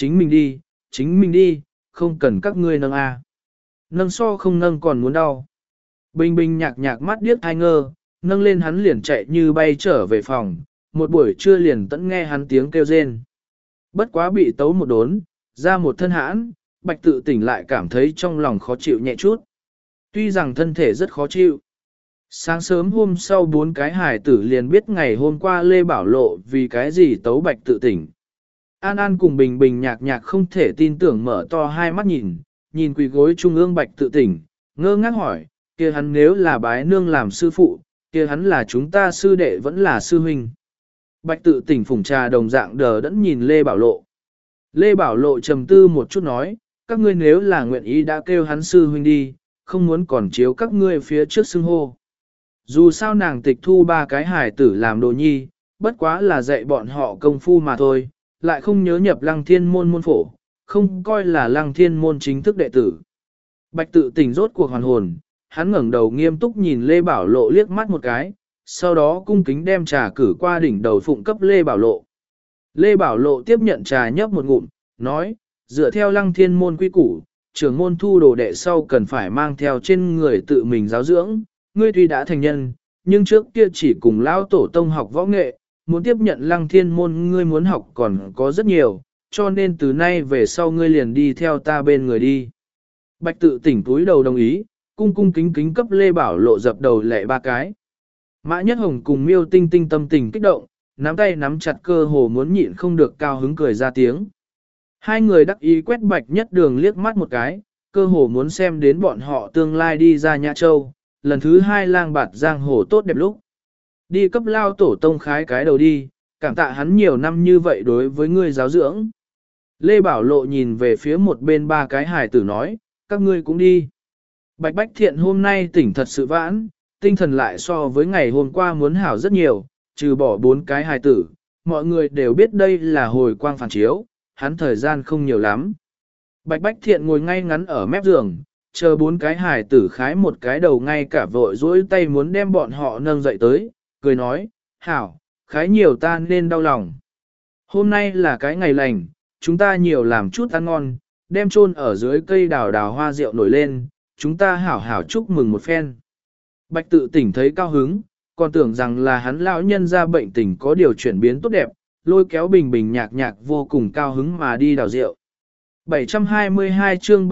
chính mình đi, không cần các ngươi nâng a. Nâng so không nâng còn muốn đau. Bình bình nhạc nhạc mắt điếc hai ngơ, nâng lên hắn liền chạy như bay trở về phòng, một buổi trưa liền tẫn nghe hắn tiếng kêu rên. Bất quá bị tấu một đốn, ra một thân hãn, bạch tự tỉnh lại cảm thấy trong lòng khó chịu nhẹ chút. Tuy rằng thân thể rất khó chịu. Sáng sớm hôm sau 4 cái hài tử liền biết ngày hôm qua Lê Bảo Lộ vì cái gì tấu bạch tự tỉnh. An An cùng Bình Bình nhạc nhạc không thể tin tưởng mở to hai mắt nhìn quỳ gối trung ương bạch tự tỉnh, ngơ ngác hỏi, kia hắn nếu là bái nương làm sư phụ, kia hắn là chúng ta sư đệ vẫn là sư huynh. Bạch tự tỉnh phủng trà đồng dạng đờ đẫn nhìn Lê Bảo Lộ. Lê Bảo Lộ trầm tư một chút nói, các ngươi nếu là nguyện ý đã kêu hắn sư huynh đi, không muốn còn chiếu các ngươi phía trước xưng hô. Dù sao nàng tịch thu 3 cái hài tử làm đồ nhi, bất quá là dạy bọn họ công phu mà thôi, lại không nhớ nhập lăng thiên môn môn phổ, không coi là lăng thiên môn chính thức đệ tử. Bạch tự tỉnh rốt cuộc hoàn hồn, hắn ngẩng đầu nghiêm túc nhìn Lê Bảo Lộ liếc mắt một cái, sau đó cung kính đem trà cử qua đỉnh đầu phụng cấp Lê Bảo Lộ. Lê Bảo Lộ tiếp nhận trà nhấp một ngụm, nói, dựa theo lăng thiên môn quy củ, trưởng môn thu đồ đệ sau cần phải mang theo trên người tự mình giáo dưỡng, ngươi tuy đã thành nhân, nhưng trước kia chỉ cùng lão tổ tông học võ nghệ, muốn tiếp nhận lăng thiên môn ngươi muốn học còn có rất nhiều, cho nên từ nay về sau ngươi liền đi theo ta bên người đi. Bạch tự tỉnh túi đầu đồng ý, cung cung kính kính cấp Lê Bảo Lộ dập đầu lệ 3 cái. Mã Nhất Hồng cùng Miêu Tinh Tinh tâm tình kích động, nắm tay nắm chặt cơ hồ muốn nhịn không được cao hứng cười ra tiếng. Hai người đắc ý quét Bạch Nhất Đường liếc mắt một cái, cơ hồ muốn xem đến bọn họ tương lai đi ra Nhã Châu, lần thứ 2 lang bạt giang hồ tốt đẹp lúc. Đi cấp lao tổ tông khái cái đầu đi, cảm tạ hắn nhiều năm như vậy đối với ngươi giáo dưỡng. Lê Bảo Lộ nhìn về phía một bên 3 cái hài tử nói, các ngươi cũng đi. Bạch Bách Thiện hôm nay tỉnh thật sự vãn, tinh thần lại so với ngày hôm qua muốn hảo rất nhiều, trừ bỏ 4 cái hài tử, mọi người đều biết đây là hồi quang phản chiếu, hắn thời gian không nhiều lắm. Bạch Bách Thiện ngồi ngay ngắn ở mép giường, chờ 4 cái hài tử khái một cái đầu ngay cả vội dỗi tay muốn đem bọn họ nâng dậy tới, cười nói, hảo, khái nhiều ta nên đau lòng. Hôm nay là cái ngày lành, chúng ta nhiều làm chút ăn ngon, đem chôn ở dưới cây đào đào hoa rượu nổi lên, chúng ta hảo hảo chúc mừng một phen. Bạch tự tỉnh thấy cao hứng, còn tưởng rằng là hắn lão nhân ra bệnh tình có điều chuyển biến tốt đẹp, lôi kéo Bình Bình nhạc nhạc vô cùng cao hứng mà đi đào rượu. 722 chương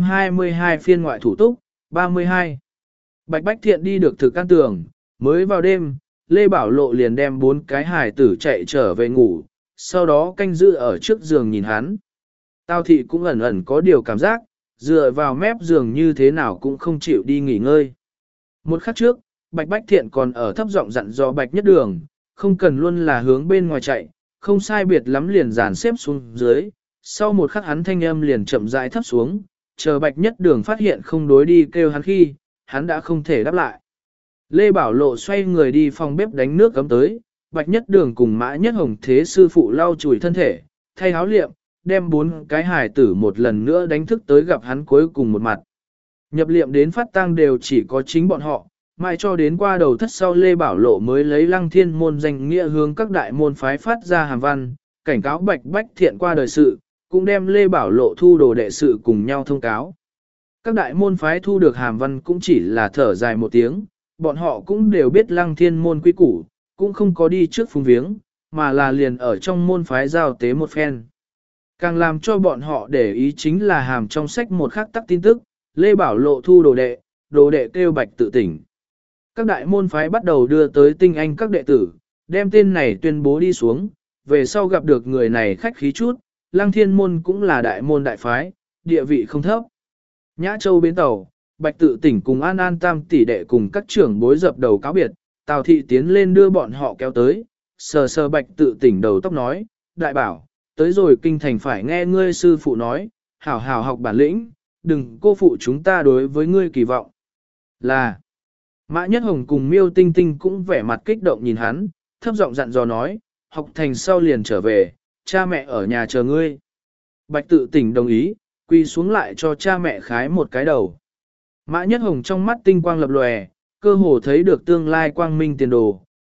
722 phiên ngoại thủ túc, 32. Bạch Bách Thiện đi được thực căn tường, mới vào đêm, Lê Bảo Lộ liền đem 4 cái hài tử chạy trở về ngủ, sau đó canh giữ ở trước giường nhìn hắn. Tào thị cũng ẩn ẩn có điều cảm giác, dựa vào mép giường như thế nào cũng không chịu đi nghỉ ngơi. Một khắc trước, Bạch Bách Thiện còn ở thấp giọng dặn dò Bạch Nhất Đường, không cần luôn là hướng bên ngoài chạy, không sai biệt lắm liền dàn xếp xuống dưới. Sau một khắc hắn thanh âm liền chậm rãi thấp xuống, chờ Bạch Nhất Đường phát hiện không đối đi kêu hắn khi, hắn đã không thể đáp lại. Lê Bảo Lộ xoay người đi phòng bếp đánh nước cấm tới, Bạch Nhất Đường cùng Mã Nhất Hồng thế sư phụ lau chùi thân thể, thay áo liệm, đem 4 cái hài tử một lần nữa đánh thức tới gặp hắn cuối cùng một mặt. Nhập liệm đến phát tang đều chỉ có chính bọn họ, mãi cho đến qua đầu thất sau Lê Bảo Lộ mới lấy Lăng Thiên môn danh nghĩa hướng các đại môn phái phát ra hàm văn, cảnh cáo Bạch Bách Thiện qua đời sự, cũng đem Lê Bảo Lộ thu đồ đệ sự cùng nhau thông cáo. Các đại môn phái thu được hàm văn cũng chỉ là thở dài một tiếng, bọn họ cũng đều biết Lăng Thiên môn quy củ, cũng không có đi trước phung viếng, mà là liền ở trong môn phái giao tế một phen. Càng làm cho bọn họ để ý chính là hàm trong sách một khắc tắc tin tức, Lê Bảo Lộ thu đồ đệ kêu Bạch tự tỉnh. Các đại môn phái bắt đầu đưa tới tinh anh các đệ tử, đem tên này tuyên bố đi xuống, về sau gặp được người này khách khí chút, Lăng Thiên môn cũng là đại môn đại phái, địa vị không thấp. Nhã Châu bến tàu, Bạch tự tỉnh cùng An An tam tỷ đệ cùng các trưởng bối dập đầu cáo biệt, Tào thị tiến lên đưa bọn họ kéo tới, sờ sờ Bạch tự tỉnh đầu tóc nói, đại bảo, tới rồi kinh thành phải nghe ngươi sư phụ nói, hảo hảo học bản lĩnh, đừng cô phụ chúng ta đối với ngươi kỳ vọng. Là, Mã Nhất Hồng cùng Miêu Tinh Tinh cũng vẻ mặt kích động nhìn hắn, thấp giọng dặn dò nói, học thành sau liền trở về, cha mẹ ở nhà chờ ngươi. Bạch tự tỉnh đồng ý, quỳ xuống lại cho cha mẹ khái một cái đầu. Mã Nhất Hồng trong mắt tinh quang lập lòe, cơ hồ thấy được tương lai quang minh tiền đồ,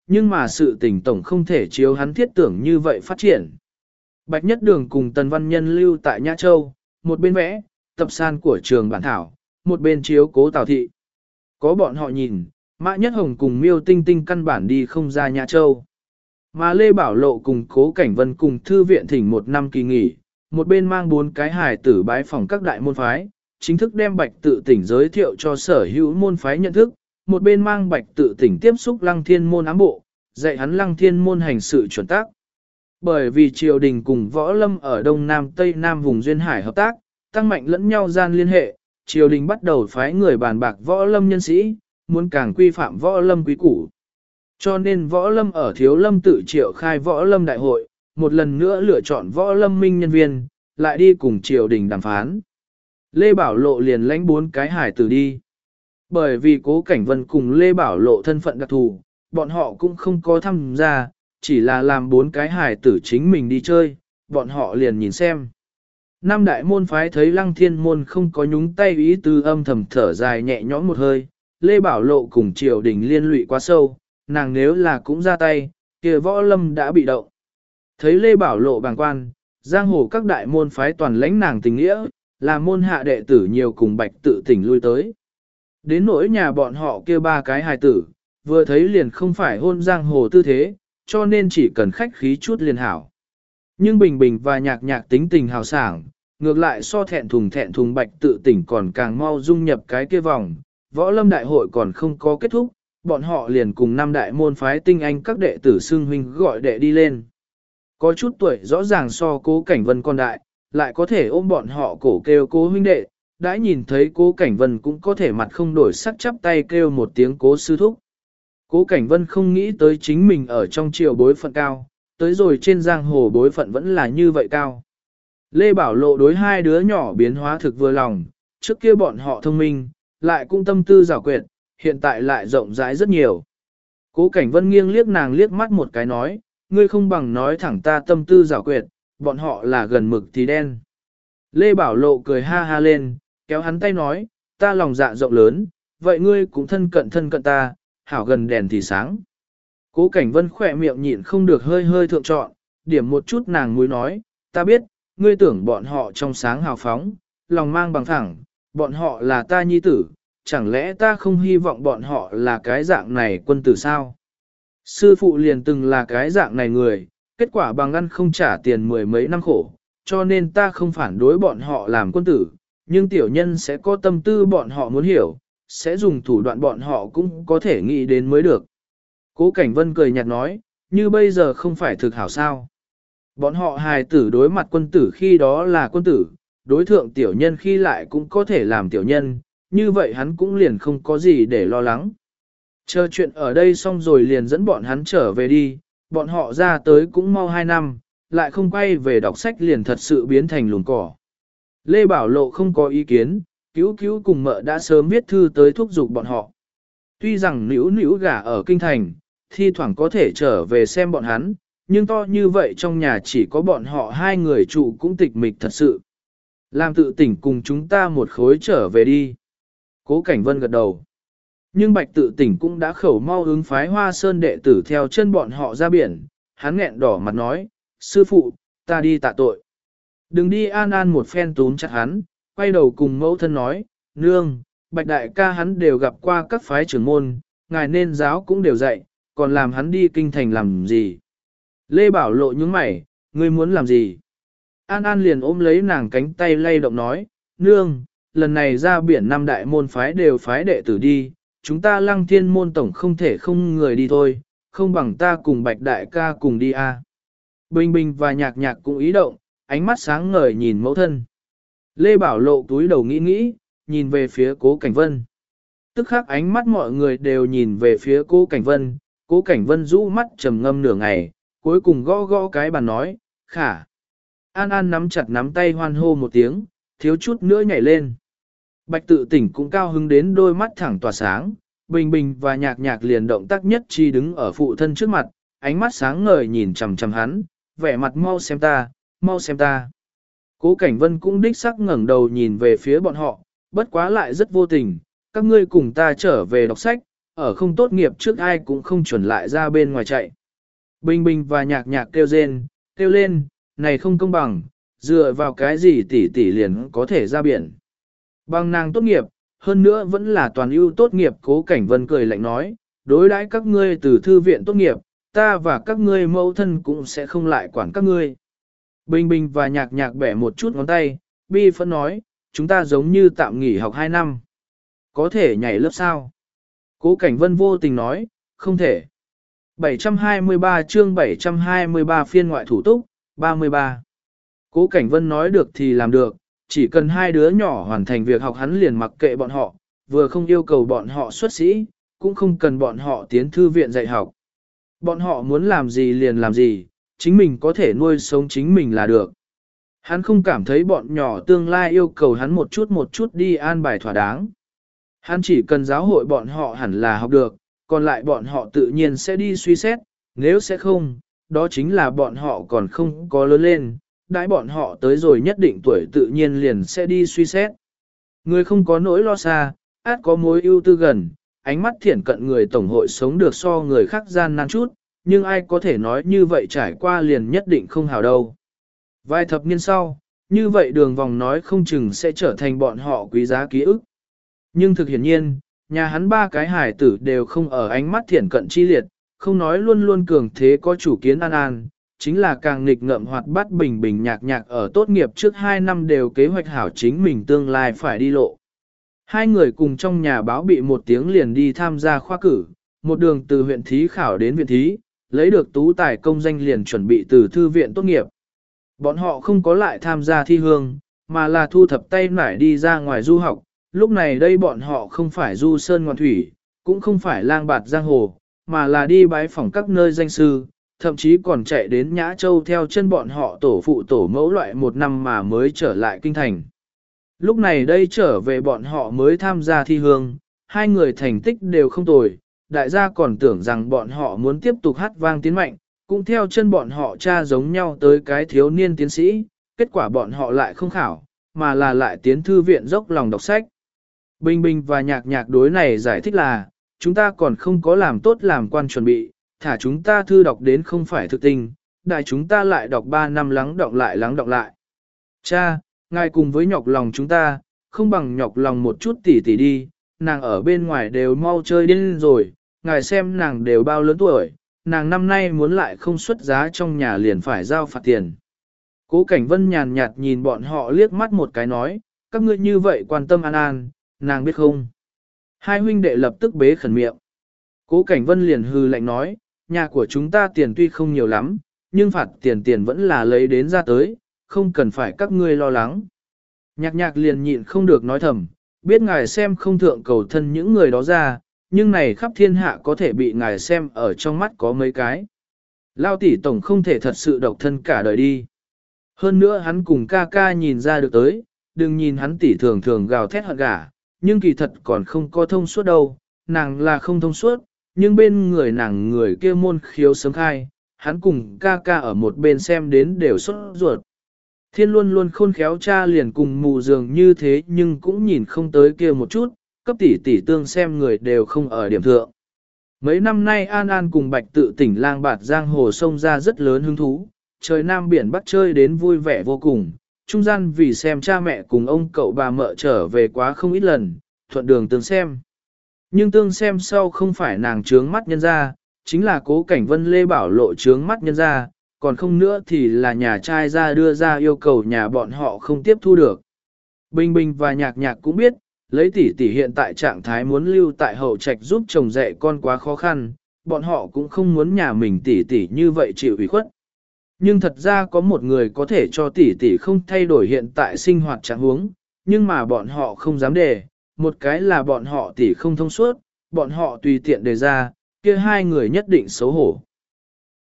nhưng mà sự tình tổng không thể chiếu hắn thiết tưởng như vậy phát triển. Bạch Nhất Đường cùng Tần Văn Nhân lưu tại Nhã Châu, một bên vẽ, tập san của trường bản thảo, một bên chiếu cố Tào Thị. Có bọn họ nhìn, Mã Nhất Hồng cùng Miêu Tinh Tinh căn bản đi không ra Nhã Châu. Mà Lê Bảo Lộ cùng Cố Cảnh Vân cùng thư viện thỉnh một năm kỳ nghỉ, một bên mang 4 cái hài tử bái phòng các đại môn phái, chính thức đem Bạch Tự Tỉnh giới thiệu cho sở hữu môn phái nhận thức, một bên mang Bạch Tự Tỉnh tiếp xúc Lăng Thiên môn ám bộ, dạy hắn Lăng Thiên môn hành sự chuẩn tác. Bởi vì triều đình cùng võ lâm ở Đông Nam Tây Nam vùng Duyên Hải hợp tác, tăng mạnh lẫn nhau gian liên hệ, triều đình bắt đầu phái người bàn bạc võ lâm nhân sĩ, muốn càng quy phạm võ lâm quý củ. Cho nên võ lâm ở Thiếu Lâm tự triệu khai võ lâm đại hội, một lần nữa lựa chọn võ lâm minh nhân viên, lại đi cùng triều đình đàm phán. Lê Bảo Lộ liền lãnh 4 cái hải tử đi. Bởi vì Cố Cảnh Vân cùng Lê Bảo Lộ thân phận đặc thù, bọn họ cũng không có tham gia, chỉ là làm 4 cái hải tử chính mình đi chơi, bọn họ liền nhìn xem. Năm đại môn phái thấy Lăng Thiên môn không có nhúng tay ý tứ, âm thầm thở dài nhẹ nhõm một hơi, Lê Bảo Lộ cùng triều đình liên lụy quá sâu, nàng nếu là cũng ra tay, kia võ lâm đã bị động. Thấy Lê Bảo Lộ bàng quan, giang hồ các đại môn phái toàn lãnh nàng tình nghĩa, là môn hạ đệ tử nhiều cùng Bạch Tự Tỉnh lui tới. Đến nỗi nhà bọn họ kia 3 cái hài tử, vừa thấy liền không phải hôn giang hồ tư thế, cho nên chỉ cần khách khí chút liền hảo. Nhưng Bình Bình và Nhạc Nhạc tính tình hào sảng, ngược lại so thẹn thùng Bạch Tự Tỉnh còn càng mau dung nhập cái kia vòng, võ lâm đại hội còn không có kết thúc, bọn họ liền cùng 5 đại môn phái tinh anh các đệ tử xưng huynh gọi đệ đi lên. Có chút tuổi rõ ràng so Cố Cảnh Vân con đại, lại có thể ôm bọn họ cổ kêu Cố huynh đệ, đã nhìn thấy Cố Cảnh Vân cũng có thể mặt không đổi sắc chắp tay kêu một tiếng Cố sư thúc. Cố Cảnh Vân không nghĩ tới chính mình ở trong triều bối phận cao, tới rồi trên giang hồ bối phận vẫn là như vậy cao. Lê Bảo Lộ đối 2 đứa nhỏ biến hóa thực vừa lòng, trước kia bọn họ thông minh, lại cũng tâm tư giảo quyệt, hiện tại lại rộng rãi rất nhiều. Cố Cảnh Vân nghiêng liếc nàng liếc mắt một cái nói, ngươi không bằng nói thẳng ta tâm tư giảo quyệt, bọn họ là gần mực thì đen. Lê Bảo Lộ cười ha ha lên, kéo hắn tay nói, ta lòng dạ rộng lớn, vậy ngươi cũng thân cận ta, hảo gần đèn thì sáng. Cố Cảnh Vân khỏe miệng nhịn không được hơi hơi thượng trọn, điểm một chút nàng mũi nói, ta biết, ngươi tưởng bọn họ trong sáng hào phóng, lòng mang bằng thẳng, bọn họ là ta nhi tử, chẳng lẽ ta không hy vọng bọn họ là cái dạng này quân tử sao? Sư phụ liền từng là cái dạng này người, kết quả bằng ăn không trả tiền 10 mấy năm khổ, cho nên ta không phản đối bọn họ làm quân tử, nhưng tiểu nhân sẽ có tâm tư bọn họ muốn hiểu, sẽ dùng thủ đoạn bọn họ cũng có thể nghĩ đến mới được. Cố Cảnh Vân cười nhạt nói, như bây giờ không phải thực hảo sao. Bọn họ hài tử đối mặt quân tử khi đó là quân tử, đối thượng tiểu nhân khi lại cũng có thể làm tiểu nhân, như vậy hắn cũng liền không có gì để lo lắng. Chờ chuyện ở đây xong rồi liền dẫn bọn hắn trở về đi, bọn họ ra tới cũng mau 2 năm, lại không quay về đọc sách liền thật sự biến thành lùn cỏ. Lê Bảo Lộ không có ý kiến, cứu cùng mợ đã sớm viết thư tới thúc giục bọn họ. Tuy rằng nữu gả ở kinh thành, thi thoảng có thể trở về xem bọn hắn, nhưng to như vậy trong nhà chỉ có bọn họ 2 người trụ cũng tịch mịch thật sự. Làm Tự Tỉnh cùng chúng ta một khối trở về đi. Cố Cảnh Vân gật đầu. Nhưng Bạch Tự Tỉnh cũng đã khẩu mau ứng phái Hoa Sơn đệ tử theo chân bọn họ ra biển, hắn nghẹn đỏ mặt nói, sư phụ, ta đi tạ tội. Đừng đi. An một phen túm chặt hắn, quay đầu cùng mẫu thân nói, nương, Bạch đại ca hắn đều gặp qua các phái trưởng môn, ngài nên giáo cũng đều dạy, còn làm hắn đi kinh thành làm gì. Lê Bảo Lộ nhướng mày, ngươi muốn làm gì? An liền ôm lấy nàng cánh tay lay động nói, nương, lần này ra biển 5 đại môn phái đều phái đệ tử đi, chúng ta Lăng Thiên môn tổng không thể không người đi thôi, không bằng ta cùng Bạch đại ca cùng đi a. Bình Bình và Nhạc Nhạc cũng ý động, ánh mắt sáng ngời nhìn mẫu thân. Lê Bảo Lộ túi đầu nghĩ, nhìn về phía Cố Cảnh Vân. Tức khắc ánh mắt mọi người đều nhìn về phía Cố Cảnh Vân, Cố Cảnh Vân rũ mắt trầm ngâm nửa ngày, cuối cùng gõ cái bàn nói, khả. An nắm chặt nắm tay hoan hô một tiếng, thiếu chút nữa nhảy lên. Bạch Tự Tỉnh cũng cao hứng đến đôi mắt thẳng tỏa sáng, Bình Bình và Nhạc Nhạc liền động tác nhất chi đứng ở phụ thân trước mặt, ánh mắt sáng ngời nhìn chằm chằm hắn, vẻ mặt mau xem ta, mau xem ta. Cố Cảnh Vân cũng đích sắc ngẩng đầu nhìn về phía bọn họ, bất quá lại rất vô tình, các ngươi cùng ta trở về đọc sách, ở không tốt nghiệp trước ai cũng không chuẩn lại ra bên ngoài chạy. Bình Bình và Nhạc Nhạc kêu lên, này không công bằng, dựa vào cái gì tỷ tỷ liền có thể ra biển. Bằng nàng tốt nghiệp, hơn nữa vẫn là toàn ưu tốt nghiệp. Cố Cảnh Vân cười lạnh nói, đối đãi các ngươi từ thư viện tốt nghiệp, ta và các ngươi mẫu thân cũng sẽ không lại quản các ngươi. Bình Bình và Nhạc Nhạc bẻ một chút ngón tay, bi phẫn nói, chúng ta giống như tạm nghỉ học 2 năm. Có thể nhảy lớp sao? Cố Cảnh Vân vô tình nói, không thể. 723 chương 723 phiên ngoại thủ túc, 33. Cố Cảnh Vân nói được thì làm được, chỉ cần hai đứa nhỏ hoàn thành việc học hắn liền mặc kệ bọn họ, vừa không yêu cầu bọn họ xuất sĩ, cũng không cần bọn họ tiến thư viện dạy học. Bọn họ muốn làm gì liền làm gì, chính mình có thể nuôi sống chính mình là được. Hắn không cảm thấy bọn nhỏ tương lai yêu cầu hắn một chút đi an bài thỏa đáng. Hắn chỉ cần giáo hội bọn họ hẳn là học được, còn lại bọn họ tự nhiên sẽ đi suy xét, nếu sẽ không, đó chính là bọn họ còn không có lớn lên, đãi bọn họ tới rồi nhất định tuổi tự nhiên liền sẽ đi suy xét. Người không có nỗi lo xa, át có mối ưu tư gần, ánh mắt thiển cận người tổng hội sống được so người khác gian nan chút, nhưng ai có thể nói như vậy trải qua liền nhất định không hào đâu. Vài thập niên sau, như vậy đường vòng nói không chừng sẽ trở thành bọn họ quý giá ký ức. Nhưng thực hiển nhiên, nhà hắn ba cái hải tử đều không ở ánh mắt thiển cận chi liệt, không nói luôn luôn cường thế có chủ kiến an, chính là càng nghịch ngợm hoạt bát Bình Bình Nhạc Nhạc ở tốt nghiệp trước 2 năm đều kế hoạch hảo chính mình tương lai phải đi lộ. Hai người cùng trong nhà báo bị một tiếng liền đi tham gia khoa cử, một đường từ huyện thí khảo đến viện thí, lấy được tú tài công danh liền chuẩn bị từ thư viện tốt nghiệp. Bọn họ không có lại tham gia thi hương, mà là thu thập tay nải đi ra ngoài du học. Lúc này đây bọn họ không phải du sơn ngoạn thủy, cũng không phải lang bạt giang hồ, mà là đi bái phỏng các nơi danh sư, thậm chí còn chạy đến Nhã Châu theo chân bọn họ tổ phụ tổ mẫu loại 1 năm mà mới trở lại kinh thành. Lúc này đây trở về bọn họ mới tham gia thi hương, hai người thành tích đều không tồi, đại gia còn tưởng rằng bọn họ muốn tiếp tục hát vang tiến mạnh, cũng theo chân bọn họ cha giống nhau tới cái thiếu niên tiến sĩ, kết quả bọn họ lại không khảo, mà là lại tiến thư viện dốc lòng đọc sách. Bình Bình và Nhạc Nhạc đối này giải thích là, chúng ta còn không có làm tốt làm quan chuẩn bị, thả chúng ta thư đọc đến không phải thực tình, đại chúng ta lại đọc 3 năm lắng đọng lại. Cha, ngài cùng với nhọc lòng chúng ta, không bằng nhọc lòng một chút tỉ tỉ đi, nàng ở bên ngoài đều mau chơi điên rồi, ngài xem nàng đều bao lớn tuổi, nàng năm nay muốn lại không xuất giá trong nhà liền phải giao phạt tiền. Cố Cảnh Vân nhàn nhạt nhìn bọn họ liếc mắt một cái nói, các ngươi như vậy quan tâm An, nàng biết không? Hai huynh đệ lập tức bế khẩn miệng. Cố Cảnh Vân liền hư lạnh nói, nhà của chúng ta tiền tuy không nhiều lắm, nhưng phạt tiền vẫn là lấy đến ra tới, không cần phải các ngươi lo lắng. Nhạc Nhạc liền nhịn không được nói thầm, biết ngài xem không thượng cầu thân những người đó ra, nhưng này khắp thiên hạ có thể bị ngài xem ở trong mắt có mấy cái. Lao tỷ tổng không thể thật sự độc thân cả đời đi. Hơn nữa hắn cùng ca ca nhìn ra được tới, đừng nhìn hắn tỷ thường thường gào thét hận gả, nhưng kỳ thật còn không có thông suốt đâu, nàng là không thông suốt, nhưng bên người nàng người kia môn khiếu sớm khai, hắn cùng ca ca ở một bên xem đến đều sốt ruột. Thiên luôn luôn khôn khéo cha liền cùng mù dường như thế nhưng cũng nhìn không tới kia một chút, cấp tỷ tỷ tương xem người đều không ở điểm thượng. Mấy năm nay An An cùng Bạch Tự tỉnh lang bạt giang hồ sông ra rất lớn hứng thú, trời Nam biển Bắc chơi đến vui vẻ vô cùng, trung gian vì xem cha mẹ cùng ông cậu bà mợ trở về quá không ít lần, thuận đường tương xem. Nhưng tương xem sau không phải nàng trướng mắt nhân ra, chính là Cố Cảnh Vân Lê Bảo Lộ trướng mắt nhân ra, còn không nữa thì là nhà trai ra đưa ra yêu cầu nhà bọn họ không tiếp thu được. Bình Bình và Nhạc Nhạc cũng biết, lấy tỷ tỷ hiện tại trạng thái muốn lưu tại hậu trạch giúp chồng dạy con quá khó khăn, bọn họ cũng không muốn nhà mình tỷ tỷ như vậy chịu ủy khuất. Nhưng thật ra có một người có thể cho tỷ tỷ không thay đổi hiện tại sinh hoạt trạng huống, nhưng mà bọn họ không dám đề, một cái là bọn họ tỷ không thông suốt, bọn họ tùy tiện đề ra, kia hai người nhất định xấu hổ.